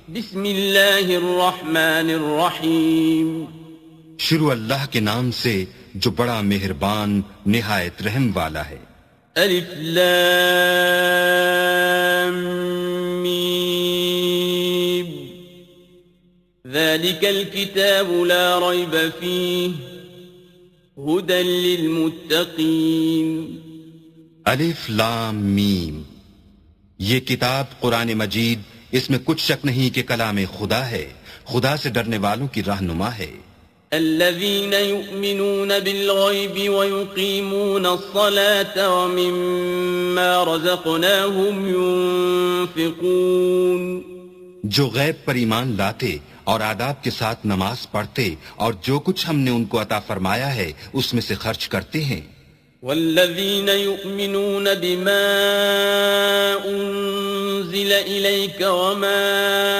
بسم اللہ الرحمن الرحیم. شروع اللہ کے نام سے جو بڑا مہربان نہایت رحم والا ہے. الف لام میم. ذلك الكتاب لا ريب فيه هدى للمتقين. الف لام میم. یہ کتاب قرآن مجید، اس میں کچھ شک نہیں کہ کلام خدا ہے، خدا سے ڈرنے والوں کی رہنما ہے. الذين يؤمنون بالغيب ويقيمون الصلاة ومما رزقناهم ينفقون. جو غیب پر ایمان لاتے اور آداب کے ساتھ نماز پڑھتے اور جو کچھ ہم نے ان کو عطا فرمایا ہے اس میں سے خرچ کرتے ہیں. والذين يؤمنون بما أنزل إليك وما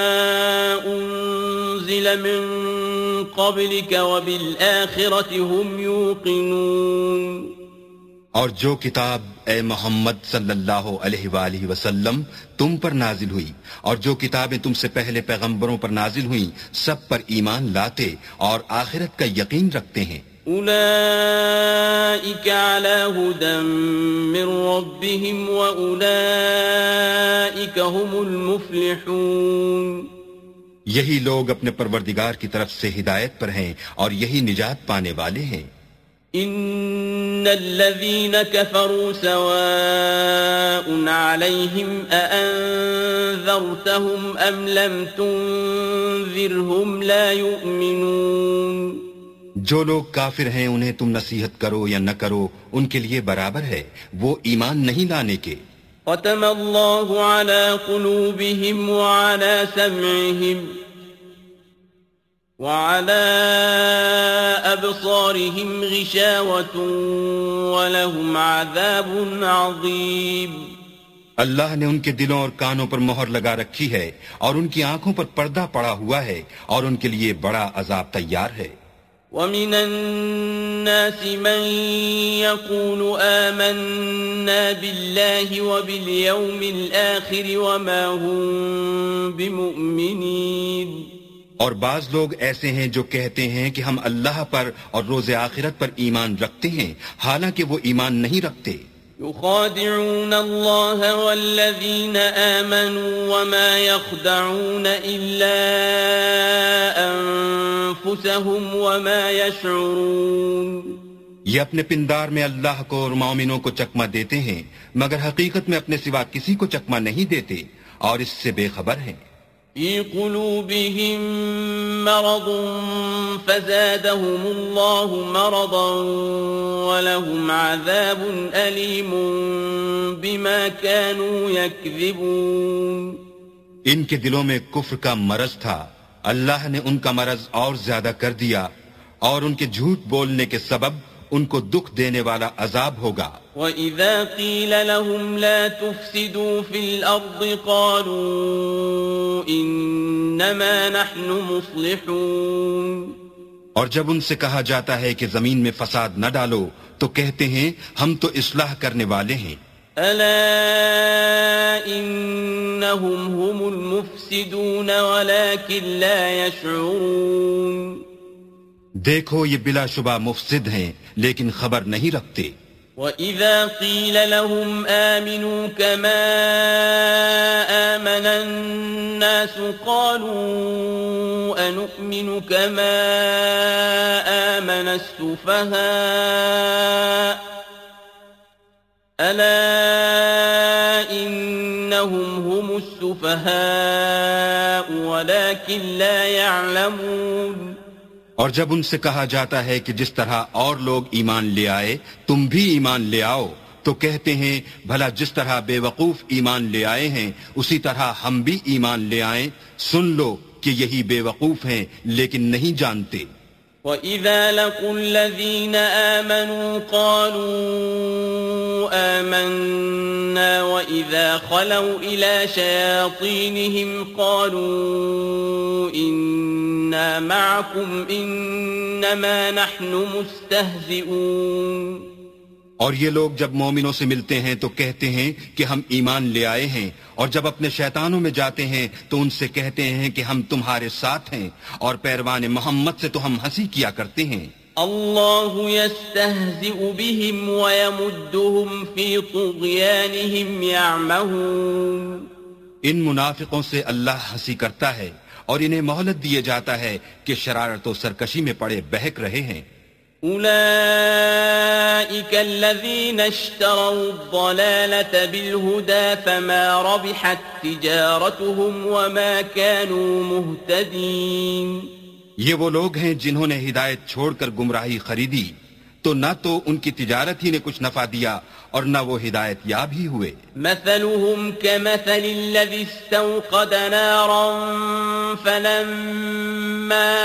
أنزل من قبلك وبالآخرة هم يوقنون. اور جو کتاب اے محمد صلی اللہ علیہ وآلہ وسلم تم پر نازل ہوئی اور جو کتابیں تم سے پہلے پیغمبروں پر نازل ہوئیں سب پر ایمان لاتے اور آخرت کا یقین رکھتے ہیں. أولئك على هدى من ربهم وأولئك هم المفلحون. یہی لوگ اپنے پروردگار کی طرف سے ہدایت پر ہیں اور یہی نجات پانے والے ہیں. ان الذين كفروا سواء عليهم أأنذرتهم أم لم تنذرهم لا يؤمنون. جو لوگ کافر ہیں انہیں تم نصیحت کرو یا نہ کرو ان کے لیے برابر ہے، وہ ایمان نہیں لانے کے. ختم اللہ علی قلوبہم وعلی سمعہم وعلی ابصارہم غشاوۃ ولہم عذاب عظیم. اللہ نے ان کے دلوں اور کانوں پر مہر لگا رکھی ہے اور ان کی آنکھوں پر پردہ پڑا ہوا ہے اور ان کے لیے بڑا عذاب تیار ہے. وَمِنَ النَّاسِ مَن يَقُولُ آمَنَّا بِاللَّهِ وَبِالْيَوْمِ الْآخِرِ وَمَا هُم بِمُؤْمِنِينَ. اور بعض لوگ ایسے ہیں جو کہتے ہیں کہ ہم اللہ پر اور روز آخرت پر ایمان رکھتے ہیں حالانکہ وہ ایمان نہیں رکھتے. يخادعون الله والذين آمنوا وما يخدعون إلا أنفسهم وما يشعرون. یہ اپنے پندار میں اللہ کو اور مومنوں کو چکمہ دیتے ہیں مگر حقیقت میں اپنے سوا کسی کو چکمہ نہیں دیتے اور اس سے بے خبر ہیں. في قلوبهم مرض فزادهم الله مرضا ولهم عذاب أليم بما كانوا يكذبون. ان کے دلوں میں کفر کا مرض تھا، اللہ نے ان کا مرض اور زیادہ کر دیا اور ان کے جھوٹ بولنے کے سبب ان کو دکھ دینے والا عذاب ہوگا. وَإِذَا قِيلَ لَهُمْ لَا تُفْسِدُوا فِي الْأَرْضِ قَالُوا إِنَّمَا نَحْنُ مُصْلِحُونَ. اور جب ان سے کہا جاتا ہے کہ زمین میں فساد نہ ڈالو تو کہتے ہیں ہم تو اصلاح کرنے والے ہیں. أَلَا إِنَّهُمْ هُمُ الْمُفْسِدُونَ وَلَكِنْ لَا يَشْعُرُونَ. دیکھو یہ بلا شبہ مفسد ہیں لیکن خبر نہیں رکھتے. وَإِذَا قِيلَ لَهُمْ آمِنُوا كَمَا آمَنَ النَّاسُ قَالُوا أَنُؤْمِنُ كَمَا آمَنَ السُّفَهَاءُ أَلَا إِنَّهُمْ هُمُ السُّفَهَاءُ وَلَكِنْ لَا يَعْلَمُونَ. اور جب ان سے کہا جاتا ہے کہ جس طرح اور لوگ ایمان لے آئے تم بھی ایمان لے آؤ تو کہتے ہیں بھلا جس طرح بے وقوف ایمان لے آئے ہیں اسی طرح ہم بھی ایمان لے آئیں. سن لو کہ یہی بے وقوف ہیں لیکن نہیں جانتے. وَإِذَا لَقُوا الَّذِينَ آمَنُوا قَالُوا آمَنَّا وَإِذَا خَلَوْا إِلَى شَيَاطِينِهِمْ قَالُوا إِنَّا مَعَكُمْ إِنَّمَا نَحْنُ مُسْتَهْزِئُونَ. اور یہ لوگ جب مومنوں سے ملتے ہیں تو کہتے ہیں کہ ہم ایمان لے آئے ہیں، اور جب اپنے شیطانوں میں جاتے ہیں تو ان سے کہتے ہیں کہ ہم تمہارے ساتھ ہیں، اور پیروان محمد سے تو ہم ہنسی کیا کرتے ہیں۔ اللہ یستہزئ بہم ویمدہم فی طغیانہم یعمہون۔ ان منافقوں سے اللہ ہنسی کرتا ہے اور انہیں مہلت دیے جاتا ہے کہ شرارت و سرکشی میں پڑے بہک رہے ہیں۔ أولئك الذين اشتروا الضلالة بالهدى فما ربحت تجارتهم وما كانوا مهتدين۔ یہ وہ لوگ ہیں جنہوں نے ہدایت چھوڑ کر گمراہی خریدی، تو نہ تو ان کی تجارت ہی نے کچھ نفع دیا اور نہ وہ ہدایت یاب ہی ہوئے۔ مثلهم كمثل الذي استوقد نارا فلما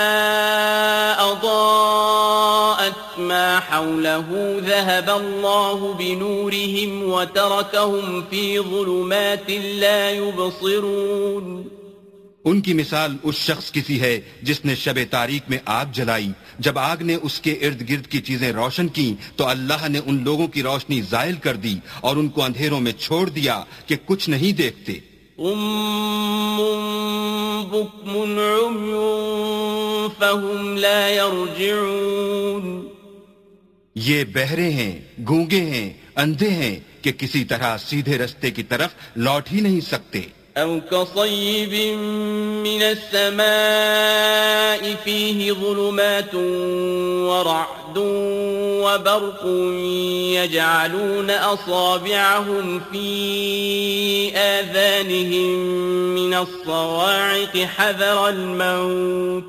أضاءت ما حوله ذهب الله بنورهم وتركهم في ظلمات لا يبصرون۔ ان کی مثال اس شخص کی سی ہے جس نے شب تاریک میں آگ جلائی، جب آگ نے اس کے ارد گرد کی چیزیں روشن کی تو اللہ نے ان لوگوں کی روشنی زائل کر دی اور ان کو اندھیروں میں چھوڑ دیا کہ کچھ نہیں دیکھتے۔ صم بكم عمي فهم لا يرجعون۔ یہ بہرے ہیں، گونگے ہیں، اندھے ہیں کہ کسی طرح سیدھے رستے کی طرف لوٹ ہی نہیں سکتے۔ أو كصيب من السماء فيه ظلمات ورعد وبرق يجعلون أصابعهم في آذانهم من الصواعق حذر الموت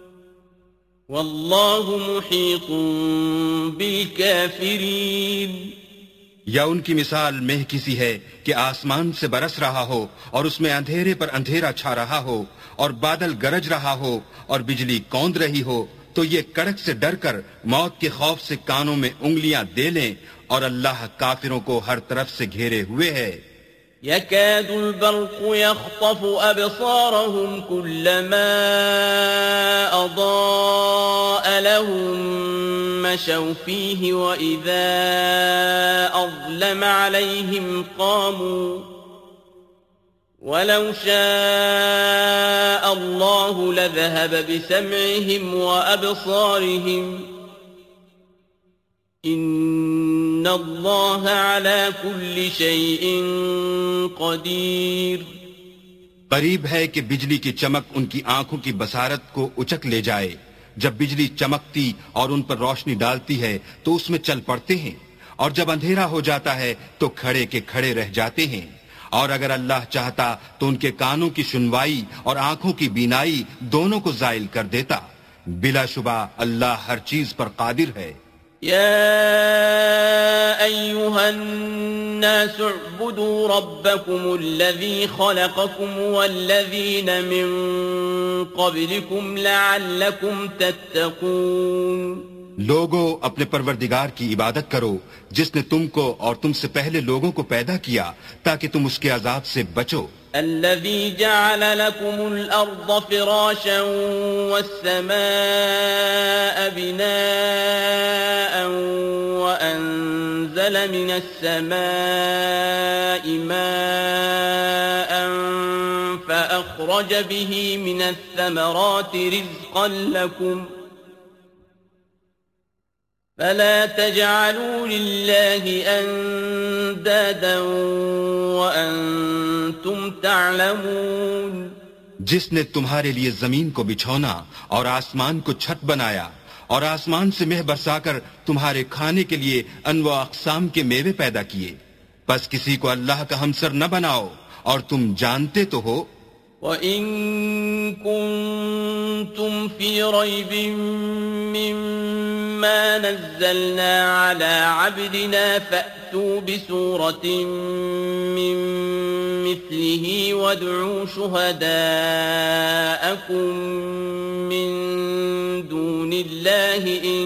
والله محيط بالكافرين۔ یا ان کی مثال مہ کسی ہے کہ آسمان سے برس رہا ہو اور اس میں اندھیرے پر اندھیرا چھا رہا ہو اور بادل گرج رہا ہو اور بجلی کوند رہی ہو تو یہ کڑک سے ڈر کر موت کے خوف سے کانوں میں انگلیاں دے لیں، اور اللہ کافروں کو ہر طرف سے گھیرے ہوئے ہے۔ يكاد البرق يخطف أبصارهم كلما أضاء لهم مشوا فيه وإذا أظلم عليهم قاموا ولو شاء الله لذهب بسمعهم وأبصارهم إن الله على كل شيء قدیر۔ قریب ہے کہ بجلی کی چمک ان کی آنکھوں کی بصارت کو اچک لے جائے، جب بجلی چمکتی اور ان پر روشنی ڈالتی ہے تو اس میں چل پڑتے ہیں، اور جب اندھیرا ہو جاتا ہے تو کھڑے کے کھڑے رہ جاتے ہیں، اور اگر اللہ چاہتا تو ان کے کانوں کی سنوائی اور آنکھوں کی بینائی دونوں کو زائل کر دیتا۔ بلا شبہ اللہ ہر چیز پر قادر ہے۔ يا أيها الناس اعبدوا ربكم الذي خلقكم والذين من قبلكم لعلكم تتقون۔ لوگو اپنے پروردگار کی عبادت کرو جس نے تم کو اور تم سے پہلے لوگوں کو پیدا کیا تاکہ تم اس کے عذاب سے بچو۔ الذي جعل لكم الأرض فراشا والسماء بناء وأنزل من السماء ماء فأخرج به من الثمرات رزقا لكم فلا تجعلوا لله أندادا وأنتم تعلمون۔ جس نے تمہارے لیے زمین کو بچھونا اور آسمان کو چھت بنایا اور آسمان سے مہ برسا کر تمہارے کھانے کے لیے انواع اقسام کے میوے پیدا کیے، پس کسی کو اللہ کا ہمسر نہ بناؤ اور تم جانتے تو ہو۔ وَإِن كُنتُمْ فِي رَيْبٍ مِّمَّا نَزَّلْنَا عَلَىٰ عَبْدِنَا فَأْتُوا بِسُورَةٍ مِّن مِّثْلِهِ وَادْعُوا شُهَدَاءَكُم مِّن دُونِ اللَّهِ إِن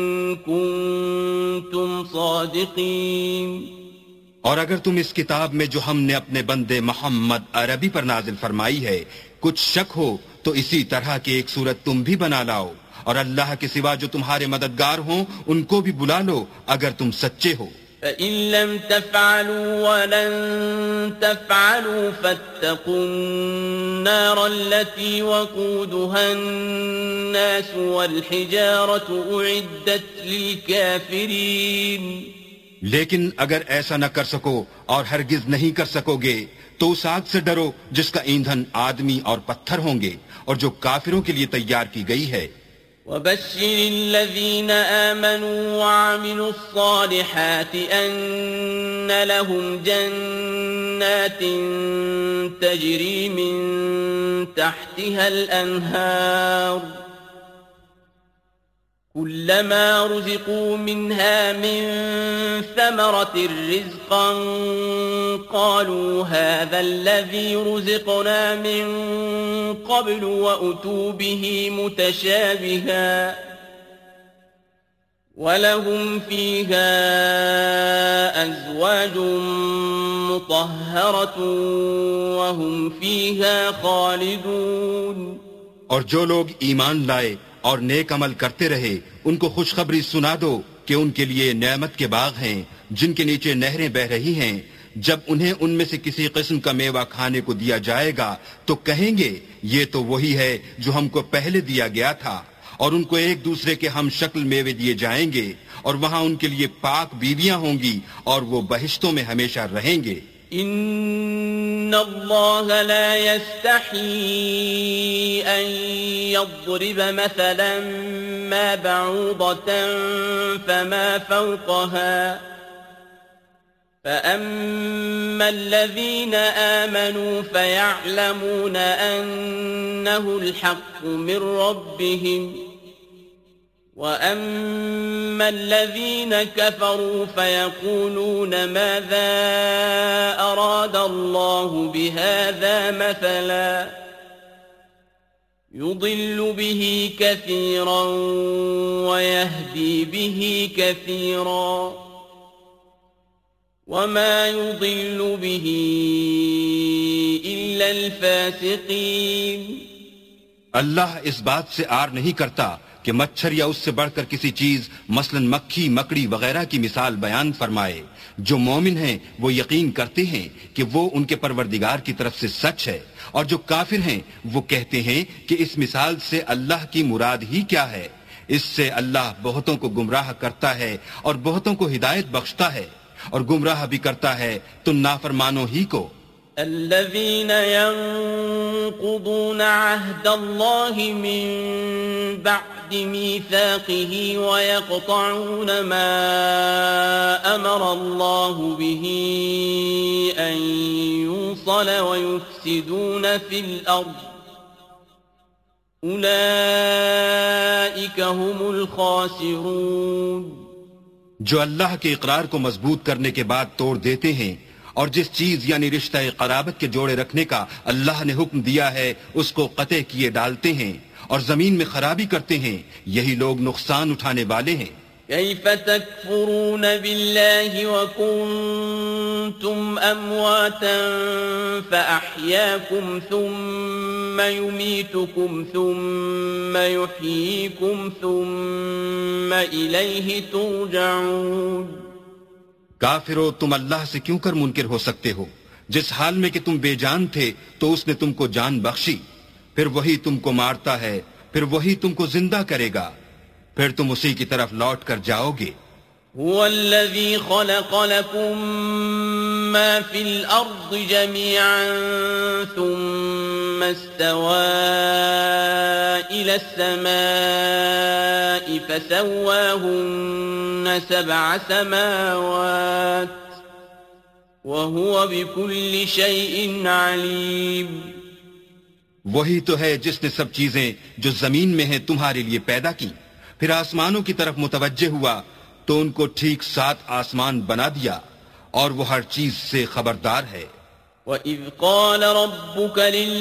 كُنتُمْ صَادِقِينَ۔ اور اگر تم اس کتاب میں جو ہم نے اپنے بندے محمد عربی پر نازل فرمائی ہے کچھ شک ہو تو اسی طرح کی ایک صورت تم بھی بنا لاؤ اور اللہ کے سوا جو تمہارے مددگار ہوں ان کو بھی بلا لو اگر تم سچے ہو. فَإِن لَّمْ تَفْعَلُوا وَلَن تَفْعَلُوا فَاتَّقُوا النَّارَ الَّتِي وَقُودُهَا النَّاسُ وَالْحِجَارَةُ أُعِدَّتْ لِلْكَافِرِينَ. لیکن اگر ایسا نہ کر سکو اور ہرگز نہیں کر سکو گے تو اس آگ سے ڈرو جس کا ایندھن آدمی اور پتھر ہوں گے اور جو کافروں کے لیے تیار کی گئی ہے. وَبَشِّرِ الَّذِينَ آمَنُوا وَعَمِلُوا الصَّالِحَاتِ أَنَّ لَهُمْ جَنَّاتٍ تَجْرِي مِن تَحْتِهَا الْأَنْهَارُ كُلَّمَا رُزِقُوا مِنْهَا مِن ثَمَرَةٍ رِّزْقًا قَالُوا هَٰذَا الَّذِي رُزِقْنَا مِن قَبْلُ وَأُتُوا بِهِ مُتَشَابِهًا وَلَهُمْ فِيهَا أَزْوَاجٌ مُّطَهَّرَةٌ وَهُمْ فِيهَا خَالِدُونَ. اور جو لوگ ایمان لائے اور نیک عمل کرتے رہے ان کو خوشخبری سنا دو کہ ان کے لیے نعمت کے باغ ہیں جن کے نیچے نہریں بہ رہی ہیں. جب انہیں ان میں سے کسی قسم کا میوہ کھانے کو دیا جائے گا تو کہیں گے یہ تو وہی ہے جو ہم کو پہلے دیا گیا تھا. اور ان کو ایک دوسرے کے ہم شکل میوے دیے جائیں گے اور وہاں ان کے لیے پاک بیویاں ہوں گی اور وہ بہشتوں میں ہمیشہ رہیں گے. ان اللہ لا يستحی ان يضرب مثلا ما بعوضة فما فوقها فأما الذين آمنوا فيعلمون أنه الحق من ربهم وَأَمَّا الَّذِينَ كَفَرُوا فَيَقُولُونَ مَاذَا أَرَادَ اللَّهُ بِهَذَا مَثَلًا يُضِلُّ بِهِ كَثِيرًا وَيَهْدِي بِهِ كَثِيرًا وَمَا يُضِلُّ بِهِ إِلَّا الْفَاسِقِينَ. اللہ اس بات سے عار نہیں کرتا کہ مچھر یا اس سے بڑھ کر کسی چیز مثلا مکھی مکڑی وغیرہ کی مثال بیان فرمائے. جو مومن ہیں وہ یقین کرتے ہیں کہ وہ ان کے پروردگار کی طرف سے سچ ہے اور جو کافر ہیں وہ کہتے ہیں کہ اس مثال سے اللہ کی مراد ہی کیا ہے. اس سے اللہ بہتوں کو گمراہ کرتا ہے اور بہتوں کو ہدایت بخشتا ہے اور گمراہ بھی کرتا ہے تو نافرمانوں ہی کو. الذين ينقضون عهد الله من بعد ميثاقه ويقطعون ما أمر الله به أن يوصل ويفسدون في الأرض أولئك هم الخاسرون. جو اللہ کے اقرار کو مضبوط کرنے کے بعد توڑ دیتے ہیں اور جس چیز یعنی رشتہ قرابت کے جوڑے رکھنے کا اللہ نے حکم دیا ہے اس کو قطع کیے ڈالتے ہیں اور زمین میں خرابی کرتے ہیں, یہی لوگ نقصان اٹھانے والے ہیں. كيف تكفرون بالله وكنتم أمواتا فأحياكم ثم يميتكم ثم يحييكم ثم إليه ترجعون. کافرو تم اللہ سے کیوں کر منکر ہو سکتے ہو جس حال میں کہ تم بے جان تھے تو اس نے تم کو جان بخشی, پھر وہی تم کو مارتا ہے, پھر وہی تم کو زندہ کرے گا, پھر تم اسی کی طرف لوٹ کر جاؤ گے. هو الذي خلق لكم ما في الأرض جميعا ثم استوى إلى السماء فسواهن 7 سماوات وهو بكل شيء عليم. وہی تو ہے جس نے سب چیزیں جو زمین میں ہیں تمہارے لیے پیدا کی, پھر آسمانوں کی طرف متوجہ ہوا تو ان کو ٹھیک 7 آسمان بنا دیا اور وہ ہر چیز سے خبردار ہے. وَإِذْ قَالَ رَبُّكَ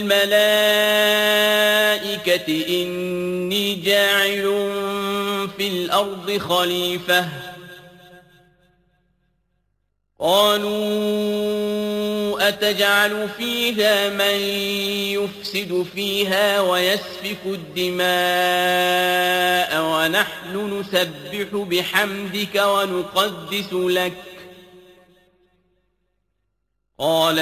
لِلْمَلَائِكَةِ إِنِّي جَاعِلٌ فِي الْأَرْضِ خَلِيفَةً قالوا أتجعل فيها من يفسد فيها ويسفك الدماء ونحن نسبح بحمدك ونقدس لك قال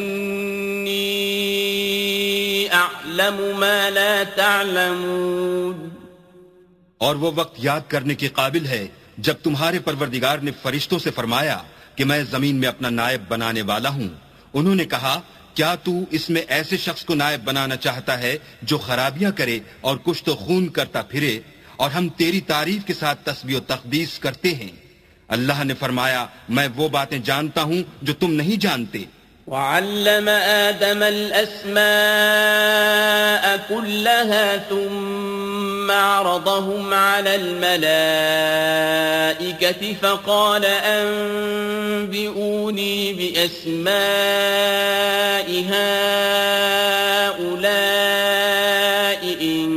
إني أعلم ما لا تعلمون. اور وہ وقت یاد کرنے کے قابل ہے جب تمہارے پروردگار نے فرشتوں سے فرمایا کہ میں زمین میں اپنا نائب بنانے والا ہوں. انہوں نے کہا کیا تو اس میں ایسے شخص کو نائب بنانا چاہتا ہے جو خرابیاں کرے اور کشت و خون کرتا پھرے، اور ہم تیری تعریف کے ساتھ تسبیح و تقدیس کرتے ہیں. اللہ نے فرمایا میں وہ باتیں جانتا ہوں جو تم نہیں جانتے. وعلم آدم الأسماء كلها ثم عرضهم على الملائكة فقال أنبئوني بأسماء هؤلاء إن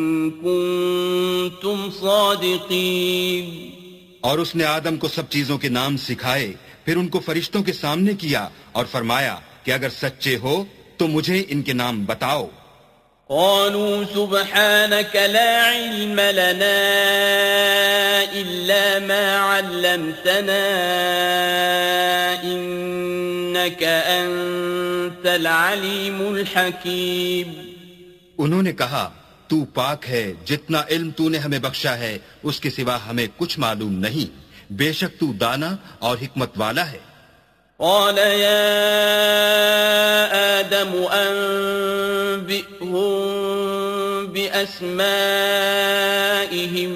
كنتم صادقين. اور اس نے آدم کو سب چیزوں کے نام سکھائے، پھر ان کو فرشتوں کے سامنے کیا اور فرمایا کہ اگر سچے ہو تو مجھے ان کے نام بتاؤ. قالوا سبحانك لا علم لنا إلا ما علمتنا إنك أنت العليم الحكيم. انہوں نے کہا تو پاک ہے، جتنا علم تو نے ہمیں بخشا ہے اس کے سوا ہمیں کچھ معلوم نہیں، بے شک تو دانا اور حکمت والا ہے. قال يا آدم أنبئهم بأسمائهم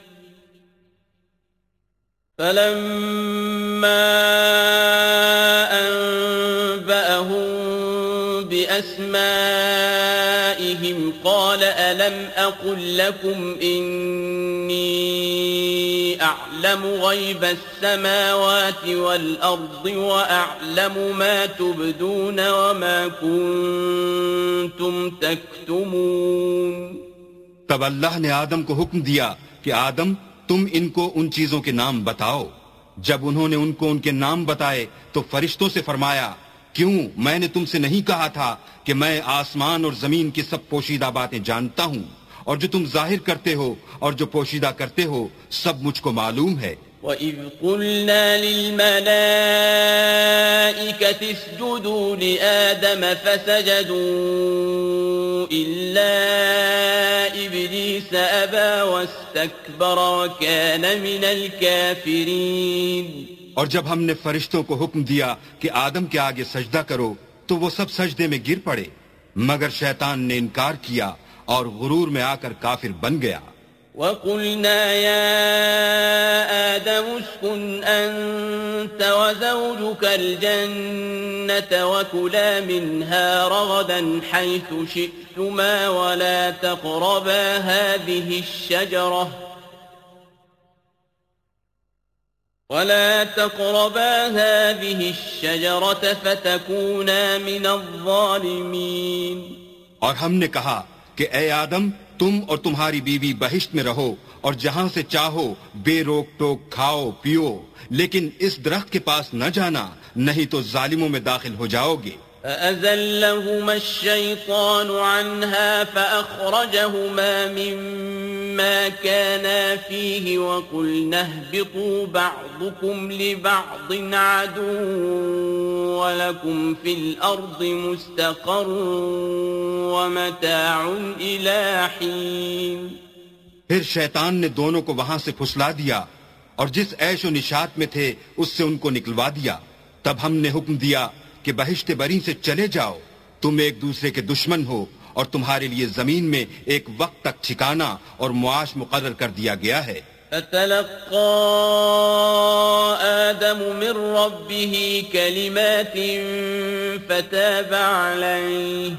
فلما أنبأهم بأسمائهم قال ألم أقل لكم إني أعلم غيب السماوات والأرض وأعلم ما تبدون وما كنتم تكتمون. تب اللہ نے آدم کو حکم دیا کہ آدم تم ان کو ان چیزوں کے نام بتاؤ. جب انہوں نے ان کو ان کے نام بتائے تو فرشتوں سے فرمایا کیوں میں نے تم سے نہیں کہا تھا کہ میں آسمان اور زمین کی سب پوشیدہ باتیں جانتا ہوں، اور جو تم ظاہر کرتے ہو اور جو پوشیدہ کرتے ہو سب مجھ کو معلوم ہے. وَإِذْ قُلْنَا لِلْمَلَائِكَةِ اسْجُدُوا لِآدَمَ فَسَجَدُوا إِلَّا إِبْلِيسَ أَبَى وَاسْتَكْبَرَ وَكَانَ مِنَ الْكَافِرِينَ. اور جب ہم نے فرشتوں کو حکم دیا کہ آدم کے آگے سجدہ کرو تو وہ سب سجدے میں گر پڑے، مگر شیطان نے انکار کیا اور غرور میں آ کر کافر بن گیا. وَقُلْنَا يَا آدَمُ اسْكُنْ أَنْتَ وَزَوْجُكَ الْجَنَّةَ وَكُلَا مِنْهَا رَغَدًا حَيْثُ شِئْتُمَا وَلَا تقربا هذه الشجرة فتكونا من الظالمين. اور ہم نے کہا کہ اے آدم تم اور تمہاری بیوی بہشت میں رہو اور جہاں سے چاہو بے روک ٹوک کھاؤ پیو، لیکن اس درخت کے پاس نہ جانا نہیں تو ظالموں میں داخل ہو جاؤ گے. فأزلهما الشيطان عنها فأخرجهما مما كانا فيه وقلنا اهبطوا بعضكم لبعض عدو ولكم في الأرض مستقر ومتاع إلى حين. پھر شیطان نے دونوں کو وہاں سے پھسلا دیا اور جس عیش و نشاط میں تھے اس سے ان کو نکلوا دیا. تب ہم نے حکم دیا کہ بہشت بری سے چلے جاؤ، تم ایک دوسرے کے دشمن ہو اور تمہارے لیے زمین میں ایک وقت تک ٹھکانہ اور معاش مقرر کر دیا گیا ہے. فتلقى آدم من ربه كلمات فتاب عليه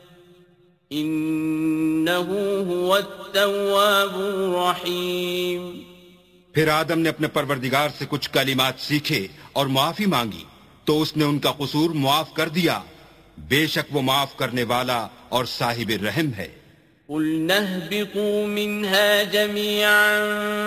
إنه هو التواب الرحيم. پھر آدم نے اپنے پروردگار سے کچھ کلمات سیکھے اور معافی مانگی تو اس نے ان کا قصور معاف کر دیا، بے شک وہ معاف کرنے والا اور صاحب رحم ہے. قُلْنَا اهْبِطُوا مِنْهَا جَمِيعًا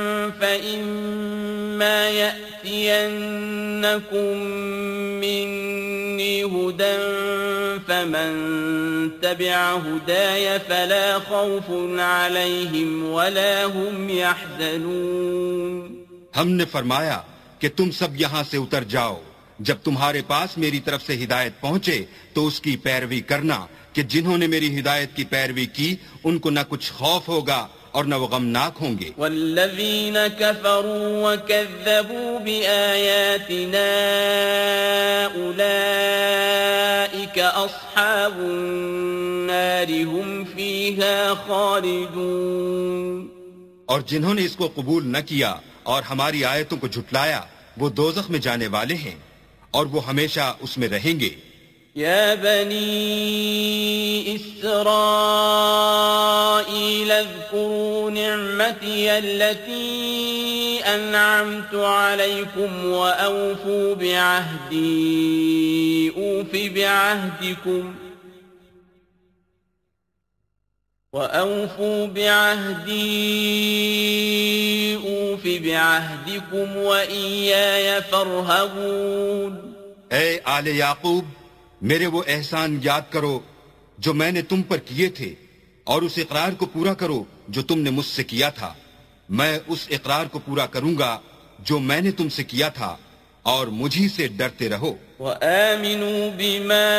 فَإِمَّا يَأْتِيَنَّكُمْ مِنِّي هُدًى فَمَنْ تَبِعَ هُدَايَ فَلَا خَوْفٌ عَلَيْهِمْ وَلَا هُمْ يَحْزَنُونَ. ہم نے فرمایا کہ تم سب یہاں سے اتر جاؤ. جب تمہارے پاس میری طرف سے ہدایت پہنچے تو اس کی پیروی کرنا کہ جنہوں نے میری ہدایت کی پیروی کی ان کو نہ کچھ خوف ہوگا اور نہ وہ غمناک ہوں گے. والذین کفروا وکذبوا بآیاتنا اولئک اصحاب النار هم فیہا خالدون. اور جنہوں نے اس کو قبول نہ کیا اور ہماری آیتوں کو جھٹلایا وہ دوزخ میں جانے والے ہیں اور وہ ہمیشہ اس میں رہیں گے. یا بنی اسرائیل اذکروا نعمتی التي انعمت علیکم واوفوا بعہدی اوف بعہدکم وَأَوْفُوا بِعَهْدِي أُوفِ بِعَهْدِكُمْ وَإِيَّايَ فَارْهَبُونِ. اے آل یعقوب میرے وہ احسان یاد کرو جو میں نے تم پر کیے تھے اور اس اقرار کو پورا کرو جو تم نے مجھ سے کیا تھا. میں اس اقرار کو پورا کروں گا جو میں نے تم سے کیا تھا اور مجھی سے ڈرتے رہو. وَآمِنُوا بِمَا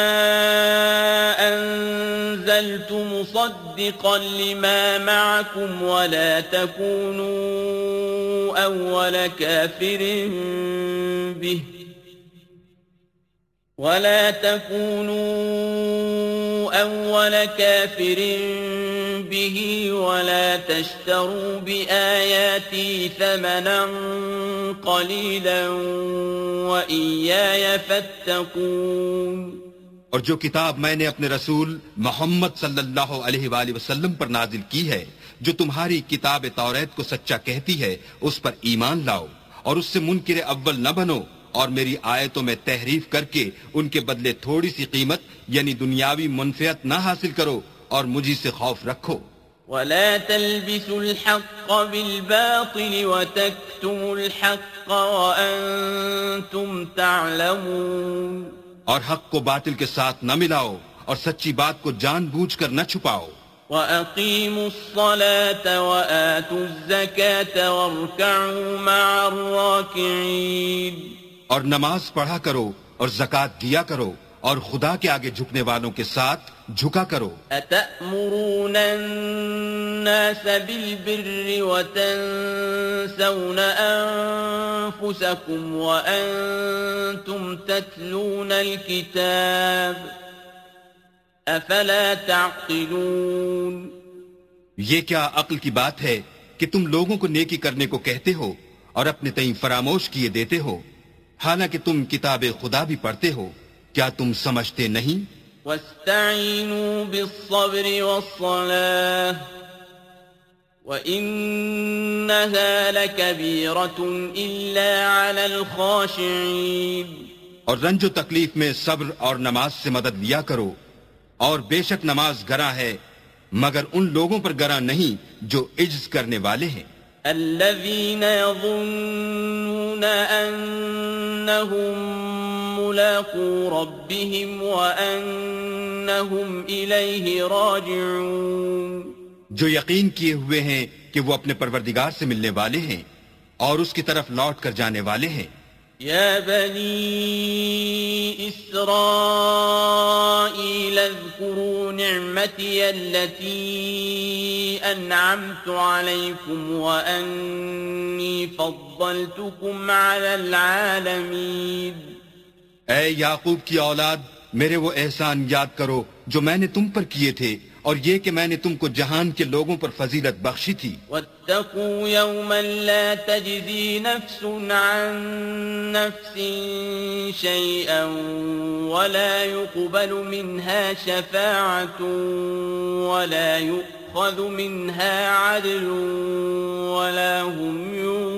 أَنزَلْتُ مُصَدِّقًا لِمَا مَعَكُمْ وَلَا تَكُونُوا أَوَّلَ كَافِرٍ بِهِ وَلَا تَشْتَرُوا بِآيَاتِي ثَمَنًا قَلِيلًا وَإِيَّايَ فَاتَّقُونِ. اور جو کتاب میں نے اپنے رسول محمد صلی اللہ علیہ وآلہ وسلم پر نازل کی ہے جو تمہاری کتاب توریت کو سچا کہتی ہے اس پر ایمان لاؤ اور اس سے منکر اول نہ بنو اور میری آیتوں میں تحریف کر کے ان کے بدلے تھوڑی سی قیمت یعنی دنیاوی منفعت نہ حاصل کرو اور مجھی سے خوف رکھو. وَلَا تَلْبِسُوا الْحَقَّ بِالْبَاطِلِ وَتَكْتُمُوا الْحَقَّ وَأَنْتُمْ تَعْلَمُونَ. اور حق کو باطل کے ساتھ نہ ملاؤ اور سچی بات کو جان بوجھ کر نہ چھپاؤ. وَأَقِيمُوا الصَّلَاةَ وَآتُوا الزَّكَاةَ وَارْكَعُوا مَعَ الرَّاكِعِينَ. اور نماز پڑھا کرو اور زکوٰۃ دیا کرو اور خدا کے آگے جھکنے والوں کے ساتھ جھکا کرو. أَتَأْمُرُونَ النَّاسَ بِالْبِرِّ وَتَنْسَوْنَ أَنفُسَكُمْ وَأَنْتُمْ تَتْلُونَ الْكِتَابَ أَفَلَا تَعْقِلُونَ. یہ کیا عقل کی بات ہے کہ تم لوگوں کو نیکی کرنے کو کہتے ہو اور اپنے تئیں فراموش کیے دیتے ہو حالانکہ تم کتاب خدا بھی پڑھتے ہو. کیا تم سمجھتے نہیں؟ وَاسْتَعِينُوا بِالصَّبْرِ وَالصَّلَاةِ وَإِنَّهَا لَكَبِيرَةٌ إِلَّا عَلَى الْخَاشِعِينَ. اور رنج و تکلیف میں صبر اور نماز سے مدد لیا کرو اور بے شک نماز گراں ہے مگر ان لوگوں پر گراں نہیں جو عجز کرنے والے ہیں. الذين يظنون أنهم ملاقو ربهم وأنهم إليه راجعون. جو یقین کیے ہوئے ہیں کہ وہ اپنے پروردگار سے ملنے والے ہیں اور اس کی طرف لوٹ کر جانے والے ہیں. يا بني إسرائيل اذكروا نعمتي التي أنعمت عليكم وأني فضلتكم على العالمين. اے یعقوب کی اولاد میرے وہ احسان یاد کرو جو میں نے تم پر کیے تھے اور یہ کہ میں نے تم کو جہان کے لوگوں پر فضیلت بخشی تھی. واتقوا يوما لا تجزي نفس عن نفس شيئا ولا يقبل منها شفاعة ولا يؤخذ منها عدل ولا هم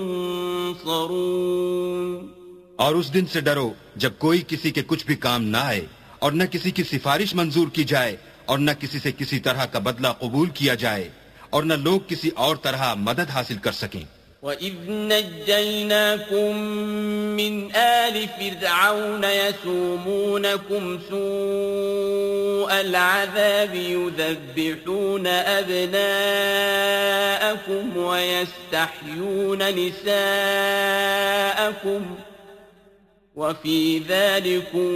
ينصرون. اور اس دن سے ڈرو جب کوئی کسی کے کچھ بھی کام نہ آئے اور نہ کسی کی سفارش منظور کی جائے اور نہ کسی سے کسی طرح کا بدلہ قبول کیا جائے اور نہ لوگ کسی اور طرح مدد حاصل کر سکیں. وَإِذْ نَجَّيْنَاكُمْ مِنْ آلِ فِرْعَوْنَ يَسُومُونَكُمْ سُوءَ الْعَذَابِ يُذَبِّحُونَ أَبْنَاءَكُمْ وَيَسْتَحْيُونَ نِسَاءَكُمْ وَفِي ذَلِكُمْ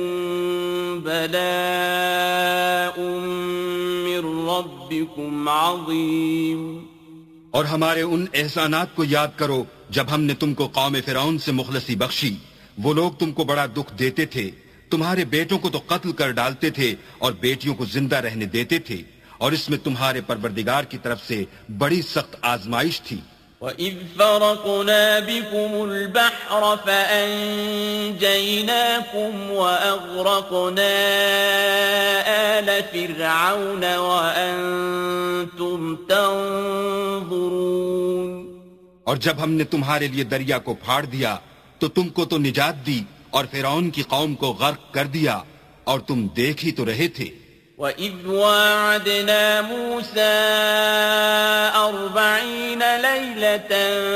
بَلَاءٌ مِّن رَّبِّكُمْ عَظِيمٌ. اور ہمارے ان احسانات کو یاد کرو جب ہم نے تم کو قوم فرعون سے مخلصی بخشی. وہ لوگ تم کو بڑا دکھ دیتے تھے، تمہارے بیٹوں کو تو قتل کر ڈالتے تھے اور بیٹیوں کو زندہ رہنے دیتے تھے، اور اس میں تمہارے پروردگار کی طرف سے بڑی سخت آزمائش تھی. وَإِذْ فَرَقْنَا بِكُمُ الْبَحْرَ فَأَنْجَيْنَاكُمْ وَأَغْرَقْنَا آلَ فِرْعَوْنَ وَأَنْتُمْ تَنْظُرُونَ. اور جب ہم نے تمہارے لیے دریا کو پھاڑ دیا تو تم کو تو نجات دی اور فرعون کی قوم کو غرق کر دیا اور تم دیکھ ہی تو رہے تھے. وَإِذْ وَاعَدْنَا مُوسَىٰ 40 لَيْلَةً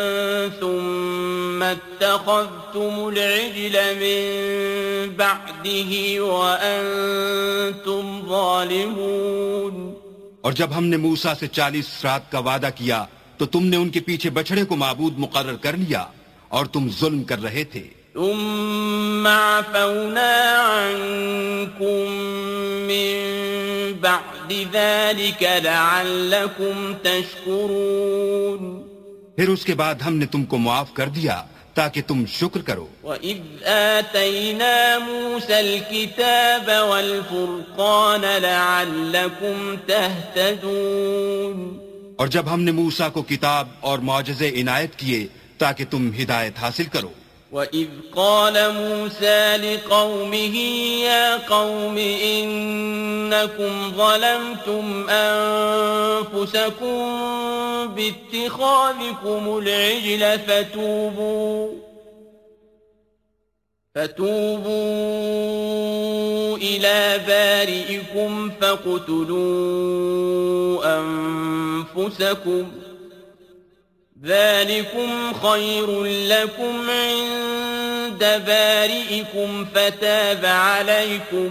ثُمَّ اتَّخَذْتُمُ الْعِجْلَ مِن بَعْدِهِ وَأَنْتُمْ ظَالِمُونَ. اور جب ہم نے موسیٰ سے 40 رات کا وعدہ کیا تو تم نے ان کے پیچھے بچڑے کو معبود مقرر کر لیا اور تم ظلم کر رہے تھے. ثم عفونا عنكم من بعد ذلك لعلكم تشكرون. پھر اس کے بعد ہم نے تم کو معاف کر دیا تاکہ تم شکر کرو. وَإِذْ آتَيْنَا مُوسَى الْكِتَابَ وَالْفُرْقَانَ لَعَلَّكُمْ تَهْتَدُونَ. اور جب ہم نے موسیٰ کو کتاب اور معجزے عنایت کیے تاکہ تم ہدایت حاصل کرو. وَإِذْ قَالَ مُوسَى لِقَوْمِهِ يَا قَوْمِ إِنَّكُمْ ظَلَمْتُمْ أَنفُسَكُمْ بِاتِّخَاذِكُمُ الْعِجْلَ فَتُوبُوا إِلَى بَارِئِكُمْ فَاقْتُلُوا أَنفُسَكُمْ ذلكم خير لكم عند بارئكم فتاب عليكم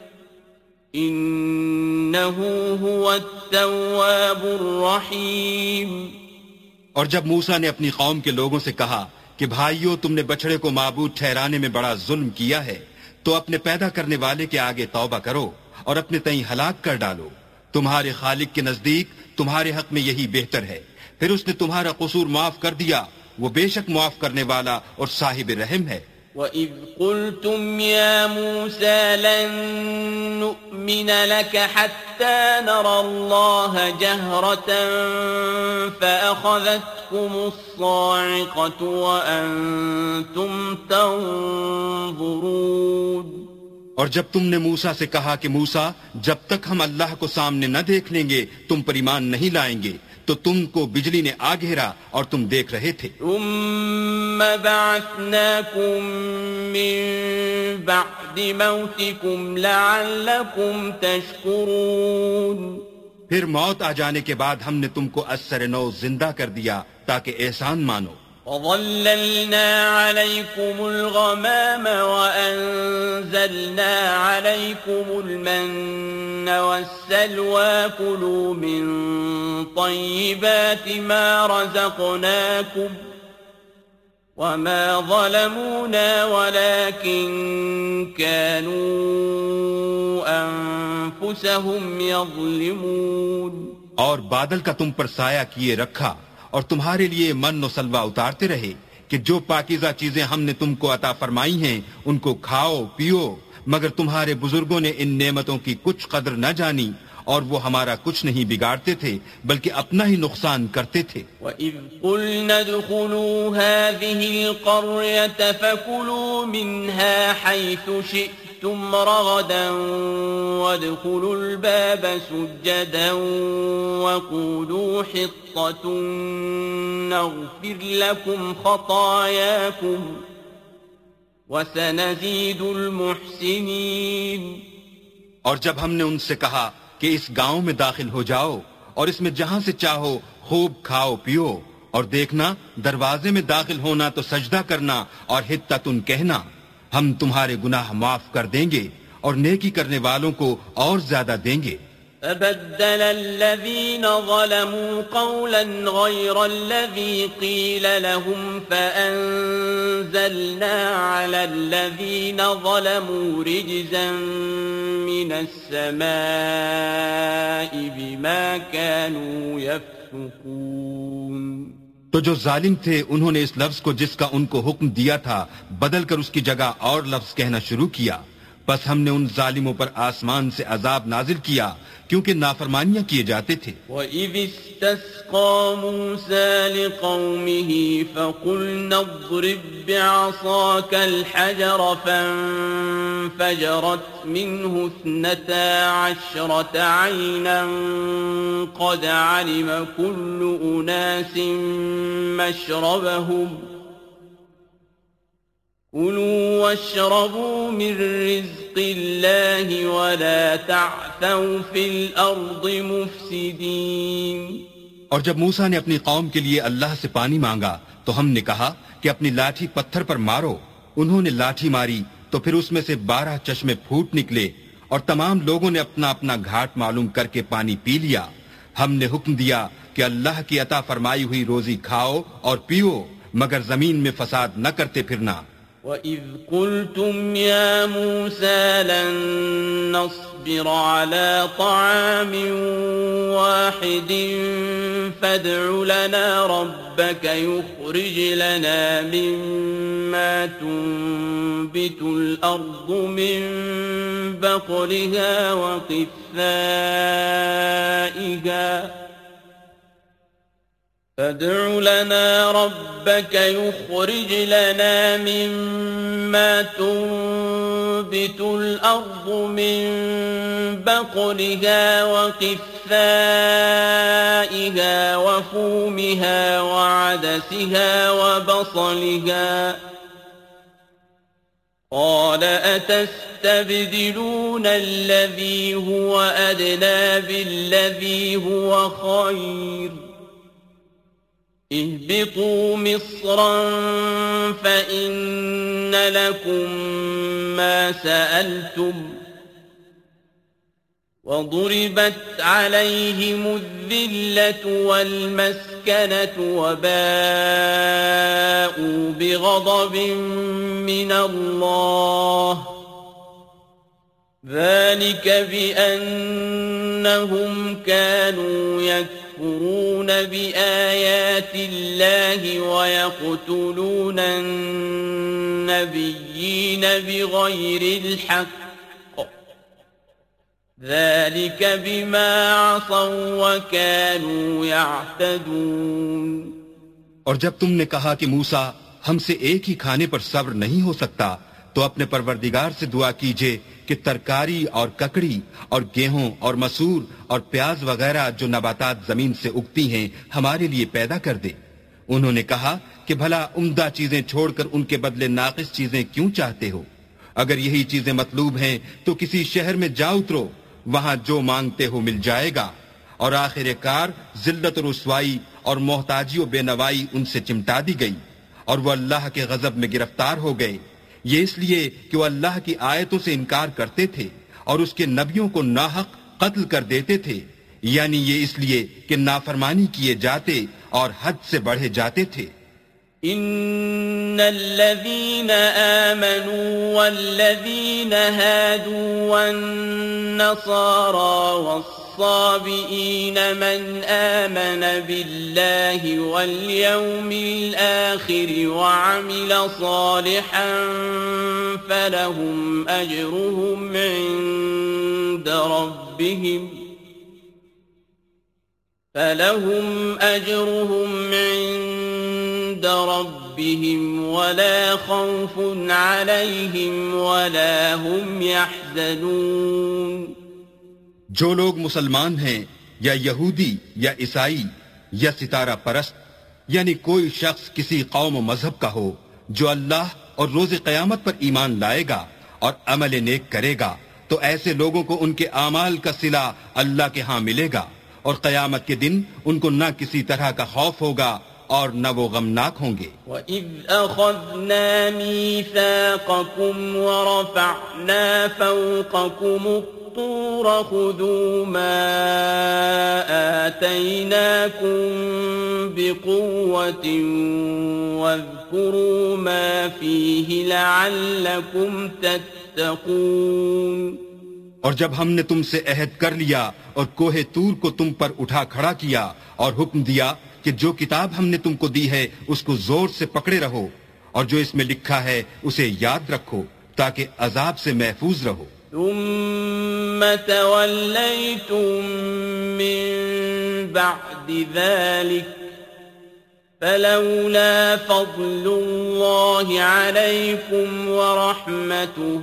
إنه هو التواب الرحيم. اور جب موسیٰ نے اپنی قوم کے لوگوں سے کہا کہ بھائیو تم نے بچڑے کو معبود ٹھہرانے میں بڑا ظلم کیا ہے تو اپنے پیدا کرنے والے کے آگے توبہ کرو اور اپنے تئیں ہلاک کر ڈالو. تمہارے خالق کے نزدیک تمہارے حق میں یہی بہتر ہے. پھر اس نے تمہارا قصور معاف کر دیا، وہ بے شک معاف کرنے والا اور صاحب رحم ہے. وَإِذْ قُلْتُمْ يَا مُوسَى لَن نُّؤْمِنَ لَكَ حَتَّى نَرَى اللَّهَ جَهْرَةً فَأَخَذَتْكُمُ الصَّاعِقَةُ وَأَنْتُمْ تَنْظُرُونَ. اور جب تم نے موسیٰ سے کہا کہ موسیٰ جب تک ہم اللہ کو سامنے نہ دیکھ لیں گے تم پر ایمان نہیں لائیں گے، تو تم کو بجلی نے آ گھیرا اور تم دیکھ رہے تھے. ثم بعثناكم من بعد موتكم لعلكم تشكرون. پھر موت آ جانے کے بعد ہم نے تم کو اثر نو زندہ کر دیا تاکہ احسان مانو. وَظَلَّلْنَا عَلَيْكُمُ الْغَمَامَ وَأَنزَلْنَا عَلَيْكُمُ الْمَنَّ وَالسَّلْوَىٰ كُلُوا مِن طَيِّبَاتِ مَا رَزَقْنَاكُمْ وَمَا ظَلَمُونَا وَلَكِن كَانُوا أَنفُسَهُمْ يَظْلِمُونَ. اور بادل کا تم پر سایہ کیے رکھا اور تمہارے لیے من و سلوہ اتارتے رہے کہ جو پاکیزہ چیزیں ہم نے تم کو عطا فرمائی ہیں ان کو کھاؤ پیو، مگر تمہارے بزرگوں نے ان نعمتوں کی کچھ قدر نہ جانی اور وہ ہمارا کچھ نہیں بگاڑتے تھے بلکہ اپنا ہی نقصان کرتے تھے. وَإِذْ قُلْنَا ادْخُلُوا هَٰذِهِ الْقَرْيَةَ فَكُلُوا مِنْهَا حَيْثُ شِئْتُمْ رَغَدًا وَادْخُلُوا الْبَابَ سُجَّدًا وَقُولُوا حِطَّةٌ نَّغْفِرْ لَكُمْ خَطَايَاكُمْ وَسَنَزِيدُ الْمُحْسِنِينَ. اور جب ہم نے ان سے کہا کہ اس گاؤں میں داخل ہو جاؤ اور اس میں جہاں سے چاہو خوب کھاؤ پیو، اور دیکھنا دروازے میں داخل ہونا تو سجدہ کرنا اور حطۃ کہنا، ہم تمہارے گناہ معاف کر دیں گے اور نیکی کرنے والوں کو اور زیادہ دیں گے۔ فبدل الذين ظلموا قولا غير الذي قيل لهم فأنزلنا على الذين ظلموا رجزا من السماء بما كانوا يفسقون۔ تو جو ظالم تھے انہوں نے اس لفظ کو جس کا ان کو حکم دیا تھا بدل کر اس کی جگہ اور لفظ کہنا شروع کیا، بس ہم نے ان ظالموں پر آسمان سے عذاب نازل کیا کیونکہ نافرمانیاں کیے جاتے تھے۔ وَإِذِ اسْتَسْقَىٰ مُوسَىٰ لِقَوْمِهِ فَقُلْنَا اضْرِب بِّعَصَاكَ الْحَجَرَ فَانفَجَرَتْ مِنْهُ 12 عَيْنًا قَدْ عَلِمَ كُلُّ أُنَاسٍ مَّشْرَبَهُمْ كُلُوا وَاشْرَبُوا مِن رِّزْقِ اللَّهِ وَلَا تَعْثَوْا فِي الْأَرْضِ مُفْسِدِينَ۔ اور جب موسیٰ نے اپنی قوم کے لیے اللہ سے پانی مانگا تو ہم نے کہا کہ اپنی لاٹھی پتھر پر مارو۔ انہوں نے لاٹھی ماری تو پھر اس میں سے 12 چشمے پھوٹ نکلے اور تمام لوگوں نے اپنا اپنا گھاٹ معلوم کر کے پانی پی لیا۔ ہم نے حکم دیا کہ اللہ کی عطا فرمائی ہوئی روزی کھاؤ اور پیو، مگر زمین میں فساد نہ کرتے پھرنا۔ وَإِذْ قُلْتُمْ يَا مُوسَىٰ لَن نَّصْبِرَ عَلَىٰ طَعَامٍ وَاحِدٍ فَادْعُ لَنَا رَبَّكَ يُخْرِجْ لَنَا مِمَّا تُنبِتُ الْأَرْضُ مِن بَقْلِهَا وَقِثَّائِهَا فادع لنا ربك يخرج لنا مما تنبت الأرض من بقلها وقثائها وفومها وعدسها وبصلها قال أتستبدلون الذي هو أدنى بالذي هو خير اهبطوا مصرا فإن لكم ما سألتم وضربت عليهم الذلة والمسكنة وباءوا بغضب من الله ذلك بأنهم كانوا يكفرون بآيات الله ويقتلون النبيين بغير الحق ذلك بما عصوا وكانوا يعتدون۔ اور جب تم نے کہا کہ موسیٰ ہم سے ایک ہی کھانے پر صبر نہیں ہو سکتا تو اپنے پروردگار سے دعا کیجئے کہ ترکاری اور ککڑی اور گیہوں اور مسور اور پیاز وغیرہ جو نباتات زمین سے اگتی ہیں ہمارے لیے پیدا کر دے۔ انہوں نے کہا کہ بھلا عمدہ چیزیں چھوڑ کر ان کے بدلے ناقص چیزیں کیوں چاہتے ہو؟ اگر یہی چیزیں مطلوب ہیں تو کسی شہر میں جا اترو، وہاں جو مانگتے ہو مل جائے گا، اور آخر کار ذلت و رسوائی اور محتاجی و بے نوائی ان سے چمٹا دی گئی، اور وہ اللہ کے غضب میں گرفتار ہو گئے۔ یہ اس لیے کہ وہ اللہ کی آیتوں سے انکار کرتے تھے اور اس کے نبیوں کو ناحق قتل کر دیتے تھے، یعنی یہ اس لیے کہ نافرمانی کیے جاتے اور حد سے بڑھے جاتے تھے۔ ان الذين آمنوا والذين هادوا والنصارى والصابئين من آمن بالله واليوم الآخر وعمل صالحا فلهم أجرهم عند ربهم ولا خوف عليهم ولا هم يحزنون۔ جو لوگ مسلمان ہیں یا یہودی یا عیسائی یا ستارہ پرست، یعنی کوئی شخص کسی قوم و مذہب کا ہو جو اللہ اور روز قیامت پر ایمان لائے گا اور عمل نیک کرے گا، تو ایسے لوگوں کو ان کے اعمال کا صلہ اللہ کے ہاں ملے گا، اور قیامت کے دن ان کو نہ کسی طرح کا خوف ہوگا اور نہ وہ غمناک ہوں گے۔ وَإِذْ أَخَذْنَا مِيثَاقَكُمْ وَرَفَعْنَا فَوْقَكُمُ الطُّورَ خُذُوا مَا آتَيْنَاكُمْ بِقُوَّةٍ وَاذْكُرُوا مَا فِيهِ لَعَلَّكُمْ تَتَّقُونَ۔ اور جب ہم نے تم سے عہد کر لیا اور کوہ طور کو تم پر اٹھا کھڑا کیا اور حکم دیا کہ جو کتاب ہم نے تم کو دی ہے اس کو زور سے پکڑے رہو، اور جو اس میں لکھا ہے اسے یاد رکھو تاکہ عذاب سے محفوظ رہو۔ ثم توليتم من بعد ذلك فلولا فضل الله عليكم ورحمته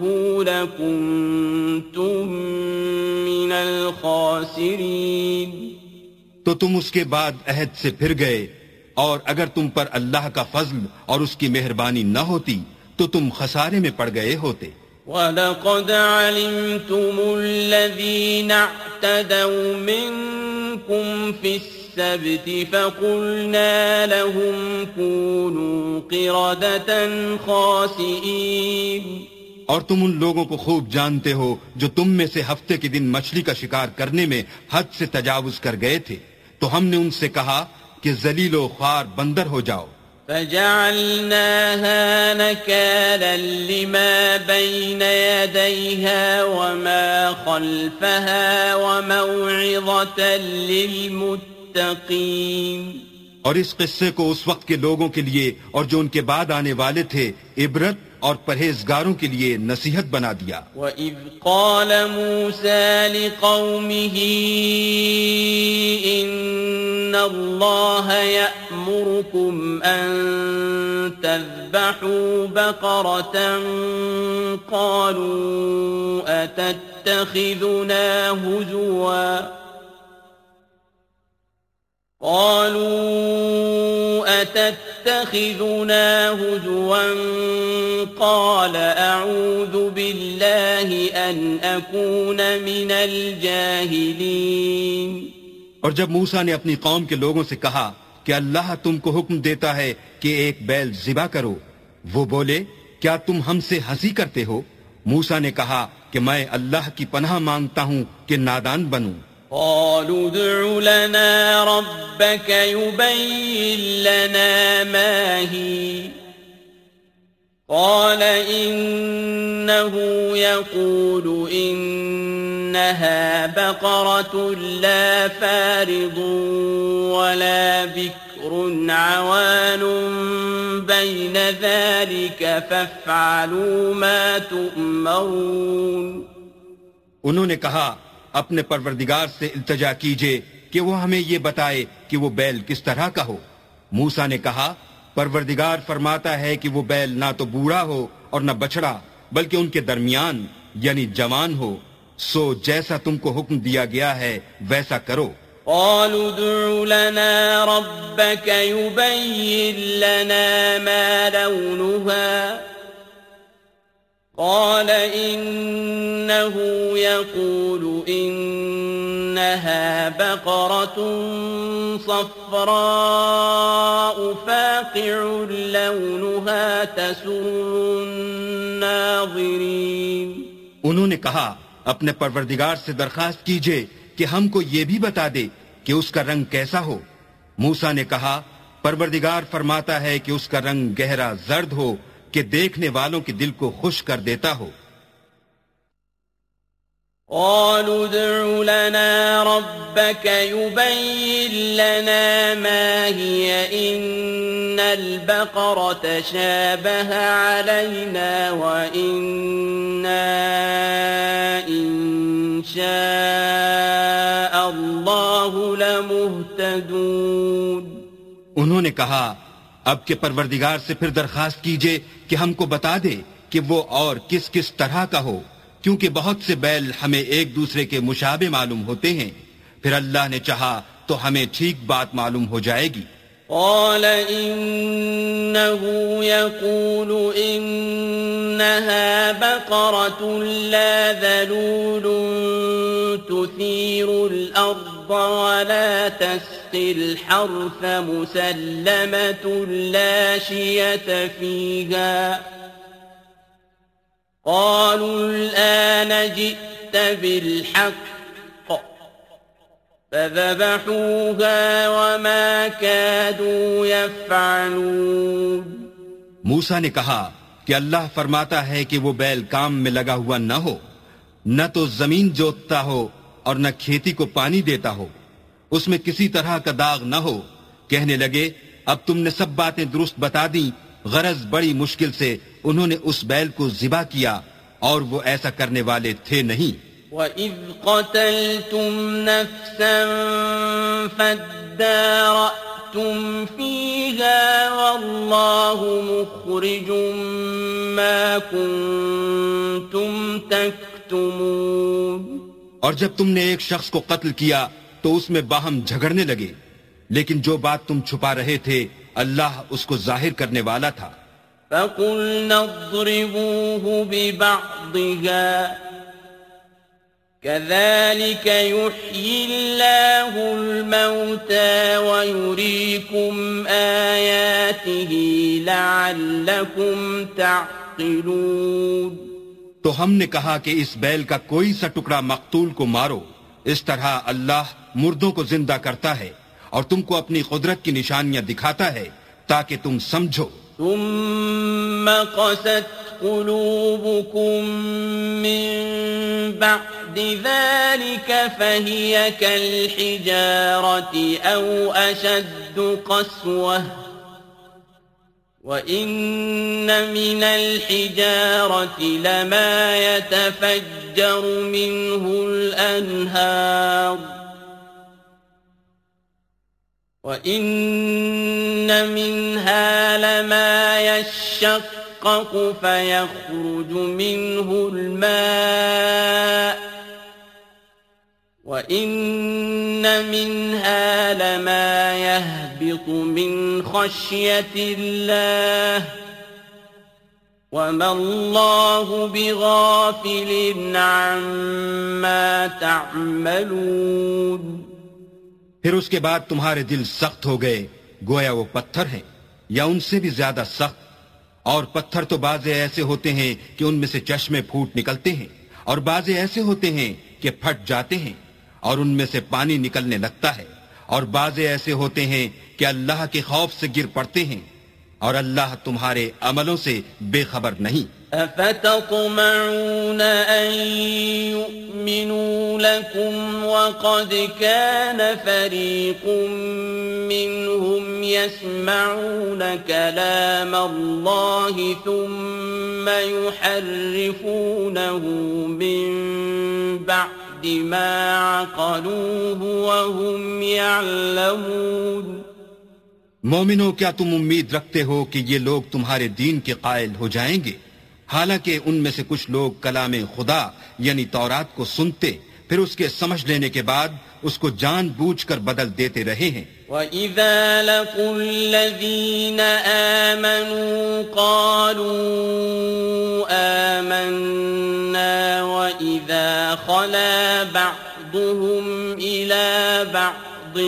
لكنتم من الخاسرين۔ تو تم اس کے بعد عہد سے پھر گئے، اور اگر تم پر اللہ کا فضل اور اس کی مہربانی نہ ہوتی تو تم خسارے میں پڑ گئے ہوتے۔ وَلَقَدْ عَلِمْتُمُ الَّذِينَ اعْتَدَوْا مِنْكُمْ فِي السَّبْتِ فَقُلْنَا لَهُمْ كُونُوا قِرَدَةً خَاسِئِينَ۔ اور تم ان لوگوں کو خوب جانتے ہو جو تم میں سے ہفتے کے دن مچھلی کا شکار کرنے میں حد سے تجاوز کر گئے تھے، تو ہم نے ان سے کہا کہ ذلیل و خوار بندر ہو جاؤ۔ فجعلناها نكالا لما بين يديها وما خلفها وموعظة للمتقين۔ اور اس قصے کو اس وقت کے لوگوں کے لیے اور جو ان کے بعد آنے والے تھے عبرت اور پرہیزگاروں کے لیے نصیحت بنا دیا۔ وَإِذْ قَالَ مُوسَى لِقَوْمِهِ إِنَّ اللَّهَ يَأْمُرُكُمْ أَن تَذْبَحُوا بَقَرَةً قَالُوا أَتَتَّخِذُنَا هُزُوًا قال أعوذ بالله أن أكون من الجاهلين۔ اور جب موسیٰ نے اپنی قوم کے لوگوں سے کہا کہ اللہ تم کو حکم دیتا ہے کہ ایک بیل ذبح کرو، وہ بولے کیا تم ہم سے ہنسی کرتے ہو؟ موسیٰ نے کہا کہ میں اللہ کی پناہ مانگتا ہوں کہ نادان بنوں۔ قالوا ادع لنا ربك يبين لنا ما هي قال إنه يقول إنها بقرة لا فارض ولا بكر عوان بين ذلك فافعلوا ما تؤمرون۔ انہوں نے کہا اپنے پروردگار سے التجا کیجئے کہ وہ ہمیں یہ بتائے کہ وہ بیل کس طرح کا ہو۔ موسیٰ نے کہا پروردگار فرماتا ہے کہ وہ بیل نہ تو بوڑھا ہو اور نہ بچڑا بلکہ ان کے درمیان یعنی جوان ہو، سو جیسا تم کو حکم دیا گیا ہے ویسا کرو۔ قالوا ادع لنا ربك يبين لنا ما لونها قال إنه يقول إنها بقرة صفراء فاقع لونها تسر الناظرين۔ انہوں نے کہا اپنے پروردگار سے درخواست کیجئے کہ ہم کو یہ بھی بتا دے کہ اس کا رنگ کیسا ہو۔ موسیٰ نے کہا پروردگار فرماتا ہے کہ اس کا رنگ گہرا زرد ہو کہ دیکھنے والوں کے دل کو خوش کر دیتا ہو۔ قالوا ادع لنا ربك يبين لنا ما هي إن البقرة شابه علينا وإنا إن شاء الله لمهتدون۔ انہوں نے کہا اب کے پروردگار سے پھر درخواست کیجئے کہ ہم کو بتا دے کہ وہ اور کس کس طرح کا ہو، کیونکہ بہت سے بیل ہمیں ایک دوسرے کے مشابہ معلوم ہوتے ہیں، پھر اللہ نے چاہا تو ہمیں ٹھیک بات معلوم ہو جائے گی۔ قال إنه يقول إنها بقرة لا ذلول تثير الأرض ولا تسقي الحرث مسلمة لا شية فيها قالوا الآن جئت بالحق فذبحوها وما كادوا يفعلون. موسیٰ نے کہا کہ اللہ فرماتا ہے کہ وہ بیل کام میں لگا ہوا نہ ہو، نہ تو زمین جوتتا ہو اور نہ کھیتی کو پانی دیتا ہو، اس میں کسی طرح کا داغ نہ ہو. کہنے لگے اب تم نے سب باتیں درست بتا دیں، غرض بڑی مشکل سے انہوں نے اس بیل کو ذبح کیا اور وہ ایسا کرنے والے تھے نہیں. وَإِذْ قَتَلْتُمْ نَفْسًا فَادَّارَأْتُمْ فِيهَا وَاللَّهُ مُخْرِجٌ مَا كُنْتُمْ تَكْتُمُونَ. اور جب تم نے ایک شخص کو قتل کیا تو اس میں باہم جھگڑنے لگے، لیکن جو بات تم چھپا رہے تھے اللہ اس کو ظاہر کرنے والا تھا. فَقُلْنَا اضْرِبُوهُ بِبَعْضِهَا كَذَلِكَ يُحْيِي اللَّهُ الْمَوْتَى وَيُرِيكُمْ آيَاتِهِ لَعَلَّكُمْ تَعْقِلُونَ. تو ہم نے کہا کہ اس بیل کا کوئی سا ٹکڑا مقتول کو مارو، اس طرح اللہ مردوں کو زندہ کرتا ہے اور تم کو اپنی قدرت کی نشانیاں دکھاتا ہے تاکہ تم سمجھو. ثم قست قلوبكم من بعد ذلك فهي كالحجارة أو أشد قسوة وإن من الحجارة لما يتفجر منه الأنهار وَإِنَّ مِنْهَا لَمَا يَشَّقَّقُ فَيَخْرُجُ مِنْهُ الْمَاءُ وَإِنَّ مِنْهَا لَمَا يَهْبِطُ مِنْ خَشْيَةِ اللَّهِ وَمَا اللَّهُ بِغَافِلٍ عَمَّا تَعْمَلُونَ. پھر اس کے بعد تمہارے دل سخت ہو گئے گویا وہ پتھر ہیں یا ان سے بھی زیادہ سخت، اور پتھر تو بعضے ایسے ہوتے ہیں کہ ان میں سے چشمے پھوٹ نکلتے ہیں، اور بعضے ایسے ہوتے ہیں کہ پھٹ جاتے ہیں اور ان میں سے پانی نکلنے لگتا ہے، اور بعضے ایسے ہوتے ہیں کہ اللہ کے خوف سے گر پڑتے ہیں، اور اللہ تمہارے عملوں سے بے خبر نہیں. أفتطمعون أن يؤمنوا لكم وقد كان فريق منهم يسمعون كلام الله ثم يحرفونه من بعد ما عقلوه وهم يعلمون. مومنو کیا تم امید رکھتے ہو کہ یہ لوگ تمہارے دین کے قائل ہو جائیں گے، حالانکہ ان میں سے کچھ لوگ کلام خدا یعنی تورات کو سنتے پھر اس کے سمجھ لینے کے بعد اس کو جان بوجھ کر بدل دیتے رہے ہیں. وَإِذَا لَقُوا الَّذِينَ آمَنُوا قَالُوا آمَنَّا وَإِذَا خَلَا بَعْضُهُمْ إِلَى بَعْضٍ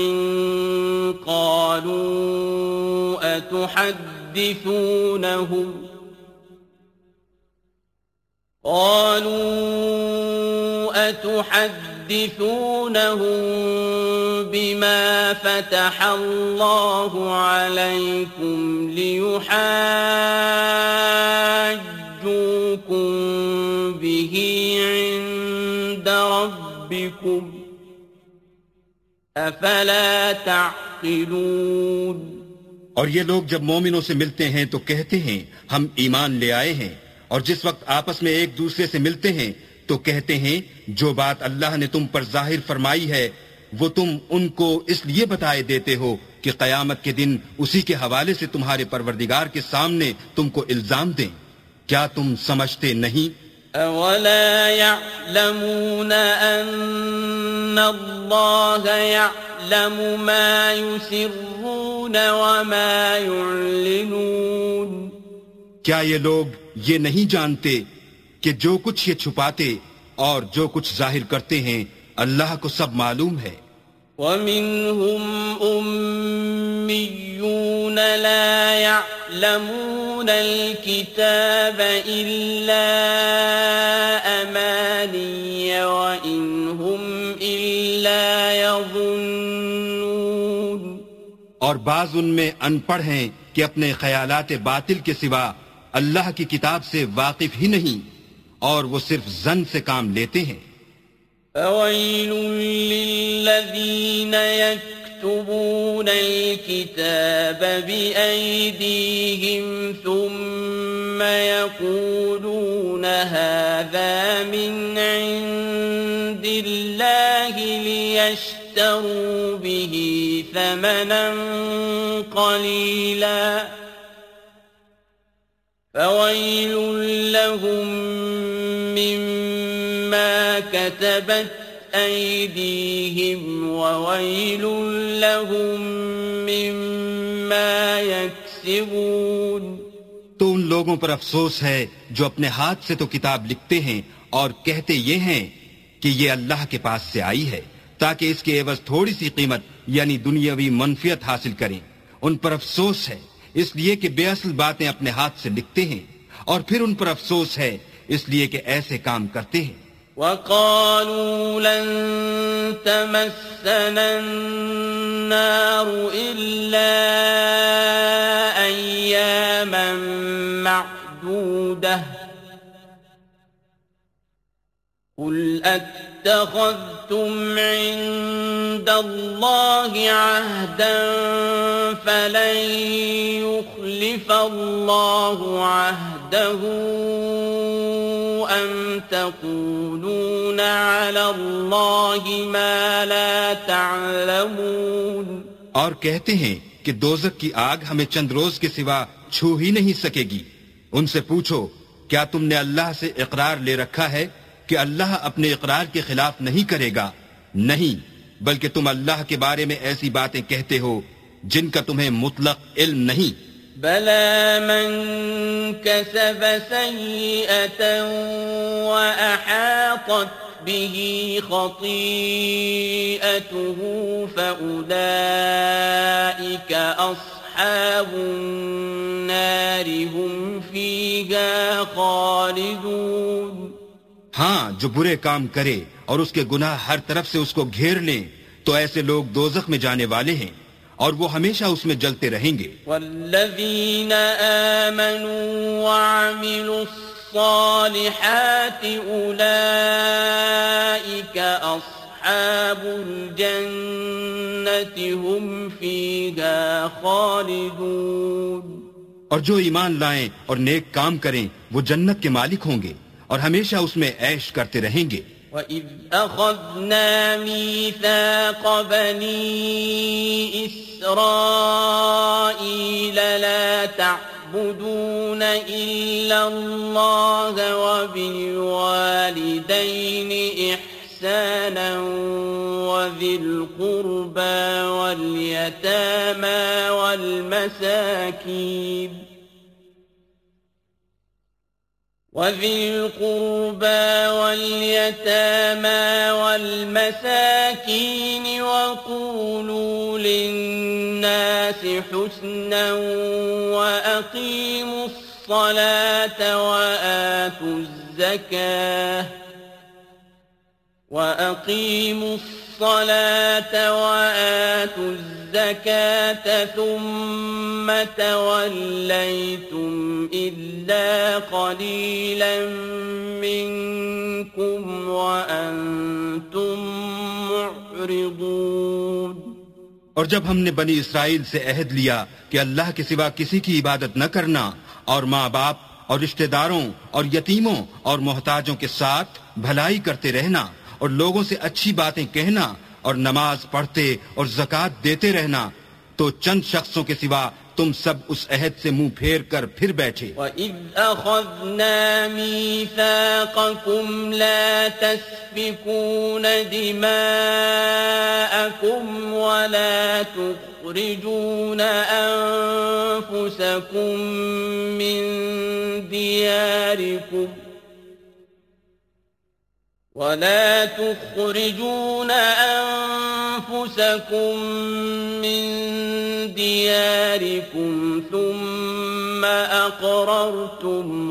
قالوا أتحدثونهم بما فتح الله عليكم ليحاجوكم به عند ربكم افلا تعقلون. اور یہ لوگ جب مومنوں سے ملتے ہیں تو کہتے ہیں ہم ایمان لے آئے ہیں، اور جس وقت آپس میں ایک دوسرے سے ملتے ہیں تو کہتے ہیں جو بات اللہ نے تم پر ظاہر فرمائی ہے وہ تم ان کو اس لیے بتائے دیتے ہو کہ قیامت کے دن اسی کے حوالے سے تمہارے پروردگار کے سامنے تم کو الزام دیں. کیا تم سمجھتے نہیں؟ أَوَلَا يَعْلَمُونَ أَنَّ اللَّهَ يَعْلَمُ مَا يُسِرُّونَ وما يعلنون کیا یہ لوگ یہ نہیں جانتے کہ جو کچھ یہ چھپاتے اور جو کچھ ظاہر کرتے ہیں اللہ کو سب معلوم ہے. ومنهم أميون لا يعلمون الكتاب إلا أماني وإن هم إلا يظنون. اور بعض ان میں ان پڑھ ہیں کہ اپنے خیالات باطل کے سوا اللہ کی کتاب سے واقف ہی نہیں اور وہ صرف ظن سے کام لیتے ہیں. فويل للذين يكتبون الكتاب بأيديهم ثم يقولون هذا من عند الله ليشتروا به ثمنا قليلا فويل لهم مما كتبت أيديهم وويل لهم مما يكسبون. تو ان لوگوں پر افسوس ہے جو اپنے ہاتھ سے تو کتاب لکھتے ہیں اور کہتے یہ ہیں کہ یہ اللہ کے پاس سے آئی ہے تاکہ اس کے عوض تھوڑی سی قیمت یعنی دنیاوی منفیت حاصل کریں. ان پر افسوس ہے اس لیے کہ بے اصل باتیں اپنے ہاتھ سے لکھتے ہیں اور پھر ان پر افسوس ہے اس لیے کہ ایسے کام کرتے ہیں. وقالوا لن تمسنا النار إلا أياما معدودة قل اتخذتم عند الله عهدا فلن يخلف الله عهده أم تقولون على الله ما لا تعلمون. اور کہتے ہیں کہ دوزخ کی آگ ہمیں چند روز کے سوا چھو ہی نہیں سکے گی. ان سے پوچھو کیا تم نے اللہ سے اقرار لے رکھا ہے کہ اللہ اپنے اقرار کے خلاف نہیں کرے گا؟ نہیں، بلکہ تم اللہ کے بارے میں ایسی باتیں کہتے ہو جن کا تمہیں مطلق علم نہیں. بلى من كسب سيئة وأحاطت به خطيئته فأولئك أصحاب النار هم فيها خالدون. ہاں، جو برے کام کرے اور اس کے گناہ ہر طرف سے اس کو گھیر لیں تو ایسے لوگ دوزخ میں جانے والے ہیں اور وہ ہمیشہ اس میں جلتے رہیں گے. والذین آمنوا وعملوا الصالحات اولئک اصحاب الجنة هم فیہا خالدون. اور جو ایمان لائیں اور نیک کام کریں وہ جنت کے مالک ہوں گے اور ہمیشہ اس میں عیش کرتے رہیں گے. وَإِذْ أَخَذْنَا مِيثَاقَ بَنِي إِسْرَائِيلَ لَا تَعْبُدُونَ إِلَّا اللَّهَ وَبِالْوَالِدَيْنِ إِحْسَانًا وَذِي الْقُرْبَى وَالْيَتَامَى والمساكين وقولوا للناس حسنا وأقيموا الصلاة وآتوا الزكاة ثم توليتم إلا قليلا منكم وأنتم معرضون. اور جب ہم نے بنی اسرائیل سے عہد لیا کہ اللہ کے سوا کسی کی عبادت نہ کرنا اور ماں باپ اور رشتہ داروں اور یتیموں اور محتاجوں کے ساتھ بھلائی کرتے رہنا اور لوگوں سے اچھی باتیں کہنا اور نماز پڑھتے اور زکوٰۃ دیتے رہنا، تو چند شخصوں کے سوا تم سب اس عہد سے منہ پھیر کر پھر بیٹھے. وَإِذْ أَخَذْنَا مِيثَاقَكُمْ لَا تَسْفِكُونَ دِمَاءَكُمْ وَلَا تُخْرِجُونَ أَنفُسَكُمْ من دياركم ثم أقررتم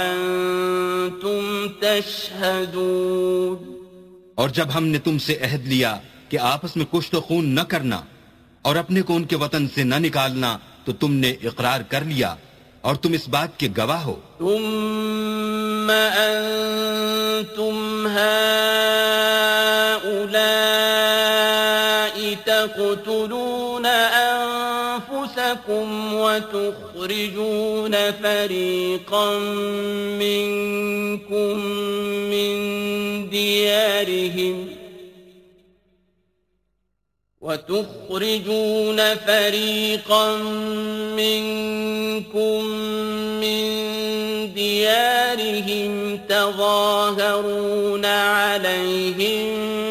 وأنتم تشهدون. اور جب ہم نے تم سے عہد لیا کہ آپس میں کشت و خون نہ کرنا اور اپنے کو ان کے وطن سے نہ نکالنا تو تم نے اقرار کر لیا اور تم اس بات کے گواہ ہو. ثم أنتم هؤلاء تقتلون أنفسكم وتخرجون فريقا منكم من ديارهم تظاهرون عليهم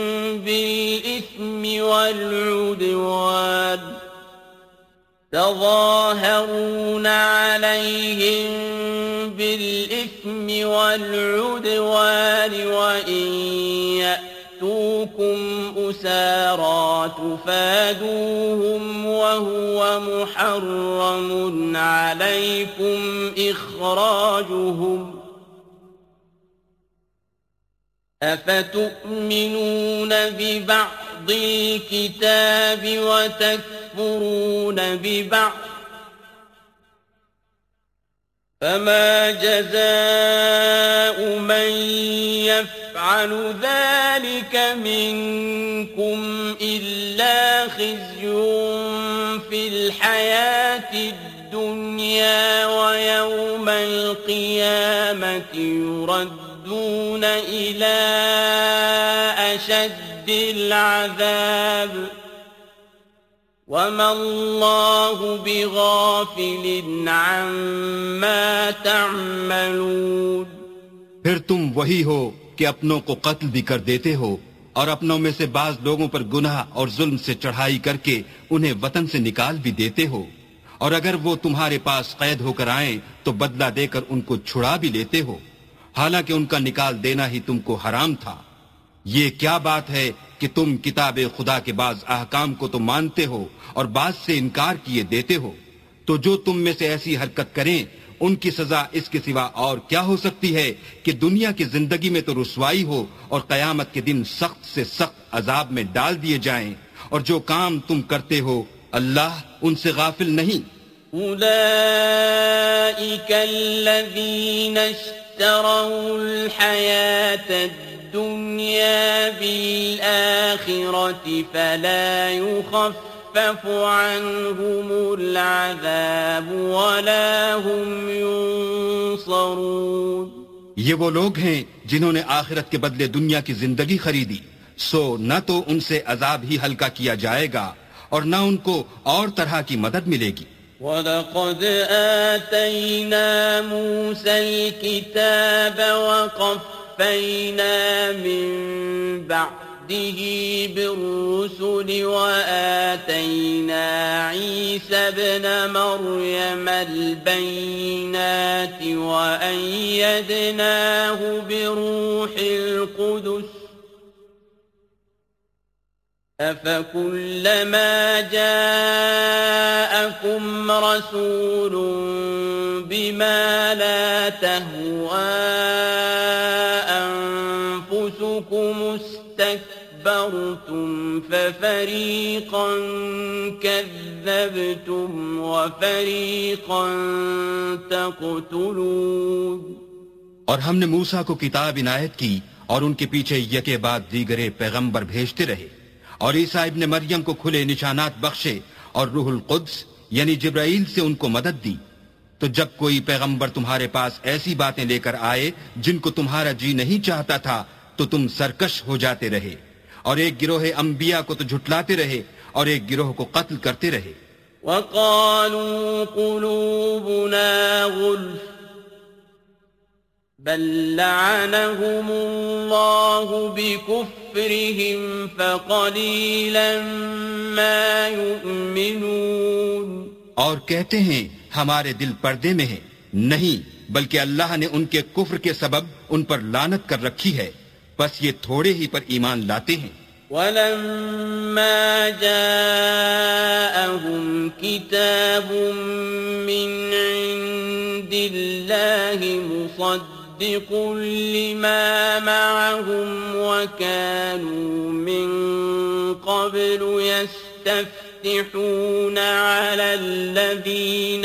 بالإثم والعدوان وإن يأتوكم أسارى تفادوهم وهو محرم عليكم إخراجهم أفتؤمنون ببعض الكتاب وتكفرون ببعض فما جزاء من يفعل ذلك منكم إلا خزي في الحياة الدنيا ويوم القيامة يردون إلى أشد العذاب وما الله بغافل عما تعملون. پھر تم وہی ہو کہ اپنوں کو قتل بھی کر دیتے ہو اور اپنوں میں سے بعض لوگوں پر گناہ اور ظلم سے چڑھائی کر کے انہیں وطن سے نکال بھی دیتے ہو، اور اگر وہ تمہارے پاس قید ہو کر آئیں تو بدلہ دے کر ان کو چھڑا بھی لیتے ہو، حالانکہ ان کا نکال دینا ہی تم کو حرام تھا. یہ کیا بات ہے کہ تم کتاب خدا کے بعض احکام کو تو مانتے ہو اور بعض سے انکار کیے دیتے ہو؟ تو جو تم میں سے ایسی حرکت کریں ان کی سزا اس کے سوا اور کیا ہو سکتی ہے کہ دنیا کی زندگی میں تو رسوائی ہو اور قیامت کے دن سخت سے سخت عذاب میں ڈال دیے جائیں، اور جو کام تم کرتے ہو اللہ ان سے غافل نہیں. أولئك الذين اشتروا الحياة الدنيا بالآخرة فلا يخفف عنهم العذاب ولا هم ينصرون. یہ وہ لوگ ہیں جنہوں نے آخرت کے بدلے دنیا کی زندگی خریدی، سو نہ تو ان سے عذاب ہی ہلکا کیا جائے گا اور نہ ان کو اور طرح کی مدد ملے گی. وَلَقَدْ آتَيْنَا مُوسَى الْكِتَابَ وَقَفَّيْنَا مِن بَعْدِهِ بِالرُّسُلِ وَآتَيْنَا عِيسَى ابْنَ مَرْيَمَ الْبَيِّنَاتِ وَأَيَّدْنَاهُ بِرُوحِ الْقُدُسِ أَفَكُلَّمَا جَاءَكُمْ رَسُولٌ بِمَا لَا تَهْوَى أَنفُسُكُمُ اسْتَكْبَرْتُمْ فَفَرِيقًا كَذَّبْتُمْ وَفَرِيقًا تَقْتُلُونَ. اور ہم نے موسیٰ کو کتاب عنایت کی اور ان کے پیچھے یکے بعد دیگرے پیغمبر بھیجتے رہے، اور عیسیٰ ابن مریم کو کھلے نشانات بخشے اور روح القدس یعنی جبرائیل سے ان کو مدد دی. تو جب کوئی پیغمبر تمہارے پاس ایسی باتیں لے کر آئے جن کو تمہارا جی نہیں چاہتا تھا تو تم سرکش ہو جاتے رہے، اور ایک گروہ انبیاء کو تو جھٹلاتے رہے اور ایک گروہ کو قتل کرتے رہے. وقالوا قلوبنا غلف بل لعنهم الله بكفرهم فقليلا ما يؤمنون. اور کہتے ہیں ہمارے دل پردے میں ہیں. نہیں بلکہ اللہ نے ان کے کفر کے سبب ان پر لعنت کر رکھی ہے، بس یہ تھوڑے ہی پر ایمان لاتے ہیں. وَلَمَّا جَاءَهُمْ كِتَابٌ مِّنْ عِندِ اللَّهِ مُصَدِّقٌ لِّمَا مَعَهُمْ وَكَانُوا مِن قَبْلُ يَسْتَفْتِحُونَ عَلَى الَّذِينَ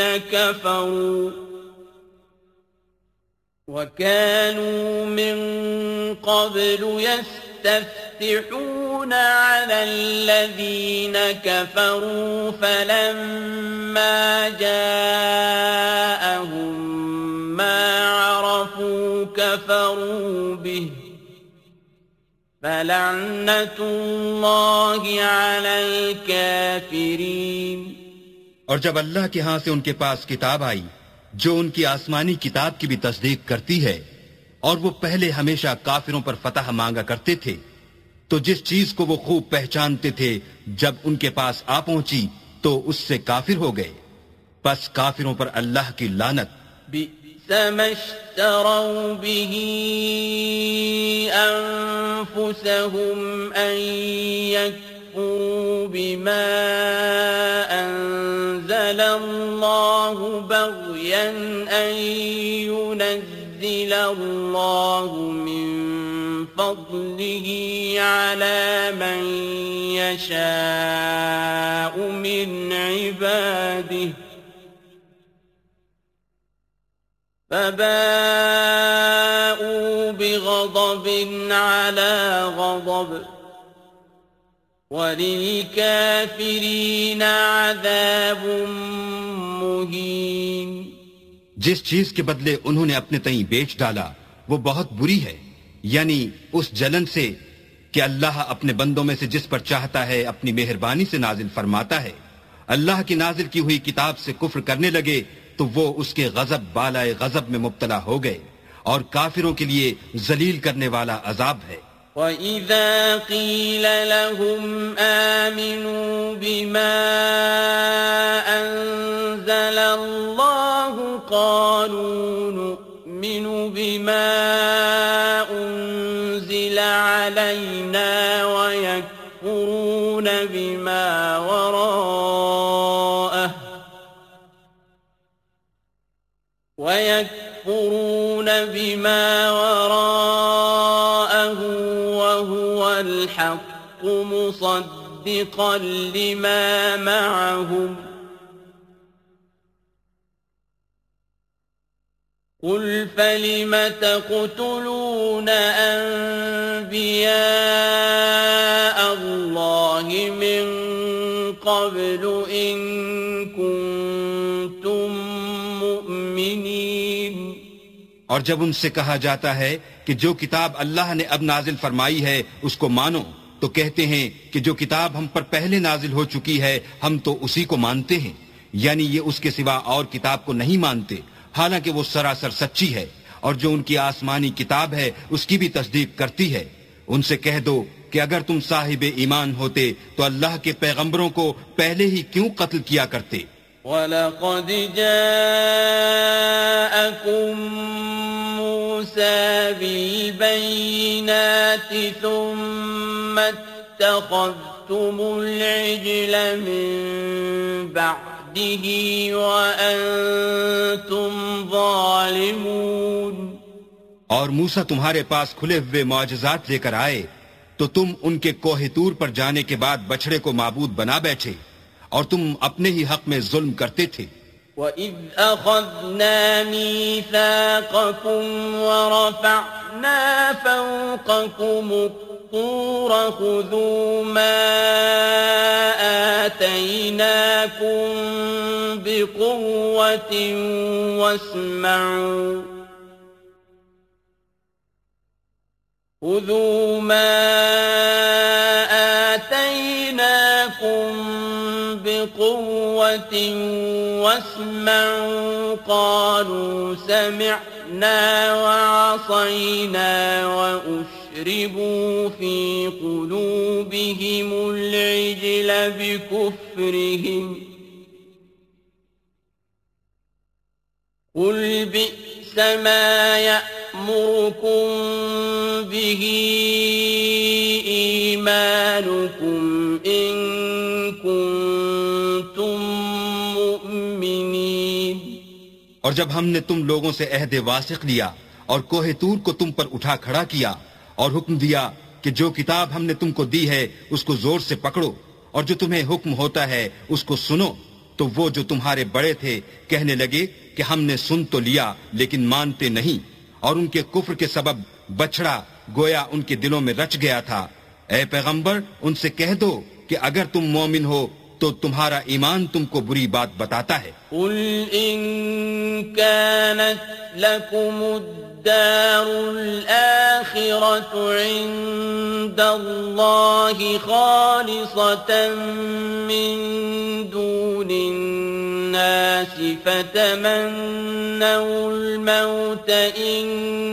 كفروا فلما جاءهم ما عرفوا كفروا به فلعنة الله على الكافرين. اور جب اللہ کے ہاں سے ان کے پاس کتاب آئی جو ان کی آسمانی کتاب کی بھی تصدیق کرتی ہے، اور وہ پہلے ہمیشہ کافروں پر فتح مانگا کرتے تھے، تو جس چیز کو وہ خوب پہچانتے تھے جب ان کے پاس آ پہنچی تو اس سے کافر ہو گئے. پس کافروں پر اللہ کی لعنت. بئس ما اشتروا به أنفسهم أن يكفروا بما أنزل الله بغيا أن ينزل الله من فضله على من يشاء من عباده فباءوا بغضب على غضب وللكافرين عذاب مهين. جس چیز کے بدلے انہوں نے اپنے تئیں بیچ ڈالا وہ بہت بری ہے، یعنی اس جلن سے کہ اللہ اپنے بندوں میں سے جس پر چاہتا ہے اپنی مہربانی سے نازل فرماتا ہے. اللہ کی نازل کی ہوئی کتاب سے کفر کرنے لگے تو وہ اس کے غضب بالائے غضب میں مبتلا ہو گئے، اور کافروں کے لیے ذلیل کرنے والا عذاب ہے. وَإِذَا قِيلَ لَهُمْ آمِنُوا بِمَا أَنزَلَ اللَّهُ قَالُوا نُؤْمِنُ بِمَا أُنزِلَ عَلَيْنَا وَيَكْفُرُونَ بِمَا وَرَاءَهُ وَهُوَ الْحَقُّ مُصَدِّقًا لِمَا مَعَهُمْ. قُلْ فَلِمَ تَقْتُلُونَ أَنبِيَاءَ اللَّهِ مِن قَبْلُ إِن كُنتُم مُّؤْمِنِينَ. اور جب ان سے کہا جاتا ہے کہ جو کتاب اللہ نے اب نازل فرمائی ہے اس کو مانو، تو کہتے ہیں کہ جو کتاب ہم پر پہلے نازل ہو چکی ہے ہم تو اسی کو مانتے ہیں، یعنی یہ اس کے سوا اور کتاب کو نہیں مانتے، حالانکہ وہ سراسر سچی ہے، اور جو ان کی آسمانی کتاب ہے اس کی بھی تصدیق کرتی ہے. ان سے کہہ دو کہ اگر تم صاحب ایمان ہوتے تو اللہ کے پیغمبروں کو پہلے ہی کیوں قتل کیا کرتے. وَلَقَدْ جَاءَكُم مُّوسَىٰ بِالْبَيِّنَاتِ ثُمَّ اتَّخَذْتُمُ الْعِجْلَ مِن بَعْدِهِ وَأَنتُمْ ظَالِمُونَ. اور موسیٰ تمہارے پاس کھلے ہوئے معجزات لے کر آئے تو تم ان کے کوہ طور پر جانے کے بعد بچڑے کو معبود بنا بیٹھے، اور تم اپنے ہی حق میں ظلم کرتے تھے. وَإِذْ أَخَذْنَا مِيثَاقَكُمْ وَرَفَعْنَا فَوْقَكُمُ الطُّورَ خُذُوا مَا آتَيْنَاكُمْ بِقُوَّةٍ وَاسْمَعُوا خُذُوا مَا آتَيْنَاكُمْ بِقُوَّةٍ قوة واسمعوا قالوا سمعنا وعصينا وأشربوا في قلوبهم العجل بكفرهم قل بئس ما يأمركم به إيمانكم إن كنتم مؤمنين۔ اور جب ہم نے تم لوگوں سے عہد واثق لیا اور کوہ طور کو تم پر اٹھا کھڑا کیا اور حکم دیا کہ جو کتاب ہم نے تم کو دی ہے اس کو زور سے پکڑو اور جو تمہیں حکم ہوتا ہے اس کو سنو، تو وہ جو تمہارے بڑے تھے کہنے لگے کہ ہم نے سن تو لیا لیکن مانتے نہیں، اور ان کے کفر کے سبب بچھڑا گویا ان کے دلوں میں رچ گیا تھا۔ اے پیغمبر ان سے کہہ دو کہ اگر تم مومن ہو تو تمہارا ایمان تم کو بری بات بتاتا ہے۔ قل إن كانت لكم الدار الآخرة عند الله خالصة من دون الناس فتمنوا الموت إن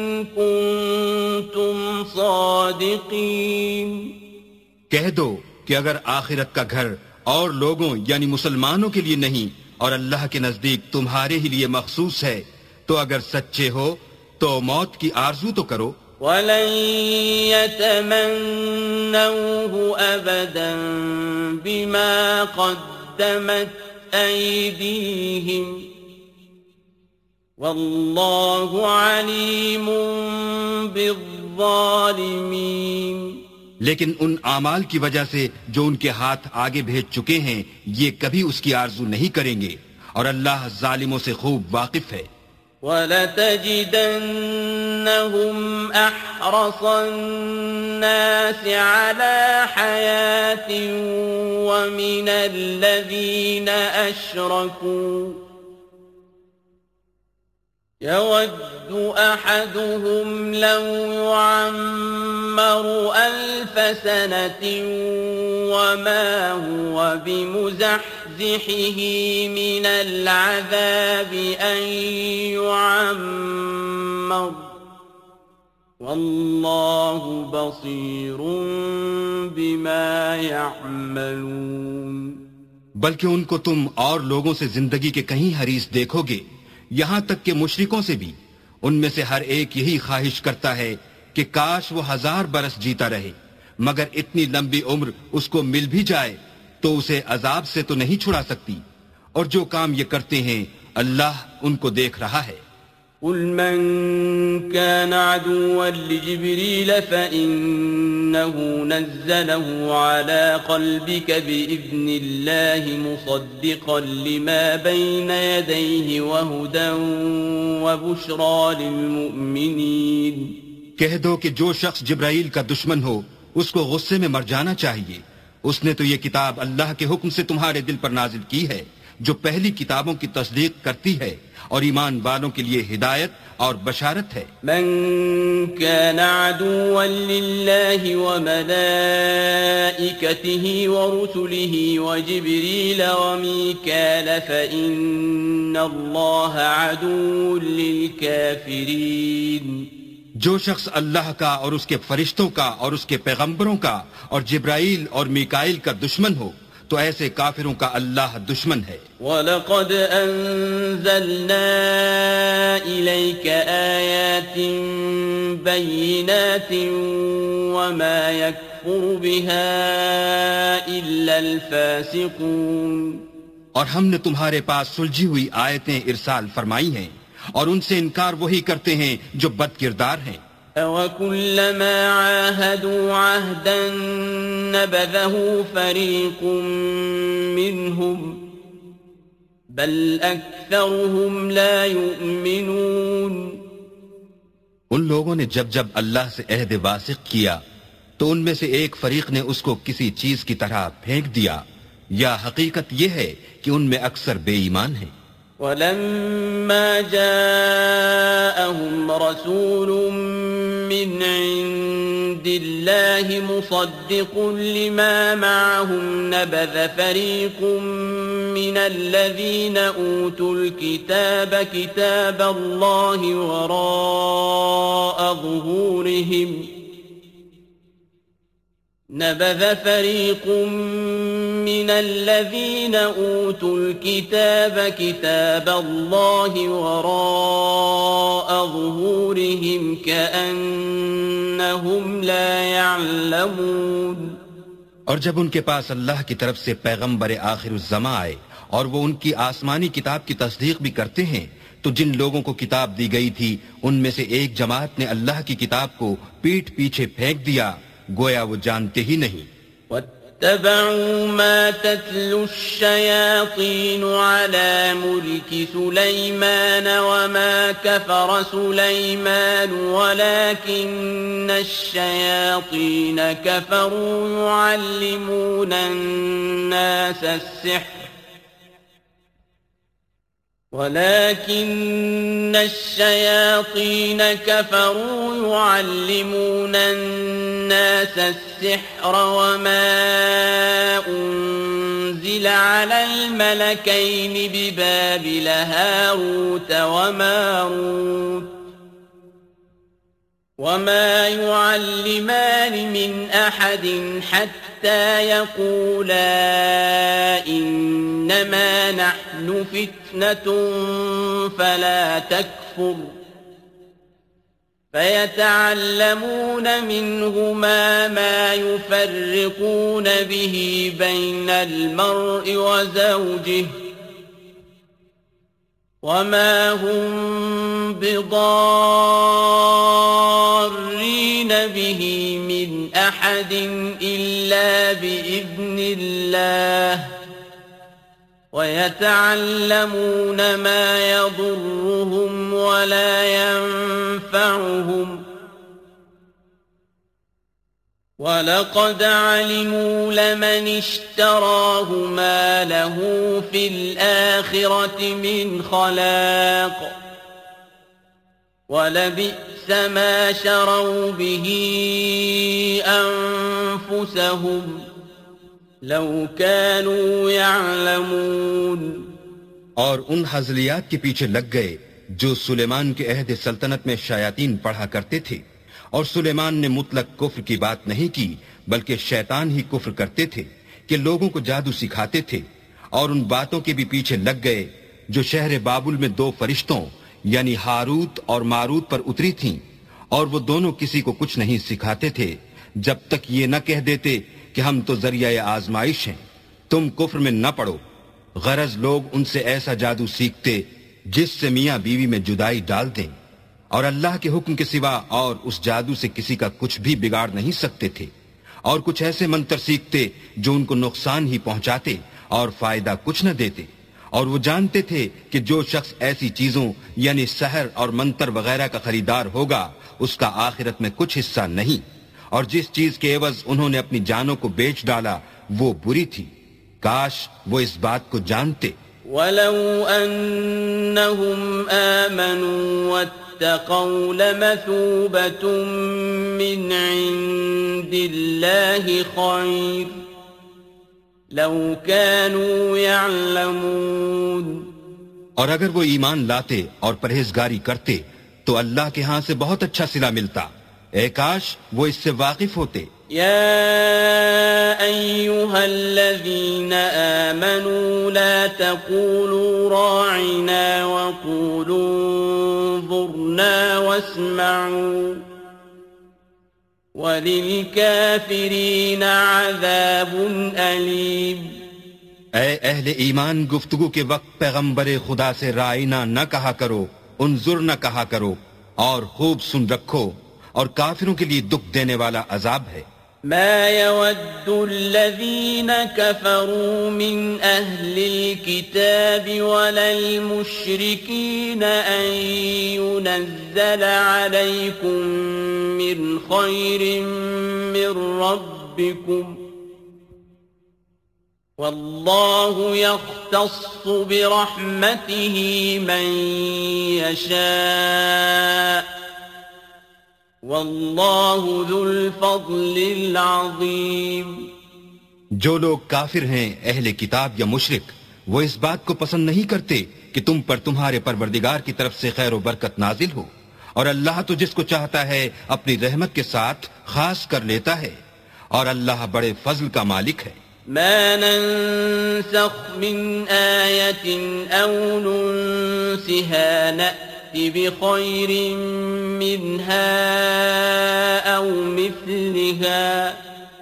كنتم صادقين۔ کہہ دو کہ اگر آخرت کا گھر اور لوگوں یعنی مسلمانوں کے لیے نہیں اور اللہ کے نزدیک تمہارے ہی لیے مخصوص ہے تو اگر سچے ہو تو موت کی آرزو تو کرو۔ وَلَن يَتَمَنَّوْهُ أَبَدًا بِمَا قَدَّمَتْ أَيْدِيهِمْ وَاللَّهُ عَلِيمٌ بِالظَّالِمِينَ۔ لیکن ان اعمال کی وجہ سے جو ان کے ہاتھ آگے بھیج چکے ہیں یہ کبھی اس کی آرزو نہیں کریں گے، اور اللہ ظالموں سے خوب واقف ہے۔ وَلَتَجِدَنَّهُمْ أَحْرَصَ النَّاسِ عَلَى حَيَاةٍ وَمِنَ الَّذِينَ أَشْرَكُوا يَوَدُّ أَحَدُهُمْ لَوْ يُعَمَّرُ 1000 سَنَةٍ وَمَا هُوَ بِمُزَحْزِحِهِ مِنَ الْعَذَابِ أَن يُعَمَّرَ وَاللَّهُ بَصِيرٌ بِمَا يَعْمَلُونَ۔ بلکہ ان کو تم اور لوگوں سے زندگی کے کہیں حریص دیکھو گے، یہاں تک کہ مشرکوں سے بھی۔ ان میں سے ہر ایک یہی خواہش کرتا ہے کہ کاش وہ 1000 برس جیتا رہے، مگر اتنی لمبی عمر اس کو مل بھی جائے تو اسے عذاب سے تو نہیں چھڑا سکتی، اور جو کام یہ کرتے ہیں اللہ ان کو دیکھ رہا ہے۔ قل من كان عدوا لجبريل فإنه نزله على قلبك بإذن الله مصدقا لما بين يديه وهدى وبشرى للمؤمنين۔ کہہ دو کہ جو شخص جبرائیل کا دشمن ہو اس کو غصے میں مر جانا چاہیے، اس نے تو یہ کتاب اللہ کے حکم سے تمہارے دل پر نازل کی ہے جو پہلی کتابوں کی تصدیق کرتی ہے اور ایمان والوں کے لیے ہدایت اور بشارت ہے۔ من كان عدوا لله وملائكته ورسله وجبريل وميكال فإن الله عدو للكافرين۔ جو شخص اللہ کا اور اس کے فرشتوں کا اور اس کے پیغمبروں کا اور جبرائیل اور میکائیل کا دشمن ہو تو ایسے کافروں کا اللہ دشمن ہے۔ وَلَقَدْ أَنزَلْنَا إِلَيْكَ آيَاتٍ بَيِّنَاتٍ وَمَا يَكْفُرُ بِهَا إِلَّا الْفَاسِقُونَ۔ اور ہم نے تمہارے پاس سلجھی ہوئی آیتیں ارسال فرمائی ہیں اور ان سے انکار وہی کرتے ہیں جو بد کردار ہیں۔ أَوَكُلَّمَا عَاهَدُوا عَهْدًا نَبَذَهُ فَرِيقٌ مِّنْهُمْ بَلْ أَكْثَرُهُمْ لَا يُؤْمِنُونَ۔ ان لوگوں نے جب جب اللہ سے عہد واثق کیا تو ان میں سے ایک فریق نے اس کو کسی چیز کی طرح پھینک دیا، یا حقیقت یہ ہے کہ ان میں اکثر بے ایمان ہیں۔ ولما جاءهم رسول من عند الله مصدق لما معهم نبذ فريق من الذين أوتوا الكتاب كتاب الله وراء ظهورهم نبذ فريق من الذين أوتوا الكتاب كتاب الله وراء ظهورهم كأنهم لا يعلمون. اور جب ان کے پاس اللہ کی طرف سے پیغمبر آخر الزماں آئے اور وہ ان کی آسمانی کتاب کی تصدیق بھی کرتے ہیں تو جن لوگوں کو کتاب دی گئی تھی ان میں سے ایک جماعت نے اللہ کی کتاب کو پیٹھ پیچھے پھینک دیا گویا وہ جانتے ہی نہیں. واتبعوا ما تتلو الشياطين على ملك سليمان وما كفر سليمان ولكن الشياطين كفروا يعلمون الناس السحر وما أنزل على الملكين ببابل هاروت وماروت وما يعلمان من أحد حتى يقولا إنما نحن فتنة فلا تكفر فيتعلمون منهما ما يفرقون به بين المرء وزوجه وما هم بضارين به من أحد إلا بإذن الله ويتعلمون ما يضرهم ولا ينفعهم وَلَقَدْ عَلِمُوا لَمَنِ اشْتَرَاهُ مَا لَهُ فِي الْآخِرَةِ مِنْ خَلَاقٍ وَلَبِئْسَ مَا شَرَوْا بِهِ أَنفُسَهُمْ لَوْ كَانُوا يَعْلَمُونَ. اور ان حضلیات کے پیچھے لگ گئے جو سلیمان کے عہد سلطنت میں شیاطین پڑھا کرتے تھے، اور سلیمان نے مطلق کفر کی بات نہیں کی بلکہ شیطان ہی کفر کرتے تھے کہ لوگوں کو جادو سکھاتے تھے، اور ان باتوں کے بھی پیچھے لگ گئے جو شہر بابل میں دو فرشتوں یعنی ہاروت اور ماروت پر اتری تھیں، اور وہ دونوں کسی کو کچھ نہیں سکھاتے تھے جب تک یہ نہ کہہ دیتے کہ ہم تو ذریعہ آزمائش ہیں، تم کفر میں نہ پڑو. غرض لوگ ان سے ایسا جادو سیکھتے جس سے میاں بیوی میں جدائی ڈال دیں، اور اللہ کے حکم کے سوا اور اس جادو سے کسی کا کچھ بھی بگاڑ نہیں سکتے تھے، اور کچھ ایسے منتر سیکھتے جو ان کو نقصان ہی پہنچاتے اور فائدہ کچھ نہ دیتے. اور وہ جانتے تھے کہ جو شخص ایسی چیزوں یعنی سحر اور منتر وغیرہ کا خریدار ہوگا اس کا آخرت میں کچھ حصہ نہیں، اور جس چیز کے عوض انہوں نے اپنی جانوں کو بیچ ڈالا وہ بری تھی. کاش وہ اس بات کو جانتے. وَلَوْ أَنَّهُمْ آمَنُوا وَاتَّقَوْا لَمَثُوبَةٌ مِّنْ عِندِ اللَّهِ خَيْرٌ لَوْ كَانُوا يَعْلَمُونَ. اور اگر وہ ایمان لاتے اور پرہیزگاری کرتے تو اللہ کے ہاں سے بہت اچھا صلہ ملتا. اے کاش وہ اس سے واقف ہوتے. يا أيها الذين آمنوا لا تقولوا راعنا وقولوا انظرنا واسمعوا وللكافرين عذاب أليم. اے اہل ایمان، گفتگو کے وقت پیغمبر خدا سے رائنا نہ کہا کرو، انظر نہ کہا کرو، اور خوب سن رکھو، اور کافروں کے لیے دکھ دینے والا عذاب ہے. ما يود الذين كفروا من أهل الكتاب ولا المشركين أن ينزل عليكم من خير من ربكم والله يختص برحمته من يشاء والله ذو الفضل العظيم. جو لوگ کافر ہیں اہل کتاب یا مشرک وہ اس بات کو پسند نہیں کرتے کہ تم پر تمہارے پروردگار کی طرف سے خیر و برکت نازل ہو، اور اللہ تو جس کو چاہتا ہے اپنی رحمت کے ساتھ خاص کر لیتا ہے، اور اللہ بڑے فضل کا مالک ہے. ما ننسخ من آية أو ننسها نأت بخير منها أو مثلها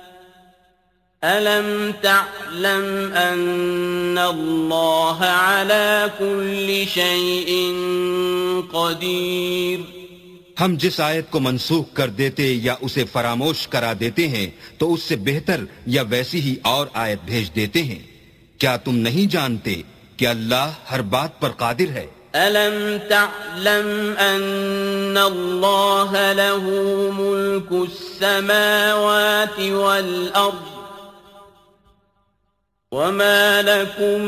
ألم تعلم أن الله على كل شيء قدير. ہم جس آیت کو منسوخ کر دیتے یا اسے فراموش کرا دیتے ہیں تو اس سے بہتر یا ویسی ہی اور آیت بھیج دیتے ہیں. کیا تم نہیں جانتے کہ اللہ ہر بات پر قادر ہے؟ ألم تعلم أن الله له ملك السماوات والأرض وما لكم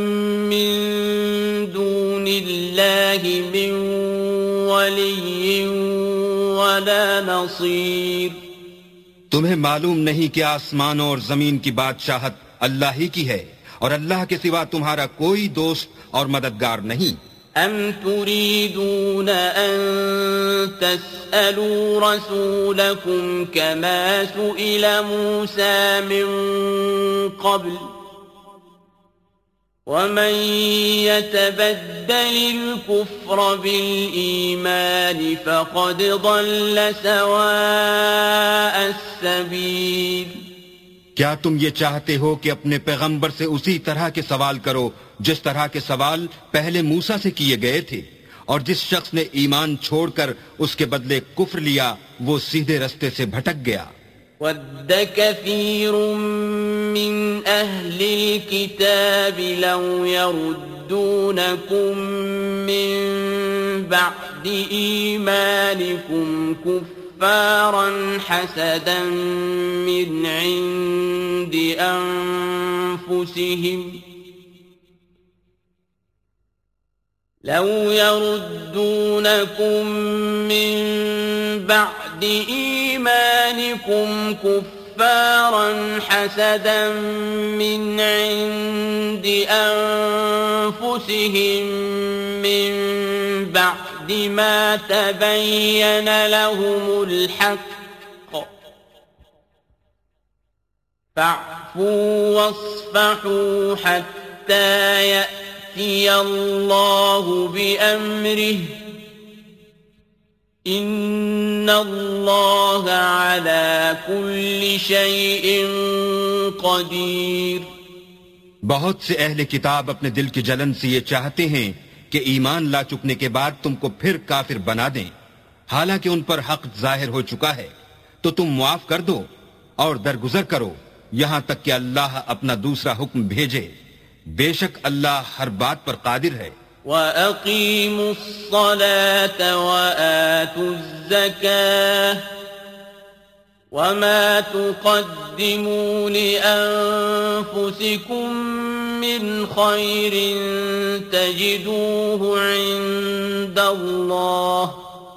من دون الله من ولي ولا نصير. تمہیں معلوم نہیں کہ آسمانوں اور زمین کی بادشاہت اللہ ہی کی ہے اور اللہ کے سوا تمہارا کوئی دوست اور مددگار نہیں. ام تريدون ان تسألوا رسولكم كما سئل موسى من قبل ومن يتبدل الكفر بالإيمان فقد ضل سواء السبيل. کیا تم یہ چاہتے ہو کہ اپنے پیغمبر سے اسی طرح کے سوال کرو جس طرح کے سوال پہلے موسیٰ سے کیے گئے تھے، اور جس شخص نے ایمان چھوڑ کر اس کے بدلے کفر لیا وہ سیدھے رستے سے بھٹک گیا. وَدَّ كَثِيرٌ مِّنْ أَهْلِ الْكِتَابِ لَوْ يَرُدُّونَكُم مِّن بَعْدِ إِيمَانِكُمْ كُفَّارًا حَسَدًا مِّنْ عِندِ أَنفُسِهِمْ لو يردونكم من بعد إيمانكم كفارا حسدا من عند أنفسهم من بعد ما تبين لهم الحق فاعفوا واصفحوا حتى يأتي الله بأمره إن الله على كل شيء قدير. بہت سے اہل کتاب اپنے دل کی جلن سے یہ چاہتے ہیں کہ ایمان لا چکنے کے بعد تم کو پھر کافر بنا دیں، حالانکہ ان پر حق ظاہر ہو چکا ہے. تو تم معاف کر دو اور درگزر کرو یہاں تک کہ اللہ اپنا دوسرا حکم بھیجے. بے شک اللہ ہر بات پر قادر ہے. وَأَقِيمُوا الصَّلَاةَ وَآتُوا الزَّكَاةَ وَمَا تُقَدِّمُوا لِأَنفُسِكُم مِّنْ خَيْرٍ تَجِدُوهُ عِندَ اللَّهِ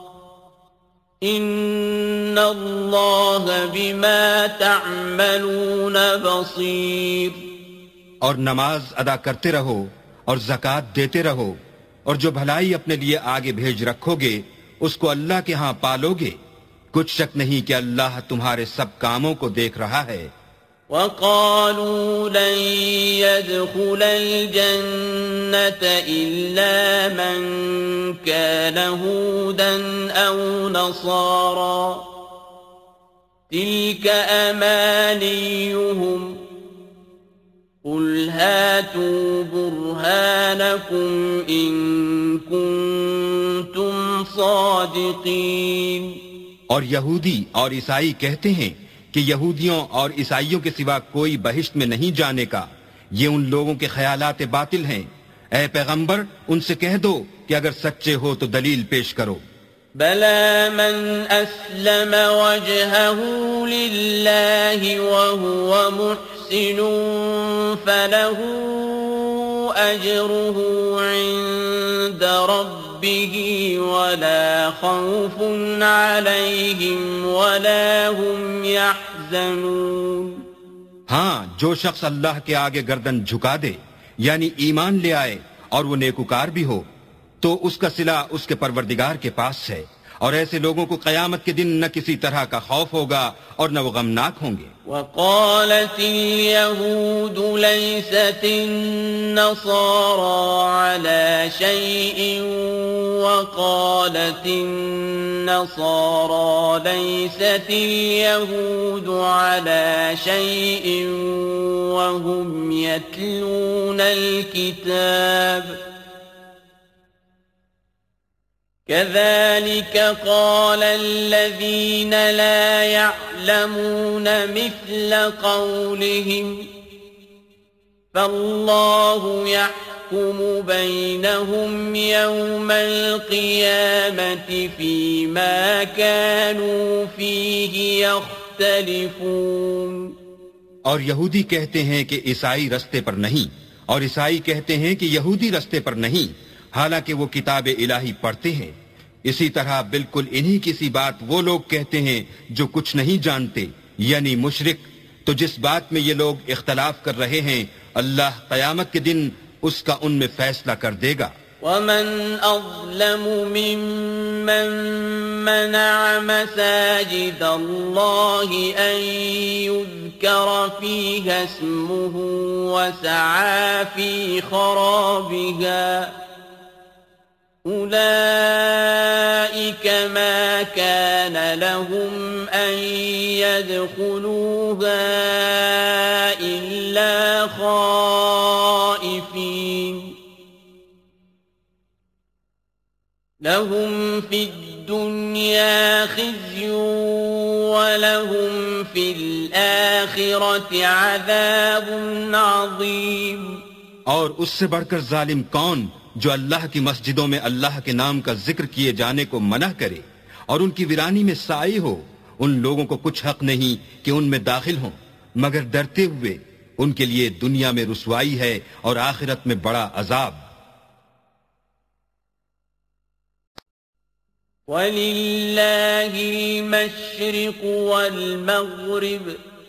إِنَّ اللَّهَ بِمَا تَعْمَلُونَ بَصِيرٌ. اور نماز ادا کرتے رہو اور زکوٰۃ دیتے رہو، اور جو بھلائی اپنے لیے آگے بھیج رکھو گے اس کو اللہ کے ہاں پالو گے. کچھ شک نہیں کہ اللہ تمہارے سب کاموں کو دیکھ رہا ہے. وَقَالُوا لَن يَدْخُلَ الْجَنَّةَ إِلَّا مَن كَانَ هُودًا أَوْ نَصَارَىٰ تِلْكَ أَمَانِيُّهُمْ قُلْ هَاتُوا بُرْهَانَكُمْ إِن كُنتُمْ صَادِقِينَ. اور یہودی اور عیسائی کہتے ہیں کہ یہودیوں اور عیسائیوں کے سوا کوئی بہشت میں نہیں جانے کا. یہ ان لوگوں کے خیالات باطل ہیں. اے پیغمبر ان سے کہہ دو کہ اگر سچے ہو تو دلیل پیش کرو. بَلَى مَنْ أَسْلَمَ وَجْهَهُ لِلَّهِ وَهُوَ مُحْسِنٌ محسن فله أجره عند ربه ولا خوف عليهم ولا هم يحزنون. ہاں، جو شخص اللہ کے آگے گردن جھکا دے یعنی ایمان لے آئے اور وہ نیکوکار بھی ہو تو اس کا صلہ اس کے پروردگار کے پاس ہے، اور ایسے لوگوں کو قیامت کے دن نہ کسی طرح کا خوف ہوگا اور نہ وہ غمناک ہوں گے. وقالت اليهود ليست النصارى على شيء وقالت النصارى ليست اليهود على شيء وهم يتلون الكتاب كذلك قال الذين لا يعلمون مثل قولهم فالله يحكم بينهم يوم القيامة فيما كانوا فيه يختلفون. اور یہودی کہتے ہیں کہ عیسائی رستے پر نہیں، اور عیسائی کہتے ہیں کہ یہودی رستے پر نہیں، حالانکہ وہ کتاب الہی پڑھتے ہیں. اسی طرح بالکل انہی کسی بات وہ لوگ کہتے ہیں جو کچھ نہیں جانتے یعنی مشرک. تو جس بات میں یہ لوگ اختلاف کر رہے ہیں اللہ قیامت کے دن اس کا ان میں فیصلہ کر دے گا. ومن أظلم ممن منع مساجد الله أن يذكر فيها اسمه وسعى في خرابها أولئك ما كان لهم أن يدخلوها إلا خائفين لهم في الدنيا خزي ولهم في الآخرة عذاب عظيم. اور اس سے بڑھ کر ظالم کون جو اللہ کی مسجدوں میں اللہ کے نام کا ذکر کیے جانے کو منع کرے اور ان کی ویرانی میں سائے ہو. ان لوگوں کو کچھ حق نہیں کہ ان میں داخل ہوں مگر ڈرتے ہوئے. ان کے لیے دنیا میں رسوائی ہے اور آخرت میں بڑا عذاب. وَلِلَّهِ الْمَشْرِقُ وَالْمَغْرِبُ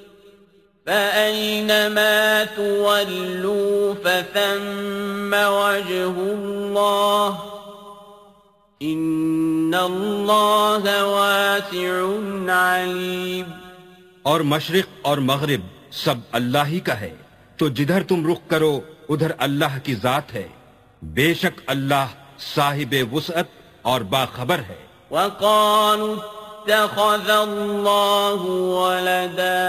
فَأَيْنَمَا تُوَلُّوا فَثَمَّ وَجْهُ اللَّهِ إِنَّ اللَّهَ وَاسِعٌ عَلِيمٌ. اور مشرق اور مغرب سب اللہ ہی کا ہے، تو جدھر تم رخ کرو ادھر اللہ کی ذات ہے. بے شک اللہ صاحب وسعت اور باخبر ہے. وَقَالُوا اتَّخَذَ اللَّهُ وَلَدًا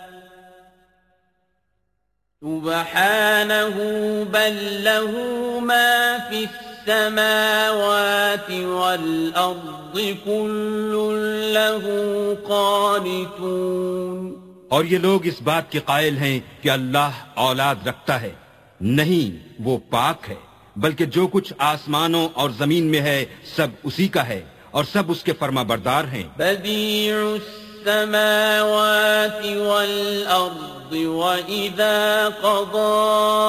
سُبْحَانَهُ بَل لَّهُ مَا فِي السَّمَاوَاتِ وَالْأَرْضِ كُلٌّ لَّهُ قَانِتُونَ. اور یہ لوگ اس بات کے قائل ہیں کہ اللہ اولاد رکھتا ہے. نہیں، وہ پاک ہے، بلکہ جو کچھ آسمانوں اور زمین میں ہے سب اسی کا ہے اور سب اس کے فرما بردار ہیں. بدیع السماوات والارض واذا قضى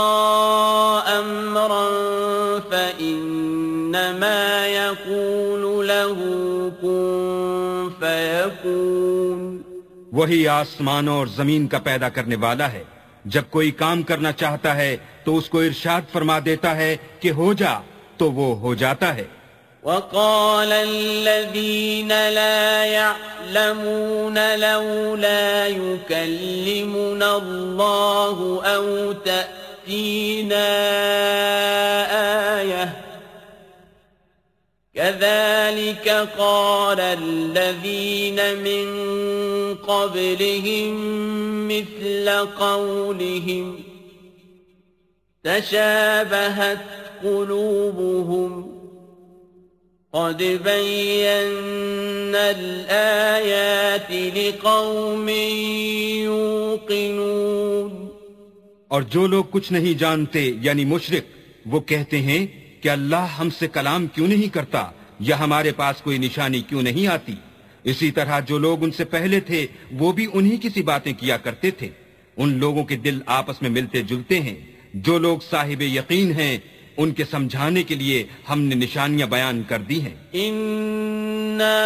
امرا فانما يقول له كن فيكون. وہی آسمانوں اور زمین کا پیدا کرنے والا ہے. جب کوئی کام کرنا چاہتا ہے تو اس کو ارشاد فرما دیتا ہے کہ ہو جا، تو وہ ہو جاتا ہے. وقال الذين لا يعلمون لولا يكلمنا الله أو تأتينا آية كذلك قال الذين من قبلهم مثل قولهم تشابهت قلوبهم قد بينا الآيات لقوم يوقنون. اور جو لوگ کچھ نہیں جانتے یعنی مشرک وہ کہتے ہیں کہ اللہ ہم سے کلام کیوں نہیں کرتا یا ہمارے پاس کوئی نشانی کیوں نہیں آتی. اسی طرح جو لوگ ان سے پہلے تھے وہ بھی انہی کی سی باتیں کیا کرتے تھے. ان لوگوں کے دل آپس میں ملتے جلتے ہیں جو لوگ صاحب یقین ہیں، ان کے سمجھانے کے لیے ہم نے نشانیاں بیان کر دی ہیں۔ اِنَّا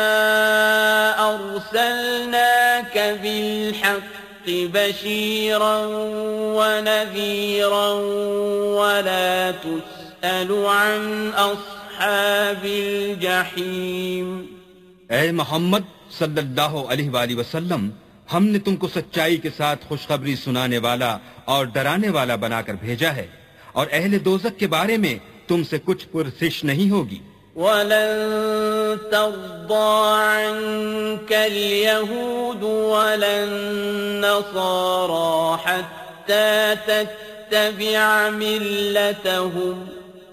أَرْسَلْنَاكَ بِالْحَقِّ بَشِيرًا وَنَذِيرًا وَلَا تُسْأَلُ عَنْ أَصْحَابِ الْجَحِيمِ۔ اے محمد صلی اللہ علیہ وآلہ وسلم، ہم نے تم کو سچائی کے ساتھ خوشخبری سنانے والا اور ڈرانے والا بنا کر بھیجا ہے، اور اہل دوزخ کے بارے میں تم سے کچھ پرسش نہیں ہوگی۔ وَلَن تَرْضَىٰ عَنكَ الْيَهُودُ وَلَا النَّصَارَىٰ حَتَّىٰ تَتَّبِعَ مِلَّتَهُمْ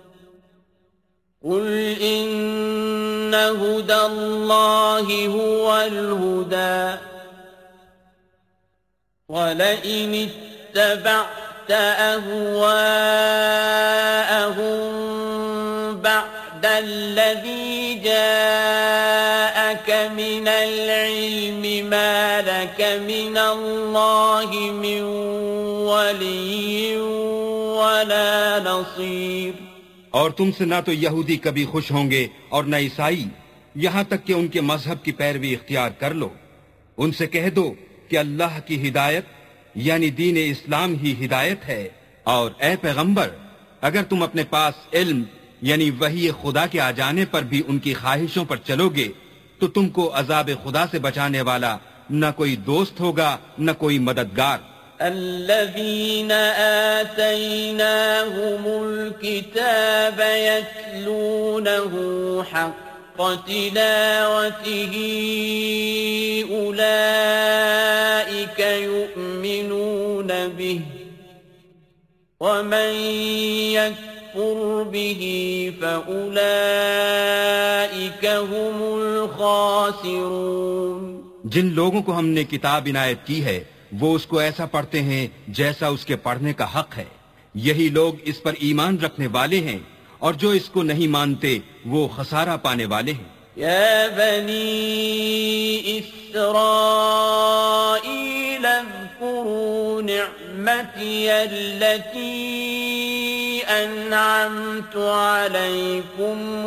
قُلْ إِنَّ هُدَى اللَّهِ هُوَ الْهُدَىٰ وَلَئِنِ اتَّبَعْتَ أَهْوَاءَهُم بَعْدَ الَّذِي جَاءَكَ مِنَ الْعِلْمِ مَا لَكَ مِنَ اللَّهِ مِن وَلِيٍّ وَلَا نَصِيرٍ۔ اور تم سے نہ تو یہودی کبھی خوش ہوں گے اور نہ عیسائی، یہاں تک کہ ان کے مذہب کی پیروی اختیار کر لو۔ ان سے کہہ دو کہ اللہ کی ہدایت یعنی دین اسلام ہی ہدایت ہے، اور اے پیغمبر اگر تم اپنے پاس علم یعنی وحی خدا کے آ جانے پر بھی ان کی خواہشوں پر چلو گے تو تم کو عذاب خدا سے بچانے والا نہ کوئی دوست ہوگا نہ کوئی مددگار۔ الذين آتيناهم الكتاب يتلونه حق تلاوته أولئك يؤمنون به ومن يكفر به فأولئك هم الخاسرون۔ جن لوگوں کو ہم نے کتاب عنایت کی ہے وہ اس کو ایسا پڑھتے ہیں جیسا اس کے پڑھنے کا حق ہے، یہی لوگ اس پر ایمان رکھنے والے ہیں، اور جو اس کو نہیں مانتے وہ خسارہ پانے والے ہیں۔ یا بنی اسرائیل اذکروا نعمتی التي انعمت علیکم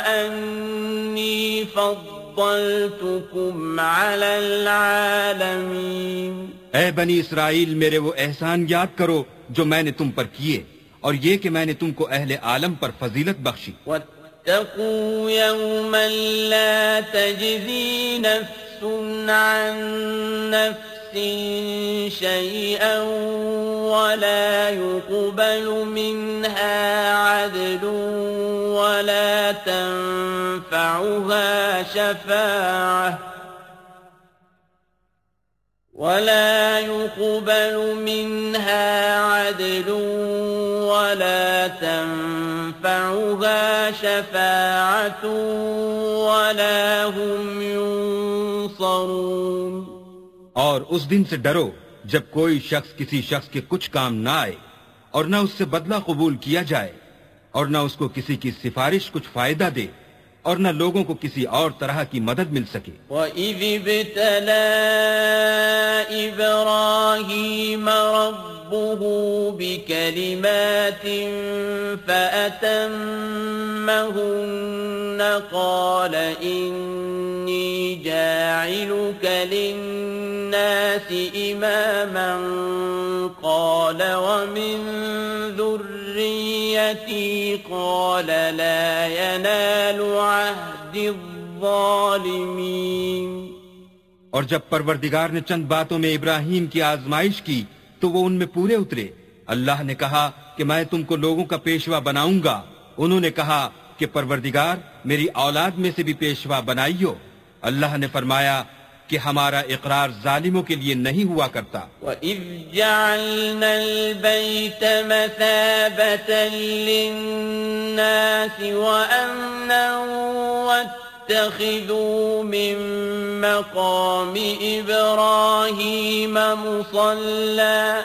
وانی فضلتکم علی العالمین۔ اے بنی اسرائیل، میرے وہ احسان یاد کرو جو میں نے تم پر کیے، اور یہ کہ میں نے تم کو اہل عالم پر فضیلت بخشی۔ واتقوا يوما لا تجزي نفس عن نفس شيئا ولا يقبل منها عدل ولا تنفعها شفاعة ولا هم ينصرون۔ اور اس دن سے ڈرو جب کوئی شخص کسی شخص کے کچھ کام نہ آئے، اور نہ اس سے بدلہ قبول کیا جائے، اور نہ اس کو کسی کی سفارش کچھ فائدہ دے، اور نہ لوگوں کو کسی اور طرح کی مدد مل سکے۔ وَإِذِ ابْتَلَىٰ إِبْرَاهِيمَ رَبُّهُ بِكَلِمَاتٍ فَأَتَمَّهُنَّ قَالَ إِنِّي جَاعِلُكَ لِلنَّاسِ إِمَامًا قَالَ وَمِن ذُرِّيَّتِي قَالَ لَا يَنَالُ عَهْدِ الظَّالِمِينَ۔ اور جب پروردگار نے چند باتوں میں ابراہیم کی آزمائش کی تو وہ ان میں پورے اترے۔ اللہ نے کہا کہ میں تم کو لوگوں کا پیشوا بناؤں گا۔ انہوں نے کہا کہ پروردگار میری اولاد میں سے بھی پیشوا بنائیو۔ اللہ نے فرمایا کہ ہمارا اقرار ظالموں کے لیے نہیں ہوا کرتا۔ وَإِذْ جَعَلْنَا الْبَيْتَ مَثَابَةً لِلنَّاسِ وَأَمْنًا وَاتَّخِذُوا مِن مَّقَامِ إِبْرَاهِيمَ مُصَلًّى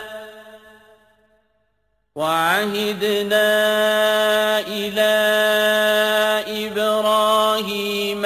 وَعَهِدْنَا إِلَىٰ إِبْرَاهِيمَ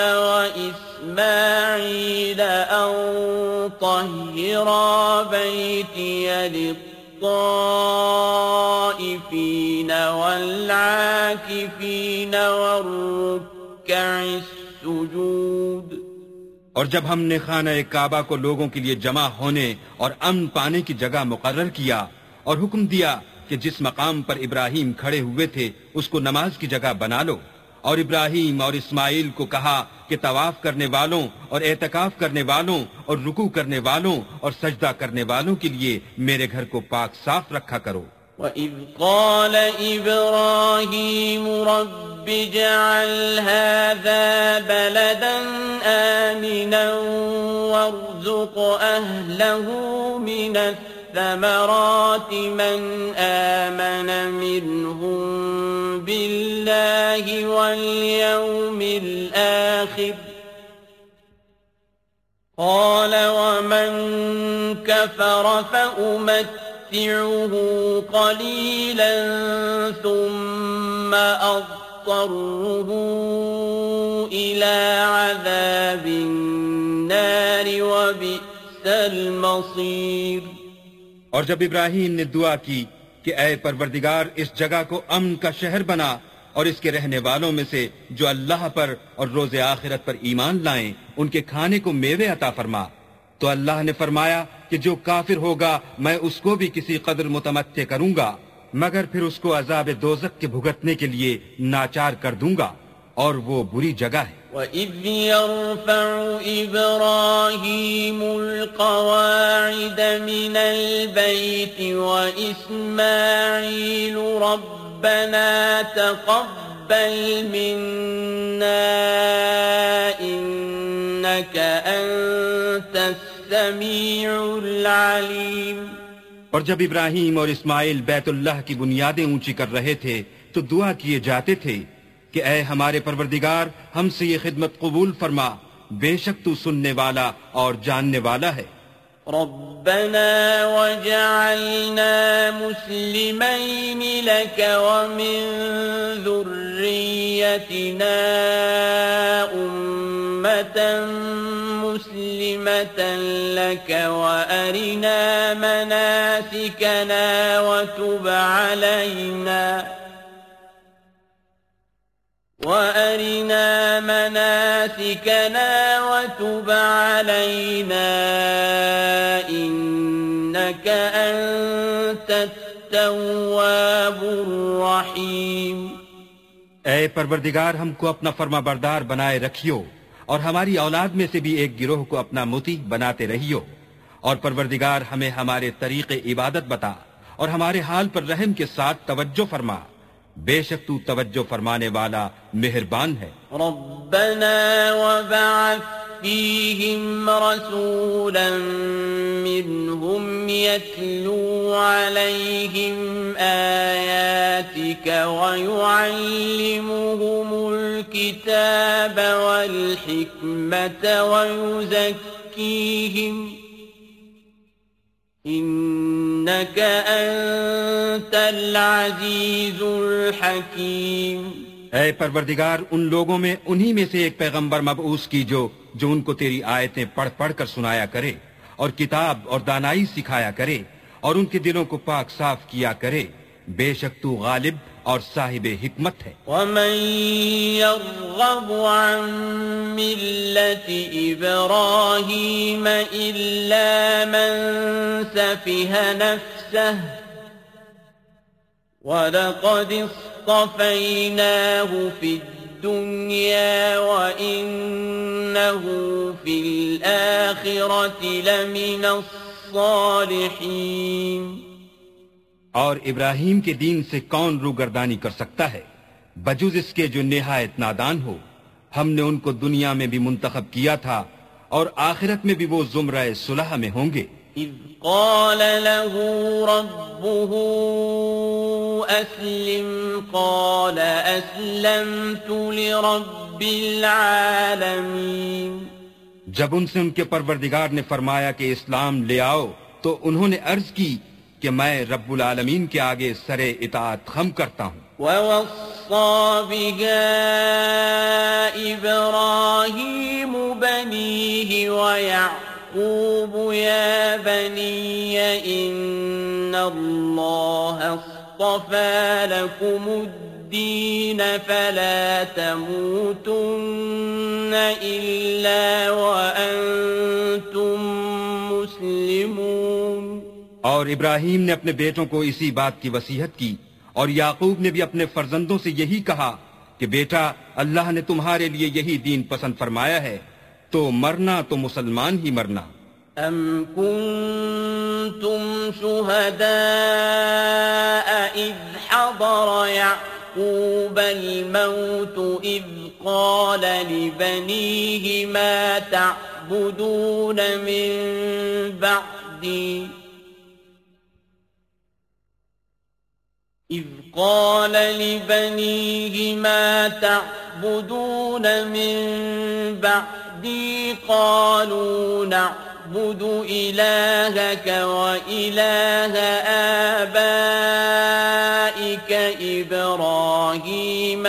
وَإِسْمَاعِيلَ أَن طَهِّرَا بَيْتِيَ للطائفين والعاكفين والركع السجود. اور جب ہم نے خانہ کعبہ کو لوگوں کے لیے جمع ہونے اور امن پانے کی جگہ مقرر کیا اور حکم دیا کہ جس مقام پر ابراہیم کھڑے ہوئے تھے اس کو نماز کی جگہ بنا لو، اور ابراہیم اور اسماعیل کو کہا کہ طواف کرنے والوں اور اعتکاف کرنے والوں اور رکوع کرنے والوں اور سجدہ کرنے والوں کے لیے میرے گھر کو پاک صاف رکھا کرو. وَإِذْ قَالَ إِبْرَاهِيمُ رَبِّ اجْعَلْ هَذَا بَلَدًا آمِنًا وَارْزُقْ أَهْلَهُ مِنَ الثَّمَرَاتِ مَنْ آمَنَ مِنْهُمْ بِاللَّهِ وَالْيَوْمِ الْآخِرِ قَالَ وَمَنْ كَفَرَ فَأُمَتِّعُهُ قَلِيلًا ثُمَّ أَضْطَرُّهُ إِلَى عَذَابِ النَّارِ وَبِئْسَ الْمَصِيرُ. اور جب ابراہیم نے دعا کی کہ اے پروردگار اس جگہ کو امن کا شہر بنا اور اس کے رہنے والوں میں سے جو اللہ پر اور روز آخرت پر ایمان لائیں ان کے کھانے کو میوے عطا فرما، تو اللہ نے فرمایا کہ جو کافر ہوگا میں اس کو بھی کسی قدر متمتع کروں گا، مگر پھر اس کو عذاب دوزخ کے بھگتنے کے لیے ناچار کر دوں گا، اور وہ بری جگہ ہے. وَإِذْ يَرْفَعُ إِبْرَاهِيمُ الْقَوَاعِدَ مِنَ الْبَيْتِ وَإِسْمَاعِيلُ رَبَّنَا تَقَبَّلْ مِنَّا إِنَّكَ أَنْتَ السَّمِيعُ الْعَلِيمُ. اور جب ابراہیم اور اسماعیل بیت اللہ کی بنیادیں اونچی کر رہے تھے تو دعا کیے جاتے تھے کہ اے ہمارے پروردگار ہم سے یہ خدمت قبول فرما، بے شک تو سننے والا اور جاننے والا ہے. ربنا وجعلنا مسلمين لك ومن ذريتنا أمة مسلمة لك وأرنا مناسكنا وتب علينا إنك أنت التواب الرحيم. اے پروردگار ہم کو اپنا فرما بردار بنائے رکھیو اور ہماری اولاد میں سے بھی ایک گروہ کو اپنا مطیع بناتے رہیو، اور پروردگار ہمیں ہمارے طریق عبادت بتا اور ہمارے حال پر رحم کے ساتھ توجہ فرما، بے شک تو توجہ فرمانے والا مہربان ہے. ربنا وبعث فيهم رسولا منهم يتلو عليهم آياتك ويعلمهم الكتاب والحكمة ويزكيهم إنك أنت العزيز الحكيم. اے پروردگار ان لوگوں میں انہی میں سے ایک پیغمبر مبعوث کی جو ان کو تیری آیتیں پڑھ پڑھ کر سنایا کرے اور کتاب اور دانائی سکھایا کرے اور ان کے دلوں کو پاک صاف کیا کرے، بے شک تو غالب اور صاحب حکمت ہے. ومن يرغب عن ملة إبراهيم إلا من سفه نفسه ولقد اصطفيناه في الدنيا وإنه في الآخرة لمن الصالحين. اور ابراہیم کے دین سے کون روگردانی کر سکتا ہے بجز اس کے جو نہایت نادان ہو. ہم نے ان کو دنیا میں بھی منتخب کیا تھا اور آخرت میں بھی وہ زمرہ صلح میں ہوں گے. إذ قال له ربه أسلم قال أسلمت لرب العالمين. جب ان سے ان کے پروردگار نے فرمایا کہ اسلام لے آؤ تو انہوں نے عرض کی کہ میں رب العالمین کے آگے سر اطاعت خم کرتا ہوں. وَوَصَّى بِهَا إِبْرَاهِيمُ بَنِيهِ وَيَعْقُوبُ يَا بَنِيَّ إِنَّ اللہ اصطفى لكم الدین فلا تموتن الا وانتم مسلمون. اور ابراہیم نے اپنے بیٹوں کو اسی بات کی وصیت کی، اور یعقوب نے بھی اپنے فرزندوں سے یہی کہا کہ بیٹا، اللہ نے تمہارے لیے یہی دین پسند فرمایا ہے، تو مرنا تو مسلمان ہی مرنا. ام کنتم شہداء اذ حضر یعقوب الموت اذ قال لبنیہ ما تعبدون من بعدی إذ قال لبنيه ما تعبدون من بعدي قالوا نعبد إلهك وإله آبائك إبراهيم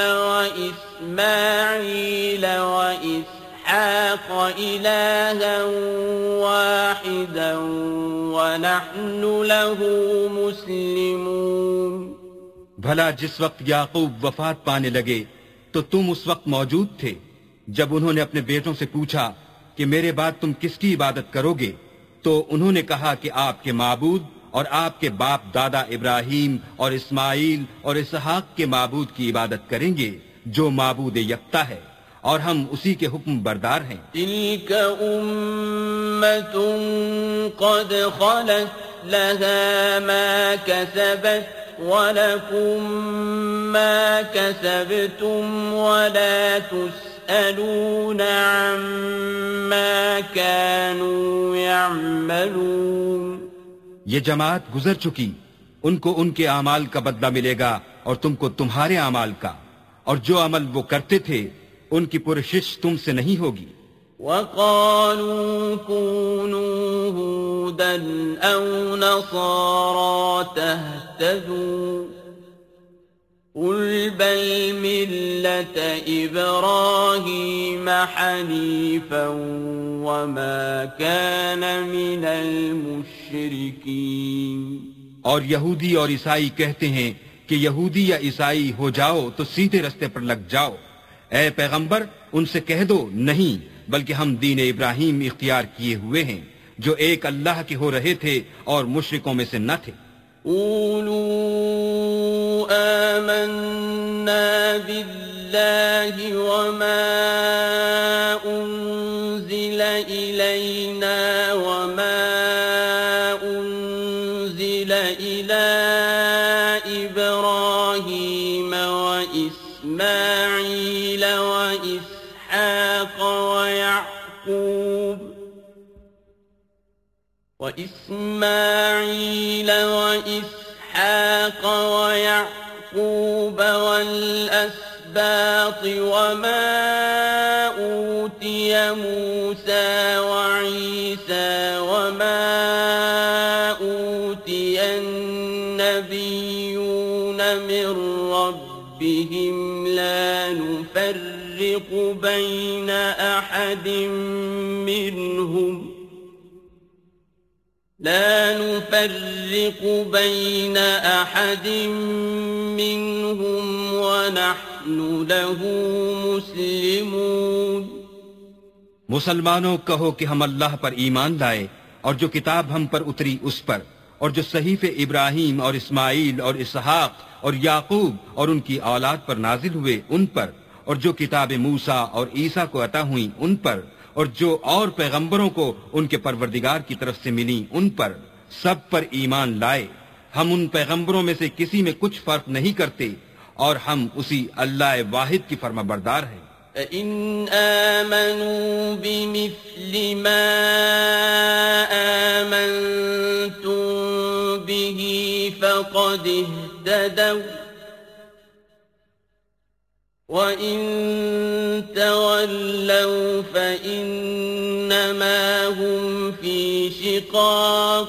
وإسماعيل وإسحاق إلها واحدا ونحن له مسلمون. بھلا جس وقت یعقوب وفات پانے لگے تو تم اس وقت موجود تھے جب انہوں نے اپنے بیٹوں سے پوچھا کہ میرے بعد تم کس کی عبادت کرو گے؟ تو انہوں نے کہا کہ آپ کے معبود اور آپ کے باپ دادا ابراہیم اور اسماعیل اور اسحاق کے معبود کی عبادت کریں گے جو معبود یکتا ہے، اور ہم اسی کے حکم بردار ہیں. تلك أمة قد خلت لها ما كسبت وَلَكُمْ مَا كَسَبْتُمْ وَلَا تُسْأَلُونَ عَمَّا كَانُوا يَعْمَلُونَ. یہ جماعت گزر چکی، ان کو ان کے اعمال کا بدلہ ملے گا اور تم کو تمہارے اعمال کا، اور جو عمل وہ کرتے تھے ان کی پرشش تم سے نہیں ہوگی. وَقَالُوا كُونُوا هُودًا أَوْ نَصَارَىٰ تَهْتَدُوا قُلْ بَلْ مِلَّةَ إِبْرَاهِيمَ حَنِيفًا وَمَا كَانَ مِنَ الْمُشْرِكِينَ. اور یہودی اور عیسائی کہتے ہیں کہ یہودی یا عیسائی ہو جاؤ تو سیدھے رستے پر لگ جاؤ. اے پیغمبر، ان سے کہہ دو نہیں، بلکہ ہم دین ابراہیم اختیار کیے ہوئے ہیں جو ایک اللہ کے ہو رہے تھے اور مشرکوں میں سے نہ تھے. قولوا آمنا بالله وما أنزل إلينا وما أنزل إلى إبراهيم وإسماعيل وإسحاق ويعقوب والأسباط وما أوتي موسى وعيسى وما أوتي النبيون من ربهم لا نفرق بين أحد منهم ونحن له مسلمون. مسلمانوں کہو کہ ہم اللہ پر ایمان لائے اور جو کتاب ہم پر اتری اس پر، اور جو صحیفے ابراہیم اور اسماعیل اور اسحاق اور یعقوب اور ان کی اولاد پر نازل ہوئے ان پر، اور جو کتاب موسیٰ اور عیسیٰ کو عطا ہوئیں ان پر، اور جو اور پیغمبروں کو ان کے پروردگار کی طرف سے ملی ان پر، سب پر ایمان لائے. ہم ان پیغمبروں میں سے کسی میں کچھ فرق نہیں کرتے، اور ہم اسی اللہ واحد کی فرما بردار ہیں. فَإِنْ آمَنُوا بِمِثْلِ مَا آمَنْتُمْ بِهِ فَقَدِ اهْتَدَوْا وَإِنْ تَوَلَّوْا فَإِنَّمَا هُمْ فِي شِقَاقٍ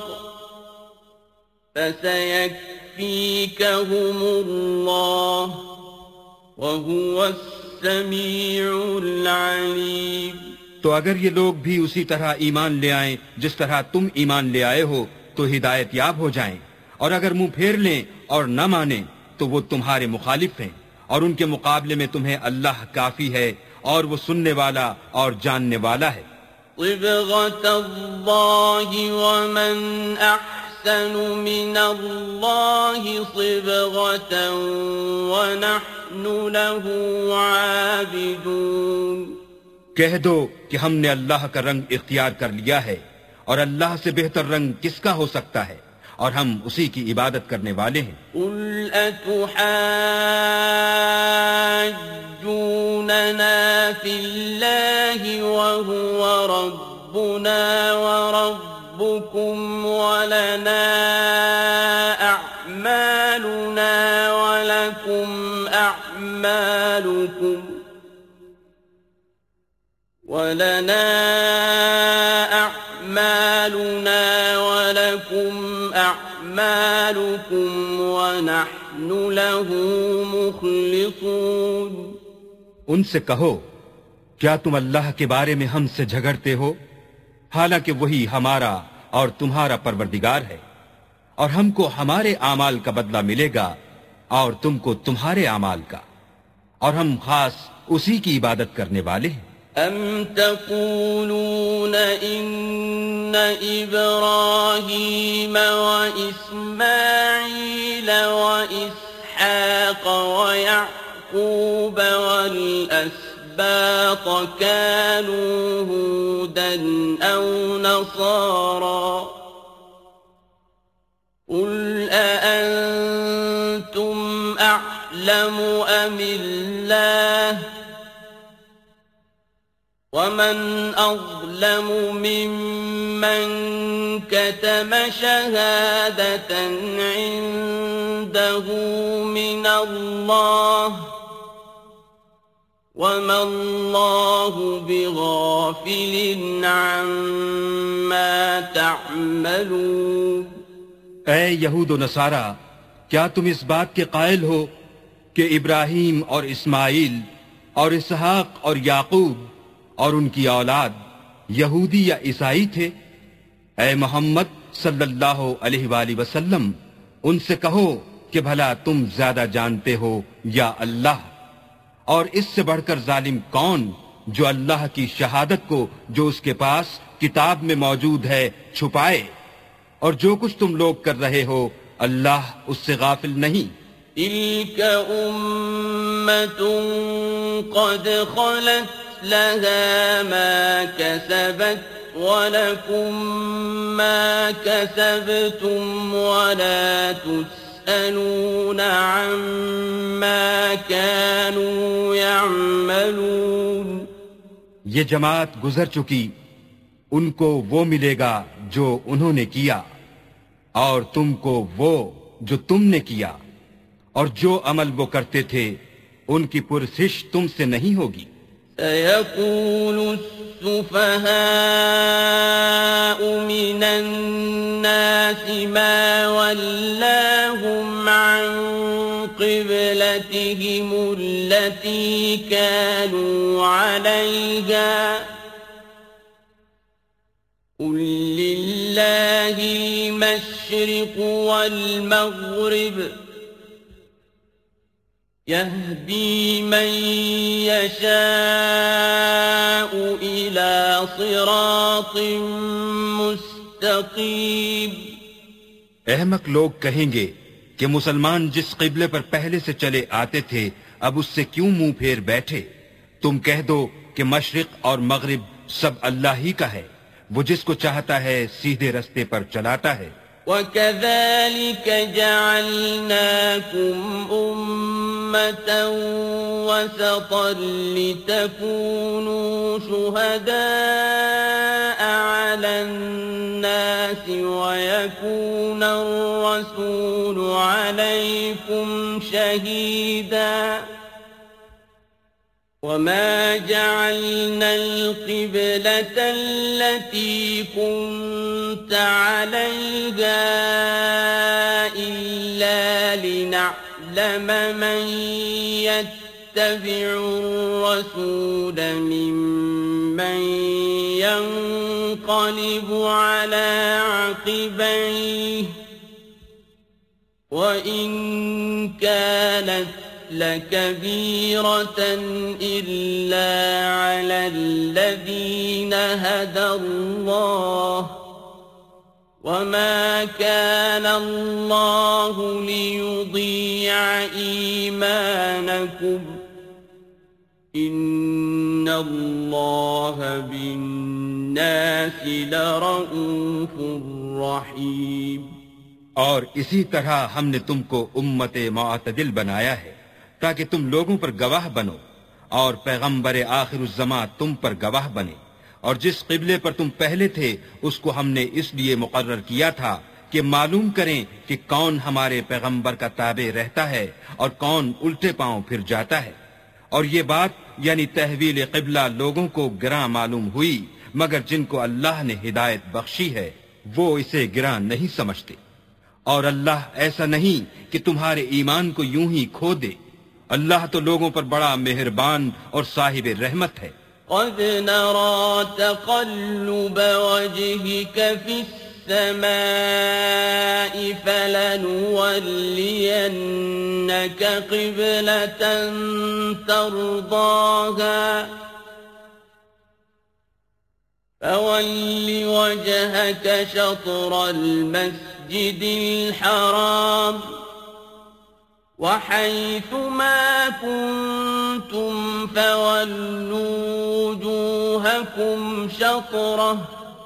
فَسَيَكْفِيكَهُمُ اللَّهُ وَهُوَ السَّمِيعُ الْعَلِيمُ. تو اگر یہ لوگ بھی اسی طرح ایمان لے آئیں جس طرح تم ایمان لے آئے ہو تو ہدایت یاب ہو جائیں، اور اگر منہ پھیر لیں اور نہ مانیں تو وہ تمہارے مخالف ہیں، اور ان کے مقابلے میں تمہیں اللہ کافی ہے، اور وہ سننے والا اور جاننے والا ہے۔ صبغة الله ومن أحسن من الله صبغة ونحن له عابدون۔ کہہ دو کہ ہم نے اللہ کا رنگ اختیار کر لیا ہے، اور اللہ سے بہتر رنگ کس کا ہو سکتا ہے، اور ہم اسی کی عبادت کرنے والے ہیں۔ قل أتحاجوننا في الله وهو ربنا وربكم ولنا أعمالنا ولكم أعمالكم ونحن له مخلصون۔ ان سے کہو کیا تم اللہ کے بارے میں ہم سے جھگڑتے ہو، حالانکہ وہی ہمارا اور تمہارا پروردگار ہے، اور ہم کو ہمارے اعمال کا بدلہ ملے گا اور تم کو تمہارے اعمال کا، اور ہم خاص اسی کی عبادت کرنے والے ہیں۔ أم تقولون إن إبراهيم وإسماعيل وإسحاق ويعقوب والأسباط كانوا هودا أو نصارى قل أأنتم أعلم أم الله ومن أظلم ممن كتم شهادة عنده من الله وما الله بغافل عما تعملون۔ اے یہود و نصارہ، کیا تم اس بات کے قائل ہو کہ ابراہیم اور اسماعیل اور اسحاق اور یعقوب اور ان کی اولاد یہودی یا عیسائی تھے؟ اے محمد صلی اللہ علیہ وآلہ وسلم، ان سے کہو کہ بھلا تم زیادہ جانتے ہو یا اللہ؟ اور اس سے بڑھ کر ظالم کون جو اللہ کی شہادت کو جو اس کے پاس کتاب میں موجود ہے چھپائے؟ اور جو کچھ تم لوگ کر رہے ہو اللہ اس سے غافل نہیں۔ تلك أمة قد خلت لها ما كسبت ولكم ما كسبتم ولا تسألون عما كانوا يعملون۔ یہ جماعت گزر چکی، ان کو وہ ملے گا جو انہوں نے کیا، اور تم کو وہ جو تم نے کیا، اور جو عمل وہ کرتے تھے ان کی پرسش تم سے نہیں ہوگی۔ سيقول السفهاء من الناس ما ولاهم عن قبلتهم التي كانوا عليها قل لله المشرق والمغرب يهدي من يشاء إلى صراط مستقيم۔ احمق لوگ کہیں گے کہ مسلمان جس قبلے پر پہلے سے چلے آتے تھے اب اس سے کیوں منہ پھیر بیٹھے؟ تم کہہ دو کہ مشرق اور مغرب سب اللہ ہی کا ہے، وہ جس کو چاہتا ہے سیدھے رستے پر چلاتا ہے۔ وَكَذَلِكَ جَعَلْنَاكُمْ أُمَّةً وَسَطًا لِتَكُونُوا شُهَدَاءَ عَلَى النَّاسِ وَيَكُونَ الرَّسُولُ عَلَيْكُمْ شَهِيدًا وَمَا جَعَلْنَا الْقِبْلَةَ الَّتِي كُنْتَ عَلَيْهَا إِلَّا لِنَعْلَمَ مَنْ يَتَّبِعُ الرَّسُولَ مِمَّنْ يَنْقَلِبُ عَلَى عَقِبَيْهِ وَإِن كَانَتْ لَكَبِيرَةً إِلَّا عَلَى الَّذِينَ هَدَى اللَّهُ وَمَا كَانَ اللَّهُ لِيُضِيعَ إِيمَانَكُمْ إِنَّ اللَّهَ بِالنَّاسِ لَرَءُوفٌ رَحِيمٌ۔ اور اسی طرح ہم نے تم کو امت معتدل بنایا ہے تاکہ تم لوگوں پر گواہ بنو اور پیغمبر آخر الزمان تم پر گواہ بنے، اور جس قبلے پر تم پہلے تھے اس کو ہم نے اس لیے مقرر کیا تھا کہ معلوم کریں کہ کون ہمارے پیغمبر کا تابع رہتا ہے اور کون الٹے پاؤں پھر جاتا ہے۔ اور یہ بات یعنی تحویل قبلہ لوگوں کو گراں معلوم ہوئی، مگر جن کو اللہ نے ہدایت بخشی ہے وہ اسے گراں نہیں سمجھتے۔ اور اللہ ایسا نہیں کہ تمہارے ایمان کو یوں ہی کھو دے، اللہ تو لوگوں پر بڑا مہربان اور صاحب رحمت ہے۔ قد نرى تقلب وجهك في السماء فلنولينك قبلة ترضاها فول وجهك شطر المسجد الحرام وحيث ما كنتم فولوا وجوهكم شطره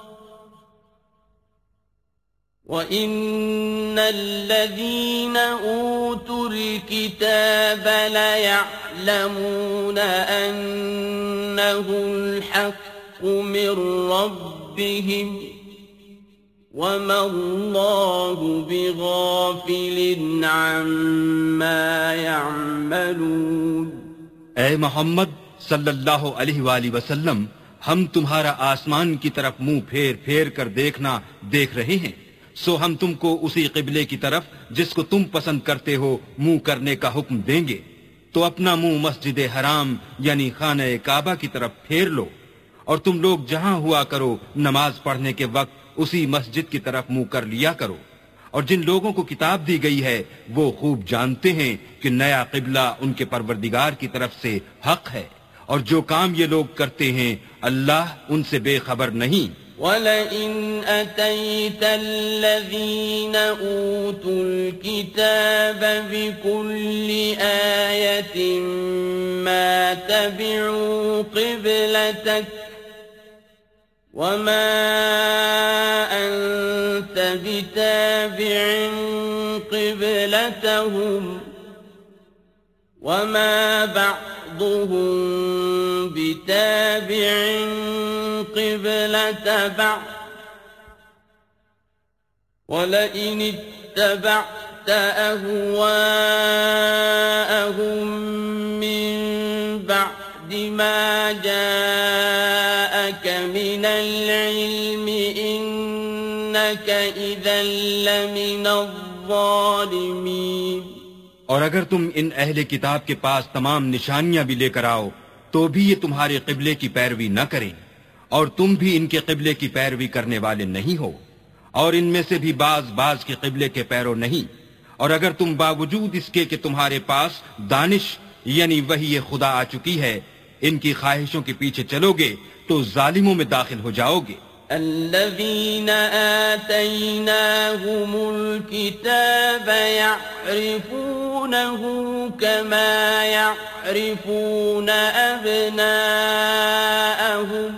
وإن الذين أوتوا الكتاب ليعلمون أنه الحق من ربهم وما الله بغافل عما يعملون۔ اے محمد صلی اللہ علیہ وآلہ وسلم، ہم تمہارا آسمان کی طرف منہ پھیر پھیر کر دیکھنا دیکھ رہے ہیں، سو ہم تم کو اسی قبلے کی طرف جس کو تم پسند کرتے ہو منہ کرنے کا حکم دیں گے، تو اپنا منہ مسجد حرام یعنی خانہ کعبہ کی طرف پھیر لو، اور تم لوگ جہاں ہوا کرو نماز پڑھنے کے وقت اسی مسجد کی طرف منہ کر لیا کرو۔ اور جن لوگوں کو کتاب دی گئی ہے وہ خوب جانتے ہیں کہ نیا قبلہ ان کے پروردگار کی طرف سے حق ہے، اور جو کام یہ لوگ کرتے ہیں اللہ ان سے بے خبر نہیں۔ وَلَئِنْ أَتَيْتَ الَّذِينَ أُوتُوا الْكِتَابَ بِكُلِّ آيَةٍ مَا تَبِعُوا قِبْلَتَكَ وَمَا أَنْتَ بِتَابِعٍ قِبْلَتَهُمْ وَمَا بَعْضُهُمْ بِتَابِعٍ قِبْلَةَ بَعْضٍ وَلَئِنِ اتَّبَعْتَ أَهْوَاءَهُمْ مِنْ بَعْدِ مَا جَاءَكَ مِنَ الْعِلْمِ إِنَّكَ إِذًا لَّمِنَ الظَّالِمِينَ۔ اور اگر تم ان اہل کتاب کے پاس تمام نشانیاں بھی لے کر آؤ تو بھی یہ تمہارے قبلے کی پیروی نہ کریں، اور تم بھی ان کے قبلے کی پیروی کرنے والے نہیں ہو، اور ان میں سے بھی بعض کے قبلے کے پیرو نہیں۔ اور اگر تم باوجود اس کے کہ تمہارے پاس دانش یعنی وحی خدا آ چکی ہے ان کی خواہشوں کے پیچھے چلو گے تو ظالموں میں داخل ہو جاؤ گے۔ الذين آتيناهم الكتاب يعرفونه كما يعرفون أبناءهم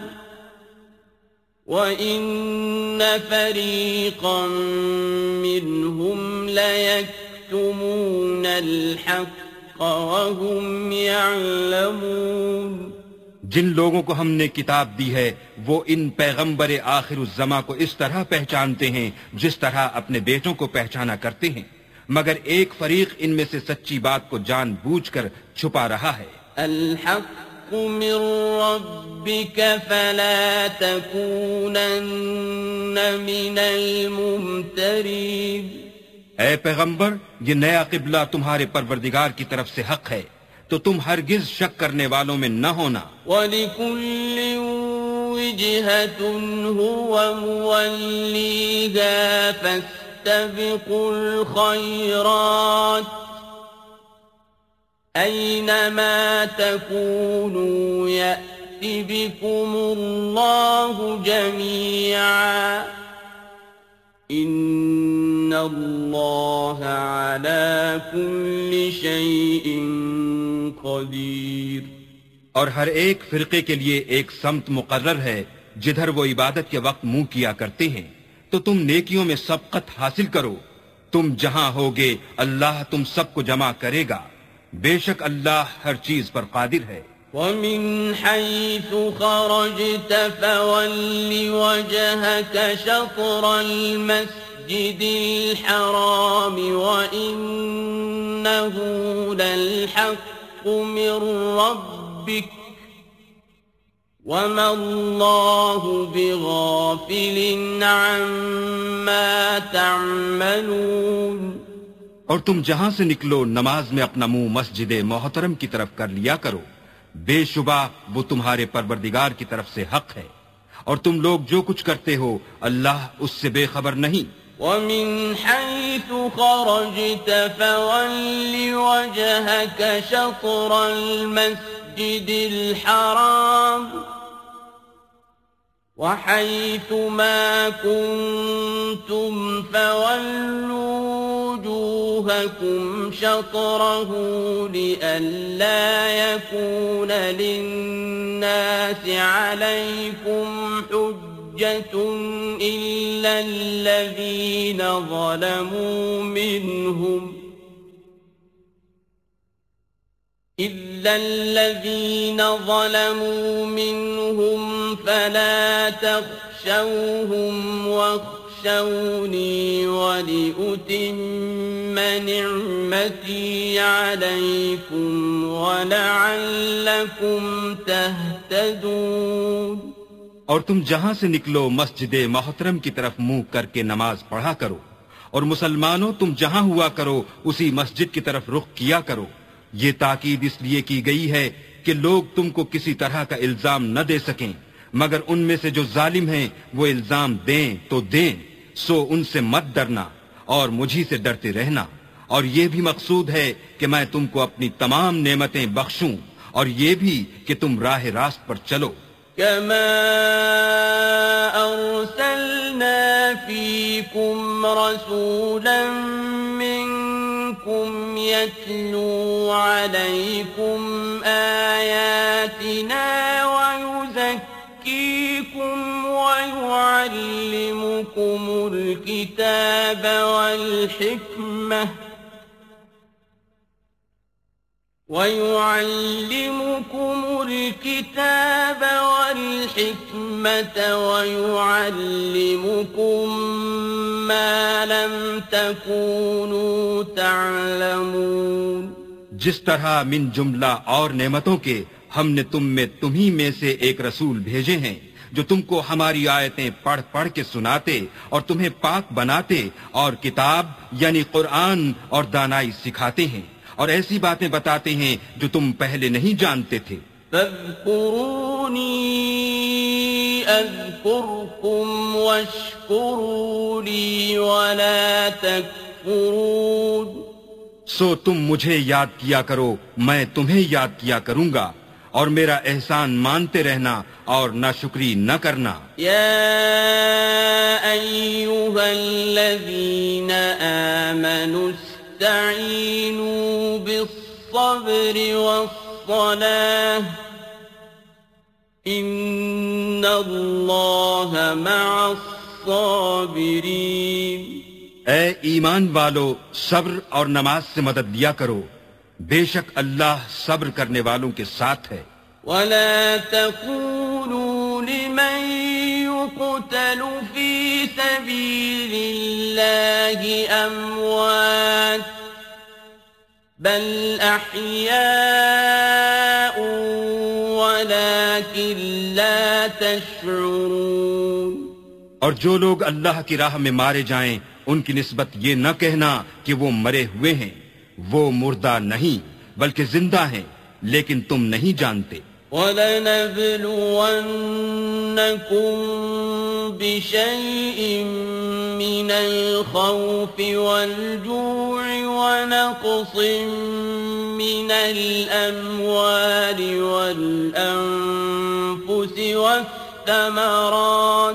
وإن فريقا منهم ليكتمون الحق وهم يعلمون۔ جن لوگوں کو ہم نے کتاب دی ہے وہ ان پیغمبر آخر الزماں کو اس طرح پہچانتے ہیں جس طرح اپنے بیٹوں کو پہچانا کرتے ہیں، مگر ایک فریق ان میں سے سچی بات کو جان بوجھ کر چھپا رہا ہے۔ الحق من ربك فلا تكونن من الممترين۔ اے پیغمبر، یہ نیا قبلہ تمہارے پروردگار کی طرف سے حق ہے تو تم ہرگز شک کرنے والوں میں نہ ہونا۔ وَلِكُلٍّ وِجْهَةٌ هُوَ مُوَلِّيهَا فاستبقوا الخيرات أينما تكونوا يأت بكم الله جميعا إن الله على كل شيء قدير. اور ہر ایک فرقے کے لیے ایک سمت مقرر ہے جدھر وہ عبادت کے وقت منہ کیا کرتے ہیں، تو تم نیکیوں میں سبقت حاصل کرو. تم جہاں ہوگے اللہ تم سب کو جمع کرے گا، بے شک اللہ ہر چیز پر قادر ہے. وَمِنْ حَيْثُ خَرَجْتَ فَوَلِّ وَجْهَكَ شَطْرَ الْمَسْجِدِ الْحَرَامِ وَإِنَّهُ لَلْحَقُّ مِنْ رَبِّكَ وَمَا اللَّهُ بِغَافِلٍ عَمَّا تَعْمَلُونَ. اور تم جہاں سے نکلو نماز میں اپنا منہ مسجد محترم کی طرف کر لیا کرو، بے شبہ وہ تمہارے پروردگار کی طرف سے حق ہے، اور تم لوگ جو کچھ کرتے ہو اللہ اس سے بے خبر نہیں. وَمِنْ حَيْثُ خَرَجْتَ فَوَلِّ وَجْهَكَ شَطْرَ الْمَسْجِدِ الْحَرَامِ وَحَيْثُ مَا كُنْتُمْ فَوَلُّوا وُجُوهَكُمْ شَطْرَهُ لِئَلَّا يَكُونَ لِلنَّاسِ عَلَيْكُمْ حُجَّةٌ إِلَّا الَّذِينَ ظَلَمُوا مِنْهُمْ فَلَا تَخْشَوْهُمْ واخشوني ولأتم نعمتي عليكم ولعلكم تهتدون. اور تم جہاں سے نکلو مسجد محترم کی طرف منہ کر کے نماز پڑھا کرو، اور مسلمانوں تم جہاں ہوا کرو اسی مسجد کی طرف رخ کیا کرو. یہ تاکید اس لیے کی گئی ہے کہ لوگ تم کو کسی طرح کا الزام نہ دے سکیں، مگر ان میں سے جو ظالم ہیں وہ الزام دیں تو دیں، سو ان سے مت ڈرنا اور مجھی سے ڈرتے رہنا. اور یہ بھی مقصود ہے کہ میں تم کو اپنی تمام نعمتیں بخشوں، اور یہ بھی کہ تم راہ راست پر چلو. كما أرسلنا فيكم رسولا منكم يتلو عليكم آياتنا ويزكيكم ويعلمكم الكتاب والحكمة ويعلمكم ما لم تكونوا تعلمون. جس طرح من جملہ اور نعمتوں کے ہم نے تم ہی میں سے ایک رسول بھیجے ہیں جو تم کو ہماری آیتیں پڑھ پڑھ کے سناتے اور تمہیں پاک بناتے اور کتاب یعنی قرآن اور دانائی سکھاتے ہیں اور ایسی باتیں بتاتے ہیں جو تم پہلے نہیں جانتے تھے. فاذکرونی اذکرکم واشکروا لی ولا تکفرون. سو تم مجھے یاد کیا کرو، میں تمہیں یاد کیا کروں گا، اور میرا احسان مانتے رہنا اور ناشکری نہ کرنا. یا ایھا الذین آمنوا استعینوا بالصبر والصلاة ان اللہ مع الصابرین. اے ایمان والو، صبر اور نماز سے مدد لیا کرو، بے شک اللہ صبر کرنے والوں کے ساتھ ہے. ولا تقولوا لمن يقتل في سبيل الله أموات بل أحياء ولكن لا تشعرون. اور جو لوگ اللہ کی راہ میں مارے جائیں ان کی نسبت یہ نہ کہنا کہ وہ مرے ہوئے ہیں، وہ مردہ نہیں بلکہ زندہ ہیں، لیکن تم نہیں جانتے. وَلَنَبْلُوَنَّكُمْ بِشَيْءٍ مِّنَ الْخَوْفِ وَالْجُوعِ وَنَقْصٍ مِّنَ الْأَمْوَالِ وَالْأَنفُسِ وَالثَّمَرَاتِ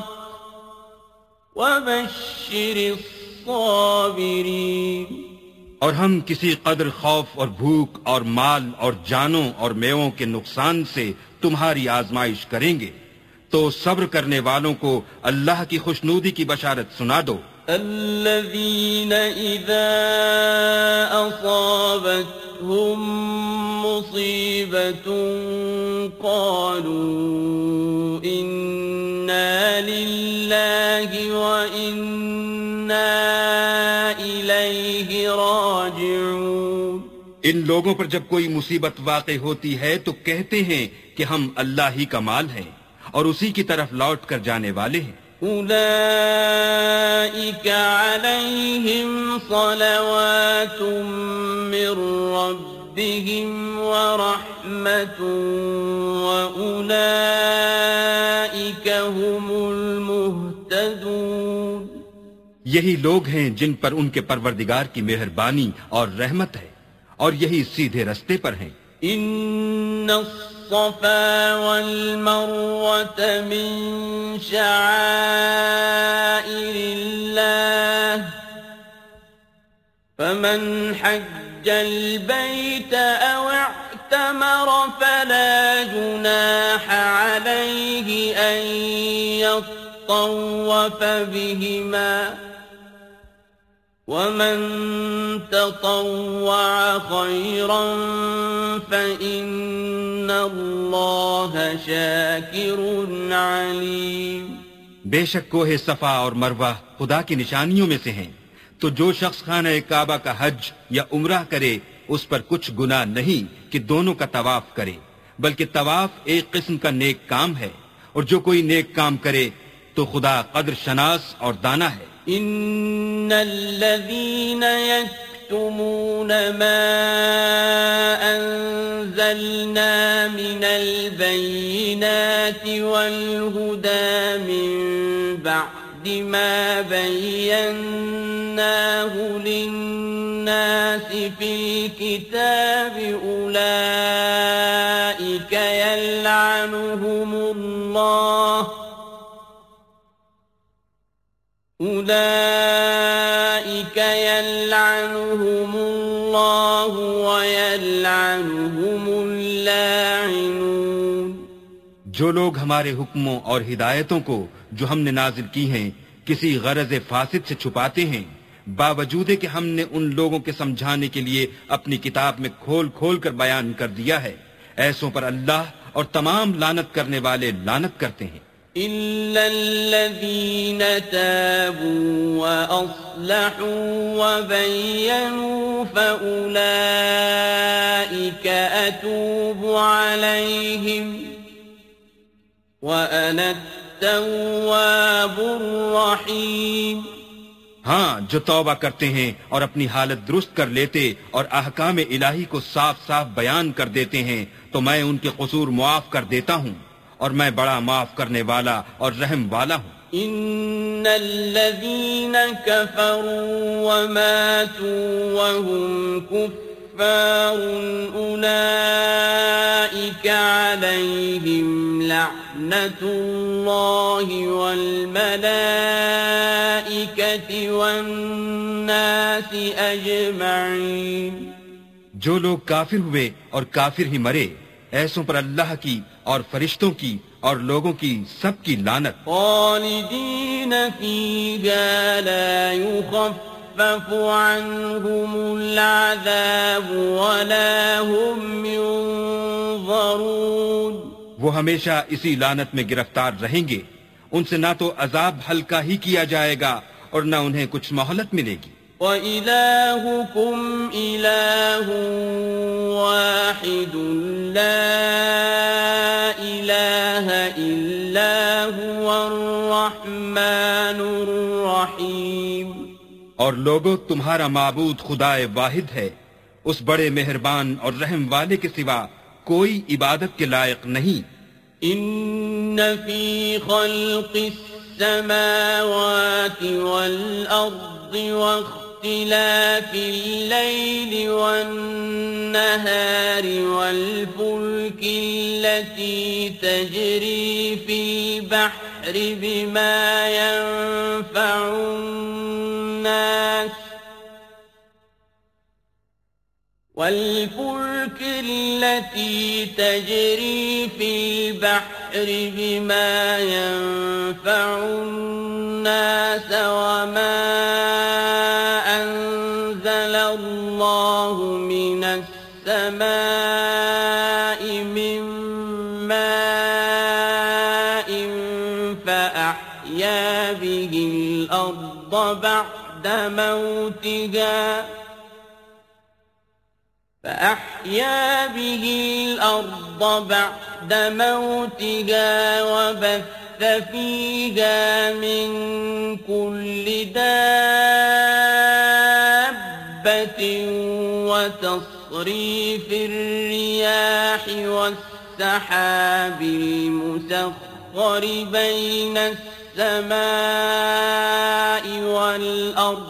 وَبَشِّرِ الصَّابِرِينَ۔ اور ہم کسی قدر خوف اور بھوک اور مال اور جانوں اور میووں کے نقصان سے تمہاری آزمائش کریں گے، تو صبر کرنے والوں کو اللہ کی خوشنودی کی بشارت سنا دو۔ الذين إذا أصابتهم مصيبة قالوا إنا لله وإنا إليه راجعون۔ ان لوگوں پر جب کوئی مصیبت واقع ہوتی ہے تو کہتے ہیں کہ ہم اللہ ہی کا مال ہیں اور اسی کی طرف لوٹ کر جانے والے ہیں۔ أولئك عليهم صلوات من ربهم ورحمة وأولئك هم المهتدون۔ یہی لوگ ہیں جن پر ان کے پروردگار کی مہربانی اور رحمت ہے اور یہی سیدھے رستے پر ہیں۔ إن الصفا والمروة من شعائر الله فمن حج البيت أو اعتمر فلا جناح عليه أن يطوف بهما ومن تطوع خيرا فإن الله شاكر عليم۔ بے شک کوہ صفا اور مروہ خدا کی نشانیوں میں سے ہیں، تو جو شخص خانہ کعبہ کا حج یا عمرہ کرے اس پر کچھ گناہ نہیں کہ دونوں کا طواف کرے، بلکہ طواف ایک قسم کا نیک کام ہے، اور جو کوئی نیک کام کرے تو خدا قدر شناس اور دانا ہے۔ إن الذين يكتمون ما أنزلنا من البينات والهدى من بعد ما بيناه للناس في الكتاب أولئك يلعنهم الله ويلعنهم اللاعنون۔ جو لوگ ہمارے حکموں اور ہدایتوں کو جو ہم نے نازل کی ہیں کسی غرض فاسد سے چھپاتے ہیں، باوجود کہ ہم نے ان لوگوں کے سمجھانے کے لیے اپنی کتاب میں کھول کھول کر بیان کر دیا ہے، ایسوں پر اللہ اور تمام لعنت کرنے والے لعنت کرتے ہیں۔ إلا الذين تابوا وأصلحوا وبينوا فأولئك أتوب عليهم وأنا التواب الرحيم۔ ہاں، جو توبہ کرتے ہیں اور اپنی حالت درست کر لیتے اور احکام الہی کو صاف صاف بیان کر دیتے ہیں تو میں ان کے قصور معاف کر دیتا ہوں، اور میں بڑا معاف کرنے والا اور رحم والا ہوں۔ ان الذين كفروا وماتوا وهم كفار اولئك عليهم لعنة الله والملائكة والناس اجمعين۔ جو لوگ کافر ہوئے اور کافر ہی مرے، ایسوں پر اللہ کی اور فرشتوں کی اور لوگوں کی سب کی لعنت۔ خالدین فیہا لا یخفف عنہم العذاب ولا هم ينظرون۔ وہ ہمیشہ اسی لعنت میں گرفتار رہیں گے، ان سے نہ تو عذاب ہلکا ہی کیا جائے گا اور نہ انہیں کچھ مہلت ملے گی۔ وَإِلَٰهُكُمْ إِلَٰهٌ وَاحِدٌ لَا إِلَٰهَ إِلَّا هُوَ الرَّحْمَٰنُ الرَّحِيمُ۔ اور لوگو، تمہارا معبود خدا واحد ہے، اس بڑے مہربان اور رحم والے کے سوا کوئی عبادت کے لائق نہیں. ان فی خلق السماوات والارض واختلاف الليل والنهار والفلك التي تجري في البحر بما ينفع الناس وما أنزل الله من السماء من ماء فأحيا به الأرض بعد موتها وبث فيها من كل دابة وتصريف الرياح والسحاب المسخر بين السماء والأرض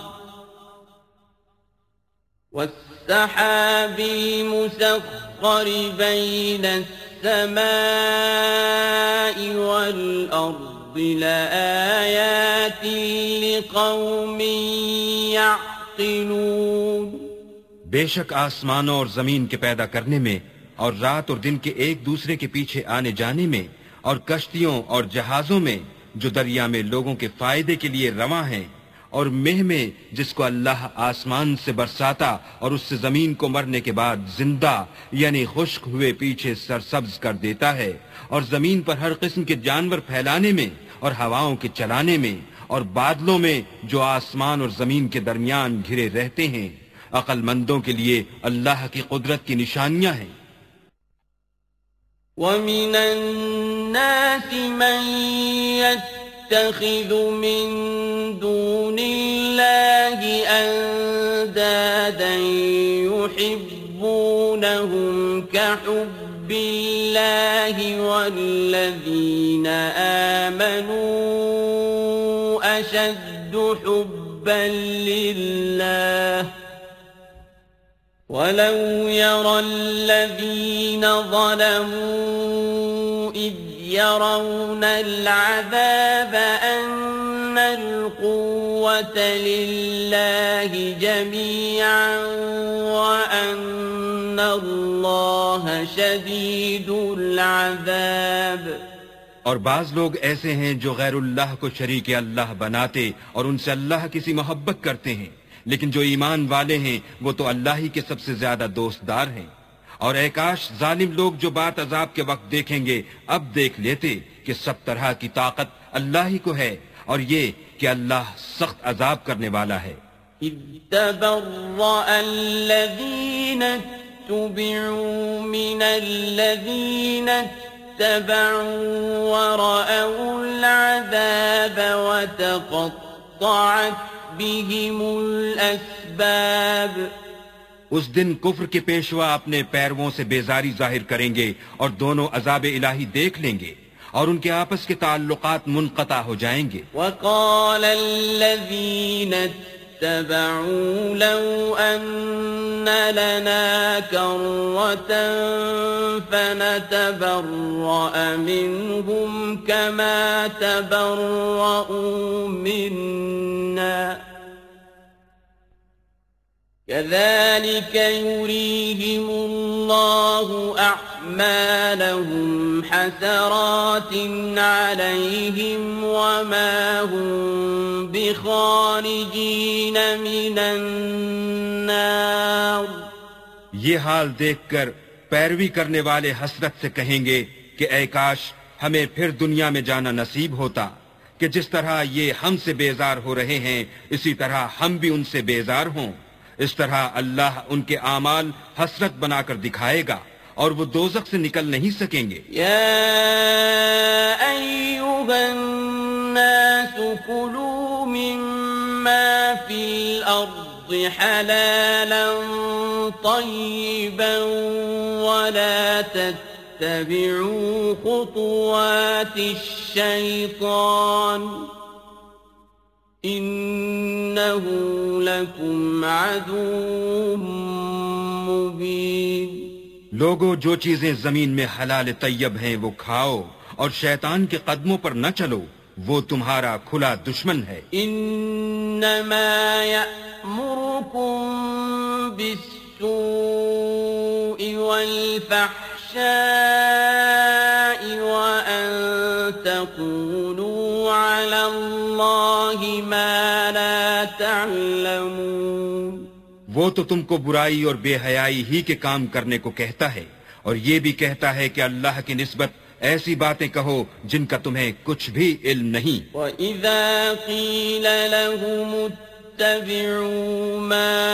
لآيات لقوم يعقلون. بے شک آسمانوں اور زمین کے پیدا کرنے میں اور رات اور دن کے ایک دوسرے کے پیچھے آنے جانے میں اور کشتیوں اور جہازوں میں جو دریا میں لوگوں کے فائدے کے لیے رواں ہیں اور مہ میں جس کو اللہ آسمان سے برساتا اور اس سے زمین کو مرنے کے بعد زندہ یعنی خشک ہوئے پیچھے سرسبز کر دیتا ہے اور زمین پر ہر قسم کے جانور پھیلانے میں اور ہواؤں کے چلانے میں اور بادلوں میں جو آسمان اور زمین کے درمیان گھرے رہتے ہیں عقل مندوں کے لیے اللہ کی قدرت کی نشانیاں ہیں. وَمِنَ النَّاسِ مَن يَتَّخِذُ مِن دُونِ اللَّهِ أَندَادًا يُحِبُّونَهُمْ كَحُبِّ اللَّهِ وَالَّذِينَ آمَنُوا أَشَدُّ حُبًّا لِلَّهِ وَلَوْ يَرَى الَّذِينَ ظَلَمُوا إِذْ يَرَوْنَ الْعَذَابَ أَنَّ الْقُوَّةَ لِلَّهِ جَمِيعًا وَأَنَّ اللَّهَ شَدِيدُ الْعَذَابِ. اور بعض لوگ ایسے ہیں جو غیر اللہ کو شریک اللہ بناتے اور ان سے اللہ کسی محبت کرتے ہیں، لیکن جو ایمان والے ہیں وہ تو اللہ ہی کے سب سے زیادہ دوستدار ہیں. اور اے کاش ظالم لوگ جو بات عذاب کے وقت دیکھیں گے اب دیکھ لیتے کہ سب طرح کی طاقت اللہ ہی کو ہے اور یہ کہ اللہ سخت عذاب کرنے والا ہے. إِذْ تَبَرَّأَ الَّذِينَ اتُّبِعُوا مِنَ الَّذِينَ اتَّبَعُوا وَرَأَوُا الْعَذَابَ وَتَقَطَّعَتْ بِهِمُ الْأَسْبَابُ. اس دن کفر کے پیشوا اپنے پیرووں سے بیزاری ظاہر کریں گے اور دونوں عذاب الہی دیکھ لیں گے اور ان کے آپس کے تعلقات منقطع ہو جائیں گے. وَقَالَ الَّذِينَ اتَّبَعُوا لَوْ أَنَّ لَنَا كَرَّةً فَنَتَبَرَّأَ مِنْهُمْ كَمَا تَبَرَّؤُوا مِنَّا كَذَلِكَ يُرِيهِمُ اللَّهُ أَعْمَالَهُمْ حَسَرَاتٍ عَلَيْهِمْ وَمَا هُمْ بِخَارِجِينَ مِنَ النَّارِ. یہ حال دیکھ کر پیروی کرنے والے حسرت سے کہیں گے کہ اے کاش ہمیں پھر دنیا میں جانا نصیب ہوتا کہ جس طرح یہ ہم سے بیزار ہو رہے ہیں اسی طرح ہم بھی ان سے بیزار ہوں. اس طرح اللہ ان کے اعمال حسرت بنا کر دکھائے گا اور وہ دوزخ سے نکل نہیں سکیں گے. یا ایھا الناس کلوا مما فی الارض حلالا طيبا ولا تتبعوا خطوات الشيطان إنه لكم عدو مبين. لوگو جو چیزیں زمین میں حلال طیب ہیں وہ کھاؤ اور شیطان کے قدموں پر نہ چلو، وہ تمہارا کھلا دشمن ہے. انما یأمرکم بالسوء والفحشاء وان تقولوا علی اللہ ما لا تعلمون. وہ تو تم کو برائی اور بے حیائی ہی کے کام کرنے کو کہتا ہے، اور یہ بھی کہتا ہے کہ اللہ کی نسبت ایسی باتیں کہو جن کا تمہیں کچھ بھی علم نہیں. وَإِذَا قِيلَ لَهُمُ اتَّبِعُوا مَا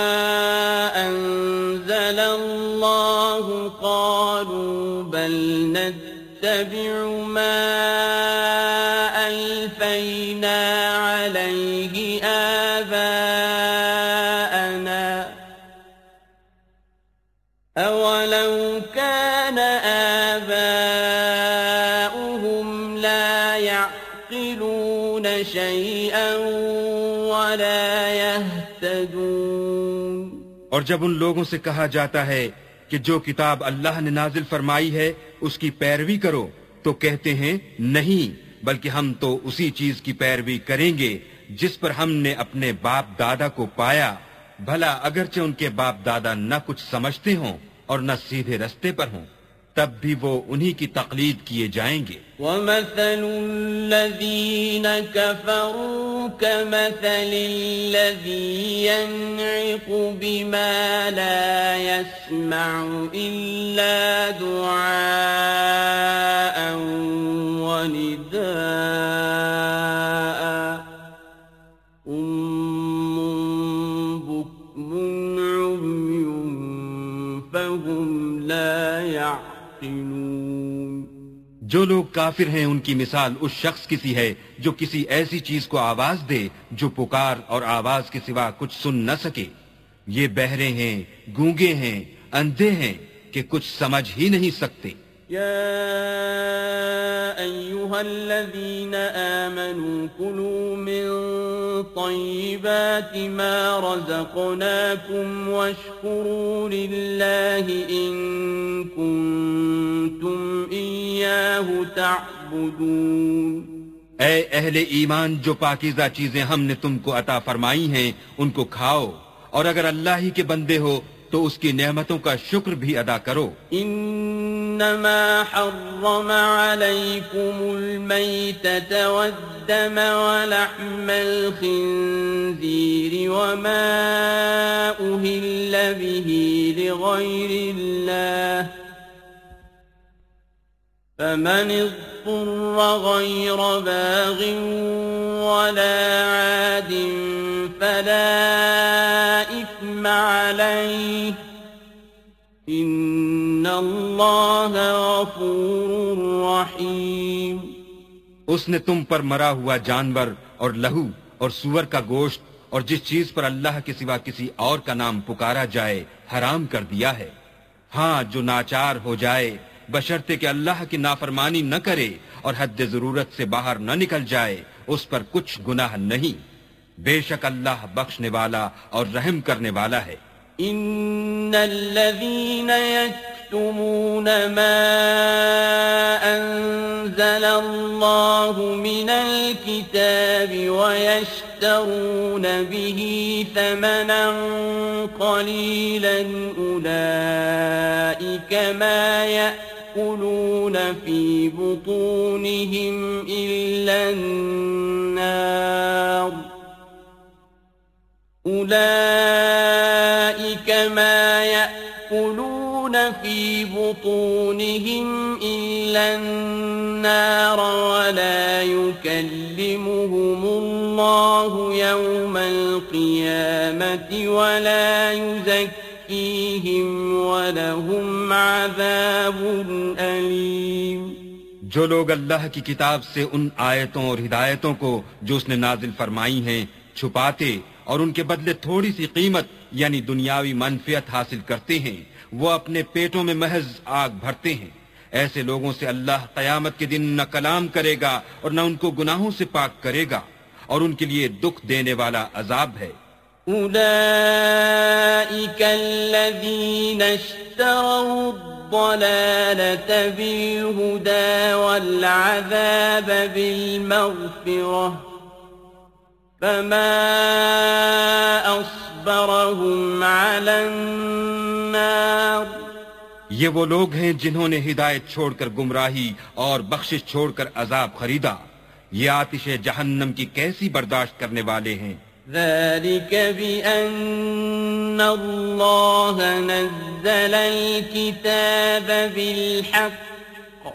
أَنزَلَ اللَّهُ قَالُوا بَلْ نَتَّبِعُ مَا أَلْفَيْنَا عَلَيْهِ آبَاءَنَا أَوَلَوْ كَانَ آباؤهم لا يعقلون شيئا ولا يهتدون. اور جب ان لوگوں سے کہا جاتا ہے کہ جو کتاب اللہ نے نازل فرمائی ہے اس کی پیروی کرو تو کہتے ہیں نہیں، بلکہ ہم تو اسی چیز کی پیروی کریں گے جس پر ہم نے اپنے باپ دادا کو پایا، بھلا اگرچہ ان کے باپ دادا نہ کچھ سمجھتے ہوں اور نہ سیدھے رستے پر ہوں، تب بھی وہ انہی کی تقلید کیے جائیں گے. وَمَثَلُ الَّذِينَ كَفَرُوا كَمَثَلِ الَّذِي يَنْعِقُ بِمَا لَا يَسْمَعُ إِلَّا دُعَاءً وَنِدَاءً صُمٌّ بُكْمٌ عُمْيٌ فَهُمْ لَا يَعْقِلُونَ. جو لوگ کافر ہیں ان کی مثال اس شخص کی سی ہے جو کسی ایسی چیز کو آواز دے جو پکار اور آواز کے سوا کچھ سن نہ سکے. یہ بہرے ہیں، گونگے ہیں، اندھے ہیں کہ کچھ سمجھ ہی نہیں سکتے. يا أيها الذين آمنوا كلوا من طيبات ما رزقناكم واشكروا لله إن كنتم إياه تعبدون. اے اہل ایمان، جو پاکیزہ چیزیں ہم نے تم کو عطا فرمائی ہیں ان کو کھاؤ، اور اگر اللہ ہی کے بندے ہو تو اس کی نعمتوں کا شکر بھی ادا کرو. انما حرم عليكم الميتة والدم ولحم الخنزير وما أهل به لغير الله فمن اضطر غير باغ ولا عاد فلا إثم عليه إن الله غفور رحيم. اس نے تم پر مرا ہوا جانور اور لہو اور سور کا گوشت اور جس چیز پر اللہ کے سوا کسی اور کا نام پکارا جائے حرام کر دیا ہے. ہاں، جو ناچار ہو جائے بشرطے کہ اللہ کی نافرمانی نہ کرے اور حد ضرورت سے باہر نہ نکل جائے، اس پر کچھ گناہ نہیں. بے شک اللہ بخشنے والا اور رحم کرنے والا ہے. ان الذين يكتمون ما انزل الله من الكتاب ويشترون به ثمنا قليلا اولئك ما يأكلون في بطونهم الا النار أولئك ما يأكلون في بطونهم إلا النار ولا يكلمهم الله يوم القيامة ولا يزكيهم ولهم عذاب أليم. جو لوگ اللہ کی کتاب سے ان آیتوں اور ہدایتوں کو جو اس نے نازل فرمائی ہیں چھپاتے اور ان کے بدلے تھوڑی سی قیمت یعنی دنیاوی منفعت حاصل کرتے ہیں، وہ اپنے پیٹوں میں محض آگ بھرتے ہیں۔ ایسے لوگوں سے اللہ قیامت کے دن نہ کلام کرے گا اور نہ ان کو گناہوں سے پاک کرے گا، اور ان کے لیے دکھ دینے والا عذاب ہے۔ أولئك الذين اشتروا الضلالة بالهدى والعذاب بالمغفرة فما أصبرهم على النار۔ یہ وہ لوگ ہیں جنہوں نے ہدایت چھوڑ کر گمراہی اور بخشش چھوڑ کر عذاب خریدا، یہ آتش جہنم کی کیسی برداشت کرنے والے ہیں۔ ذلك بأن الله نزل الكتاب بالحق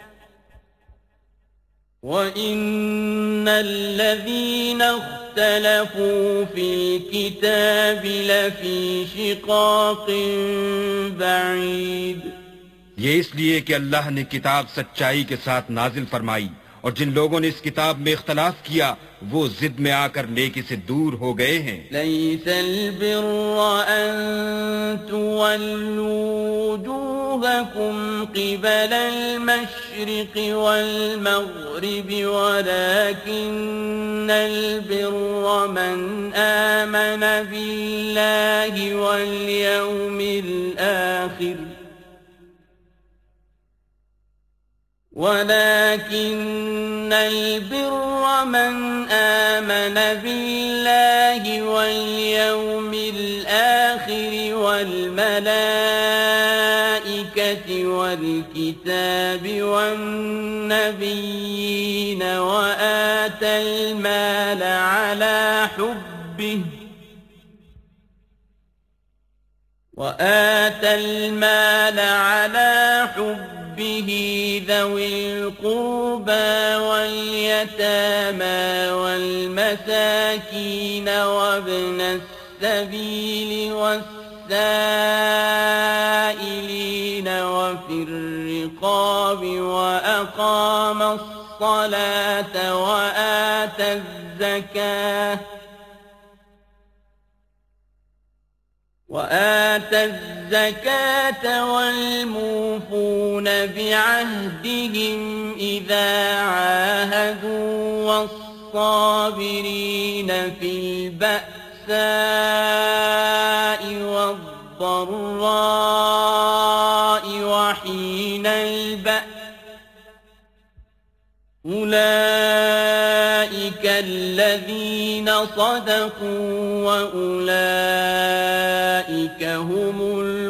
وإن الذين اختلفوا في الكتاب لفي شقاق بعيد۔ یہ اس لیے کہ اللہ نے کتاب سچائی کے ساتھ نازل فرمائی، اور جن لوگوں نے اس کتاب میں اختلاف کیا وہ ضد میں آ کر نیکی سے دور ہو گئے ہیں۔ ليس البر أن تولوا وجوهكم قبل المشرق والمغرب ولكن البر من آمن بالله واليوم الآخر ولكن البر من آمن بالله واليوم الآخر والملائكة والكتاب والنبيين وآتى المال على حبه ذوي القربى واليتامى والمساكين وابن السبيل والسائلين وفي الرقاب وأقام الصلاة وآتى الزكاة والموفون بعهدهم إذا عاهدوا والصابرين في البأساء والضراء وحين البأس أولئك الذين صدقوا وأولئك هم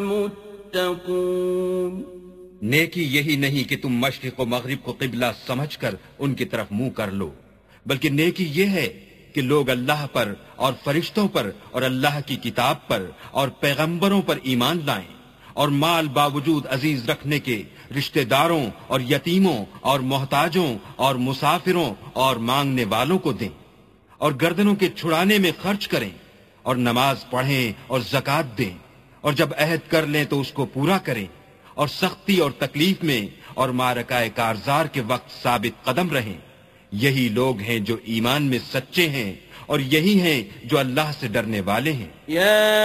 المتقون۔ نیکی یہی نہیں کہ تم مشرق و مغرب کو قبلہ سمجھ کر ان کی طرف منہ کر لو، بلکہ نیکی یہ ہے کہ لوگ اللہ پر اور فرشتوں پر اور اللہ کی کتاب پر اور پیغمبروں پر ایمان لائیں، اور مال باوجود عزیز رکھنے کے رشتہ داروں اور یتیموں اور محتاجوں اور مسافروں اور مانگنے والوں کو دیں، اور گردنوں کے چھڑانے میں خرچ کریں، اور نماز پڑھیں اور زکوٰۃ دیں، اور جب عہد کر لیں تو اس کو پورا کریں، اور سختی اور تکلیف میں اور معرکہ کارزار کے وقت ثابت قدم رہیں۔ یہی لوگ ہیں جو ایمان میں سچے ہیں، اور یہی ہیں جو اللہ سے ڈرنے والے ہیں۔ یا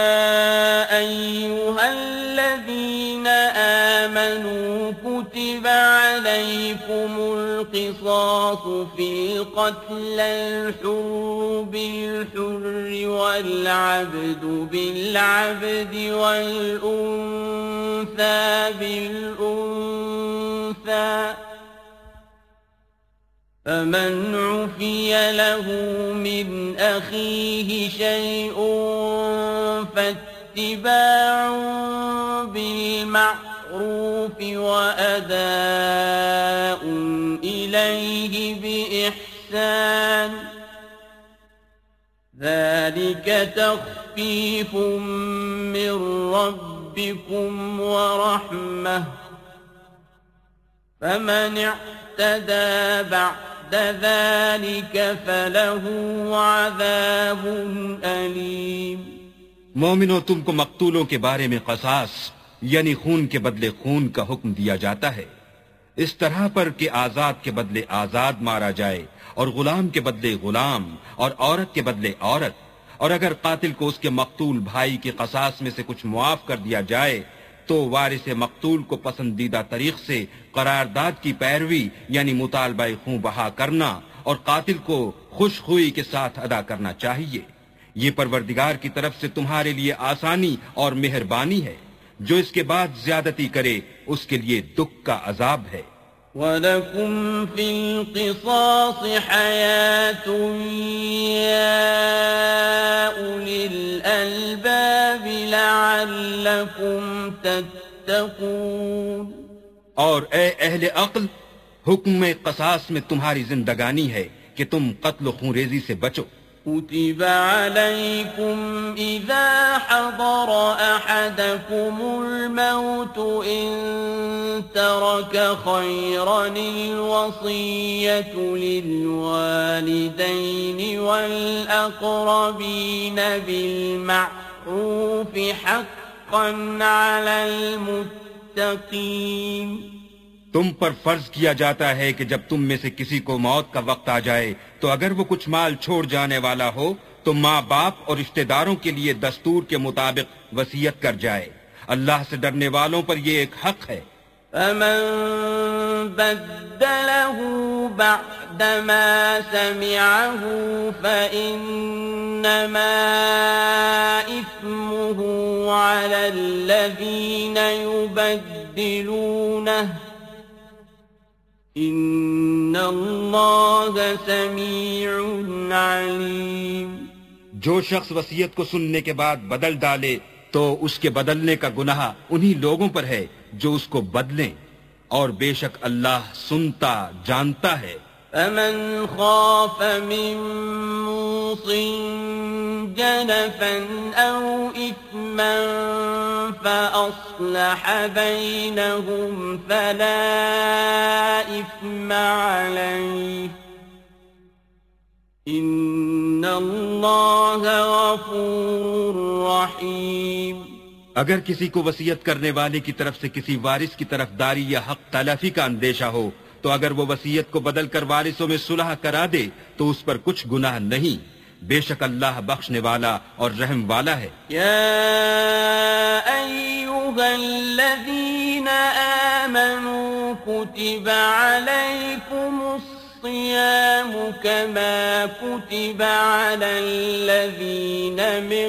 ایھا الذین آمنوا کتب علیکم القصاص فی القتل الحر بالحر والعبد بالعبد والأنثى بالأنثى فمن عفي له من أخيه شيء فاتباع بالمعروف وأداء إليه بإحسان ذلك تخفيف من ربكم ورحمة فمن اعتدى بعد ذلك فله عذاب أليم۔ مومنو، تم کو مقتولوں کے بارے میں قصاص یعنی خون کے بدلے خون کا حکم دیا جاتا ہے، اس طرح پر کہ آزاد کے بدلے آزاد مارا جائے، اور غلام کے بدلے غلام، اور عورت کے بدلے عورت، اور اگر قاتل کو اس کے مقتول بھائی کے قصاص میں سے کچھ معاف کر دیا جائے تو وارث مقتول کو پسندیدہ طریق سے قرارداد کی پیروی یعنی مطالبہ خوں بہا کرنا اور قاتل کو خوش خوئی کے ساتھ ادا کرنا چاہیے۔ یہ پروردگار کی طرف سے تمہارے لیے آسانی اور مہربانی ہے۔ جو اس کے بعد زیادتی کرے اس کے لیے دکھ کا عذاب ہے۔ وَلَكُمْ فِي الْقِصَاصِ حَيَاةٌ يَا أُولِي الْأَلْبَابِ لَعَلَّكُمْ تَتَّقُونَ۔ اور اے اہل عقل، حکم قصاص میں تمہاری زندگانی ہے کہ تم قتل و خونریزی سے بچو۔ كتب عليكم إذا حضر أحدكم الموت إن ترك خيرا الوصية للوالدين والأقربين بالمعروف حقا على المتقين۔ تم پر فرض کیا جاتا ہے کہ جب تم میں سے کسی کو موت کا وقت آ جائے تو اگر وہ کچھ مال چھوڑ جانے والا ہو تو ماں باپ اور رشتہ داروں کے لیے دستور کے مطابق وصیت کر جائے۔ اللہ سے ڈرنے والوں پر یہ ایک حق ہے۔ فمن بدله بعدما سمعه فإنما إثمه على الذين يبدلونه ان اللہ سمیع علیم۔ جو شخص وصیت کو سننے کے بعد بدل ڈالے تو اس کے بدلنے کا گناہ انہی لوگوں پر ہے جو اس کو بدلیں، اور بے شک اللہ سنتا جانتا ہے۔ فمن خاف من موص جنفا او اثما فاصلح بينهم فلا اثم عليه ان اللہ غفور رحیم۔ اگر کسی کو وصیت کرنے والے کی طرف سے کسی وارث کی طرف داری یا حق تلافی کا اندیشہ ہو تو اگر وہ وصیت کو بدل کر وارثوں میں صلح کرا دے تو اس پر کچھ گناہ نہیں، بے شک اللہ بخشنے والا اور رحم والا ہے۔ یا ایھا الذین آمنوا کتب علیکم الصیام کما کتب علی الذین من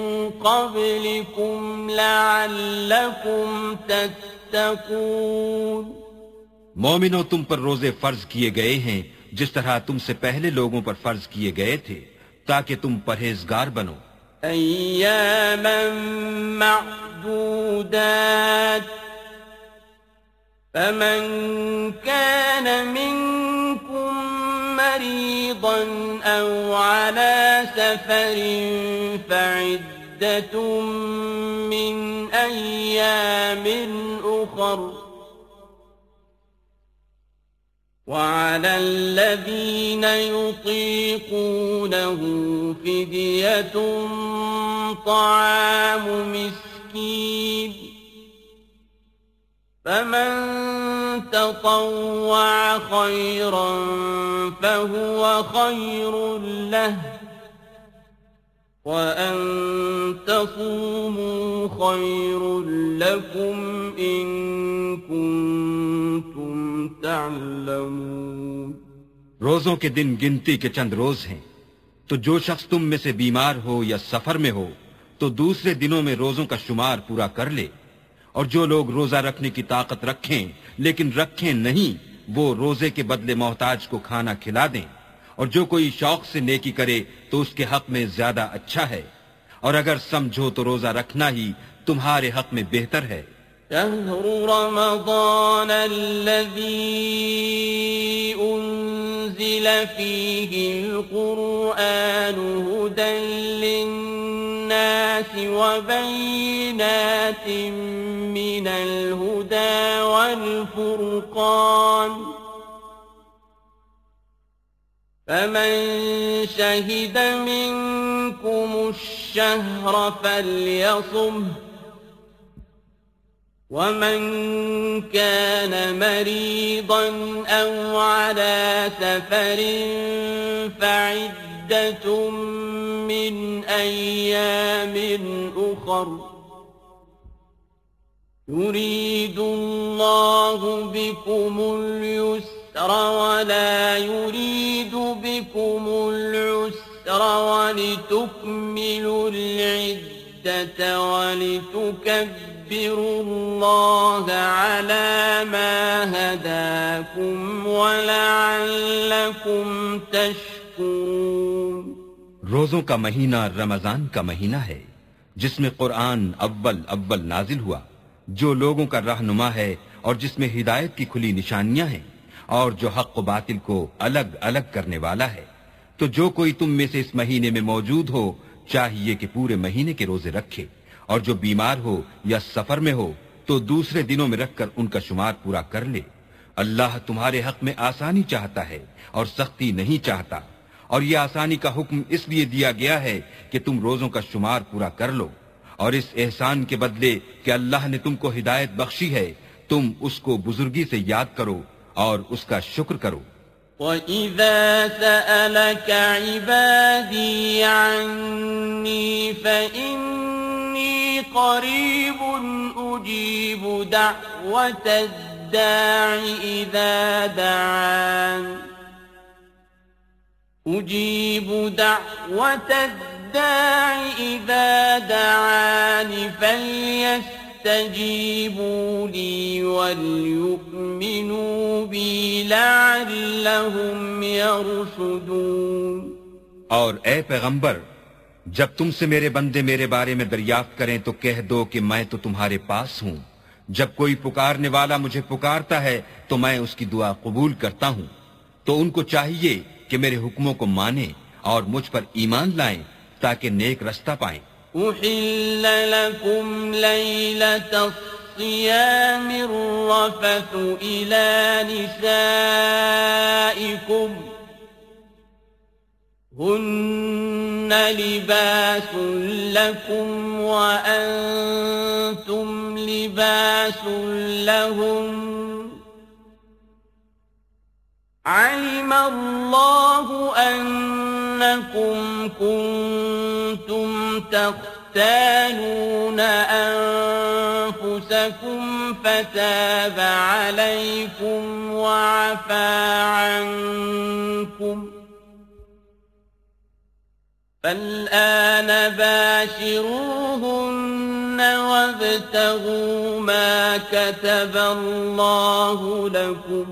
قبلکم لعلکم تتقون۔ مومنو، تم پر روزے فرض کیے گئے ہیں جس طرح تم سے پہلے لوگوں پر فرض کیے گئے تھے تاکہ تم پرہیزگار بنو۔ ایاما معدودات فمن كان منكم مريضا او على سفر فعدة من ايام اخر وعلى الذين يطيقونه فدية طعام مسكين فمن تطوع خيرا فهو خير له وأن تصوموا خير لكم إن كنتم تعلمون۔ روزوں کے دن گنتی کے چند روز ہیں، تو جو شخص تم میں سے بیمار ہو یا سفر میں ہو تو دوسرے دنوں میں روزوں کا شمار پورا کر لے، اور جو لوگ روزہ رکھنے کی طاقت رکھیں لیکن رکھیں نہیں وہ روزے کے بدلے محتاج کو کھانا کھلا دیں، اور جو کوئی شوق سے نیکی کرے تو اس کے حق میں زیادہ اچھا ہے، اور اگر سمجھو تو روزہ رکھنا ہی تمہارے حق میں بہتر ہے۔ شهر رمضان الذي أنزل فيه القرآن هدى للناس وبينات من الهدى والفرقان فمن شهد منكم الشهر فليصمه ومن كان مريضا أو على سفر فعدة من من أيام أخر يريد الله بكم اليسر ولا يريد بكم العسر ولتكملوا العدة ولتكبروا الله على ما هداكم ولعلكم تشكرون. روزوں کا مہینہ رمضان کا مہینہ ہے جس میں قرآن اول نازل ہوا، جو لوگوں کا رہنما ہے اور جس میں ہدایت کی کھلی نشانیاں ہیں اور جو حق و باطل کو الگ الگ کرنے والا ہے. تو جو کوئی تم میں سے اس مہینے میں موجود ہو چاہیے کہ پورے مہینے کے روزے رکھے، اور جو بیمار ہو یا سفر میں ہو تو دوسرے دنوں میں رکھ کر ان کا شمار پورا کر لے. اللہ تمہارے حق میں آسانی چاہتا ہے اور سختی نہیں چاہتا، اور یہ آسانی کا حکم اس لیے دیا گیا ہے کہ تم روزوں کا شمار پورا کر لو، اور اس احسان کے بدلے کہ اللہ نے تم کو ہدایت بخشی ہے تم اس کو بزرگی سے یاد کرو اور اس کا شکر کرو. وَإِذَا سَأَلَكَ عِبَادِي عَنِّي فَإِنِّي قَرِيبٌ أُجِيبُ دَعْوَةَ الدَّاعِ إِذَا دَعَانِ أُجِيبُ دَعْوَةَ الدَّاعِ إِذَا دَعَانِ فَلْيَسْتَجِيبُوا لِي وَلْيُؤْمِنُوا بِي لَعَلَّهُمْ يَرْشُدُونَ. اور اے پیغمبر، جب تم سے میرے بندے میرے بارے میں دریافت کریں تو کہہ دو کہ میں تو تمہارے پاس ہوں. جب کوئی پکارنے والا مجھے پکارتا ہے تو میں اس کی دعا قبول کرتا ہوں. تو ان کو چاہیے کہ میرے حکموں کو مانیں اور مجھ پر ایمان لائیں تاکہ نیک رستہ پائیں. أحل لكم ليلة الصيام الرفث إلى نسائكم هن لباس لكم وأنتم لباس لهن علم الله أنكم كنتم تختانون أنفسكم فتاب عليكم وعفى عنكم فالآن باشروهن وابتغوا ما كتب الله لكم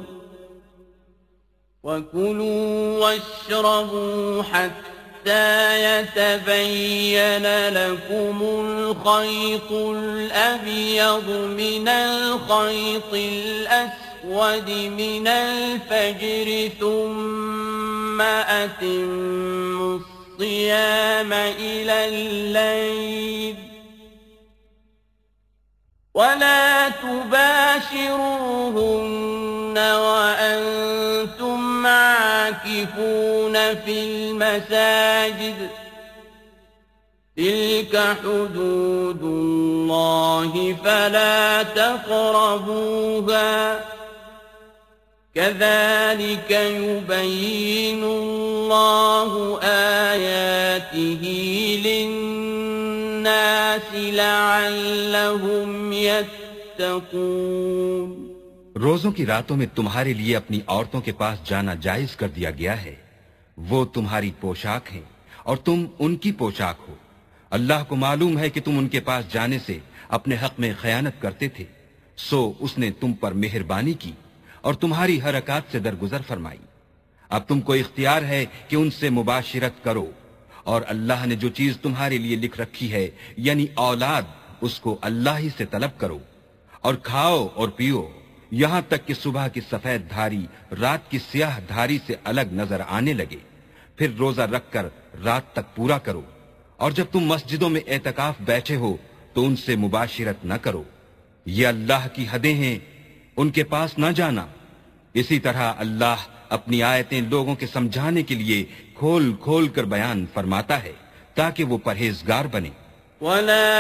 وكلوا واشربوا حتى يتبين لكم الخيط الأبيض من الخيط الأسود من الفجر ثم أتموا الصيام إلى الليل ولا تباشروهن وأنتم عاكفون في المساجد تلك حدود الله فلا تقربوها كذلك يبين الله آياته للناس لعلهم يتقون. روزوں کی راتوں میں تمہارے لیے اپنی عورتوں کے پاس جانا جائز کر دیا گیا ہے. وہ تمہاری پوشاک ہیں اور تم ان کی پوشاک ہو. اللہ کو معلوم ہے کہ تم ان کے پاس جانے سے اپنے حق میں خیانت کرتے تھے، سو اس نے تم پر مہربانی کی اور تمہاری حرکات سے درگزر فرمائی. اب تم کو اختیار ہے کہ ان سے مباشرت کرو، اور اللہ نے جو چیز تمہارے لیے لکھ رکھی ہے یعنی اولاد، اس کو اللہ ہی سے طلب کرو، اور کھاؤ اور پیو یہاں تک کہ صبح کی سفید دھاری رات کی سیاہ دھاری سے الگ نظر آنے لگے. پھر روزہ رکھ کر رات تک پورا کرو، اور جب تم مسجدوں میں اعتکاف بیٹھے ہو تو ان سے مباشرت نہ کرو. یہ اللہ کی حدیں ہیں، ان کے پاس نہ جانا. اسی طرح اللہ اپنی آیتیں لوگوں کے سمجھانے کے لیے کھول کھول کر بیان فرماتا ہے تاکہ وہ پرہیزگار بنے. وَلَا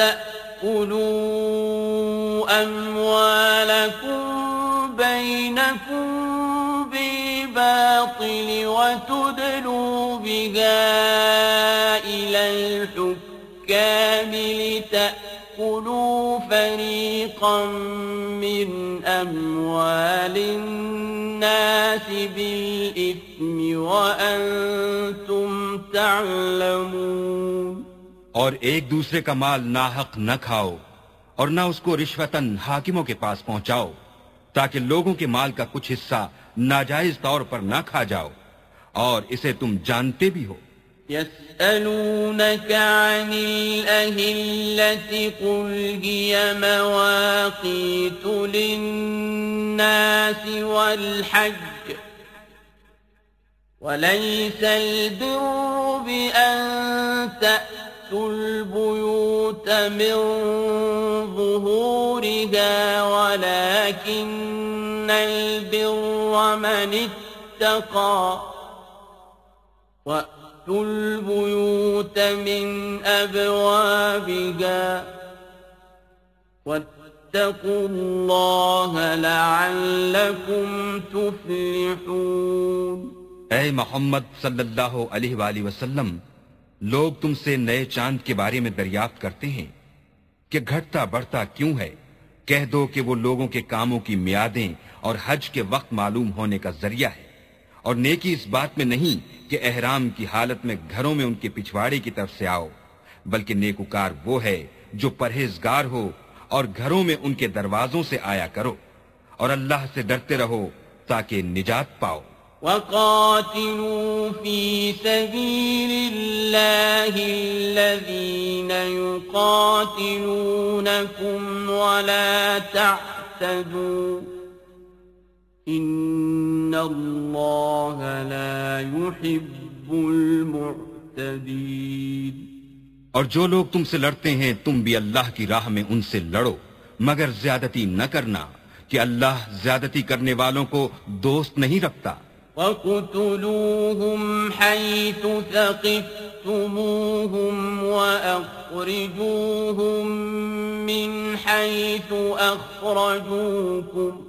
تَأْكُلُوا أَمْوَالَكُمْ بَيْنَكُمْ بِالْبَاطِلِ وَتُدْلُوا بها إلى الحكام لتأكلوا فريقا من أموال الناس بالإثم وأنتم تعلمون. اور ایک دوسرے کا مال ناحق نہ کھاؤ اور نہ اس کو رشوتاً حاکموں کے پاس پہنچاؤ تاکہ لوگوں کے مال کا کچھ حصہ ناجائز طور پر نہ کھا جاؤ اور اسے تم جانتے بھی ہو. يسألونك عن الأهلة قل هي مواقيت للناس والحج وليس البر بأن تأتوا البيوت من ظهورها ولكن البر من اتقى وأتوا البيوت من أبوابها واتقوا الله لعلكم تفلحون. اے محمد صلی اللہ علیہ وآلہ وسلم، لوگ تم سے نئے چاند کے بارے میں دریافت کرتے ہیں کہ گھٹتا بڑھتا کیوں ہے. کہہ دو کہ وہ لوگوں کے کاموں کی میعادیں اور حج کے وقت معلوم ہونے کا ذریعہ ہے، اور نیکی اس بات میں نہیں کہ احرام کی حالت میں گھروں میں ان کے پچھواڑے کی طرف سے آؤ، بلکہ نیکوکار وہ ہے جو پرہیزگار ہو اور گھروں میں ان کے دروازوں سے آیا کرو، اور اللہ سے ڈرتے رہو تاکہ نجات پاؤ. وقاتلوا في سبيل الله الذين يقاتلونكم ولا تعتدوا إن الله لا يحب المعتدين. اور جو لوگ تم سے لڑتے ہیں تم بھی اللہ کی راہ میں ان سے لڑو، مگر زیادتی نہ کرنا کہ اللہ زیادتی کرنے والوں کو دوست نہیں رکھتا. وَاقْتُلُوهُمْ حَيْثُ ثَقِفْتُمُوهُمْ وَأَخْرِجُوهُمْ مِنْ حَيْثُ أَخْرَجُوكُمْ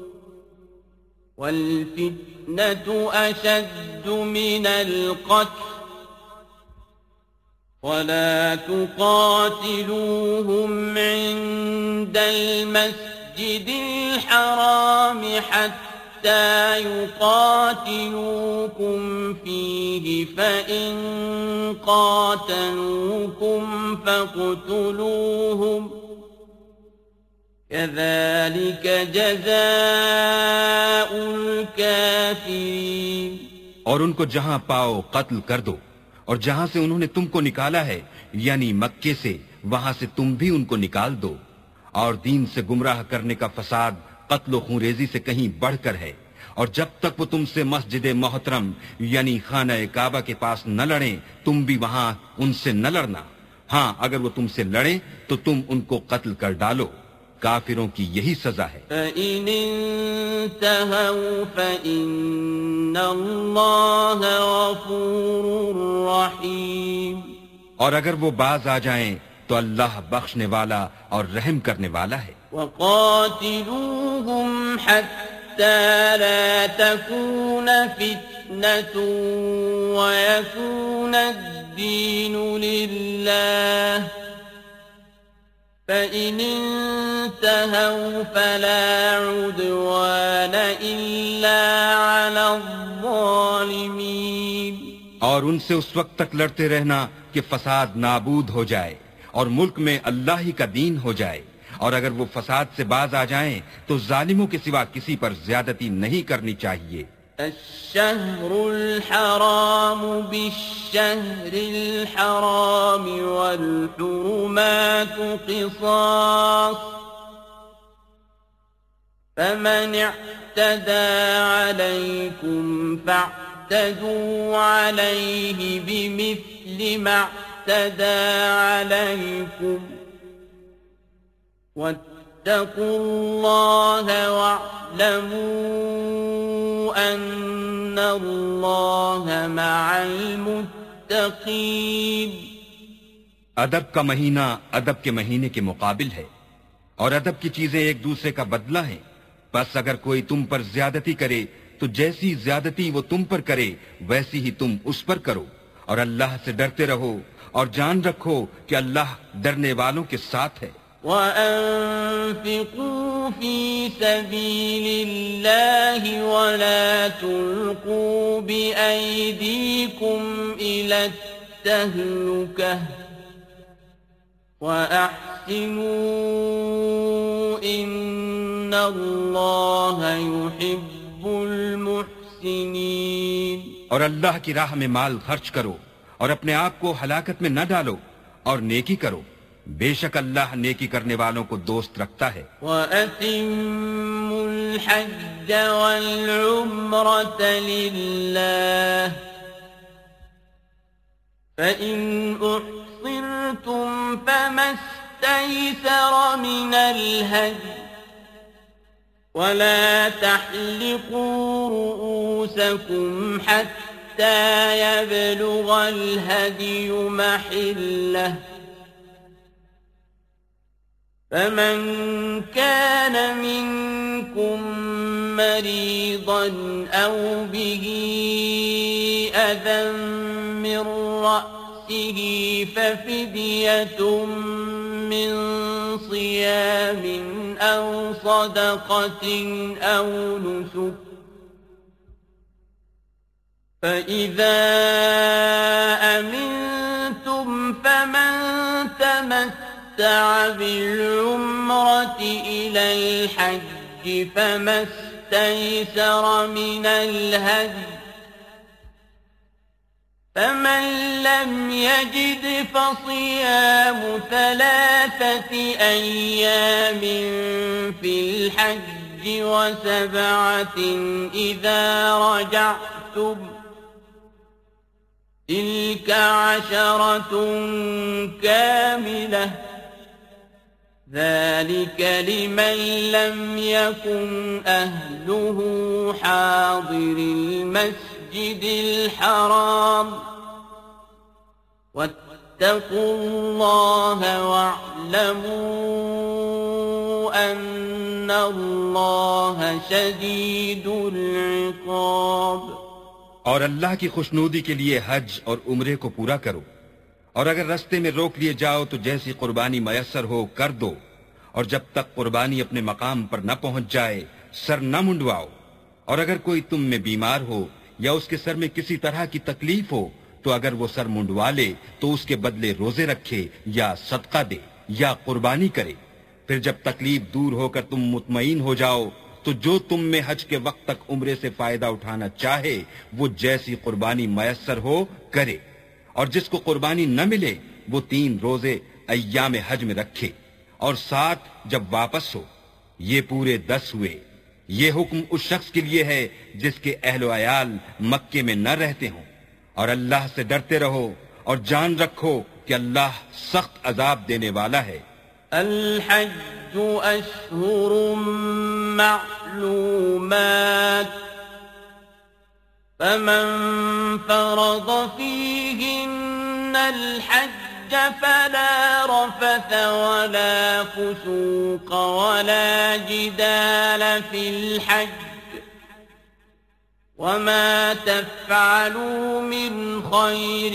وَالْفِتْنَةُ أَشَدُّ مِنَ الْقَتْلِ وَلَا تُقَاتِلُوهُمْ عِندَ الْمَسْجِدِ الْحَرَامِ حَتَّى يقاتلوكم فيه فإن قاتلوكم فاقتلوهم كذلك جزاء الكافرين. اور ان کو جہاں پاؤ قتل کر دو، اور جہاں سے انہوں نے تم کو نکالا ہے یعنی مکے سے وہاں سے تم بھی ان کو نکال دو. اور دین سے گمراہ کرنے کا فساد قتل و خونریزی سے کہیں بڑھ کر ہے. اور جب تک وہ تم سے مسجد محترم یعنی خانہ کعبہ کے پاس نہ لڑیں تم بھی وہاں ان سے نہ لڑنا. ہاں اگر وہ تم سے لڑیں تو تم ان کو قتل کر ڈالو. کافروں کی یہی سزا ہے. فَإِنِ انتهوا فَإِنَّ اللَّهَ غَفُورٌ رَحِيمٌ. اور اگر وہ باز آ جائیں تو اللہ بخشنے والا اور رحم کرنے والا ہے. وَقَاتِلُوهُمْ حَتَّى لَا تَكُونَ فِتْنَةٌ وَيَكُونَ الدِّينُ لِلَّهِ فَإِنِ انتهوا فَلَا عُدْوَانَ إِلَّا عَلَى الظَّالِمِينَ. اور ان سے اس وقت تک لڑتے رہنا کہ فساد نابود ہو جائے اور ملک میں اللہ ہی کا دین ہو جائے. اور اگر وہ فساد سے باز آ جائیں تو ظالموں کے سوا کسی پر زیادتی نہیں کرنی چاہیے. الشهر الحرام بالشهر الحرام والحرمات قصاص فمن اعتدى عليكم فاعتدوا عليه بمثل ما اعتدى عليكم واتقوا الله واعلموا أن الله مع المتقين. ادب کا مہینہ ادب کے مہینے کے مقابل ہے اور ادب کی چیزیں ایک دوسرے کا بدلہ ہیں. بس اگر کوئی تم پر زیادتی کرے تو جیسی زیادتی وہ تم پر کرے ویسی ہی تم اس پر کرو اور اللہ سے ڈرتے رہو اور جان رکھو کہ اللہ ڈرنے والوں کے ساتھ ہے. وَأَنفِقُوا فِي سَبِيلِ اللَّهِ وَلَا تُلْقُوا بِأَيْدِيكُمْ إِلَى التَّهْلُكَةِ وَأَحْسِنُوا إِنَّ اللَّهَ يُحِبُّ الْمُحْسِنِينَ. اور اللہ کی راہ میں مال خرچ کرو اور اپنے آپ کو ہلاکت میں نہ ڈالو اور نیکی کرو، بے شک اللہ نیکی کرنے والوں کو دوست رکھتا ہے. وَأَتِمُّوا الْحَجَّ وَالْعُمْرَةَ لِلَّهِ فَإِنْ أُحْصِرْتُمْ فَمَا اسْتَيْسَرَ مِنَ الْهَدْيِ وَلَا تَحْلِقُوا رُؤُوسَكُمْ حَتَّى يَبْلُغَ الْهَدْيُ مَحِلَّهُ فَمَنْ كَانَ مِنْكُمْ مَرِيضًا أَوْ بِهِ أَذًى مِّن رَّأْسِهِ فَفِدْيَةٌ مِّن صِيَامٍ أَوْ صَدَقَةٍ أَوْ نُسُكٍ فَإِذَا أَمِنْتُمْ فَمَنْ تَمَتَّعَ بِالْعُمْرَةِ إِلَى الْحَجِّ فَمَا اسْتَيْسَرَ مِنَ الْهَدْيِ فَمَنْ لَمْ يَجِدْ فَصِيَامُ 3 أَيَّامٍ فِي الْحَجِّ و7 إِذَا رَجَعْتُمْ تِلْكَ 10 كَامِلَةٌ ذَلِكَ لِمَنْ لَمْ يَكُنْ أَهْلُهُ حَاضِرِ الْمَسْجِدِ الْحَرَامِ وَاتَّقُوا اللَّهَ وَاعْلَمُوا أَنَّ اللَّهَ شَدِيدُ الْعِقَابِ. اور اللہ کی خوشنودی کے لیے حج اور عمرے کو پورا کرو، اور اگر رستے میں روک لیے جاؤ تو جیسی قربانی میسر ہو کر دو، اور جب تک قربانی اپنے مقام پر نہ پہنچ جائے سر نہ منڈواؤ. اور اگر کوئی تم میں بیمار ہو یا اس کے سر میں کسی طرح کی تکلیف ہو تو اگر وہ سر منڈوا لے تو اس کے بدلے روزے رکھے یا صدقہ دے یا قربانی کرے. پھر جب تکلیف دور ہو کر تم مطمئن ہو جاؤ تو جو تم میں حج کے وقت تک عمرے سے فائدہ اٹھانا چاہے وہ جیسی قربانی میسر ہو کرے، اور جس کو قربانی نہ ملے وہ 3 روزے ایام حج میں رکھے، اور 7 جب واپس ہو. یہ پورے 10 ہوئے. یہ حکم اس شخص کے لیے ہے جس کے اہل و عیال مکے میں نہ رہتے ہوں. اور اللہ سے ڈرتے رہو اور جان رکھو کہ اللہ سخت عذاب دینے والا ہے. الحج أشهر معلومات فمن فرض فيهن الحج فلا رفث ولا فسوق ولا جدال في الحج وما تفعلوا من خير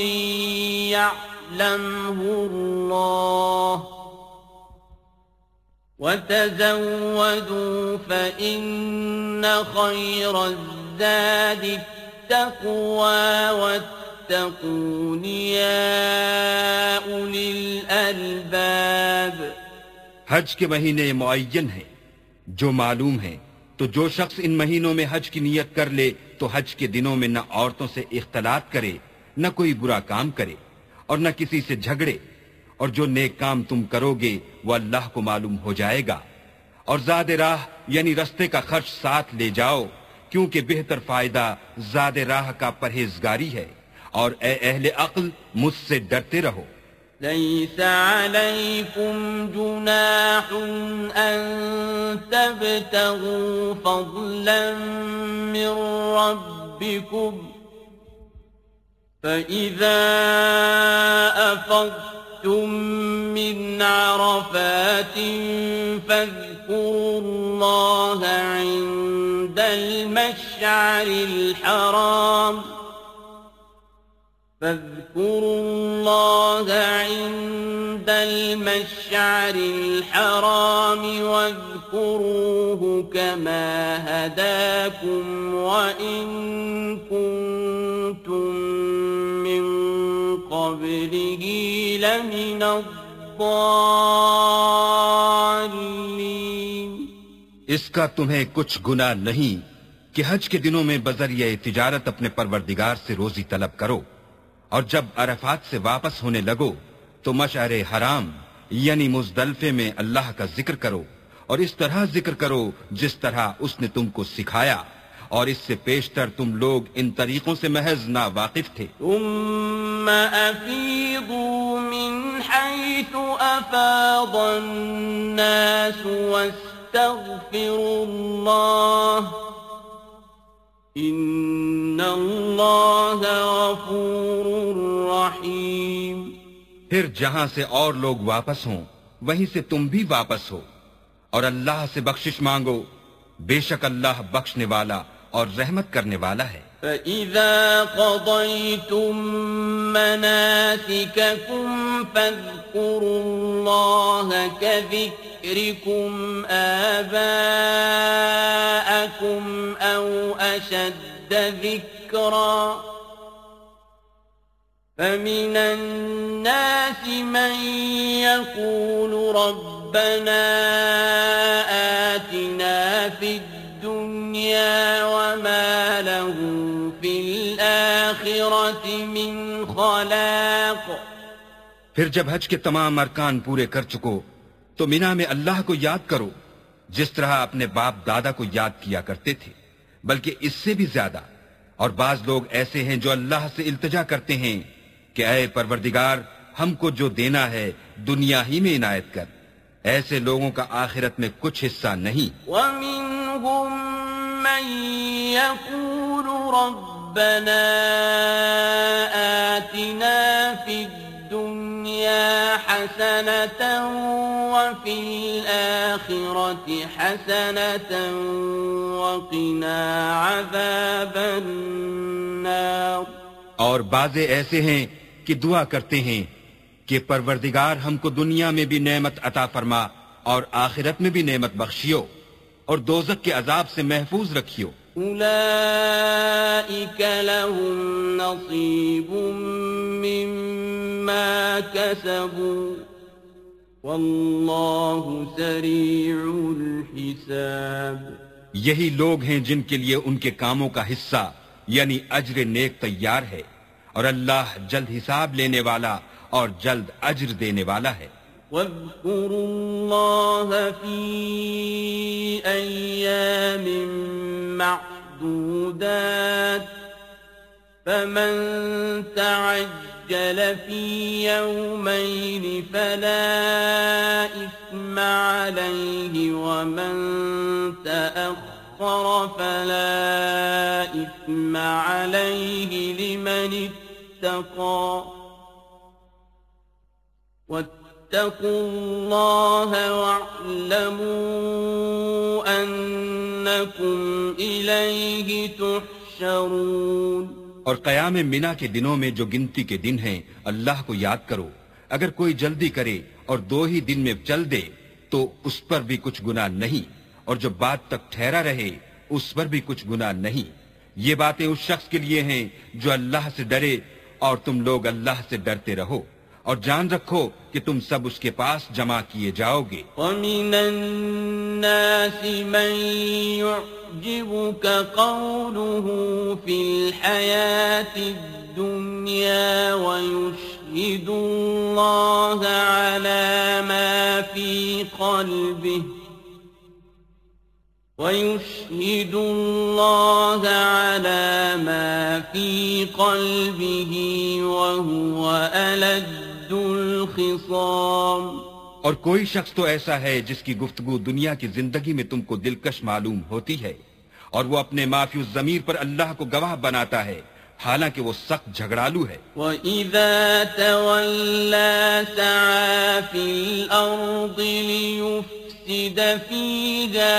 يعلمه الله وتزودوا فإن خير الزاد التقوى واتقون يا أولي الألباب. حج کے مہینے معین ہیں جو معلوم ہیں، تو جو شخص ان مہینوں میں حج کی نیت کر لے تو حج کے دنوں میں نہ عورتوں سے اختلاط کرے، نہ کوئی برا کام کرے، اور نہ کسی سے جھگڑے. اور جو نیک کام تم کرو گے وہ اللہ کو معلوم ہو جائے گا. اور زاد راہ یعنی رستے کا خرچ ساتھ لے جاؤ، کیونکہ بہتر فائدہ زاد راہ کا پرہیزگاری ہے. اور اے اہل عقل مجھ سے ڈرتے رہو. ليس عليكم جناح أن تبتغوا فضلا من ربكم فإذا أفضتم من عرفات فاذكروا الله عند المشعر الحرام فاذكروا الله عند المشعر الحرام واذكروه كما هداكم وإن كنتم من قبله لمن الضالين. اس کا تمہیں کچھ گناہ نہیں کہ حج کے دنوں میں بذریعہ تجارت اپنے پروردگار سے روزی طلب کرو، اور جب عرفات سے واپس ہونے لگو تو مشعر حرام یعنی مزدلفے میں اللہ کا ذکر کرو، اور اس طرح ذکر کرو جس طرح اس نے تم کو سکھایا، اور اس سے پیشتر تم لوگ ان طریقوں سے محض نا واقف تھے. ثم أفيضوا من حيث أفاض الناس واستغفروا الله إن الله غفور رحيم. پھر جہاں سے اور لوگ واپس ہوں وہیں سے تم بھی واپس ہو، اور اللہ سے بخشش مانگو، بے شک اللہ بخشنے والا اور رحمت کرنے والا ہے. فَإِذَا قَضَيْتُم مَّنَاسِكَكُمْ فَاذْكُرُوا اللَّهَ كَذِكْرِكُمْ آبَاءَكُمْ أَوْ أَشَدَّ ذِكْرًا فَمِنَ النَّاسِ مَن يَقُولُ رَبَّنَا آتِنَا فِي الدُّنْيَا وَمَا لَهُ فِي الْآخِرَةِ مِنْ خَلَاقٍ. پھر جب حج کے تمام ارکان پورے کر چکو تو مینا میں اللہ کو یاد کرو جس طرح اپنے باپ دادا کو یاد کیا کرتے تھے، بلکہ اس سے بھی زیادہ. اور بعض لوگ ایسے ہیں جو اللہ سے التجا کرتے ہیں کہ اے پروردگار ہم کو جو دینا ہے دنیا ہی میں عنایت کر. ایسے لوگوں کا آخرت میں کچھ حصہ نہیں. وَمِنْهُمْ مَنْ يَقُولُ رَبَّنَا آتِنَا فِي الدُّنْيَا حَسَنَةً وَفِي الْآخِرَةِ حَسَنَةً وَقِنَا عَذَابَ النَّارِ. اور بعضے ایسے ہیں کہ دعا کرتے ہیں کہ پروردگار ہم کو دنیا میں بھی نعمت عطا فرما اور آخرت میں بھی نعمت بخشیو اور دوزخ کے عذاب سے محفوظ رکھیو. أولئك لهم نصيب مما كسبوا والله سريع الحساب. یہی لوگ ہیں جن کے لیے ان کے کاموں کا حصہ یعنی اجر نیک تیار ہے، اور اللہ جلد حساب لینے والا اور جلد اجر دینے والا ہے. واذكروا الله في أيام معدودات فمن تعجل في يومين فلا إثم عليه ومن تأخر فلا إثم عليه لمن اتقى واتقوا الله واعلموا أنكم إليه تحشرون. اور قیام منا کے دنوں میں جو گنتی کے دن ہیں اللہ کو یاد کرو. اگر کوئی جلدی کرے اور 2 ہی دن میں چل دے تو اس پر بھی کچھ گناہ نہیں، اور جو بات تک ٹھہرا رہے اس پر بھی کچھ گناہ نہیں. یہ باتیں اس شخص کے لیے ہیں جو اللہ سے ڈرے، اور تم لوگ اللہ سے ڈرتے رہو اور جان رکھو کہ تم سب اس کے پاس جمع کیے جاؤ گے. وَمِنَ النَّاسِ مَن يُعْجِبُكَ قَوْلُهُ فِي الْحَيَاةِ الدُّنْيَا وَيُشْهِدُ اللَّهَ عَلَى مَا فِي قَلْبِهِ وَهُوَ أَلَدُّ الْخِصَامِ. اور کوئی شخص تو ایسا ہے جس کی گفتگو دنیا کی زندگی میں تم کو دلکش معلوم ہوتی ہے، اور وہ اپنے معافی الضمیر پر اللہ کو گواہ بناتا ہے حالانکہ وہ سخت جھگڑالو ہے. وَإِذَا تَوَلَّى سَعَى فِي الْأَرْضِ لِيُفْسِدَ فِيهَا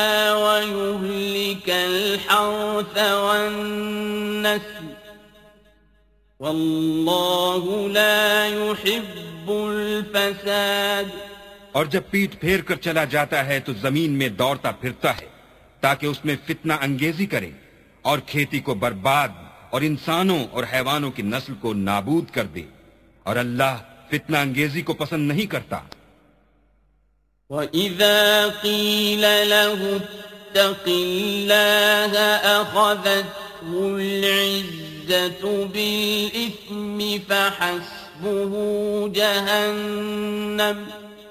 وَيُهْلِكَ الْحَرْثَ وَالنَّسْلَ واللہ لا يحب الفساد. اور جب پیٹھ پھیر کر چلا جاتا ہے تو زمین میں دوڑتا پھرتا ہے تاکہ اس میں فتنہ انگیزی کرے اور کھیتی کو برباد اور انسانوں اور حیوانوں کی نسل کو نابود کر دے، اور اللہ فتنہ انگیزی کو پسند نہیں کرتا. وَإِذَا قِيلَ لَهُ اتَّقِ اللَّهَ أَخَذَتْهُ الْعِزَّةُ بِالْإِثْمِ فَحَسْبُهُ جَهَنَّمُ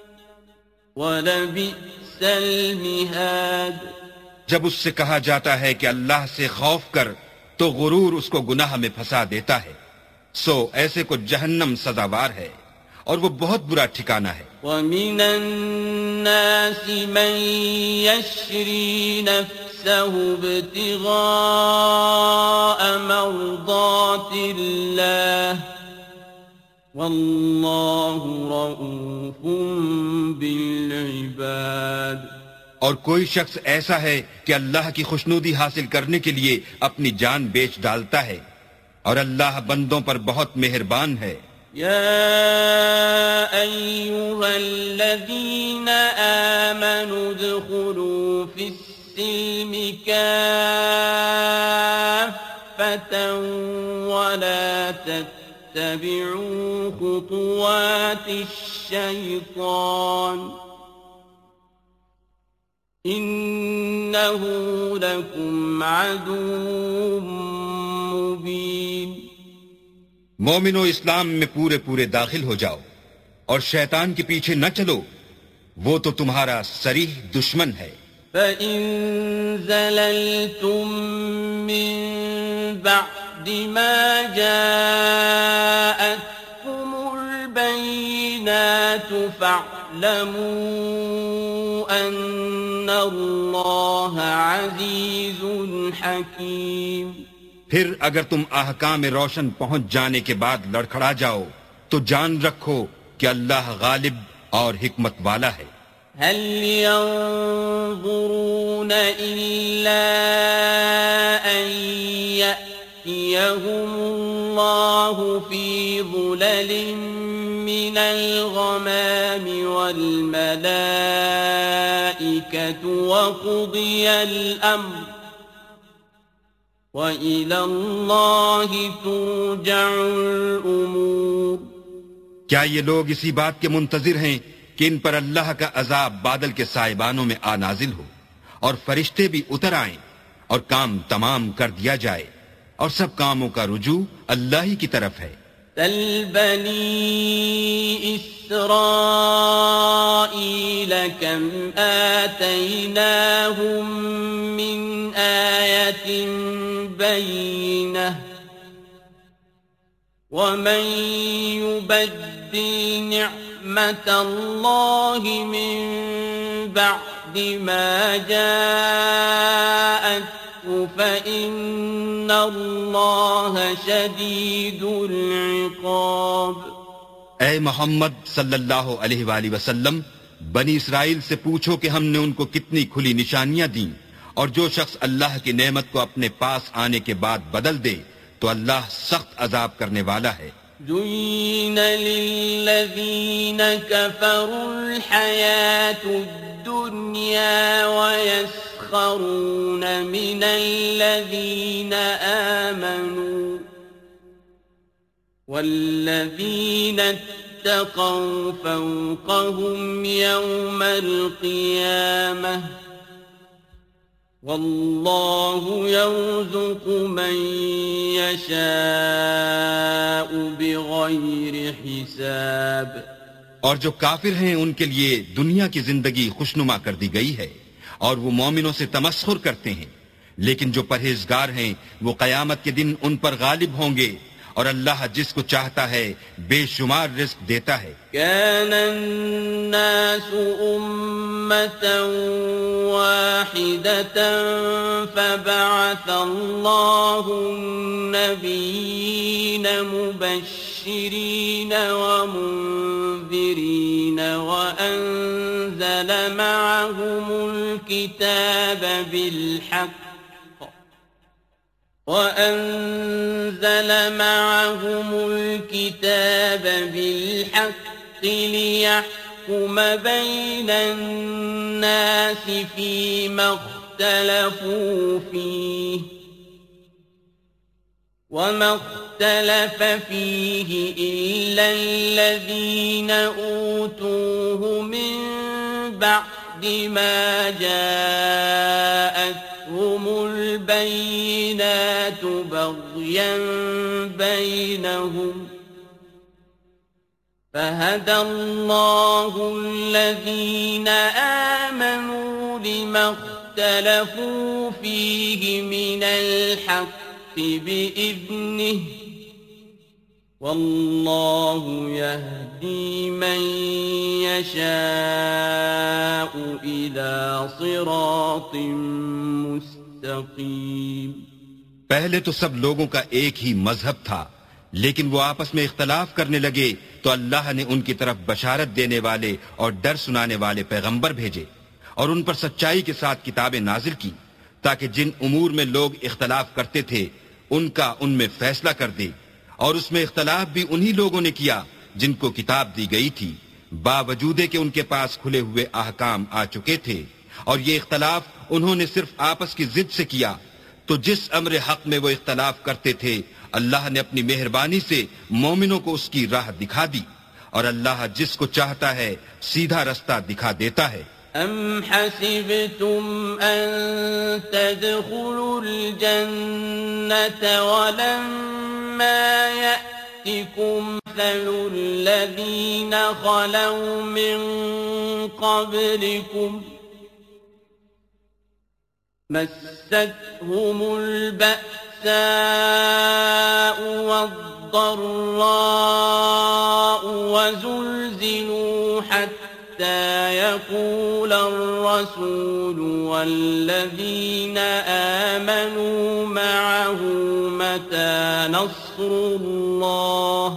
وَلَبِئْسَ الْمِهَادُ. جب اس سے کہا جاتا ہے کہ اللہ سے خوف کر تو غرور اس کو گناہ میں پھنسا دیتا ہے، سو ایسے کو جہنم سزاوار ہے اور وہ بہت برا ٹھکانہ ہے. وَمِنَ النَّاسِ مَن يَشْرِي نَفْسَهُ ابْتِغَاءَ مَرْضَاتِ اللَّهِ وَاللَّهُ رَءُوفٌ بِالْعِبَادِ. اور کوئی شخص ایسا ہے کہ اللہ کی خوشنودی حاصل کرنے کے لیے اپنی جان بیچ ڈالتا ہے، اور اللہ بندوں پر بہت مہربان ہے. يا أيها الذين آمنوا ادخلوا في السلم كافة ولا تتبعوا خطوات الشيطان إنه لكم عدو مبين. مومنو، اسلام میں پورے پورے داخل ہو جاؤ اور شیطان کے پیچھے نہ چلو، وہ تو تمہارا صریح دشمن ہے. فَإِن زَلَلْتُم مِّن بَعْدِ مَا جَاءَتْكُمُ الْبَيِّنَاتُ فَاعْلَمُوا أَنَّ اللَّهَ عَزِيزٌ حَكِيمٌ. پھر اگر تم احکام روشن پہنچ جانے کے بعد لڑکھڑا جاؤ تو جان رکھو کہ اللہ غالب اور حکمت والا ہے. هل ينظرون إلا أن يأتيهم الله في ظلل من الغمام والملائكة وقضي الأمر وَإِلَى اللَّهِ تُرْجَعُ الْأُمُورُ. کیا یہ لوگ اسی بات کے منتظر ہیں کہ ان پر اللہ کا عذاب بادل کے سائبانوں میں آ نازل ہو اور فرشتے بھی اتر آئیں اور کام تمام کر دیا جائے، اور سب کاموں کا رجوع اللہ ہی کی طرف ہے. سَلْ بَنِي إِسْرَائِيلَ كَمْ آتَيْنَاهُمْ مِنْ آيَةٍ بَيِّنَةٍ وَمَنْ يُبَدِّلْ نِعْمَةَ اللَّهِ مِنْ بَعْدِ مَا جَاءَتْهُ فَإِنَّ اللَّهَ شَدِيدُ الْعِقَابِ. اے محمد صلی اللہ علیہ وآلہ وسلم، بنی اسرائیل سے پوچھو کہ ہم نے ان کو کتنی کھلی نشانیاں دیں، اور جو شخص اللہ کی نعمت کو اپنے پاس آنے کے بعد بدل دے تو اللہ سخت عذاب کرنے والا ہے. زُيِّنَ لِلَّذِينَ كَفَرُوا الْحَيَاةُ الدُّنْيَا وَيَسْخَرُونَ مِنَ الَّذِينَ آمَنُوا وَالَّذِينَ اتَّقَوْا فَوْقَهُمْ يَوْمَ الْقِيَامَةِ وَاللَّهُ يَرْزُقُ مَن يَشَاءُ بِغَيْرِ حِسَابٍ. اور جو کافر ہیں ان کے لیے دنیا کی زندگی خوشنما کر دی گئی ہے، اور وہ مومنوں سے تمسخر کرتے ہیں، لیکن جو پرہیزگار ہیں وہ قیامت کے دن ان پر غالب ہوں گے، اور اللہ جس کو چاہتا ہے بے شمار رزق دیتا ہے. كان الناس أمة واحدة فبعث الله النبيين مبشرين ومنذرين وأنزل معهم الكتاب بالحق وأنزل معهم الكتاب بالحق ليحكم بين الناس فيما اختلفوا فيه وما اختلف فيه إلا الذين أوتوه من بعد ما جاءتهم البينات بغيا بينهم فهدى الله الذين آمنوا لما اختلفوا فيه من الحق بإذنه والله يهدي من يشاء إلى صراط مستقيم. پہلے تو سب لوگوں کا ایک ہی مذہب تھا، لیکن وہ آپس میں اختلاف کرنے لگے تو اللہ نے ان کی طرف بشارت دینے والے اور ڈر سنانے والے پیغمبر بھیجے اور ان پر سچائی کے ساتھ کتابیں نازل کی تاکہ جن امور میں لوگ اختلاف کرتے تھے ان کا ان میں فیصلہ کر دے. اور اس میں اختلاف بھی انہی لوگوں نے کیا جن کو کتاب دی گئی تھی، باوجود کہ ان کے پاس کھلے ہوئے احکام آ چکے تھے، اور یہ اختلاف انہوں نے صرف آپس کی ضد سے کیا. تو جس امر حق میں وہ اختلاف کرتے تھے اللہ نے اپنی مہربانی سے مومنوں کو اس کی راہ دکھا دی، اور اللہ جس کو چاہتا ہے سیدھا رستہ دکھا دیتا ہے. أم حسبتم أن تدخلوا الجنة ولما يأتكم مثل الذين خلوا من قبلكم مستهم البأساء والضراء وزلزلوا حتى يقول الرسول والذين آمنوا معه متى نصر الله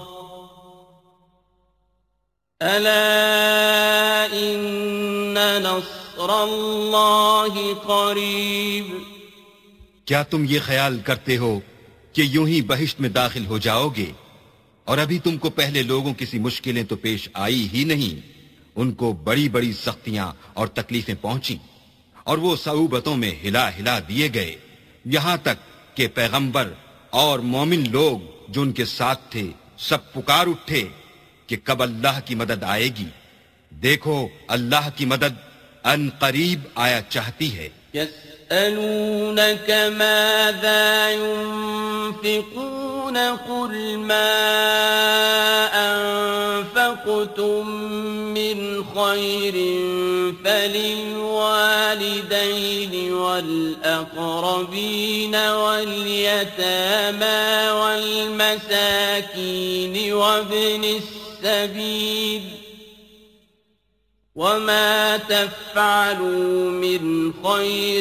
ألا إن نصر الله قريب. کیا تم یہ خیال کرتے ہو کہ یوں ہی بہشت میں داخل ہو جاؤ گے اور ابھی تم کو پہلے لوگوں کسی مشکلیں تو پیش آئی ہی نہیں؟ ان کو بڑی بڑی سختیاں اور تکلیفیں پہنچی اور وہ صعوبتوں میں ہلا ہلا دیے گئے، یہاں تک کہ پیغمبر اور مومن لوگ جو ان کے ساتھ تھے سب پکار اٹھے کہ کب اللہ کی مدد آئے گی. دیکھو اللہ کی مدد ان قریب آیا چاہتی ہے. يسألونك ماذا ينفقون قل ما أنفقتم من خير فللوالدين والأقربين واليتامى والمساكين وابن السبيل وما تفعلوا من خير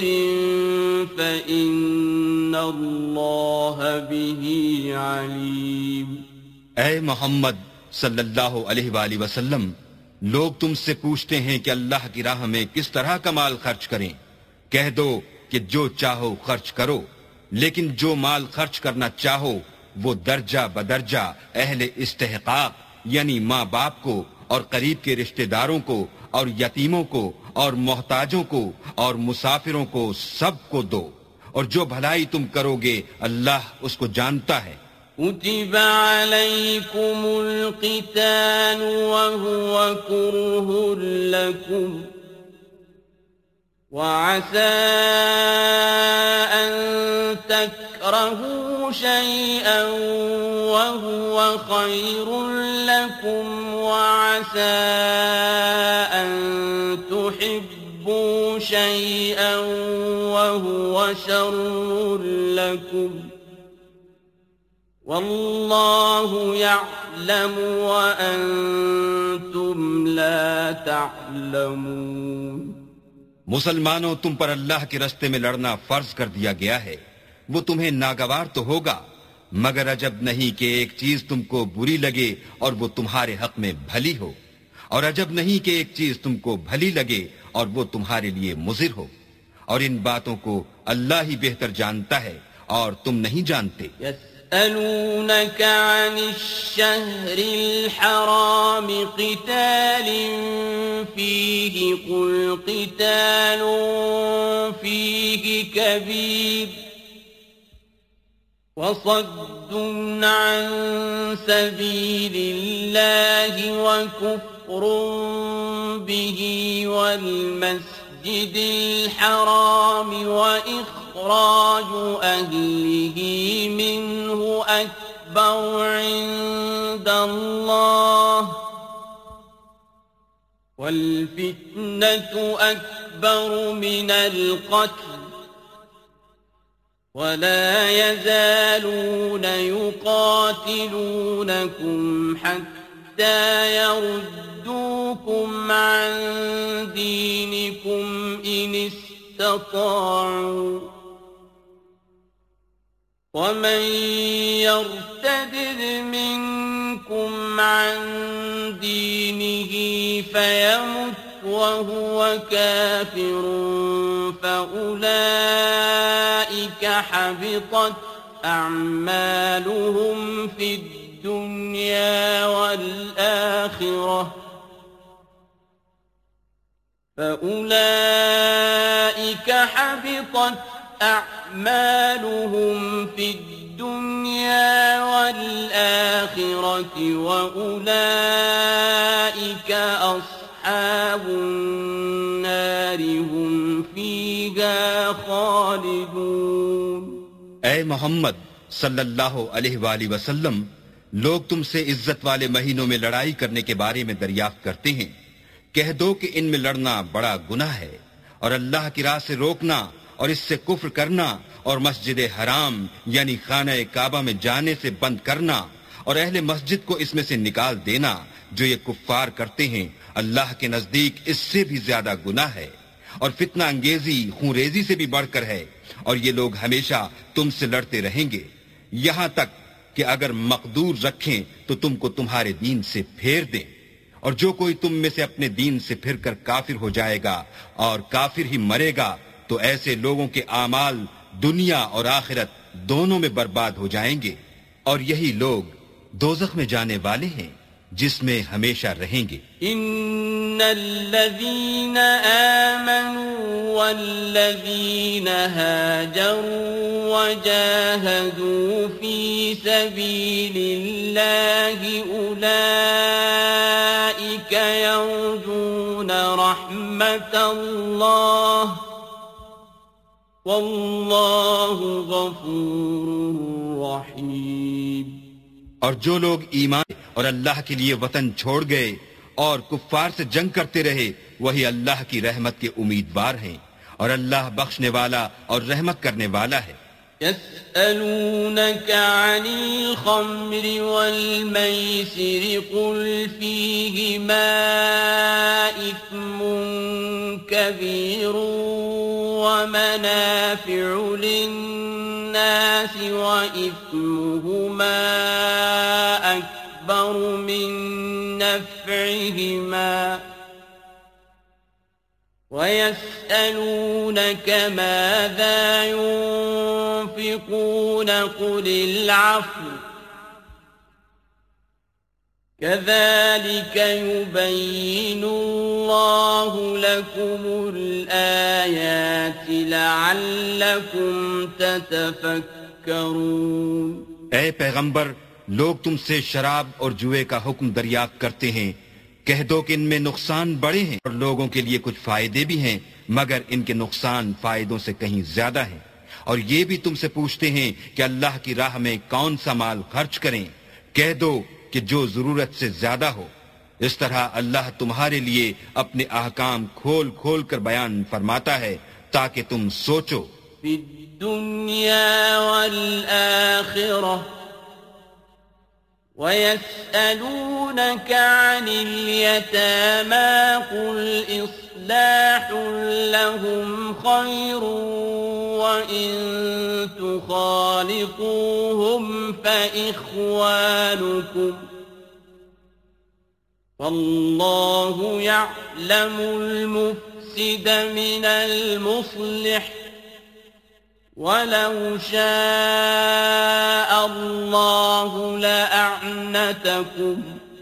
فإن الله به عليم. اے محمد صلی اللہ علیہ وآلہ وسلم، لوگ تم سے پوچھتے ہیں کہ اللہ کی راہ میں کس طرح کا مال خرچ کریں. کہہ دو کہ جو چاہو خرچ کرو، لیکن جو مال خرچ کرنا چاہو وہ درجہ بدرجہ اہل استحقاق یعنی ماں باپ کو اور قریب کے رشتہ داروں کو اور یتیموں کو اور محتاجوں کو اور مسافروں کو سب کو دو، اور جو بھلائی تم کرو گے اللہ اس کو جانتا ہے. كتب عليكم القتال وهو كره لكم وعسى أن تكرهوا شيئا وهو خير لكم وعسى أن تحبوا شيئا وهو شر لكم والله يعلم وأنتم لا تعلمون. مسلمانوں، تم پر اللہ کے رستے میں لڑنا فرض کر دیا گیا ہے. وہ تمہیں ناگوار تو ہوگا، مگر عجب نہیں کہ ایک چیز تم کو بری لگے اور وہ تمہارے حق میں بھلی ہو، اور عجب نہیں کہ ایک چیز تم کو بھلی لگے اور وہ تمہارے لیے مضر ہو. اور ان باتوں کو اللہ ہی بہتر جانتا ہے اور تم نہیں جانتے. يسألونك عن الشهر الحرام قتال فيه قل قتال فيه كبير وصد عن سبيل الله وكفر به والمسجد الحرام وإخراج أهله منه أكبر عند الله والفتنة أكبر من القتل ولا يزالون يقاتلونكم حتى يردوكم عن دينكم إن استطاعوا ومن يرتد منكم عن دينه فيمت وهو كافر فأولئك حبطت أعمالهم في الدنيا والآخرة أعمالهم في الدنيا والآخرة وأولئك أصحاب النار هم فيها خالدون. اے محمد صلی اللہ علیہ وآلہ وسلم، لوگ تم سے عزت والے مہینوں میں لڑائی کرنے کے بارے میں دریافت کرتے ہیں. کہہ دو کہ ان میں لڑنا بڑا گناہ ہے، اور اللہ کی راہ سے روکنا اور اس سے کفر کرنا اور مسجد حرام یعنی خانہ کعبہ میں جانے سے بند کرنا اور اہل مسجد کو اس میں سے نکال دینا جو یہ کفار کرتے ہیں، اللہ کے نزدیک اس سے بھی زیادہ گناہ ہے، اور فتنہ انگیزی خون ریزی سے بھی بڑھ کر ہے، اور یہ لوگ ہمیشہ تم سے لڑتے رہیں گے یہاں تک کہ اگر مقدور رکھیں تو تم کو تمہارے دین سے پھیر دیں. اور جو کوئی تم میں سے اپنے دین سے پھر کر کافر ہو جائے گا اور کافر ہی مرے گا تو ایسے لوگوں کے اعمال دنیا اور آخرت دونوں میں برباد ہو جائیں گے، اور یہی لوگ دوزخ میں جانے والے ہیں جس میں ہمیشہ رہیں گے. ان الذين آمنوا والذين هاجروا وجاهدوا في سبيل الله أولئك يرجون رحمة الله والله غفور رحيم. اور جو لوگ ایمان اور اللہ کے لیے وطن چھوڑ گئے اور کفار سے جنگ کرتے رہے وہی اللہ کی رحمت کے امیدوار ہیں، اور اللہ بخشنے والا اور رحمت کرنے والا ہے. يسألونك عن الخمر والميسر قل فيهما إثم كبير ومنافع للناس وإثمهما أكبر من نفعهما ويسألونك ماذا ينفقون قل العفو كذلك يبين الله لكم الآيات لعلكم تتفكرون. اے پیغمبر، لوگ تم سے شراب اور جوئے کا حکم دریافت کرتے ہیں. کہہ دو کہ ان میں نقصان بڑے ہیں اور لوگوں کے لیے کچھ فائدے بھی ہیں، مگر ان کے نقصان فائدوں سے کہیں زیادہ ہیں. اور یہ بھی تم سے پوچھتے ہیں کہ اللہ کی راہ میں کون سا مال خرچ کریں. کہہ دو کہ جو ضرورت سے زیادہ ہو. اس طرح اللہ تمہارے لیے اپنے احکام کھول کھول کر بیان فرماتا ہے تاکہ تم سوچو. فی الدنیا والآخرہ وَيَسْأَلُونَكَ عَنِ الْيَتَامَى قُلْ إِصْلَاحٌ لَهُمْ خَيْرٌ وَإِن تُخَالِطُوهُمْ فَإِخْوَانُكُمْ وَاللَّهُ يَعْلَمُ الْمُفْسِدَ مِنَ الْمُصْلِحِ وَلَوْ شَاءَ اللَّهُ لَأَعْنَتَكُمْ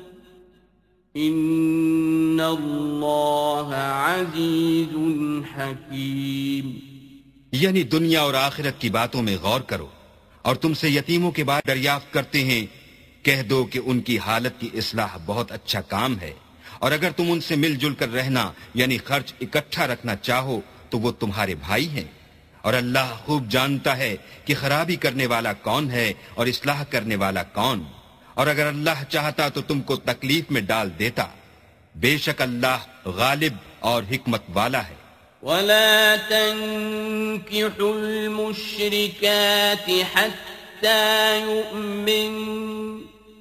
إِنَّ اللَّهَ عَزِيزٌ حَكِيمٌ. یعنی دنیا اور آخرت کی باتوں میں غور کرو، اور تم سے یتیموں کے بارے دریافت کرتے ہیں، کہہ دو کہ ان کی حالت کی اصلاح بہت اچھا کام ہے، اور اگر تم ان سے مل جل کر رہنا یعنی خرچ اکٹھا رکھنا چاہو تو وہ تمہارے بھائی ہیں، اور اللہ خوب جانتا ہے کہ خرابی کرنے والا کون ہے اور اصلاح کرنے والا کون، اور اگر اللہ چاہتا تو تم کو تکلیف میں ڈال دیتا، بے شک اللہ غالب اور حکمت والا ہے. وَلَا تَنكِحُوا الْمُشْرِكَاتِ حَتَّى يُؤْمِنَّ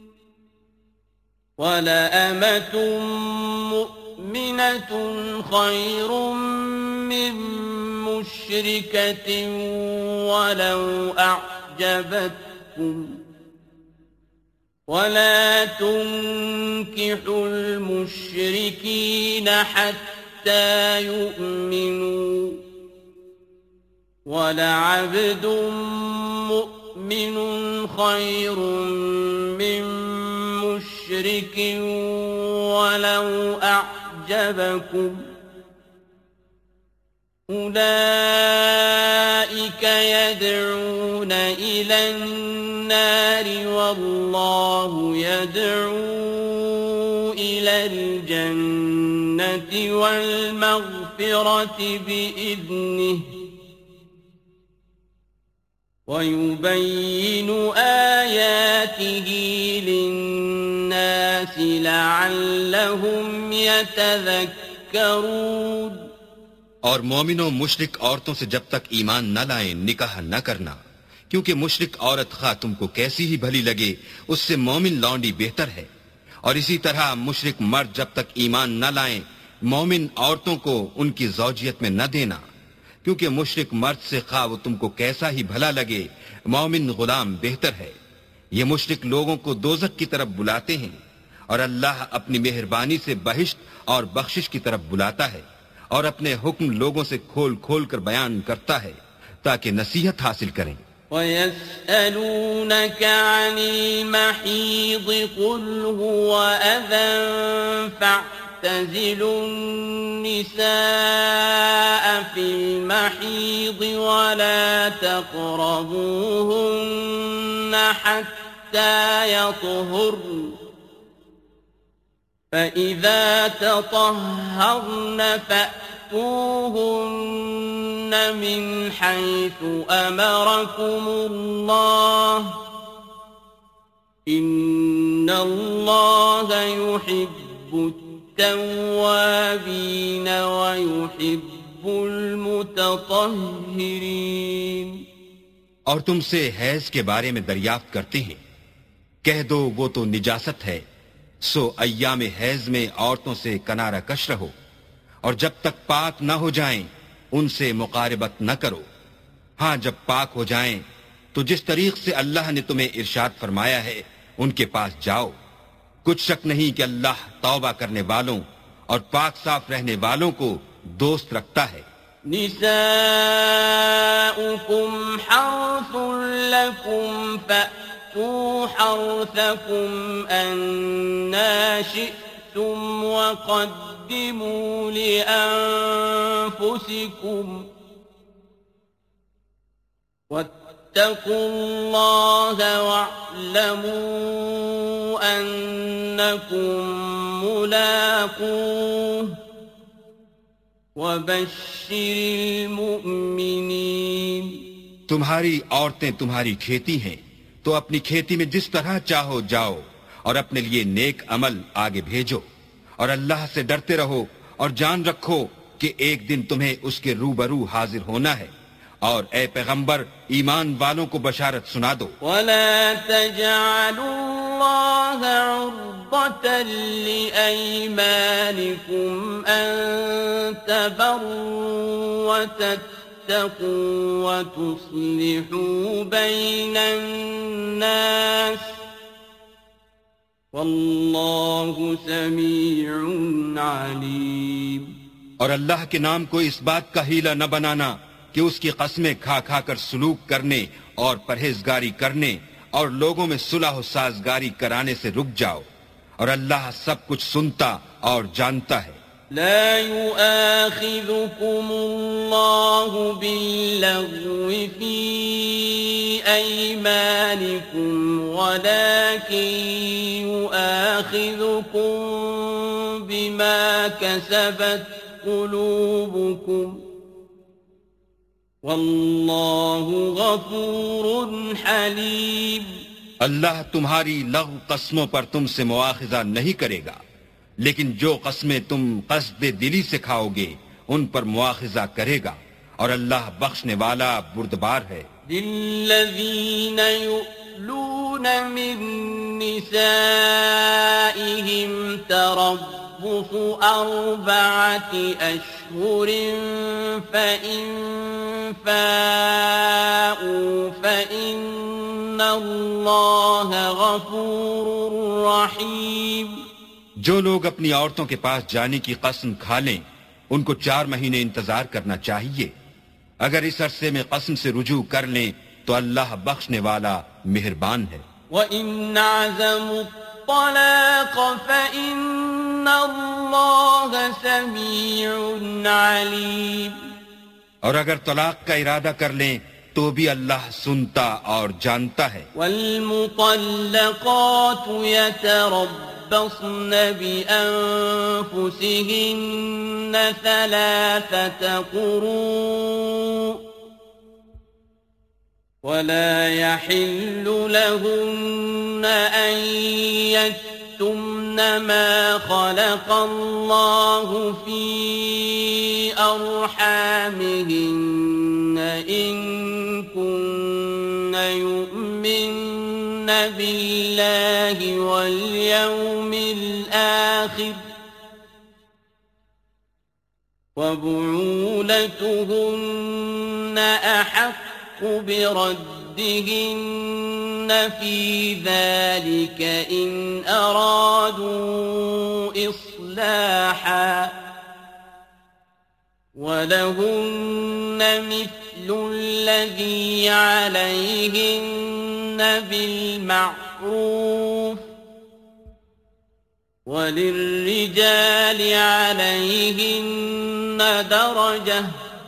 وَلَأَمَةٌ مُؤْمِنَةٌ خَيْرٌ مِّن مُّشْرِكَةٍ وَلَوْ أَعْجَبَتْكُمْ وَلَا تُنكِحُوا الْمُشْرِكِينَ حَتَّى يُؤْمِنُوا وَلَعَبْدٌ مُّؤْمِنٌ خَيْرٌ مِّن مُّشْرِكٍ وَلَوْ أَعْجَبَكُمْ أُولَئِكَ يَدْعُونَ إِلَى النَّارِ وَاللَّهُ يَدْعُو إِلَى الْجَنَّةِ وَالْمَغْفِرَةِ بِإِذْنِهِ وَيُبَيِّنُ آيَاتِهِ لِلنَّاسِ لَعَلَّهُمْ يَتَذَكَّرُونَ. اور مومنوں مشرک عورتوں سے جب تک ایمان نہ لائیں نکاح نہ کرنا، کیونکہ مشرک عورت خواہ تم کو کیسی ہی بھلی لگے اس سے مومن لونڈی بہتر ہے، اور اسی طرح مشرک مرد جب تک ایمان نہ لائیں مومن عورتوں کو ان کی زوجیت میں نہ دینا، کیونکہ مشرک مرد سے خواہ وہ تم کو کیسا ہی بھلا لگے مومن غلام بہتر ہے. یہ مشرک لوگوں کو دوزخ کی طرف بلاتے ہیں، اور اللہ اپنی مہربانی سے بہشت اور بخشش کی طرف بلاتا ہے، اور اپنے حکم لوگوں سے کھول کھول کر بیان کرتا ہے تاکہ نصیحت حاصل کریں. وَيَسْأَلُونَكَ عَنِ الْمَحِيضِ قُلْ هُوَ أَذًى فَاعْتَزِلُوا النِّسَاءَ فِي الْمَحِيضِ وَلَا تَقْرَبُوهُنَّ حَتَّى يَطْهُرْنَ فَإِذَا تَطَهَّرْنَ فَأْتُوهُنَّ مِنْ حَيْثُ أَمَرَكُمُ اللَّهُ إِنَّ اللَّهَ يُحِبُّ التَّوَّابِينَ وَيُحِبُّ الْمُتَطَهِّرِينَ. اور تم سے حیض کے بارے میں دریافت کرتے ہیں، کہہ دو وہ تو نجاست ہے، سو ایام حیض میں عورتوں سے کنارہ کش رہو، اور جب تک پاک نہ ہو جائیں ان سے مقاربت نہ کرو. ہاں جب پاک ہو جائیں تو جس طریق سے اللہ نے تمہیں ارشاد فرمایا ہے ان کے پاس جاؤ. کچھ شک نہیں کہ اللہ توبہ کرنے والوں اور پاک صاف رہنے والوں کو دوست رکھتا ہے. نساؤكم حرث لكم فأتوا حرثكم أنا شئتم وقدموا لأنفسكم واتقوا الله واعلموا أنكم ملاقوه وبشر المؤمنين. تمہاری عورتیں تمہاری کھیتی ہیں تو اپنی کھیتی میں جس طرح چاہو جاؤ، اور اپنے لیے نیک عمل آگے بھیجو، اور اللہ سے ڈرتے رہو، اور جان رکھو کہ ایک دن تمہیں اس کے روبرو حاضر ہونا ہے. اور اے پیغمبر ایمان والوں کو بشارت سنا دو. وَلَا تَجْعَلُوا اللَّهَ عُرْضَةً لِأَيْمَانِكُمْ أَن تَبَرُّوا وَتَتَّقُوا وَتُصْلِحُوا بَيْنَ النَّاسِ وَاللَّهُ سَمِيعٌ عَلِيمٌ. اور اللہ کے نام کو اس بات کا ہیلہ نہ بنانا کہ اس کی قسمیں کھا کھا کر سلوک کرنے اور پرہیزگاری کرنے اور لوگوں میں صلح و سازگاری کرانے سے رک جاؤ، اور اللہ سب کچھ سنتا اور جانتا ہے۔ لا يؤاخذكم الله باللغو في أيمانكم ولكن يؤاخذكم بما كسبت قلوبكم والله غفور حليم۔ اللہ تمہاری لغو قسموں پر تم سے مواخذہ نہیں کرے گا، لیکن جو قسمیں تم قصد دلی سے کھاؤ گے ان پر مواخذہ کرے گا، اور اللہ بخشنے والا بردبار ہے۔ للذین یؤلون من نسائهم تربص 4 أشهر فإن فاءوا فإن الله غفور رحیم۔ جو لوگ اپنی عورتوں کے پاس جانے کی قسم کھا لیں ان کو 4 مہینے انتظار کرنا چاہیے، اگر اس عرصے میں قسم سے رجوع کر لیں تو اللہ بخشنے والا مہربان ہے۔ وَإِنْ عَزَمُوا الطَّلَاقَ فَإِنَّ اللَّهَ سَمِيعٌ عَلِيمٌ۔ اور اگر طلاق کا ارادہ کر لیں تو بھی اللہ سنتا اور جانتا ہے۔ وَالْمُطَلَّقَاتُ يَتَرَبَّصْنَ بِأَنفُسِهِنَّ 3 قُرُوءٍ ولا يحل لهن أن يكتمن ما خلق الله في أرحامهن إن كن يؤمن بالله واليوم الآخر وبعولتهن أحق بردهن في ذلك إن أرادوا إصلاحا ولهن مثل الذي عليهن بالمعروف وللرجال عليهن درجة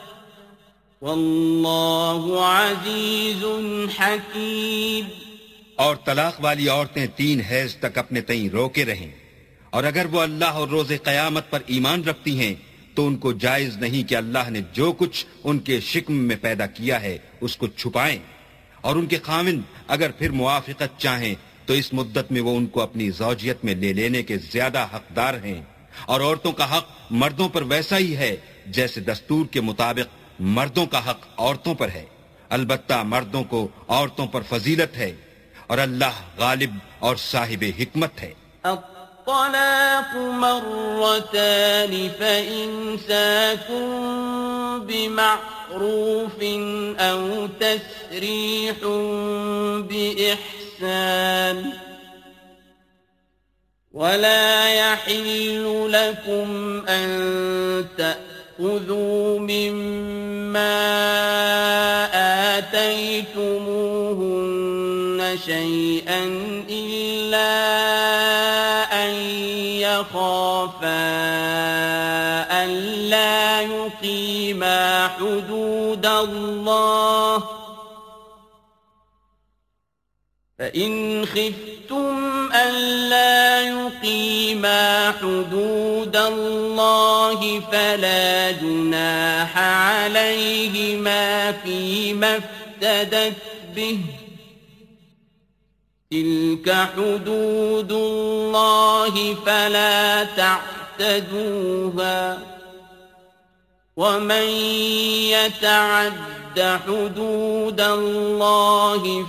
واللہ عزیز حکیم۔ اور طلاق والی عورتیں 3 حیض تک اپنے تئیں روکے رہیں، اور اگر وہ اللہ اور روز قیامت پر ایمان رکھتی ہیں تو ان کو جائز نہیں کہ اللہ نے جو کچھ ان کے شکم میں پیدا کیا ہے اس کو چھپائیں، اور ان کے خاوند اگر پھر موافقت چاہیں تو اس مدت میں وہ ان کو اپنی زوجیت میں لے لینے کے زیادہ حقدار ہیں، اور عورتوں کا حق مردوں پر ویسا ہی ہے جیسے دستور کے مطابق مردوں کا حق عورتوں پر ہے، البتہ مردوں کو عورتوں پر فضیلت ہے، اور اللہ غالب اور صاحب حکمت ہے۔ الطلاق مرتان فإمساكٌ بمعروف أو تسريح بإحسان ولا يحل لكم أن خذوا مما آتيتموهن شيئا إلا أن يخافا ألا يقيما حدود الله فإن خفتم ألا يقيما حدود الله فلا جناح عليهما فيما افتدت به تلك حدود الله فلا تعتدوها ومن يتعد حدود الله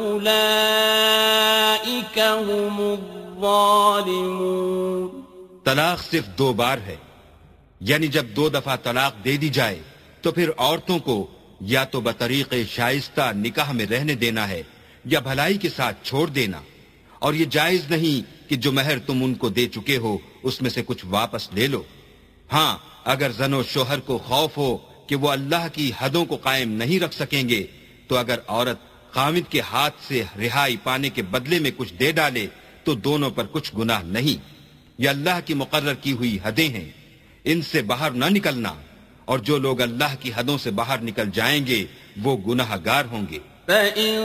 فأولئك هم الظالمون۔ طلاق صرف 2 بار ہے، یعنی جب 2 دفعہ طلاق دے دی جائے تو پھر عورتوں کو یا تو بطریق شائستہ نکاح میں رہنے دینا ہے یا بھلائی کے ساتھ چھوڑ دینا، اور یہ جائز نہیں کہ جو مہر تم ان کو دے چکے ہو اس میں سے کچھ واپس لے لو۔ ہاں اگر زن و شوہر کو خوف ہو کہ وہ اللہ کی حدوں کو قائم نہیں رکھ سکیں گے، تو اگر عورت خاوند کے ہاتھ سے رہائی پانے کے بدلے میں کچھ دے ڈالے تو دونوں پر کچھ گناہ نہیں۔ یہ اللہ کی مقرر کی ہوئی حدیں ہیں، ان سے باہر نہ نکلنا، اور جو لوگ اللہ کی حدوں سے باہر نکل جائیں گے وہ گناہ گار ہوں گے۔ فَإِن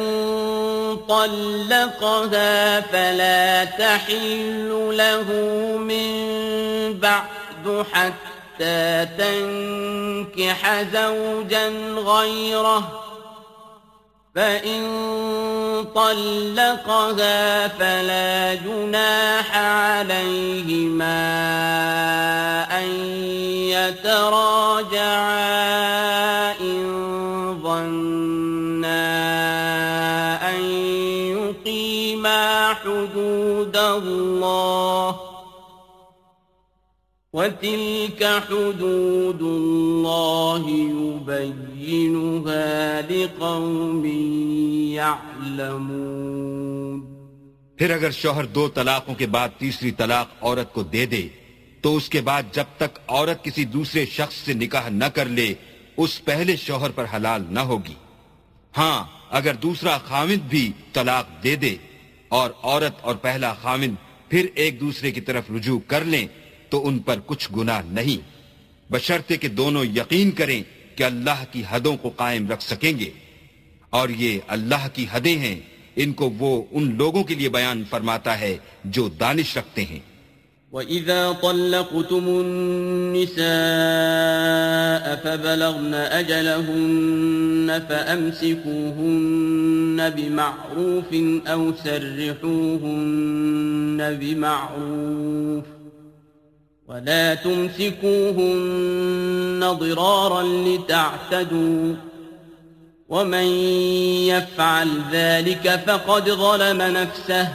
طَلَّقَهَا فَلَا تَحِلُّ لَهُ مِن بَعْدُ حَتَّى تَنكِحَ زَوْجًا غَيْرَهُ، فَإِن طَلَّقَهَا فَلَا جُنَاحَ عَلَيْهِمَا أَن يَتَرَاجَعَا إِن ظَنَّا أَن يُقِيمَا حُدُودَ اللَّهِ، وَتِلْكَ حُدُودُ اللَّهِ يُبَيِّنُهَا لِقَوْمٍ يَعْلَمُونَ۔ پھر اگر شوہر 2 طلاقوں کے بعد تیسری طلاق عورت کو دے دے تو اس کے بعد جب تک عورت کسی دوسرے شخص سے نکاح نہ کر لے اس پہلے شوہر پر حلال نہ ہوگی۔ ہاں اگر دوسرا خاوند بھی طلاق دے دے اور عورت اور پہلا خاوند پھر ایک دوسرے کی طرف رجوع کر لیں تو ان پر کچھ گناہ نہیں، بشرطے کہ دونوں یقین کریں کہ اللہ کی حدوں کو قائم رکھ سکیں گے، اور یہ اللہ کی حدیں ہیں، ان کو وہ ان لوگوں کے لیے بیان فرماتا ہے جو دانش رکھتے ہیں۔ وَإِذَا طَلَّقْتُمُ النِّسَاءَ فَبَلَغْنَ أَجَلَهُنَّ فَأَمْسِكُوهُنَّ بِمَعْرُوفٍ أَوْ سَرِّحُوهُنَّ بِمَعْرُوفٍ، وَلَا تُمْسِكُوهُنَّ ضِرَارًا لِتَعْتَدُوا، وَمَنْ يَفْعَلْ ذَلِكَ فَقَدْ ظَلَمَ نَفْسَهُ،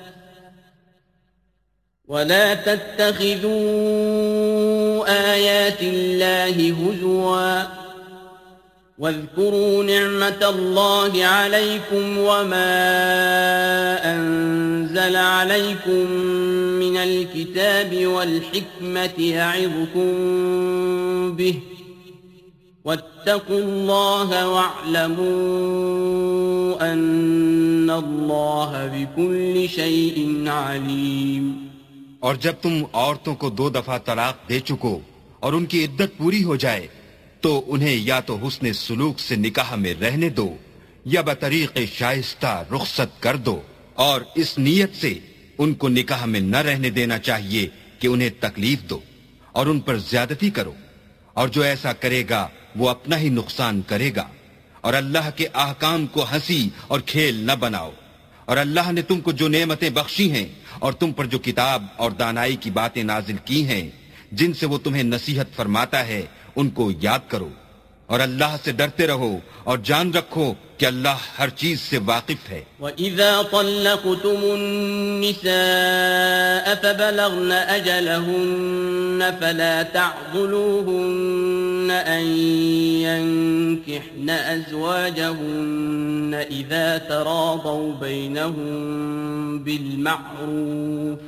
وَلَا تَتَّخِذُوا آيَاتِ اللَّهِ هُزُوًا، وَاذْكُرُوا نِعْمَةَ اللَّهِ عَلَيْكُمْ وَمَا أَنزَلَ عَلَيْكُمْ مِنَ الْكِتَابِ وَالْحِكْمَةِ يَعِظُكُمْ بِهِ، وَاتَّقُوا اللَّهَ وَاعْلَمُوا أَنَّ اللَّهَ بِكُلِّ شَيْءٍ عَلِيمٌ۔ اور جب تم عورتوں کو 2 دفعہ طلاق دے چکو اور ان کی عدت پوری ہو جائے تو انہیں یا تو حسن سلوک سے نکاح میں رہنے دو یا بطریق شائستہ رخصت کر دو، اور اس نیت سے ان کو نکاح میں نہ رہنے دینا چاہیے کہ انہیں تکلیف دو اور ان پر زیادتی کرو، اور جو ایسا کرے گا وہ اپنا ہی نقصان کرے گا، اور اللہ کے احکام کو ہنسی اور کھیل نہ بناؤ، اور اللہ نے تم کو جو نعمتیں بخشی ہیں اور تم پر جو کتاب اور دانائی کی باتیں نازل کی ہیں جن سے وہ تمہیں نصیحت فرماتا ہے ان کو یاد کرو، اور اللہ سے ڈرتے رہو اور جان رکھو کہ اللہ ہر چیز سے واقف ہے۔ وَإِذَا طَلَّقْتُمُ النِّسَاءَ فَبَلَغْنَ أَجَلَهُنَّ فَلَا تَعْضُلُوهُنَّ أَن يَنكِحْنَ أَزْوَاجَهُنَّ إِذَا تَرَاضَوْا بَيْنَهُم بِالْمَعْرُوفِ،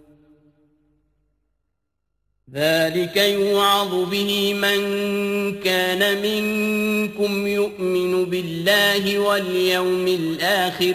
ذَلِكَ يُوعَظُ بِهِ مَن كَانَ مِنكُمْ يُؤْمِنُ بِاللَّهِ وَالْيَوْمِ الْآخِرِ،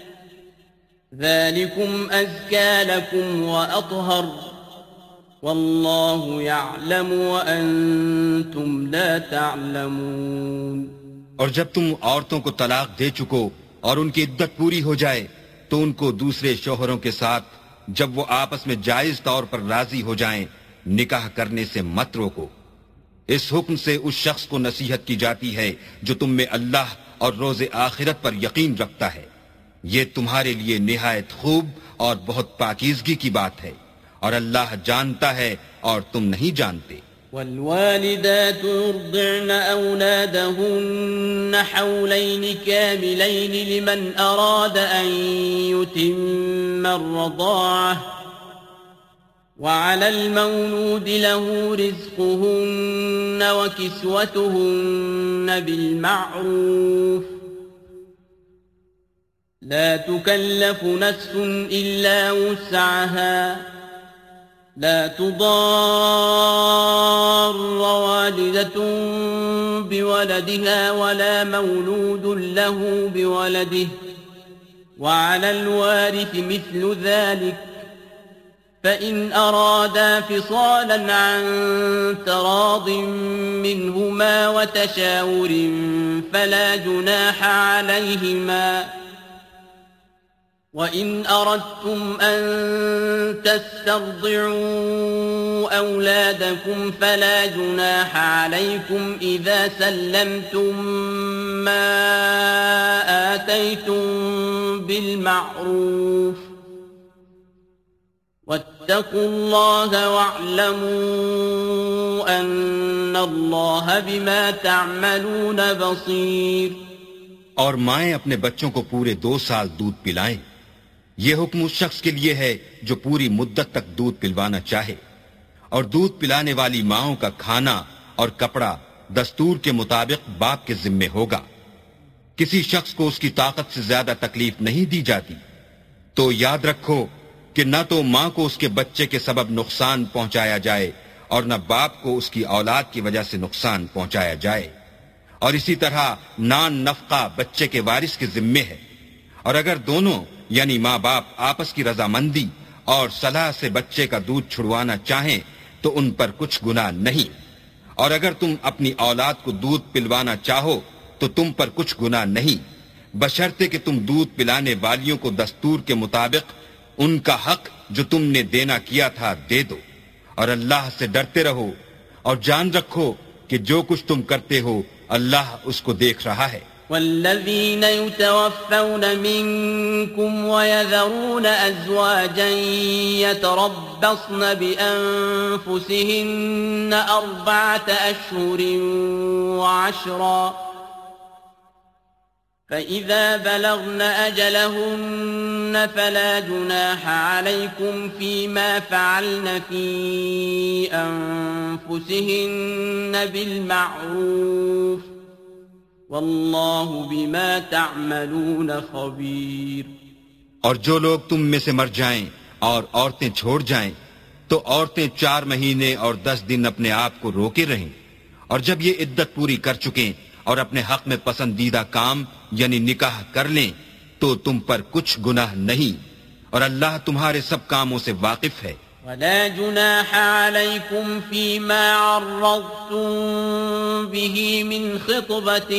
ذَلِكُمْ أَزْكَى لَكُمْ وَأَطْهَرُ، وَاللَّهُ يَعْلَمُ وَأَنْتُمْ لَا تَعْلَمُونَ۔ اور جب تم عورتوں کو طلاق دے چکو اور ان کی عدت پوری ہو جائے تو ان کو دوسرے شوہروں کے ساتھ جب وہ آپس میں جائز طور پر راضی ہو جائیں نکاح کرنے سے مت روکو۔ اس حکم سے اس شخص کو نصیحت کی جاتی ہے جو تم میں اللہ اور روز آخرت پر یقین رکھتا ہے، یہ تمہارے لیے نہایت خوب اور بہت پاکیزگی کی بات ہے، اور اللہ جانتا ہے اور تم نہیں جانتے۔ والوالدات يرضعن أولادهن حولين كاملين لمن أراد أن يتم الرضاعة، وعلى المولود له رزقهن وكسوتهن بالمعروف، لا تكلف نفس إلا وسعها، لا تضار والدة بولدها ولا مولود له بولده وعلى الوارث مثل ذلك فإن أرادا فصالا عن تراض منهما وتشاور فلا جناح عليهما وإن أردتم أن تسترضعوا أولادكم فلا جناح عليكم إذا سلمتم ما آتيتم بالمعروف واتقوا الله واعلموا أن الله بما تعملون بصير. اور مائیں اپنے بچوں کو پورے 2 سال دودھ پلائیں. یہ حکم اس شخص کے لیے ہے جو پوری مدت تک دودھ پلوانا چاہے، اور دودھ پلانے والی ماؤں کا کھانا اور کپڑا دستور کے مطابق باپ کے ذمے ہوگا. کسی شخص کو اس کی طاقت سے زیادہ تکلیف نہیں دی جاتی. تو یاد رکھو کہ نہ تو ماں کو اس کے بچے کے سبب نقصان پہنچایا جائے اور نہ باپ کو اس کی اولاد کی وجہ سے نقصان پہنچایا جائے. اور اسی طرح نان نفقہ بچے کے وارث کے ذمے ہے. اور اگر دونوں یعنی ماں باپ آپس کی رضامندی اور صلاح سے بچے کا دودھ چھڑوانا چاہیں تو ان پر کچھ گناہ نہیں. اور اگر تم اپنی اولاد کو دودھ پلوانا چاہو تو تم پر کچھ گناہ نہیں، بشرطے کہ تم دودھ پلانے والیوں کو دستور کے مطابق ان کا حق جو تم نے دینا کیا تھا دے دو. اور اللہ سے ڈرتے رہو اور جان رکھو کہ جو کچھ تم کرتے ہو اللہ اس کو دیکھ رہا ہے. والذين يتوفون منكم ويذرون أزواجا يتربصن بأنفسهن 4 أشهر و10 فإذا بلغن أجلهن فلا جناح عليكم فيما فعلن في أنفسهن بالمعروف واللہ بما تعملون خبیر. اور جو لوگ تم میں سے مر جائیں اور عورتیں چھوڑ جائیں تو عورتیں 4 مہینے اور 10 دن اپنے آپ کو روکے رہیں، اور جب یہ عدت پوری کر چکیں اور اپنے حق میں پسندیدہ کام یعنی نکاح کر لیں تو تم پر کچھ گناہ نہیں، اور اللہ تمہارے سب کاموں سے واقف ہے. ولا جناح عليكم فيما عرضتم به من خطبة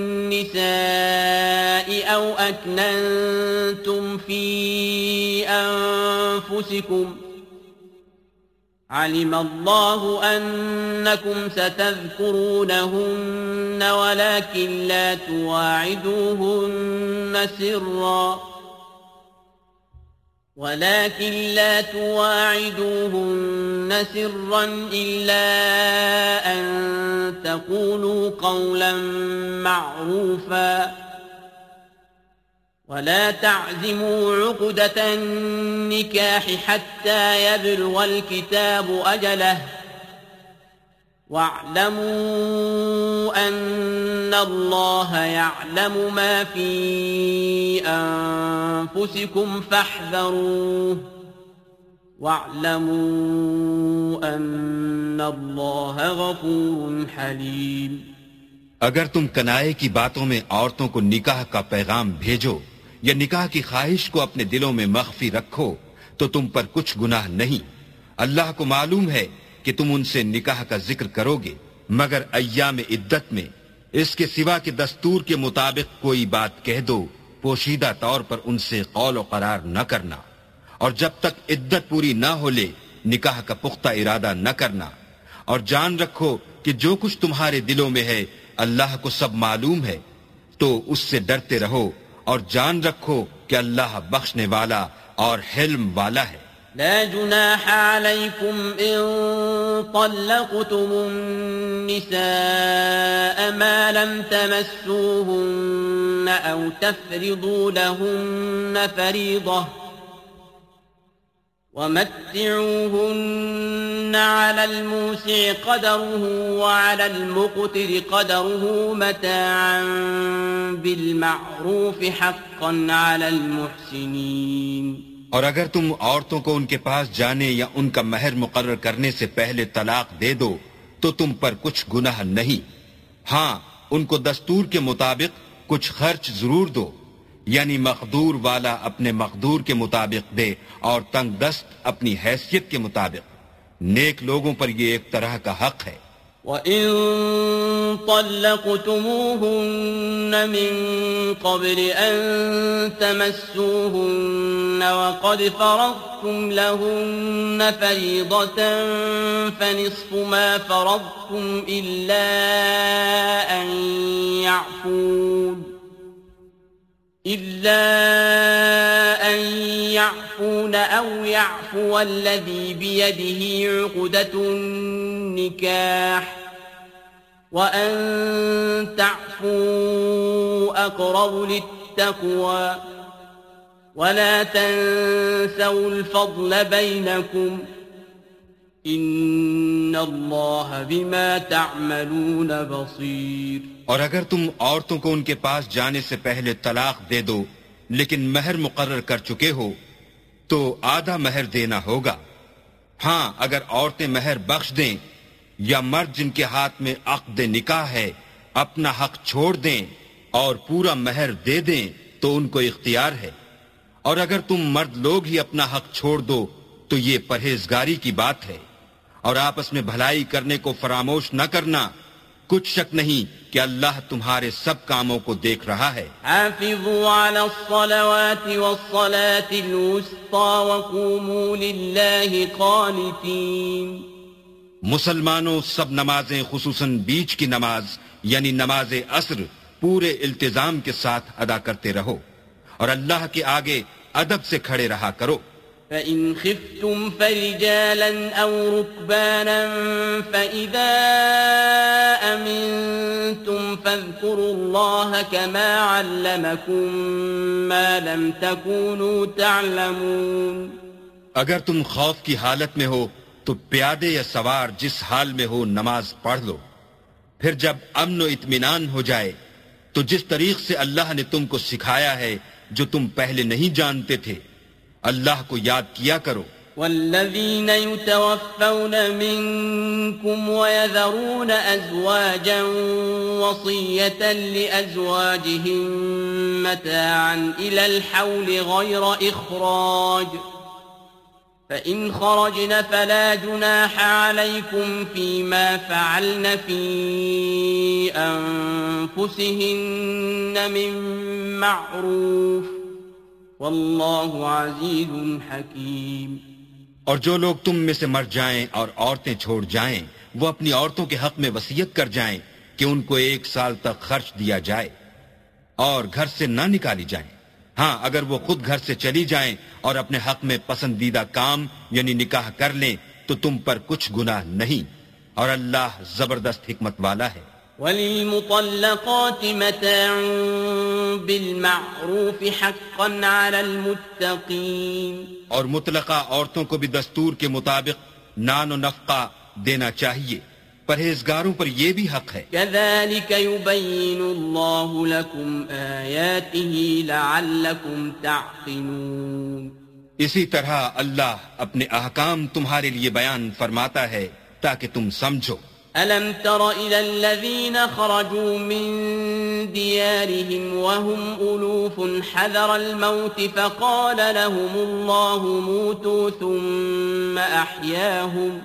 النساء أو أكننتم في أنفسكم علم الله أنكم ستذكرونهن ولكن لا تواعدوهن سرا إلا أن تقولوا قولا معروفا ولا تعزموا عقدة النكاح حتى يبلغ الكتاب أجله واعلموا أن الله يعلم ما في أنفسكم فاحذروه واعلموا أن الله غفور حليم. اگر تم کنائے کی باتوں میں عورتوں کو نکاح کا پیغام بھیجو یا نکاح کی خواہش کو اپنے دلوں میں مخفی رکھو تو تم پر کچھ گناہ نہیں. اللہ کو معلوم ہے کہ تم ان سے نکاح کا ذکر کرو گے، مگر ایام عدت میں اس کے سوا کہ دستور کے مطابق کوئی بات کہہ دو، پوشیدہ طور پر ان سے قول و قرار نہ کرنا، اور جب تک عدت پوری نہ ہو لے نکاح کا پختہ ارادہ نہ کرنا. اور جان رکھو کہ جو کچھ تمہارے دلوں میں ہے اللہ کو سب معلوم ہے، تو اس سے ڈرتے رہو اور جان رکھو کہ اللہ بخشنے والا اور حلم والا ہے. لا جناح عليكم إن طلقتم النساء ما لم تمسوهن أو تفرضوا لهن فريضة ومتعوهن على الموسع قدره وعلى المقتر قدره متاعا بالمعروف حقا على المحسنين. اور اگر تم عورتوں کو ان کے پاس جانے یا ان کا مہر مقرر کرنے سے پہلے طلاق دے دو تو تم پر کچھ گناہ نہیں. ہاں ان کو دستور کے مطابق کچھ خرچ ضرور دو، یعنی مقدور والا اپنے مقدور کے مطابق دے اور تنگ دست اپنی حیثیت کے مطابق. نیک لوگوں پر یہ ایک طرح کا حق ہے. وَإِن طَلَّقْتُمُوهُنَّ مِن قَبْلِ أَن تَمَسُّوهُنَّ وَقَدْ فَرَضْتُمْ لَهُنَّ فَرِيضَةً فَنِصْفُ مَا فَرَضْتُمْ إِلَّا أَن يَعْفُونَ أَوْ يَعْفُوَ الَّذِي بِيَدِهِ عُقْدَةُ النِّكَاحِ وَأَن تَعْفُوا أَقْرَبُ لِلتَّقْوَى وَلَا تَنسَوْا الْفَضْلَ بَيْنَكُمْ إِنَّ اللَّهَ بِمَا تَعْمَلُونَ بَصِيرٌ. اور اگر تم عورتوں کو ان کے پاس جانے سے پہلے طلاق دے دو لیکن مہر مقرر کر چکے ہو تو آدھا مہر دینا ہوگا. ہاں اگر عورتیں مہر بخش دیں یا مرد جن کے ہاتھ میں عقد نکاح ہے اپنا حق چھوڑ دیں اور پورا مہر دے دیں تو ان کو اختیار ہے. اور اگر تم مرد لوگ ہی اپنا حق چھوڑ دو تو یہ پرہیزگاری کی بات ہے. اور آپس میں بھلائی کرنے کو فراموش نہ کرنا. کچھ شک نہیں کہ اللہ تمہارے سب کاموں کو دیکھ رہا ہے. حافظوا على الصلوات والصلاة الوسطى وقوموا لله قانتين. مسلمانوں سب نمازیں خصوصاً بیچ کی نماز یعنی نماز عصر پورے التزام کے ساتھ ادا کرتے رہو اور اللہ کے آگے ادب سے کھڑے رہا کرو. فَإِنْ خِفْتُمْ فَرِجَالًا أَوْ رُكْبَانًا فَإِذَا أَمِنْتُمْ فَاذْكُرُوا اللَّهَ كَمَا عَلَّمَكُمْ مَا لَمْ تَكُونُوا تَعْلَمُونَ. اگر تم خوف کی حالت میں ہو تو پیادے یا سوار جس حال میں ہو نماز پڑھ لو. پھر جب امن و اطمینان ہو جائے تو جس طریق سے اللہ نے تم کو سکھایا ہے جو تم پہلے نہیں جانتے تھے اللہ کو یاد کیا کرو. والذین یتوفون منکم ویذرون ازواجا وصیة لازواجهم متاعا الى الحول غیر اخراج فإن خرجن فلا جناح عليكم فيما فعلن في أنفسهن من معروف والله عزيز حكيم. اور جو لوگ تم میں سے مر جائیں اور عورتیں چھوڑ جائیں وہ اپنی عورتوں کے حق میں وصیت کر جائیں کہ ان کو 1 سال تک خرچ دیا جائے اور گھر سے نہ نکالی جائیں. ہاں اگر وہ خود گھر سے چلی جائیں اور اپنے حق میں پسندیدہ کام یعنی نکاح کر لیں تو تم پر کچھ گناہ نہیں اور اللہ زبردست حکمت والا ہے. وَلِلْمُطَلَّقَاتِ مَتَاعٌ بِالْمَعْرُوفِ حَقًّا عَلَى الْمُتَّقِينَ. اور مطلقہ عورتوں کو بھی دستور کے مطابق نان و نفقہ دینا چاہیے. پرہیزگاروں پر یہ بھی حق ہے. كَذَلِكَ يُبَيِّنُ اللَّهُ لَكُمْ آيَاتِهِ لَعَلَّكُمْ تَعْقِلُونَ. اسی طرح اللہ اپنے احکام تمہارے لیے بیان فرماتا ہے تاکہ تم سمجھو. أَلَمْ تَرَ إِلَى الَّذِينَ خَرَجُوا مِن دِيَارِهِمْ وَهُمْ أُلُوفٌ حَذَرَ الْمَوْتِ فَقَالَ لَهُمُ اللَّهُ مُوتُوا ثُمَّ أَحْيَاهُمْ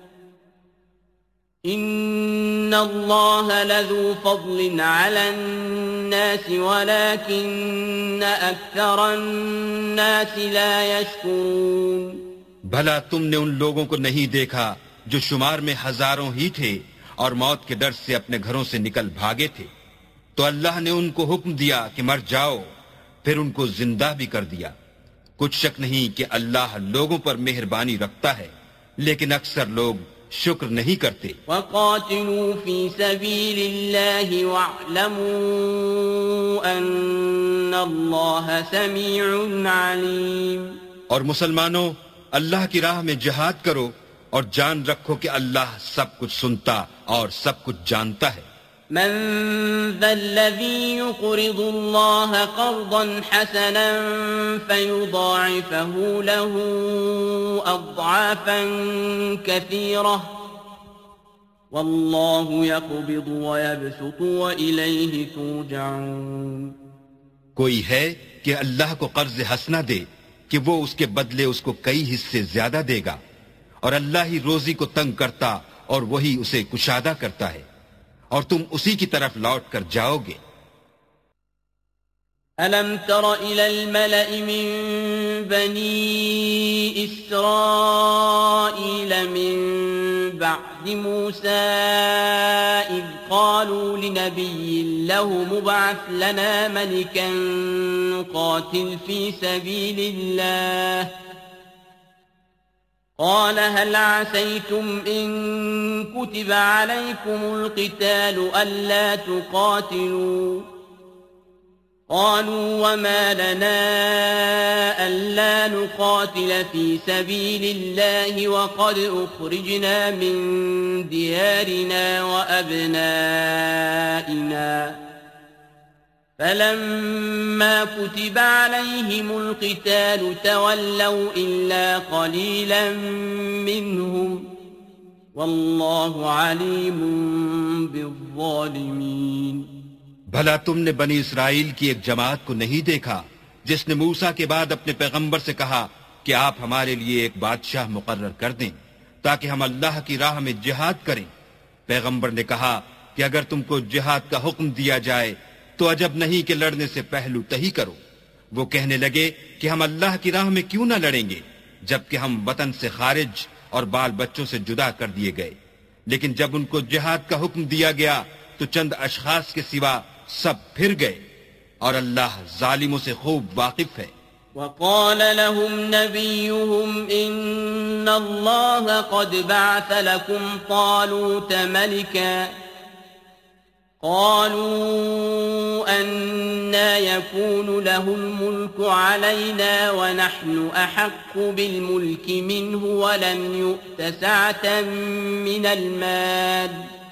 إِنَّ اللَّهَ لَذُو فَضْلٍ عَلَى النَّاسِ وَلَكِنَّ أَكْثَرَ النَّاسِ لَا يَشْكُرُونَ. بھلا تم نے ان لوگوں کو نہیں دیکھا جو شمار میں ہزاروں ہی تھے اور موت کے ڈر سے اپنے گھروں سے نکل بھاگے تھے تو اللہ نے ان کو حکم دیا کہ مر جاؤ پھر ان کو زندہ بھی کر دیا. کچھ شک نہیں کہ اللہ لوگوں پر مہربانی رکھتا ہے لیکن اکثر لوگ شکر نہیں کرتے. وَقَاتِلُوا فِي سَبِيلِ اللَّهِ وَاعْلَمُوا أَنَّ اللَّهَ سَمِيعٌ عَلِيمٌ. اور مسلمانوں اللہ کی راہ میں جہاد کرو اور جان رکھو کہ اللہ سب کچھ سنتا اور سب کچھ جانتا ہے. من ذا الذي يقرض الله قرضا حسنا فيضاعفه له أضعافا كثيرة والله يقبض ويبسط وإليه ترجعون. کوئی ہے کہ اللہ کو قرض حسنہ دے کہ وہ اس کے بدلے اس کو کئی حصے زیادہ دے گا، اور اللہ ہی روزی کو تنگ کرتا اور وہی اسے کشادہ کرتا ہے، اور تم اسی کی طرف لوٹ کر جاؤ گے. أَلَمْ تَرَ إِلَى الْمَلَإِ مِنْ بَنِي إِسْرَائِيلَ مِنْ بَعْدِ مُوسَى إِذْ قَالُوا لِنَبِيٍّ لَهُ مُبْعَثْ لَنَا مَلِكًا نُقَاتِلْ فِي سَبِيلِ اللَّهِ قال هل عسيتم إن كتب عليكم القتال ألا تقاتلوا قالوا وما لنا ألا نقاتل في سبيل الله وقد أخرجنا من ديارنا وأبنائنا فلما كتب عليهم القتال تولوا إلا قليلا منهم والله عليم بالظالمين. بھلا تم نے بنی اسرائیل کی ایک جماعت کو نہیں دیکھا جس نے موسیٰ کے بعد اپنے پیغمبر سے کہا کہ آپ ہمارے لیے ایک بادشاہ مقرر کر دیں تاکہ ہم اللہ کی راہ میں جہاد کریں. پیغمبر نے کہا کہ اگر تم کو جہاد کا حکم دیا جائے تو عجب نہیں کہ لڑنے سے پہلو تہی کرو. وہ کہنے لگے کہ ہم اللہ کی راہ میں کیوں نہ لڑیں گے جبکہ ہم وطن سے خارج اور بال بچوں سے جدا کر دیے گئے. لیکن جب ان کو جہاد کا حکم دیا گیا تو چند اشخاص کے سوا سب پھر گئے، اور اللہ ظالموں سے خوب واقف ہے. وقال لهم نبيهم إن الله قد بعث لكم طالوت ملكا قالوا أنا يكون له الملك علينا ونحن أحق بالملك منه ولم يؤت سعة من المال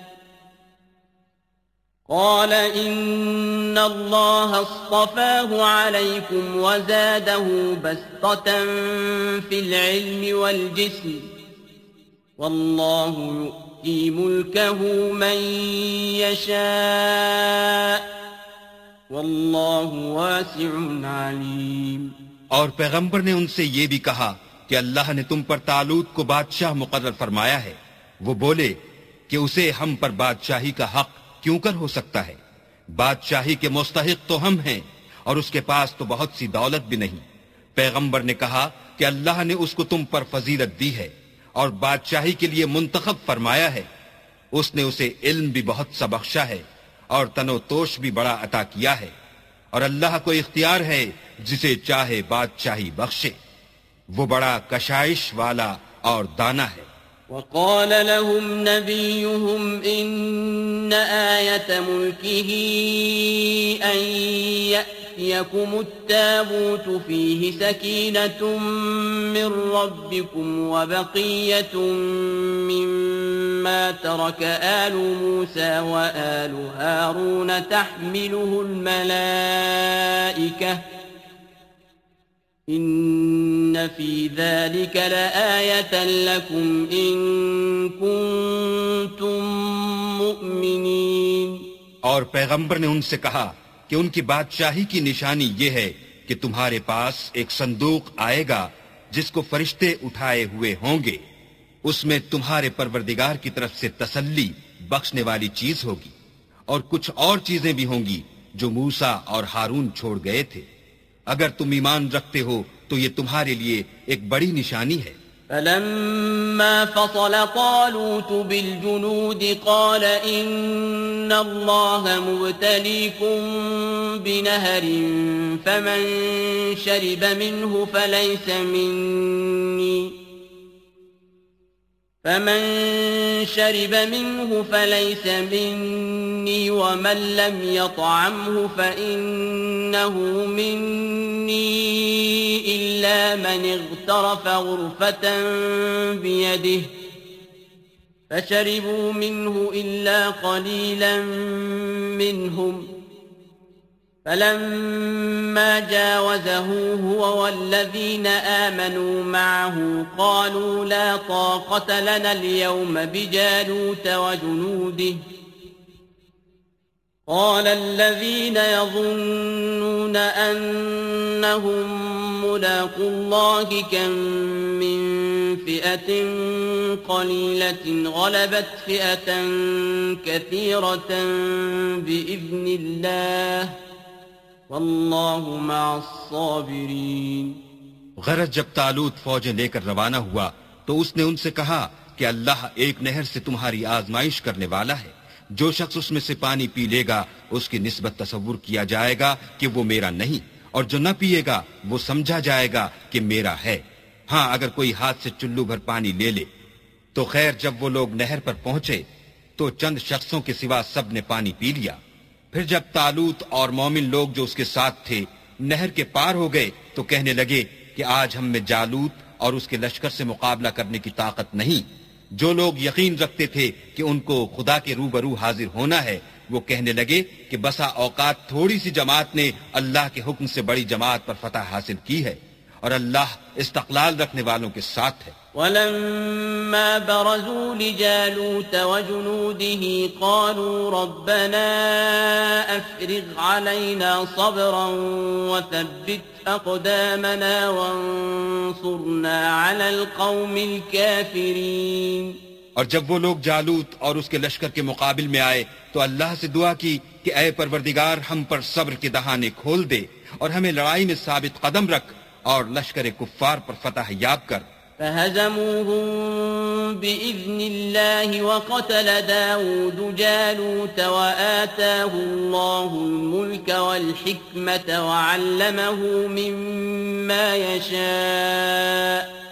قال إن الله اصطفاه عليكم وزاده بسطة في العلم والجسم والله يؤتي ملكه من يشاء والله واسع عليم. اور پیغمبر نے ان سے یہ بھی کہا کہ اللہ نے تم پر طالوت کو بادشاہ مقرر فرمایا ہے. وہ بولے کہ اسے ہم پر بادشاہی کا حق کیوں کر ہو سکتا ہے؟ بادشاہی کے مستحق تو ہم ہیں اور اس کے پاس تو بہت سی دولت بھی نہیں. پیغمبر نے کہا کہ اللہ نے اس کو تم پر فضیلت دی ہے اور بادشاہی کے لیے منتخب فرمایا ہے. اس نے اسے علم بھی بہت سا بخشا ہے اور تن و توش بھی بڑا عطا کیا ہے، اور اللہ کو اختیار ہے جسے چاہے بادشاہی بخشے. وہ بڑا کشائش والا اور دانا ہے. وقال لهم نبيهم إن آية ملكه أن يأتيكم التابوت فيه سكينة من ربكم وبقية مما ترك آل موسى وآل هارون تحمله الملائكة إن في ذلك لآية لكم إن كنتم مؤمنين. اور پیغمبر نے ان سے کہا کہ ان کی بادشاہی کی نشانی یہ ہے کہ تمہارے پاس ایک صندوق آئے گا جس کو فرشتے اٹھائے ہوئے ہوں گے. اس میں تمہارے پروردگار کی طرف سے تسلی بخشنے والی چیز ہوگی، اور کچھ اور چیزیں بھی ہوں گی جو موسیٰ اور ہارون چھوڑ گئے تھے. اگر تم ایمان رکھتے ہو تو یہ تمہارے لیے ایک بڑی نشانی ہے. فلما فصل طالوت بالجنود قال إن الله مبتليكم بنهر فمن شرب منه فليس مني ومن لم يطعمه فإنه مني إلا من اغترف غرفة بيده فشربوا منه إلا قليلا منهم فلما جاوزه هو والذين آمنوا معه قالوا لا طاقة لنا اليوم بجالوت وجنوده قال الذين يظنون أنهم ملاقو الله كم من فئة قليلة غلبت فئة كثيرة بإذن الله واللہ مع الصابرین۔ غرض جب طالوت فوجیں لے کر روانہ ہوا تو اس نے ان سے کہا کہ اللہ ایک نہر سے تمہاری آزمائش کرنے والا ہے، جو شخص اس میں سے پانی پی لے گا اس کی نسبت تصور کیا جائے گا کہ وہ میرا نہیں، اور جو نہ پیے گا وہ سمجھا جائے گا کہ میرا ہے۔ ہاں اگر کوئی ہاتھ سے چلو بھر پانی لے لے تو خیر، جب وہ لوگ نہر پر پہنچے تو چند شخصوں کے سوا سب نے پانی پی لیا۔ پھر جب طالوت اور مومن لوگ جو اس کے ساتھ تھے نہر کے پار ہو گئے تو کہنے لگے کہ آج ہم میں جالوت اور اس کے لشکر سے مقابلہ کرنے کی طاقت نہیں۔ جو لوگ یقین رکھتے تھے کہ ان کو خدا کے روبرو حاضر ہونا ہے وہ کہنے لگے کہ بسا اوقات تھوڑی سی جماعت نے اللہ کے حکم سے بڑی جماعت پر فتح حاصل کی ہے، اور اللہ استقلال رکھنے والوں کے ساتھ ہے۔ ولما برزوا لجالوت وجنوده قالوا ربنا أفرغ علينا صبرا وثبت أقدامنا وانصرنا على القوم الكافرين۔ اور جب وہ لوگ جالوت اور اس کے لشکر کے مقابل میں آئے تو اللہ سے دعا کی کہ اے پروردگار ہم پر صبر کے دہانے کھول دے اور ہمیں لڑائی میں ثابت قدم رکھ اور لشکر کفار پر فتح یاب کر۔ فهزموهم بإذن الله وقتل داود جالوت وآتاه الله الملك والحكمة وعلمه مما يشاء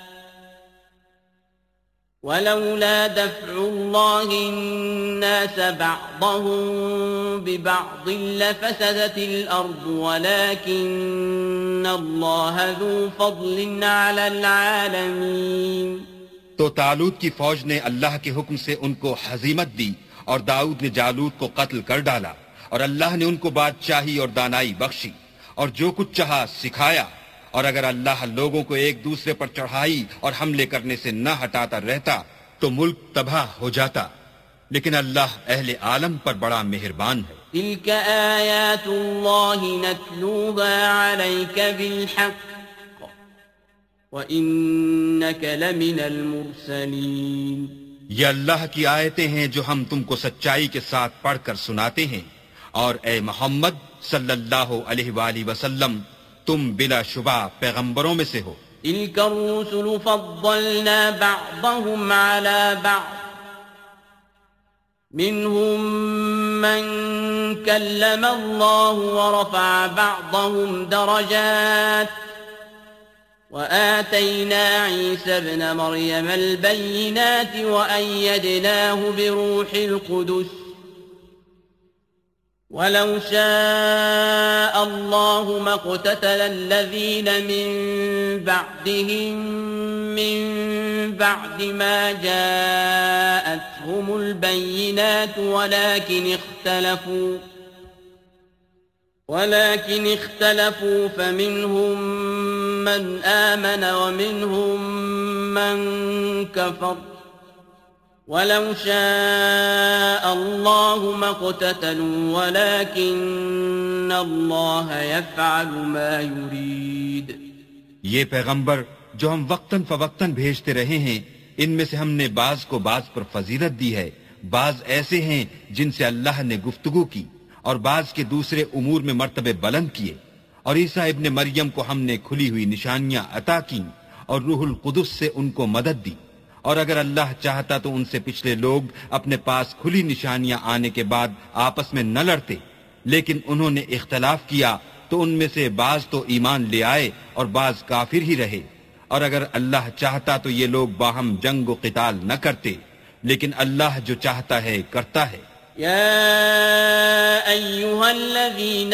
ولولا دفع الله الناس بعضهم ببعض لفسدت الأرض ولكن الله ذو فضل على العالمين۔ تو طالوت کی فوج نے اللہ کے حکم سے ان کو ہزیمت دی اور داؤد نے جالوت کو قتل کر ڈالا، اور اللہ نے ان کو بادشاہی اور دانائی بخشی اور جو کچھ چاہا سکھایا، اور اگر اللہ لوگوں کو ایک دوسرے پر چڑھائی اور حملے کرنے سے نہ ہٹاتا رہتا تو ملک تباہ ہو جاتا، لیکن اللہ اہل عالم پر بڑا مہربان ہے۔ تلك آیات اللہ نتلوها علیک بالحق وإنک لمن المرسلین۔ یہ اللہ کی آیتیں ہیں جو ہم تم کو سچائی کے ساتھ پڑھ کر سناتے ہیں، اور اے محمد صلی اللہ علیہ وآلہ وسلم تم بلا شبہ پیغمبروں میں سے ہو۔ تلك الرسل فضلنا بعضهم على بعض منهم من كلم الله ورفع بعضهم درجات وآتينا عيسى ابن مريم البينات وأيدناه بروح القدس ولو شاء الله ما اقتتل الذين من بعدهم من بعد ما جاءتهم البينات ولكن اختلفوا فمنهم من آمن ومنهم من كفر ولو شاء الله ما اقتتلوا ولكن الله يفعل ما يريد۔ یہ پیغمبر جو ہم وقتاً فوقتاً بھیجتے رہے ہیں ان میں سے ہم نے بعض کو بعض پر فضیلت دی ہے، بعض ایسے ہیں جن سے اللہ نے گفتگو کی اور بعض کے دوسرے امور میں مرتبے بلند کیے، اور عیسیٰ ابن مریم کو ہم نے کھلی ہوئی نشانیاں عطا کی اور روح القدس سے ان کو مدد دی، اور اگر اللہ چاہتا تو ان سے پچھلے لوگ اپنے پاس کھلی نشانیاں آنے کے بعد آپس میں نہ لڑتے، لیکن انہوں نے اختلاف کیا تو ان میں سے بعض تو ایمان لے آئے اور بعض کافر ہی رہے، اور اگر اللہ چاہتا تو یہ لوگ باہم جنگ و قتال نہ کرتے، لیکن اللہ جو چاہتا ہے کرتا ہے۔ يا أيها الذين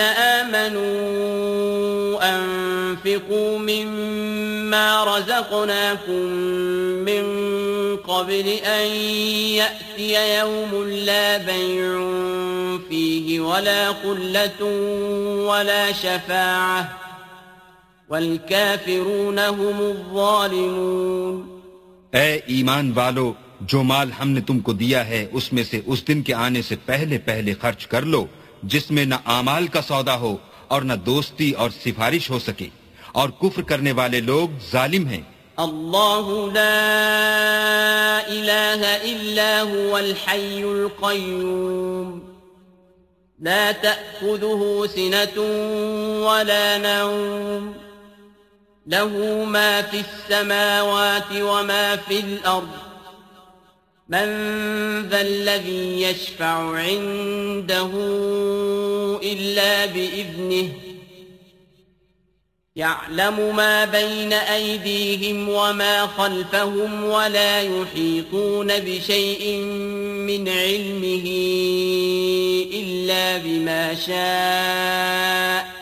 آمنوا أنفقوا مما رزقناكم من قبل أن يأتي يوم لا بيع فيه ولا خلة ولا شفاعة والكافرون هم الظالمون. اے ایمان والو، جو مال ہم نے تم کو دیا ہے اس میں سے اس دن کے آنے سے پہلے پہلے خرچ کر لو جس میں نہ اعمال کا سودا ہو اور نہ دوستی اور سفارش ہو سکے، اور کفر کرنے والے لوگ ظالم ہیں. اللہ لا الہ الا هو الحی القیوم لا تأخذه سنة ولا نوم له ما في السماوات وما في الأرض من ذا الذي يشفع عنده إلا بإذنه يعلم ما بين أيديهم وما خلفهم ولا يحيطون بشيء من علمه إلا بما شاء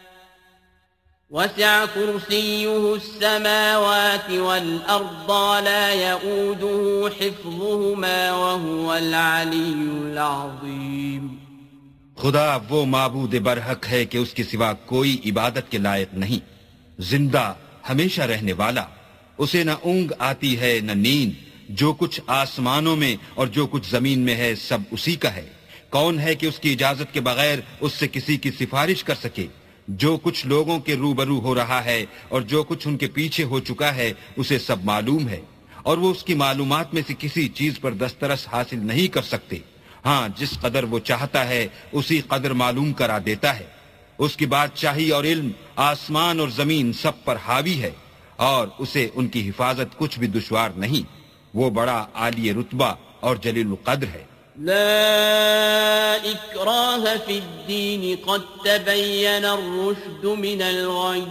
وسع كرسيه السماوات والأرض ولا يؤوده حفظهما وهو العلي العظيم. خدا وہ معبود برحق ہے کہ اس کے سوا کوئی عبادت کے لائق نہیں، زندہ ہمیشہ رہنے والا، اسے نہ اونگ آتی ہے نہ نیند، جو کچھ آسمانوں میں اور جو کچھ زمین میں ہے سب اسی کا ہے. کون ہے کہ اس کی اجازت کے بغیر اس سے کسی کی سفارش کر سکے؟ جو کچھ لوگوں کے روبرو ہو رہا ہے اور جو کچھ ان کے پیچھے ہو چکا ہے اسے سب معلوم ہے، اور وہ اس کی معلومات میں سے کسی چیز پر دسترس حاصل نہیں کر سکتے. ہاں، جس قدر وہ چاہتا ہے اسی قدر معلوم کرا دیتا ہے. اس کی بادشاہی اور علم آسمان اور زمین سب پر حاوی ہے، اور اسے ان کی حفاظت کچھ بھی دشوار نہیں. وہ بڑا عالی رتبہ اور جلیل القدر ہے. لا إكراه في الدين قد تبين الرشد من الغي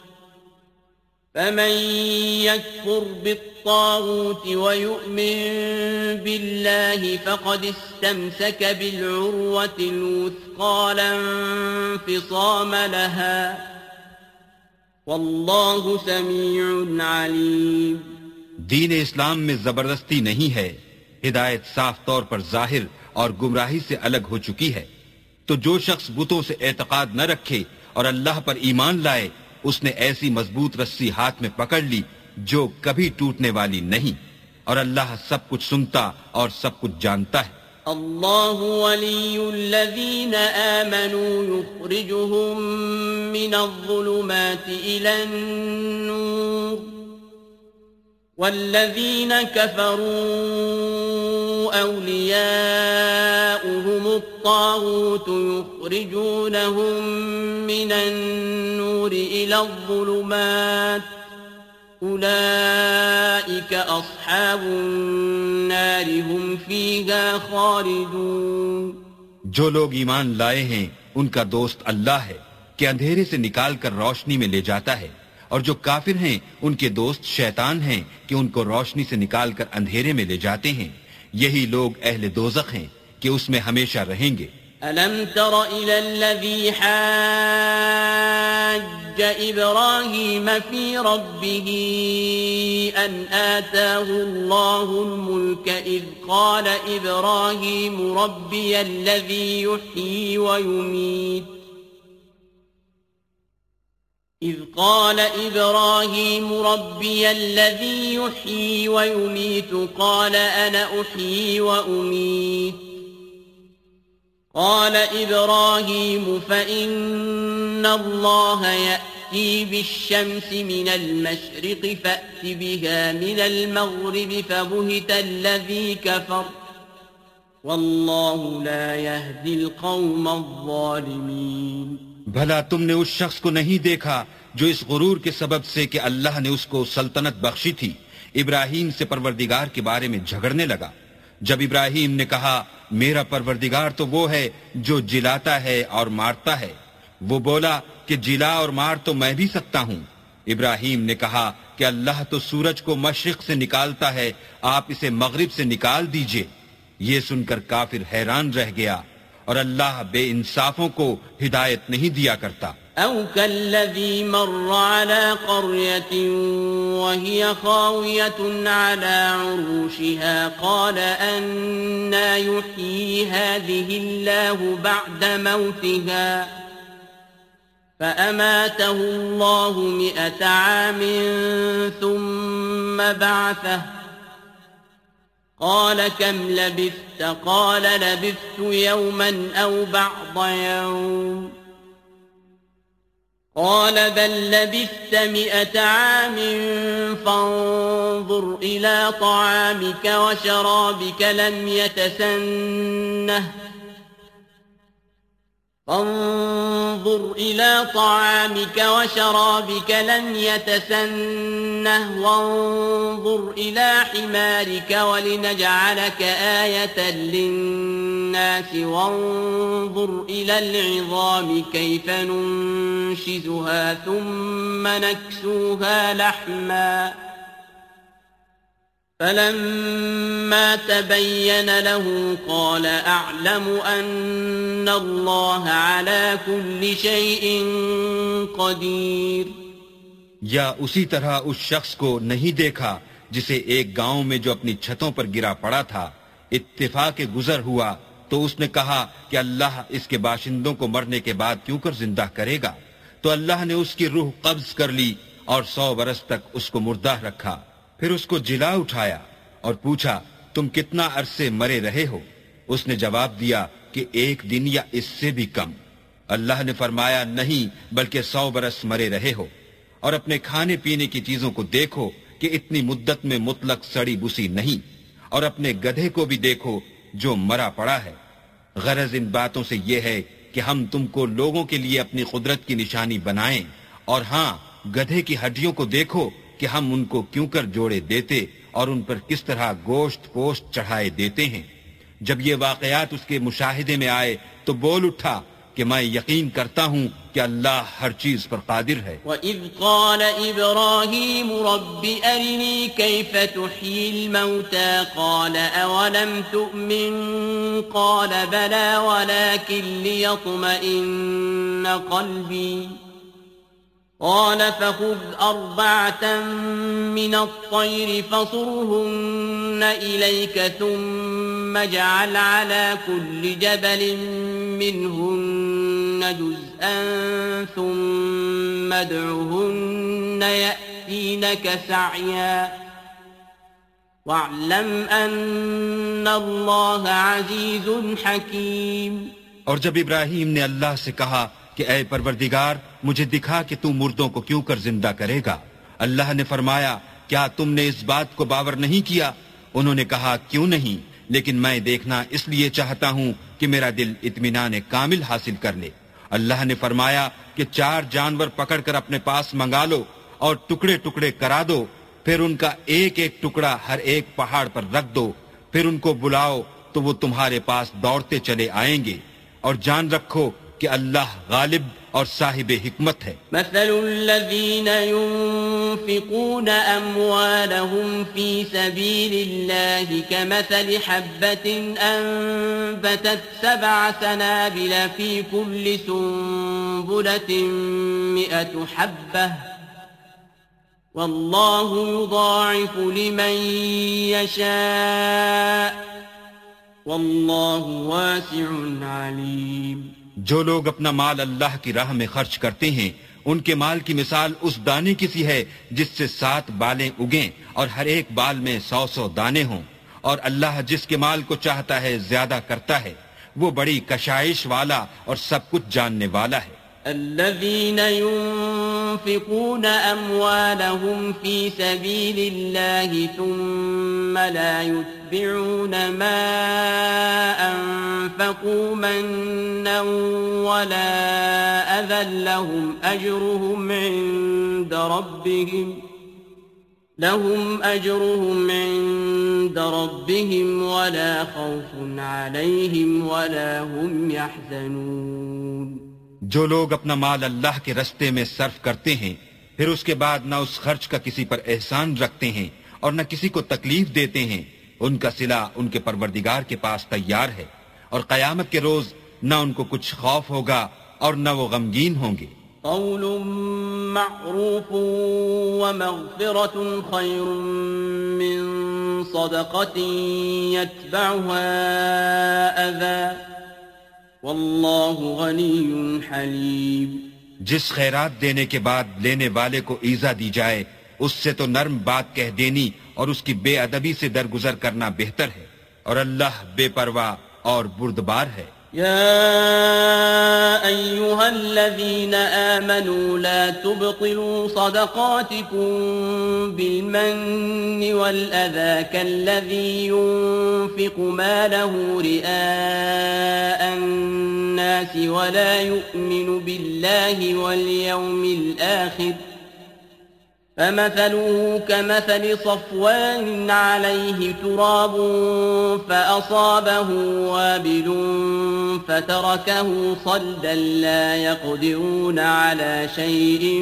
فمن يكفر بالطاغوت ويؤمن بالله فقد استمسك بالعروة الوثقى لا انفصام لها والله سميع عليم. دین اسلام میں زبردستی نہیں ہے، ہدایت صاف طور پر ظاہر اور گمراہی سے الگ ہو چکی ہے. تو جو شخص بتوں سے اعتقاد نہ رکھے اور اللہ پر ایمان لائے، اس نے ایسی مضبوط رسی ہاتھ میں پکڑ لی جو کبھی ٹوٹنے والی نہیں، اور اللہ سب کچھ سنتا اور سب کچھ جانتا ہے. اللہ ولی الذین آمنوا یخرجهم من الظلمات إلى النور والذین كفروا أولیاؤهم الطاغوت یخرجونهم من النور إلى الظلمات أولئك أصحاب النار هم فيها خالدون. جو لوگ ایمان لائے ہیں ان کا دوست اللہ ہے کہ اندھیرے سے نکال کر روشنی میں لے جاتا ہے، اور جو کافر ہیں ان کے دوست شیطان ہیں کہ ان کو روشنی سے نکال کر اندھیرے میں لے جاتے ہیں. یہی لوگ اہل دوزخ ہیں کہ اس میں ہمیشہ رہیں گے. ألم تر إلى الذي حاج إبراهيم في ربه أن آتاه الله الملك إذ قال إبراهيم ربي الذي يحيي ويميت إذ قال إبراهيم ربي الذي يحيي ويميت قال أنا أحيي وأميت قال إبراهيم فإن الله يأتي بالشمس من المشرق فأت بها من المغرب فبهت الذي كفر والله لا يهدي القوم الظالمين. بھلا تم نے اس شخص کو نہیں دیکھا جو اس غرور کے سبب سے کہ اللہ نے اس کو سلطنت بخشی تھی ابراہیم سے پروردگار کے بارے میں جھگڑنے لگا؟ جب ابراہیم نے کہا میرا پروردگار تو وہ ہے جو جلاتا ہے اور مارتا ہے، وہ بولا کہ جلا اور مار تو میں بھی سکتا ہوں. ابراہیم نے کہا کہ اللہ تو سورج کو مشرق سے نکالتا ہے، آپ اسے مغرب سے نکال دیجئے. یہ سن کر کافر حیران رہ گیا، اور اللہ بے انصافوں کو ہدایت نہیں دیا کرتا۔ أو كالذي مر على قرية وهي خاوية على عروشها قال أنى يحيي هذه الله بعد موتها فأماته الله 100 عام ثم بعثه قال كم لبثت قال لبثت يوما أو بعض يوم قال بل لبثت 100 عام فانظر إلى طعامك وشرابك لم يتسنه وانظر إلى حمارك ولنجعلك آية للناس وانظر إلى العظام كيف ننشزها ثم نكسوها لحما فلما تبين له قال أعلم أن الله على كل شيء قدير۔ یا اسی طرح اس شخص کو نہیں دیکھا جسے ایک گاؤں میں جو اپنی چھتوں پر گرا پڑا تھا اتفاق گزر ہوا تو اس نے کہا کہ اللہ اس کے باشندوں کو مرنے کے بعد کیوں کر زندہ کرے گا، تو اللہ نے اس کی روح قبض کر لی اور 100 برس تک اس کو مردہ رکھا، پھر اس کو جلا اٹھایا اور پوچھا تم کتنا عرصے مرے رہے ہو؟ اس نے جواب دیا کہ 1 دن یا اس سے بھی کم۔ اللہ نے فرمایا نہیں بلکہ 100 برس مرے رہے ہو، اور اپنے کھانے پینے کی چیزوں کو دیکھو کہ اتنی مدت میں مطلق سڑی بسی نہیں، اور اپنے گدھے کو بھی دیکھو جو مرا پڑا ہے۔ غرض ان باتوں سے یہ ہے کہ ہم تم کو لوگوں کے لیے اپنی قدرت کی نشانی بنائیں، اور ہاں گدھے کی ہڈیوں کو دیکھو کہ ہم ان کو کیوں کر جوڑے دیتے اور ان پر کس طرح گوشت پوشت چڑھائے دیتے ہیں۔ جب یہ واقعات اس کے مشاہدے میں آئے تو بول اٹھا کہ میں یقین کرتا ہوں کہ اللہ ہر چیز پر قادر ہے۔ وَإِذْ قَالَ إِبْرَاهِيمُ رَبِّ أَرِنِي كَيْفَ تُحْيِي الْمَوْتَى قَالَ أَوَلَمْ تُؤْمِنْ قَالَ بَلَى وَلَكِنْ لِيَطْمَئِنَّ قَلْبِي قال فخذ 4 من الطير فصرهن إليك ثم اجعل على كل جبل منهن جزءا ثم ادعهن يأتينك سعيا واعلم أن الله عزيز حكيم۔ اور جب ابراہیم نے اللہ سے کہا کہ اے پروردگار مجھے دکھا کہ تو مردوں کو کیوں کر زندہ کرے گا، اللہ نے فرمایا کیا تم نے اس بات کو باور نہیں کیا؟ انہوں نے کہا کیوں نہیں، لیکن میں دیکھنا اس لیے چاہتا ہوں کہ میرا دل اطمینان کامل حاصل کر لے۔ اللہ نے فرمایا کہ 4 جانور پکڑ کر اپنے پاس منگا لو اور ٹکڑے ٹکڑے کرا دو، پھر ان کا ایک ایک ٹکڑا ہر ایک پہاڑ پر رکھ دو، پھر ان کو بلاؤ تو وہ تمہارے پاس دوڑتے چلے آئیں گے، اور جان رکھو کہ اللہ غالب اور صاحب حکمت ہے۔ مثل الذين ينفقون أموالهم في سبيل الله كمثل حبة أنبتت 7 سنابل في كل سنبلة 100 حبة والله يضاعف لمن يشاء والله واسع عليم۔ جو لوگ اپنا مال اللہ کی راہ میں خرچ کرتے ہیں ان کے مال کی مثال اس دانے کی سی ہے جس سے 7 بالیں اگیں اور ہر ایک بال میں 100 دانے ہوں، اور اللہ جس کے مال کو چاہتا ہے زیادہ کرتا ہے، وہ بڑی کشائش والا اور سب کچھ جاننے والا ہے۔ الذين ينفقون أموالهم في سبيل الله ثم لا يتبعون ما أنفقوا منا ولا أذى لهم أجرهم عند ربهم ولا خوف عليهم ولا هم يحزنون۔ جو لوگ اپنا مال اللہ کے رستے میں صرف کرتے ہیں پھر اس کے بعد نہ اس خرچ کا کسی پر احسان رکھتے ہیں اور نہ کسی کو تکلیف دیتے ہیں، ان کا صلہ ان کے پروردگار کے پاس تیار ہے، اور قیامت کے روز نہ ان کو کچھ خوف ہوگا اور نہ وہ غمگین ہوں گے۔ قول معروف ومغفرة خير من صدقة يتبعها أذى والله غني حليم۔ جس خیرات دینے کے بعد لینے والے کو ایذا دی جائے، اس سے تو نرم بات کہہ دینی اور اس کی بے ادبی سے درگزر کرنا بہتر ہے، اور اللہ بے پرواہ اور بردبار ہے۔ يا أيها الذين آمنوا لا تبطلوا صدقاتكم بالمن والأذى كالذي ينفق ماله رئاء الناس ولا يؤمن بالله واليوم الآخر فمثله كمثل صفوان عليه تراب فأصابه وابل فتركه صلدا لا يقدرون على شيء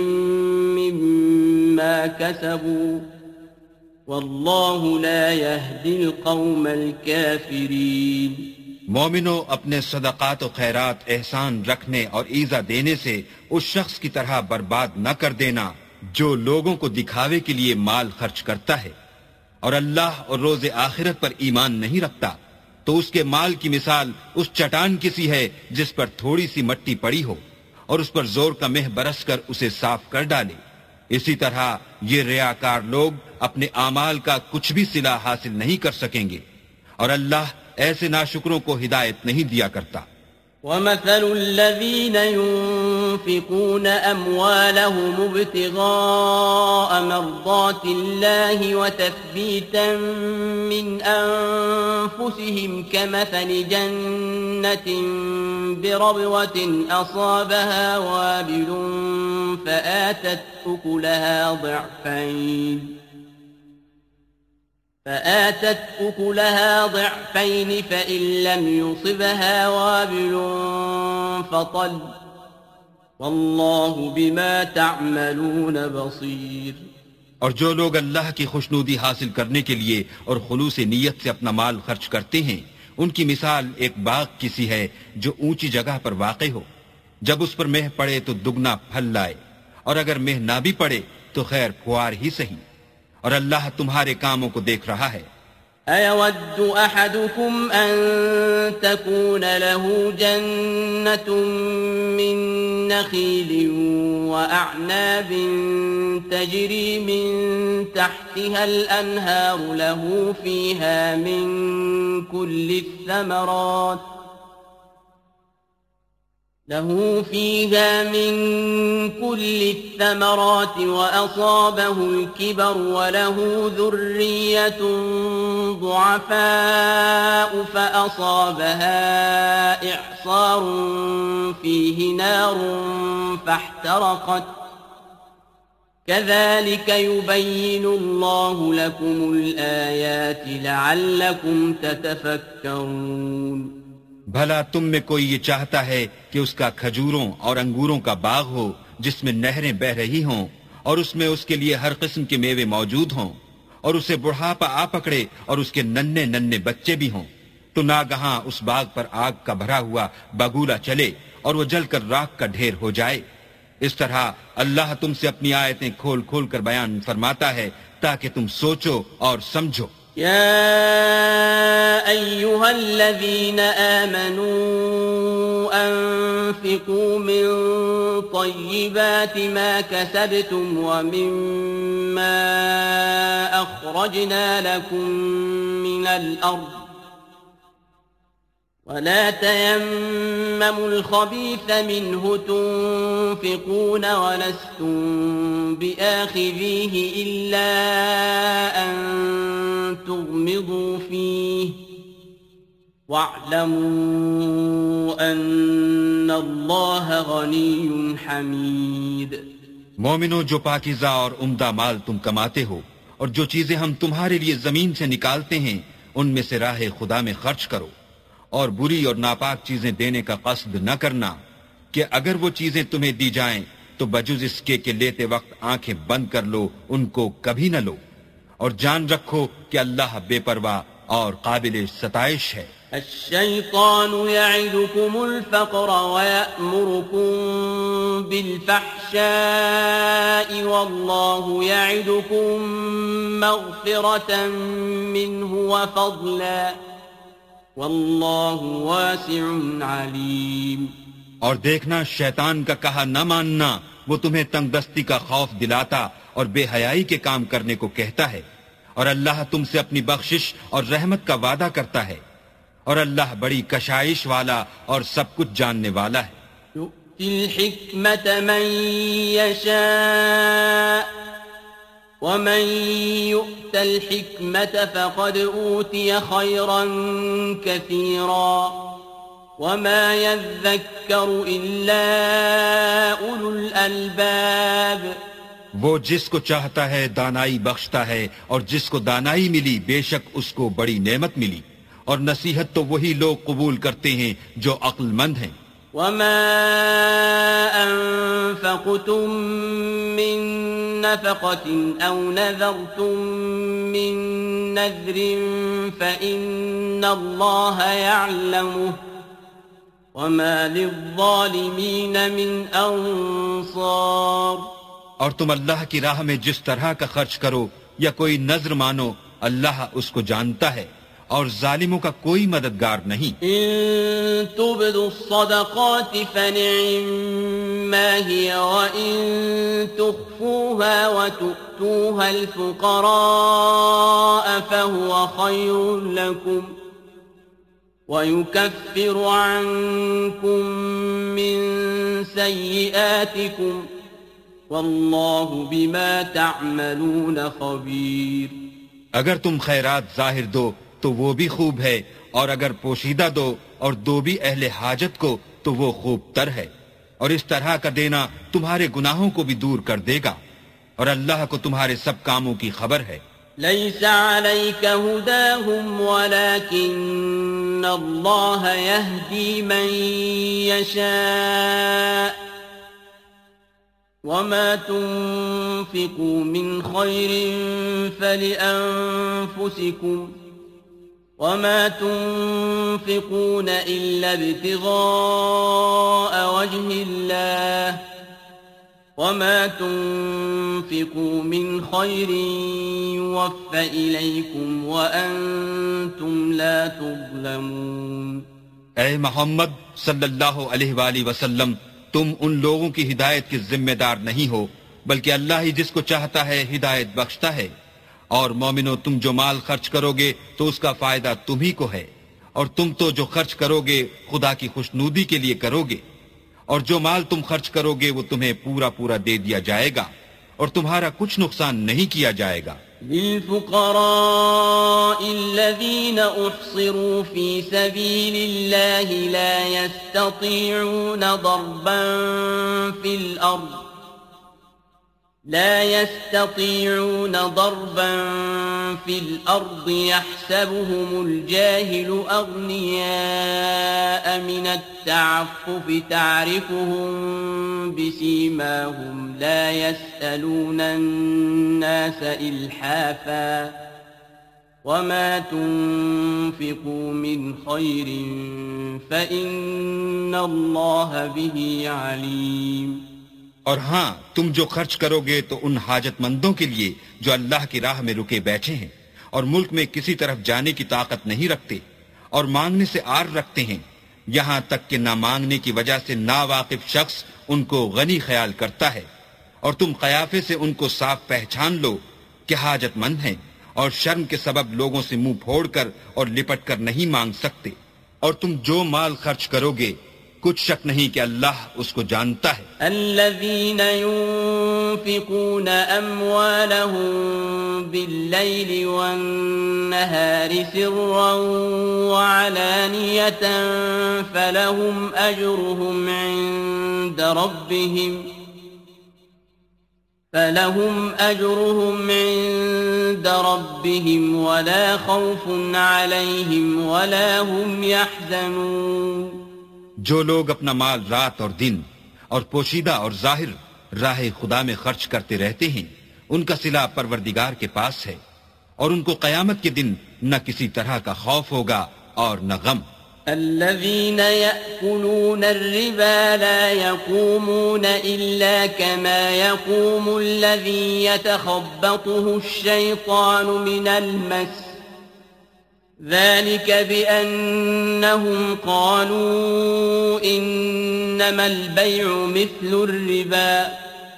مما كسبوا والله لا يهدي القوم الكافرين۔ مومنو، اپنے صدقات و خیرات احسان رکھنے اور ایذا دینے سے اس شخص کی طرح برباد نہ کر دینا جو لوگوں کو دکھاوے کے لیے مال خرچ کرتا ہے اور اللہ اور روز آخرت پر ایمان نہیں رکھتا، تو اس کے مال کی مثال اس چٹان کی سی ہے جس پر تھوڑی سی مٹی پڑی ہو اور اس پر زور کا مہ برس کر اسے صاف کر ڈالے۔ اسی طرح یہ ریاکار لوگ اپنے اعمال کا کچھ بھی صلہ حاصل نہیں کر سکیں گے، اور اللہ ایسے ناشکروں کو ہدایت نہیں دیا کرتا۔ وَمَثَلُ الَّذِينَ يُنفِقُونَ أَمْوَالَهُمُ ابْتِغَاءَ مَرْضَاتِ اللَّهِ وَتَثْبِيتًا مِّنْ أَنفُسِهِمْ كَمَثَلِ جَنَّةٍ بِرَبْوَةٍ أَصَابَهَا وَابِلٌ فَآتَتْ أكلها ضعفين فإن لم يصبها وابل فطل والله بما تعملون بصير۔ اور جو لوگ اللہ کی خوشنودی حاصل کرنے کے لیے اور خلوص نیت سے اپنا مال خرچ کرتے ہیں، ان کی مثال ایک باغ کی سی ہے جو اونچی جگہ پر واقع ہو، جب اس پر مہ پڑے تو دگنا پھل لائے، اور اگر مہ نہ بھی پڑے تو خیر پھوار ہی سہی، اور اللہ تمہارے کاموں کو دیکھ رہا ہے۔ أَيَوَدُّ أَحَدُكُمْ أَن تَكُونَ لَهُ جَنَّةٌ مِّن نَّخِيلٍ وَأَعْنَابٍ تَجْرِي مِن تَحْتِهَا الْأَنْهَارُ له فيها من كل الثمرات وأصابه الكبر وله ذرية ضعفاء فأصابها إعصار فيه نار فاحترقت كذلك يبين الله لكم الآيات لعلكم تتفكرون۔ بھلا تم میں کوئی یہ چاہتا ہے کہ اس کا کھجوروں اور انگوروں کا باغ ہو جس میں نہریں بہ رہی ہوں اور اس میں اس کے لیے ہر قسم کے میوے موجود ہوں، اور اسے بڑھاپا آ پکڑے اور اس کے ننھے ننھے بچے بھی ہوں، تو ناگہاں اس باغ پر آگ کا بھرا ہوا بگولا چلے اور وہ جل کر راکھ کا ڈھیر ہو جائے۔ اس طرح اللہ تم سے اپنی آیتیں کھول کھول کر بیان فرماتا ہے تاکہ تم سوچو اور سمجھو۔ يا أيها الذين آمنوا أنفقوا من طيبات ما كسبتم ومما أخرجنا لكم من الأرض ولا تيمموا الخبيث منه تنفقون ولستم بآخذيه إلا أن تغمضوا فيه واعلموا أن الله غني حميد۔ مومنو، جو پاکیزہ اور عمدہ مال تم کماتے ہو اور جو چیزیں ہم تمہارے لیے زمین سے نکالتے ہیں ان میں سے راہ خدا میں خرچ کرو، اور بری اور ناپاک چیزیں دینے کا قصد نہ کرنا کہ اگر وہ چیزیں تمہیں دی جائیں تو بجز اس کے کہ لیتے وقت آنکھیں بند کر لو ان کو کبھی نہ لو، اور جان رکھو کہ اللہ بے پرواہ اور قابل ستائش ہے۔ الشيطان يعدكم الفقر ويأمركم بالفحشاء والله يعدكم مغفرة منه وفضلا والله واسع عليم۔ اور دیکھنا شیطان کا کہا نہ ماننا وہ تمہیں تنگ دستی کا خوف دلاتا اور بے حیائی کے کام کرنے کو کہتا ہے، اور اللہ تم سے اپنی بخشش اور رحمت کا وعدہ کرتا ہے، اور اللہ بڑی کشائش والا اور سب کچھ جاننے والا ہے۔ يؤتي الحكمة من يشاء ومن يؤت الحكمة فقد أوتي خيرا كثيرا وما يذكر إلا أولو الألباب۔ وہ جس کو چاہتا ہے دانائی بخشتا ہے، اور جس کو دانائی ملی بے شک اس کو بڑی نعمت ملی، اور نصیحت تو وہی لوگ قبول کرتے ہیں جو عقل مند ہیں۔ وما أنفقتم من نفقة أو نذرتم من نذر فإن الله يعلمه وما للظالمين من أنصار۔ اور تم اللہ کی راہ میں جس طرح کا خرچ کرو یا کوئی نذر مانو، اللہ اس کو جانتا ہے، اور ظالموں کا کوئی مددگار نہیں۔ إن تبدوا الصدقات فنعما هي وإن تخفوها وتؤتوها الفقراء فهو خير لكم ويكفر عنكم من سيئاتكم والله بما تعملون خبير۔ اگر تم خیرات ظاہر دو تو وہ بھی خوب ہے، اور اگر پوشیدہ دو اور دو بھی اہل حاجت کو تو وہ خوب تر ہے، اور اس طرح کا دینا تمہارے گناہوں کو بھی دور کر دے گا، اور اللہ کو تمہارے سب کاموں کی خبر ہے۔ ليس عليك هداهم ولكن الله يهدي من يشاء وما تنفقوا من خير فلأنفسكم وما تنفقون إلا ابتغاء وجه الله وما تنفقوا من خير يوفى إليكم وأنتم لا تظلمون۔ اے محمد صلی اللہ علیہ وآلہ وسلم، تم ان لوگوں کی ہدایت کے ذمہ دار نہیں ہو، بلکہ اللہ ہی جس کو چاہتا ہے ہدایت بخشتا ہے۔ اور مومنو، تم جو مال خرچ کرو گے تو اس کا فائدہ تمہیں کو ہے، اور تم تو جو خرچ کرو گے خدا کی خوشنودی کے لیے کرو گے، اور جو مال تم خرچ کرو گے وہ تمہیں پورا پورا دے دیا جائے گا، اور تمہارا کچھ نقصان نہیں کیا جائے گا۔ للفقراء الذين أحصروا في سبيل الله لا يستطيعون ضربا في الأرض يحسبهم الجاهل أغنياء من التعفف تعرفهم بسيماهم لا يسألون الناس إلحافا وما تنفقوا من خير فإن الله به عليم۔ اور ہاں، تم جو خرچ کرو گے تو ان حاجت مندوں کے لیے جو اللہ کی راہ میں رکے بیٹھے ہیں اور ملک میں کسی طرف جانے کی طاقت نہیں رکھتے اور مانگنے سے آر رکھتے ہیں، یہاں تک کہ نہ مانگنے کی وجہ سے ناواقف شخص ان کو غنی خیال کرتا ہے، اور تم قیافے سے ان کو صاف پہچان لو کہ حاجت مند ہیں، اور شرم کے سبب لوگوں سے منہ پھوڑ کر اور لپٹ کر نہیں مانگ سکتے۔ اور تم جو مال خرچ کرو گے کچھ شک نہیں کہ اللہ اس کو جانتا ہے۔ الذين ينفقون أموالهم بالليل والنهار سرا وعلانية فلهم أجرهم عند ربهم ولا خوف عليهم ولا هم يحزنون۔ جو لوگ اپنا مال رات اور دن اور پوشیدہ اور ظاہر راہ خدا میں خرچ کرتے رہتے ہیں، ان کا صلہ پروردگار کے پاس ہے، اور ان کو قیامت کے دن نہ کسی طرح کا خوف ہوگا اور نہ غم. الذين يأكلون الربا لا يقومون إلا كما يقوم الذي يتخبطه الشيطان من المس ذلك بأنهم قالوا إنما البيع مثل الربا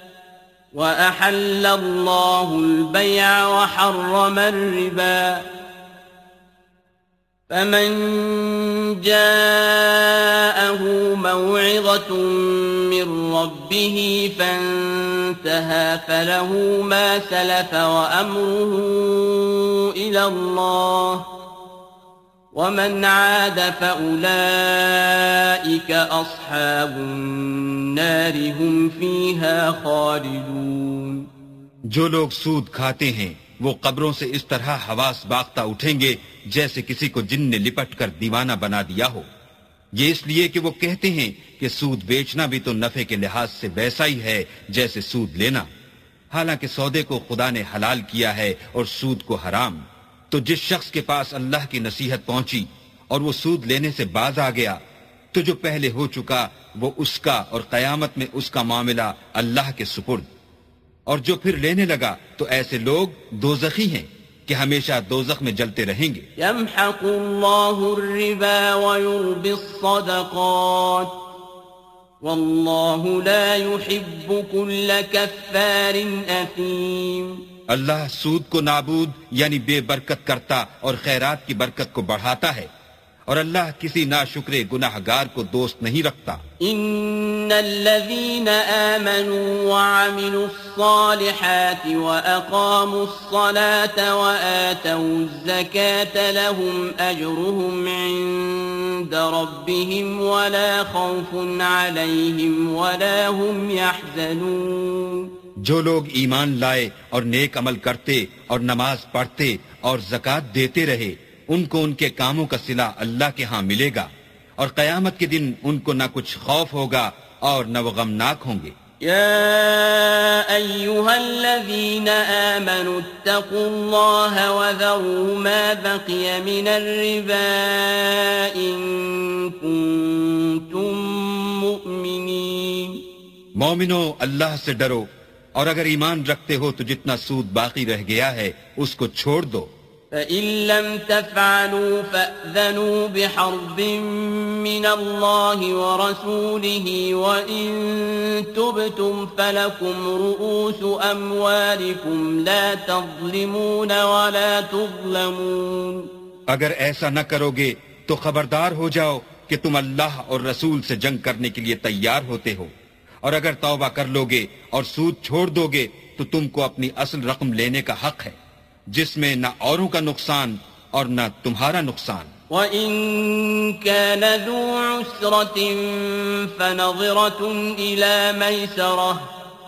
وأحل الله البيع وحرم الربا فمن جاءه موعظة من ربه فانتهى فله ما سلف وأمره إلى الله ومن عاد فأولئك أصحاب النار هم فيها خالدون. جو لوگ سود کھاتے ہیں وہ قبروں سے اس طرح حواس باختہ اٹھیں گے جیسے کسی کو جن نے لپٹ کر دیوانہ بنا دیا ہو. یہ اس لیے کہ وہ کہتے ہیں کہ سود بیچنا بھی تو نفع کے لحاظ سے ویسا ہی ہے جیسے سود لینا، حالانکہ سودے کو خدا نے حلال کیا ہے اور سود کو حرام. تو جس شخص کے پاس اللہ کی نصیحت پہنچی اور وہ سود لینے سے باز آ گیا تو جو پہلے ہو چکا وہ اس کا اور قیامت میں اس کا معاملہ اللہ کے سپرد. اور جو پھر لینے لگا تو ایسے لوگ دوزخی ہیں کہ ہمیشہ دوزخ میں جلتے رہیں گے. يمحق الله الربا ويربي الصدقات والله لا يحب كل كفار أثيم. اللہ سود کو نابود یعنی بے برکت کرتا اور خیرات کی برکت کو بڑھاتا ہے، اور اللہ کسی ناشکر گناہگار کو دوست نہیں رکھتا. ان الذين آمنوا وعملوا الصالحات واقاموا الصلاة وآتوا الزكاة لهم اجرهم عند ربهم ولا خوف عليهم ولا هم يحزنون. جو لوگ ایمان لائے اور نیک عمل کرتے اور نماز پڑھتے اور زکوٰۃ دیتے رہے ان کو ان کے کاموں کا صلہ اللہ کے ہاں ملے گا، اور قیامت کے دن ان کو نہ کچھ خوف ہوگا اور نہ وہ غمناک ہوں گے. يا أيها الذين آمنوا اتقوا الله وذروا ما بقي من الربا إن كنتم مؤمنين. مومنو، اللہ سے ڈرو اور اگر ایمان رکھتے ہو تو جتنا سود باقی رہ گیا ہے اس کو چھوڑ دو. فَإِن لَّمْ تَفْعَلُوا فَأْذَنُوا بِحَرْبٍ مِّنَ اللَّهِ وَرَسُولِهِ وَإِن تُبْتُمْ فَلَكُمْ رُءُوسُ أَمْوَالِكُمْ لَا تَظْلِمُونَ وَلَا تُظْلَمُونَ. اگر ایسا نہ کرو گے تو خبردار ہو جاؤ کہ تم اللہ اور رسول سے جنگ کرنے کے لیے تیار ہوتے ہو، اور اگر توبہ کر لو گے اور سود چھوڑ دو گے تو تم کو اپنی اصل رقم لینے کا حق ہے جس میں نہ اوروں کا نقصان اور نہ تمہارا نقصان. وَإِن كَانَ ذُو عُسْرَةٍ فَنَظِرَةٌ إِلَى مَيْسَرَةٍ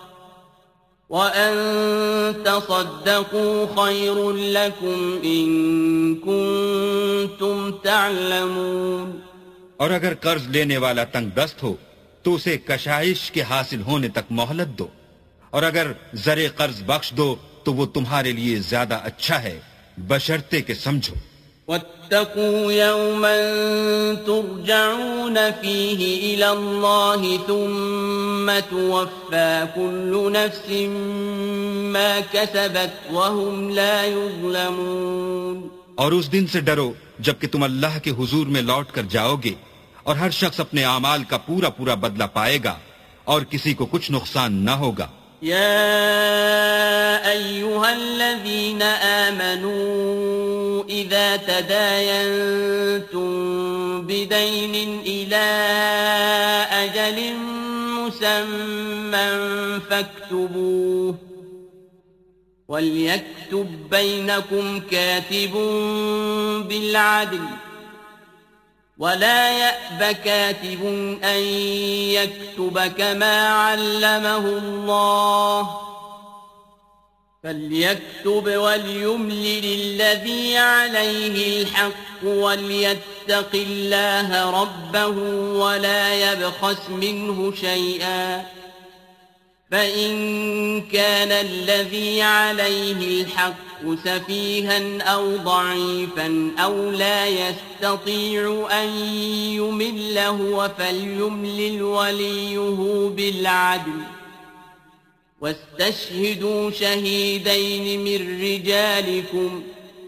وَأَن تَصَدَّقُوا خَيْرٌ لَّكُمْ إِن كُنتُمْ تَعْلَمُونَ. اور اگر قرض لینے والا تنگ دست ہو تو اسے کشائش کے حاصل ہونے تک مہلت دو، اور اگر زر قرض بخش دو تو وہ تمہارے لیے زیادہ اچھا ہے بشرطے کہ سمجھو. وَاتَّقُوا يَوْمًا تُرْجَعُونَ فِيهِ إِلَى اللَّهِ ثُمَّ تُوَفَّى كُلُّ نَفْسٍ مَا كَسَبَتْ وَهُمْ لَا يُظْلَمُونَ. اور اس دن سے ڈرو جب کہ تم اللہ کے حضور میں لوٹ کر جاؤ گے اور ہر شخص اپنے اعمال کا پورا پورا بدلہ پائے گا اور کسی کو کچھ نقصان نہ ہوگا. يا أيها الذين آمنوا إذا تداينتم بدين إلى أجل مسمى فاكتبوه وليكتب بينكم كاتب بالعدل ولا يأب كاتب أن يكتب كما علمه الله فليكتب وليملل الذي عليه الحق وليتق الله ربه ولا يبخس منه شيئا فإن كان الذي عليه الحق سفيها أو ضعيفا أو لا يستطيع أن يمل هو فليملل وليه بالعدل واستشهدوا شهيدين من رجالكم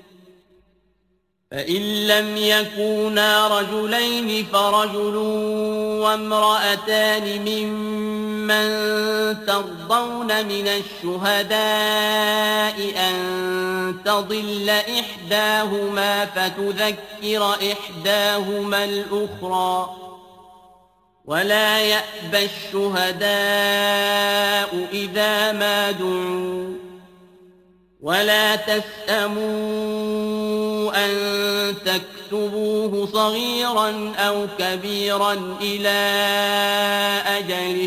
فإن لم يكونا رجلين فرجل وامرأتان ممن ترضون من الشهداء أن تضل إحداهما فتذكر إحداهما الأخرى ولا يأبى الشهداء إذا ما دعوا ولا تسأموا أن تكتبوه صغيرا أو كبيرا إلى أجله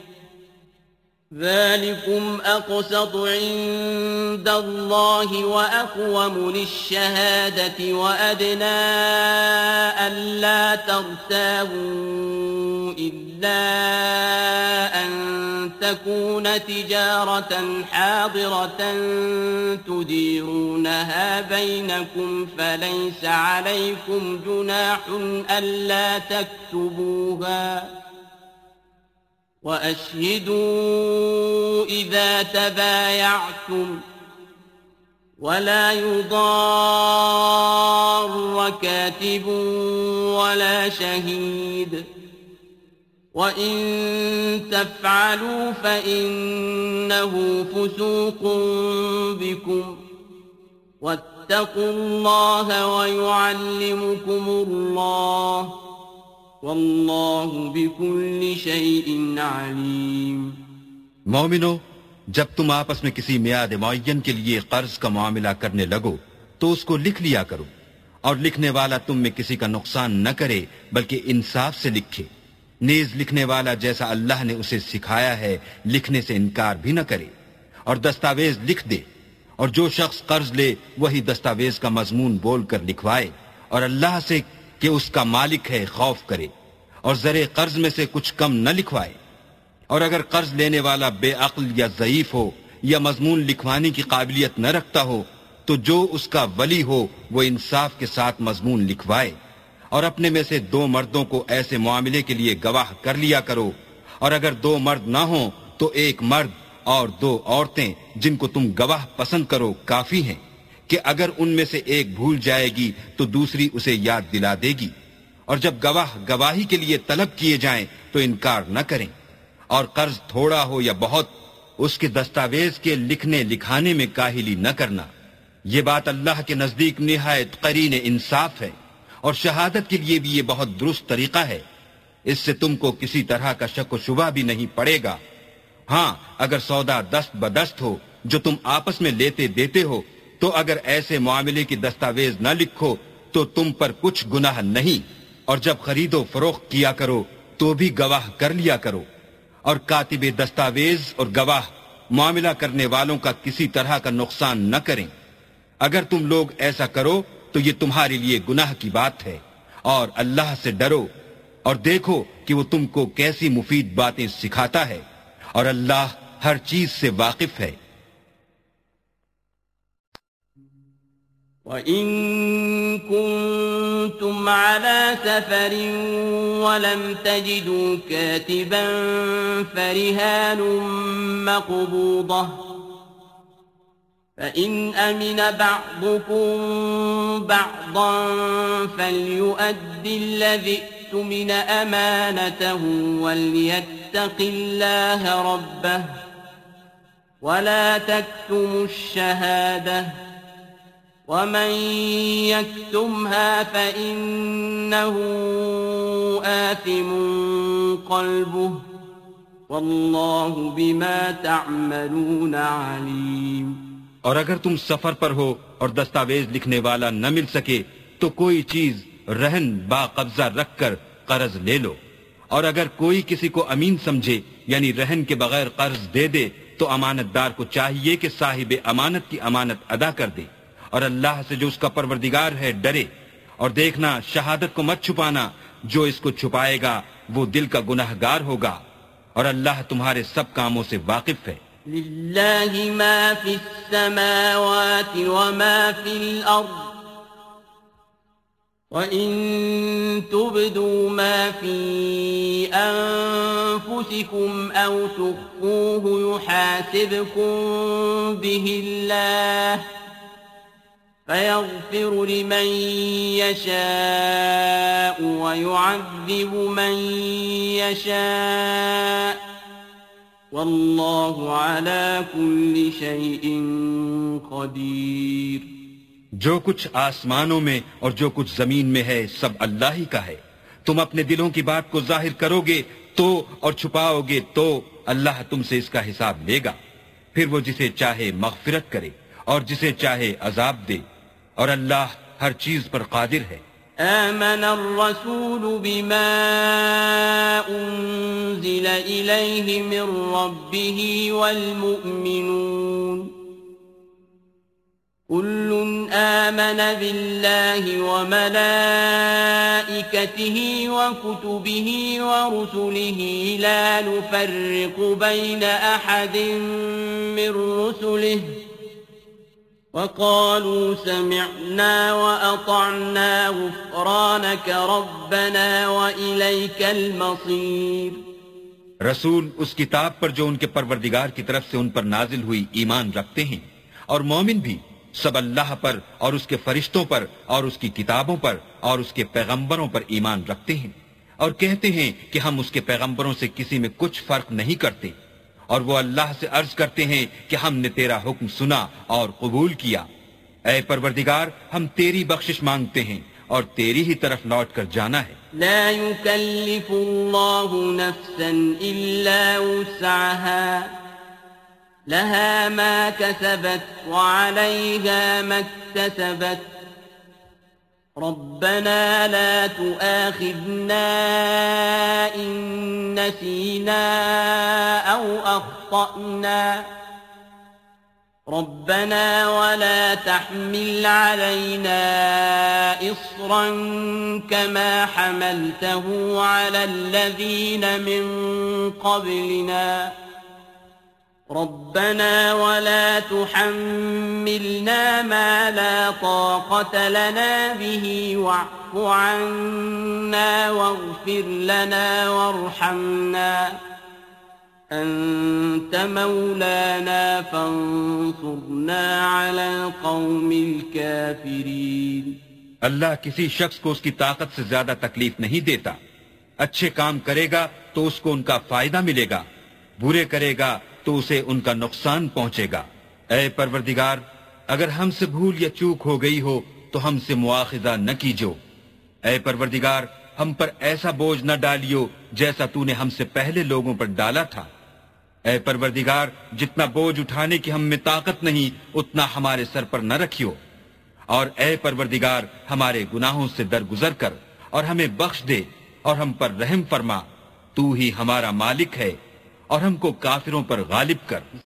ذلكم أقسط عند الله وأقوم للشهادة وأدنى ألا ترتابوا إلا أن تكون تجارة حاضرة تديرونها بينكم فليس عليكم جناح ألا تكتبوها وأشهدوا إذا تبايعتم ولا يضار كاتب ولا شهيد وإن تفعلوا فإنه فسوق بكم واتقوا الله ويعلمكم الله واللہ بکل شیء علیم۔ مومنو، جب تم آپس میں کسی میعاد معین کے لیے قرض کا معاملہ کرنے لگو تو اس کو لکھ لیا کرو، اور لکھنے والا تم میں کسی کا نقصان نہ کرے بلکہ انصاف سے لکھے، نیز لکھنے والا جیسا اللہ نے اسے سکھایا ہے لکھنے سے انکار بھی نہ کرے، اور دستاویز لکھ دے، اور جو شخص قرض لے وہی دستاویز کا مضمون بول کر لکھوائے، اور اللہ سے کہ اس کا مالک ہے خوف کرے، اور زر قرض میں سے کچھ کم نہ لکھوائے۔ اور اگر قرض لینے والا بے عقل یا ضعیف ہو یا مضمون لکھوانے کی قابلیت نہ رکھتا ہو تو جو اس کا ولی ہو وہ انصاف کے ساتھ مضمون لکھوائے، اور اپنے میں سے 2 مردوں کو ایسے معاملے کے لیے گواہ کر لیا کرو، اور اگر 2 مرد نہ ہوں تو 1 مرد اور 2 عورتیں جن کو تم گواہ پسند کرو کافی ہیں، کہ اگر ان میں سے ایک بھول جائے گی تو دوسری اسے یاد دلا دے گی، اور جب گواہ گواہی کے لیے طلب کیے جائیں تو انکار نہ کریں، اور قرض تھوڑا ہو یا بہت اس کے دستاویز کے لکھنے لکھانے میں کاہلی نہ کرنا، یہ بات اللہ کے نزدیک نہایت قرین انصاف ہے، اور شہادت کے لیے بھی یہ بہت درست طریقہ ہے، اس سے تم کو کسی طرح کا شک و شبہ بھی نہیں پڑے گا۔ ہاں اگر سودا دست بدست ہو جو تم آپس میں لیتے دیتے ہو تو اگر ایسے معاملے کی دستاویز نہ لکھو تو تم پر کچھ گناہ نہیں، اور جب خرید و فروخت کیا کرو تو بھی گواہ کر لیا کرو، اور کاتب دستاویز اور گواہ معاملہ کرنے والوں کا کسی طرح کا نقصان نہ کریں۔ اگر تم لوگ ایسا کرو تو یہ تمہارے لیے گناہ کی بات ہے، اور اللہ سے ڈرو اور دیکھو کہ وہ تم کو کیسی مفید باتیں سکھاتا ہے، اور اللہ ہر چیز سے واقف ہے۔ وَإِن كُنتُمْ عَلَى سَفَرٍ وَلَمْ تَجِدُوا كَاتِبًا فَرِهَانٌ مَّقْبُوضَةٌ فَإِنْ أَمِنَ بَعْضُكُمْ بَعْضًا فَلْيُؤَدِّ الَّذِي اؤْتُمِنَ أَمَانَتَهُ وَلْيَتَّقِ اللَّهَ رَبَّهُ وَلَا تَكْتُمُوا الشَّهَادَةَ وَمَن يَكْتُمْهَا فَإِنَّهُ آثِمٌ قَلْبُهُ وَاللَّهُ بِمَا تَعْمَلُونَ عَلِيمٌ۔ اور اگر تم سفر پر ہو اور دستاویز لکھنے والا نہ مل سکے تو کوئی چیز رہن با قبضہ رکھ کر قرض لے لو، اور اگر کوئی کسی کو امین سمجھے یعنی رہن کے بغیر قرض دے دے تو امانت دار کو چاہیے کہ صاحب امانت کی امانت ادا کر دے، اور اللہ سے جو اس کا پروردگار ہے ڈرے، اور دیکھنا شہادت کو مت چھپانا، جو اس کو چھپائے گا وہ دل کا گناہگار ہوگا، اور اللہ تمہارے سب کاموں سے واقف ہے. لله ما في السماوات وما في الأرض وَإِن تُبْدُوا مَا فِي أَنفُسِكُمْ أَوْ تُخْفُوهُ يُحَاسِبْكُم بِهِ اللَّهُ فَيَغْفِرُ لِمَن يَشَاءُ وَيُعَذِّبُ مَن يَشَاءُ وَاللَّهُ عَلَى كُلِّ شَيْءٍ قَدِيرٌ. جو کچھ آسمانوں میں اور جو کچھ زمین میں ہے سب اللہ ہی کا ہے. تم اپنے دلوں کی بات کو ظاہر کرو گے تو اور چھپاؤ گے تو اللہ تم سے اس کا حساب لے گا. پھر وہ جسے چاہے مغفرت کرے اور جسے چاہے عذاب دے، اور اللہ ہر چیز پر قادر ہے. آمن الرسول بما أنزل إليه من ربه والمؤمنون كل آمن بالله وملائكته وكتبه ورسله لا نفرق بين أحد من رسله وقالوا سمعنا وأطعنا غفرانك ربنا وإليك المصير. رسول اس کتاب پر جو ان کے پروردگار کی طرف سے ان پر نازل ہوئی ایمان رکھتے ہیں، اور مومن بھی سب اللہ پر اور اس کے فرشتوں پر اور اس کی کتابوں پر اور اس کے پیغمبروں پر ایمان رکھتے ہیں، اور کہتے ہیں کہ ہم اس کے پیغمبروں سے کسی میں کچھ فرق نہیں کرتے، اور وہ اللہ سے عرض کرتے ہیں کہ ہم نے تیرا حکم سنا اور قبول کیا. اے پروردگار، ہم تیری بخشش مانگتے ہیں اور تیری ہی طرف لوٹ کر جانا ہے. لا يكلف الله نفسا إلا وسعها لها ما كسبت وعليها ما اكتسبت ربنا لا تؤاخذنا إن نسينا أو أخطأنا ربنا ولا تحمل علينا إصرا كما حملته على الذين من قبلنا ربنا ولا تحملنا ما لا طاقة لنا به واعف عنا واغفر لنا وارحمنا أنت مولانا فانصرنا على القوم الكافرين. اللہ کسی شخص کو اس کی طاقت سے زیادہ تکلیف نہیں دیتا. اچھے کام کرے گا تو اس کو ان کا فائدہ ملے گا، برے کرے گا تو اسے ان کا نقصان پہنچے گا. اے پروردگار، اگر ہم سے بھول یا چوک ہو گئی ہو تو ہم سے مواخذہ نہ کیجو. اے پروردگار، ہم پر ایسا بوجھ نہ ڈالیو جیسا تو نے ہم سے پہلے لوگوں پر ڈالا تھا. اے پروردگار، جتنا بوجھ اٹھانے کی ہم میں طاقت نہیں اتنا ہمارے سر پر نہ رکھیو. اور اے پروردگار، ہمارے گناہوں سے درگزر کر اور ہمیں بخش دے اور ہم پر رحم فرما. تو ہی ہمارا مالک ہے اور ہم کو کافروں پر غالب کر.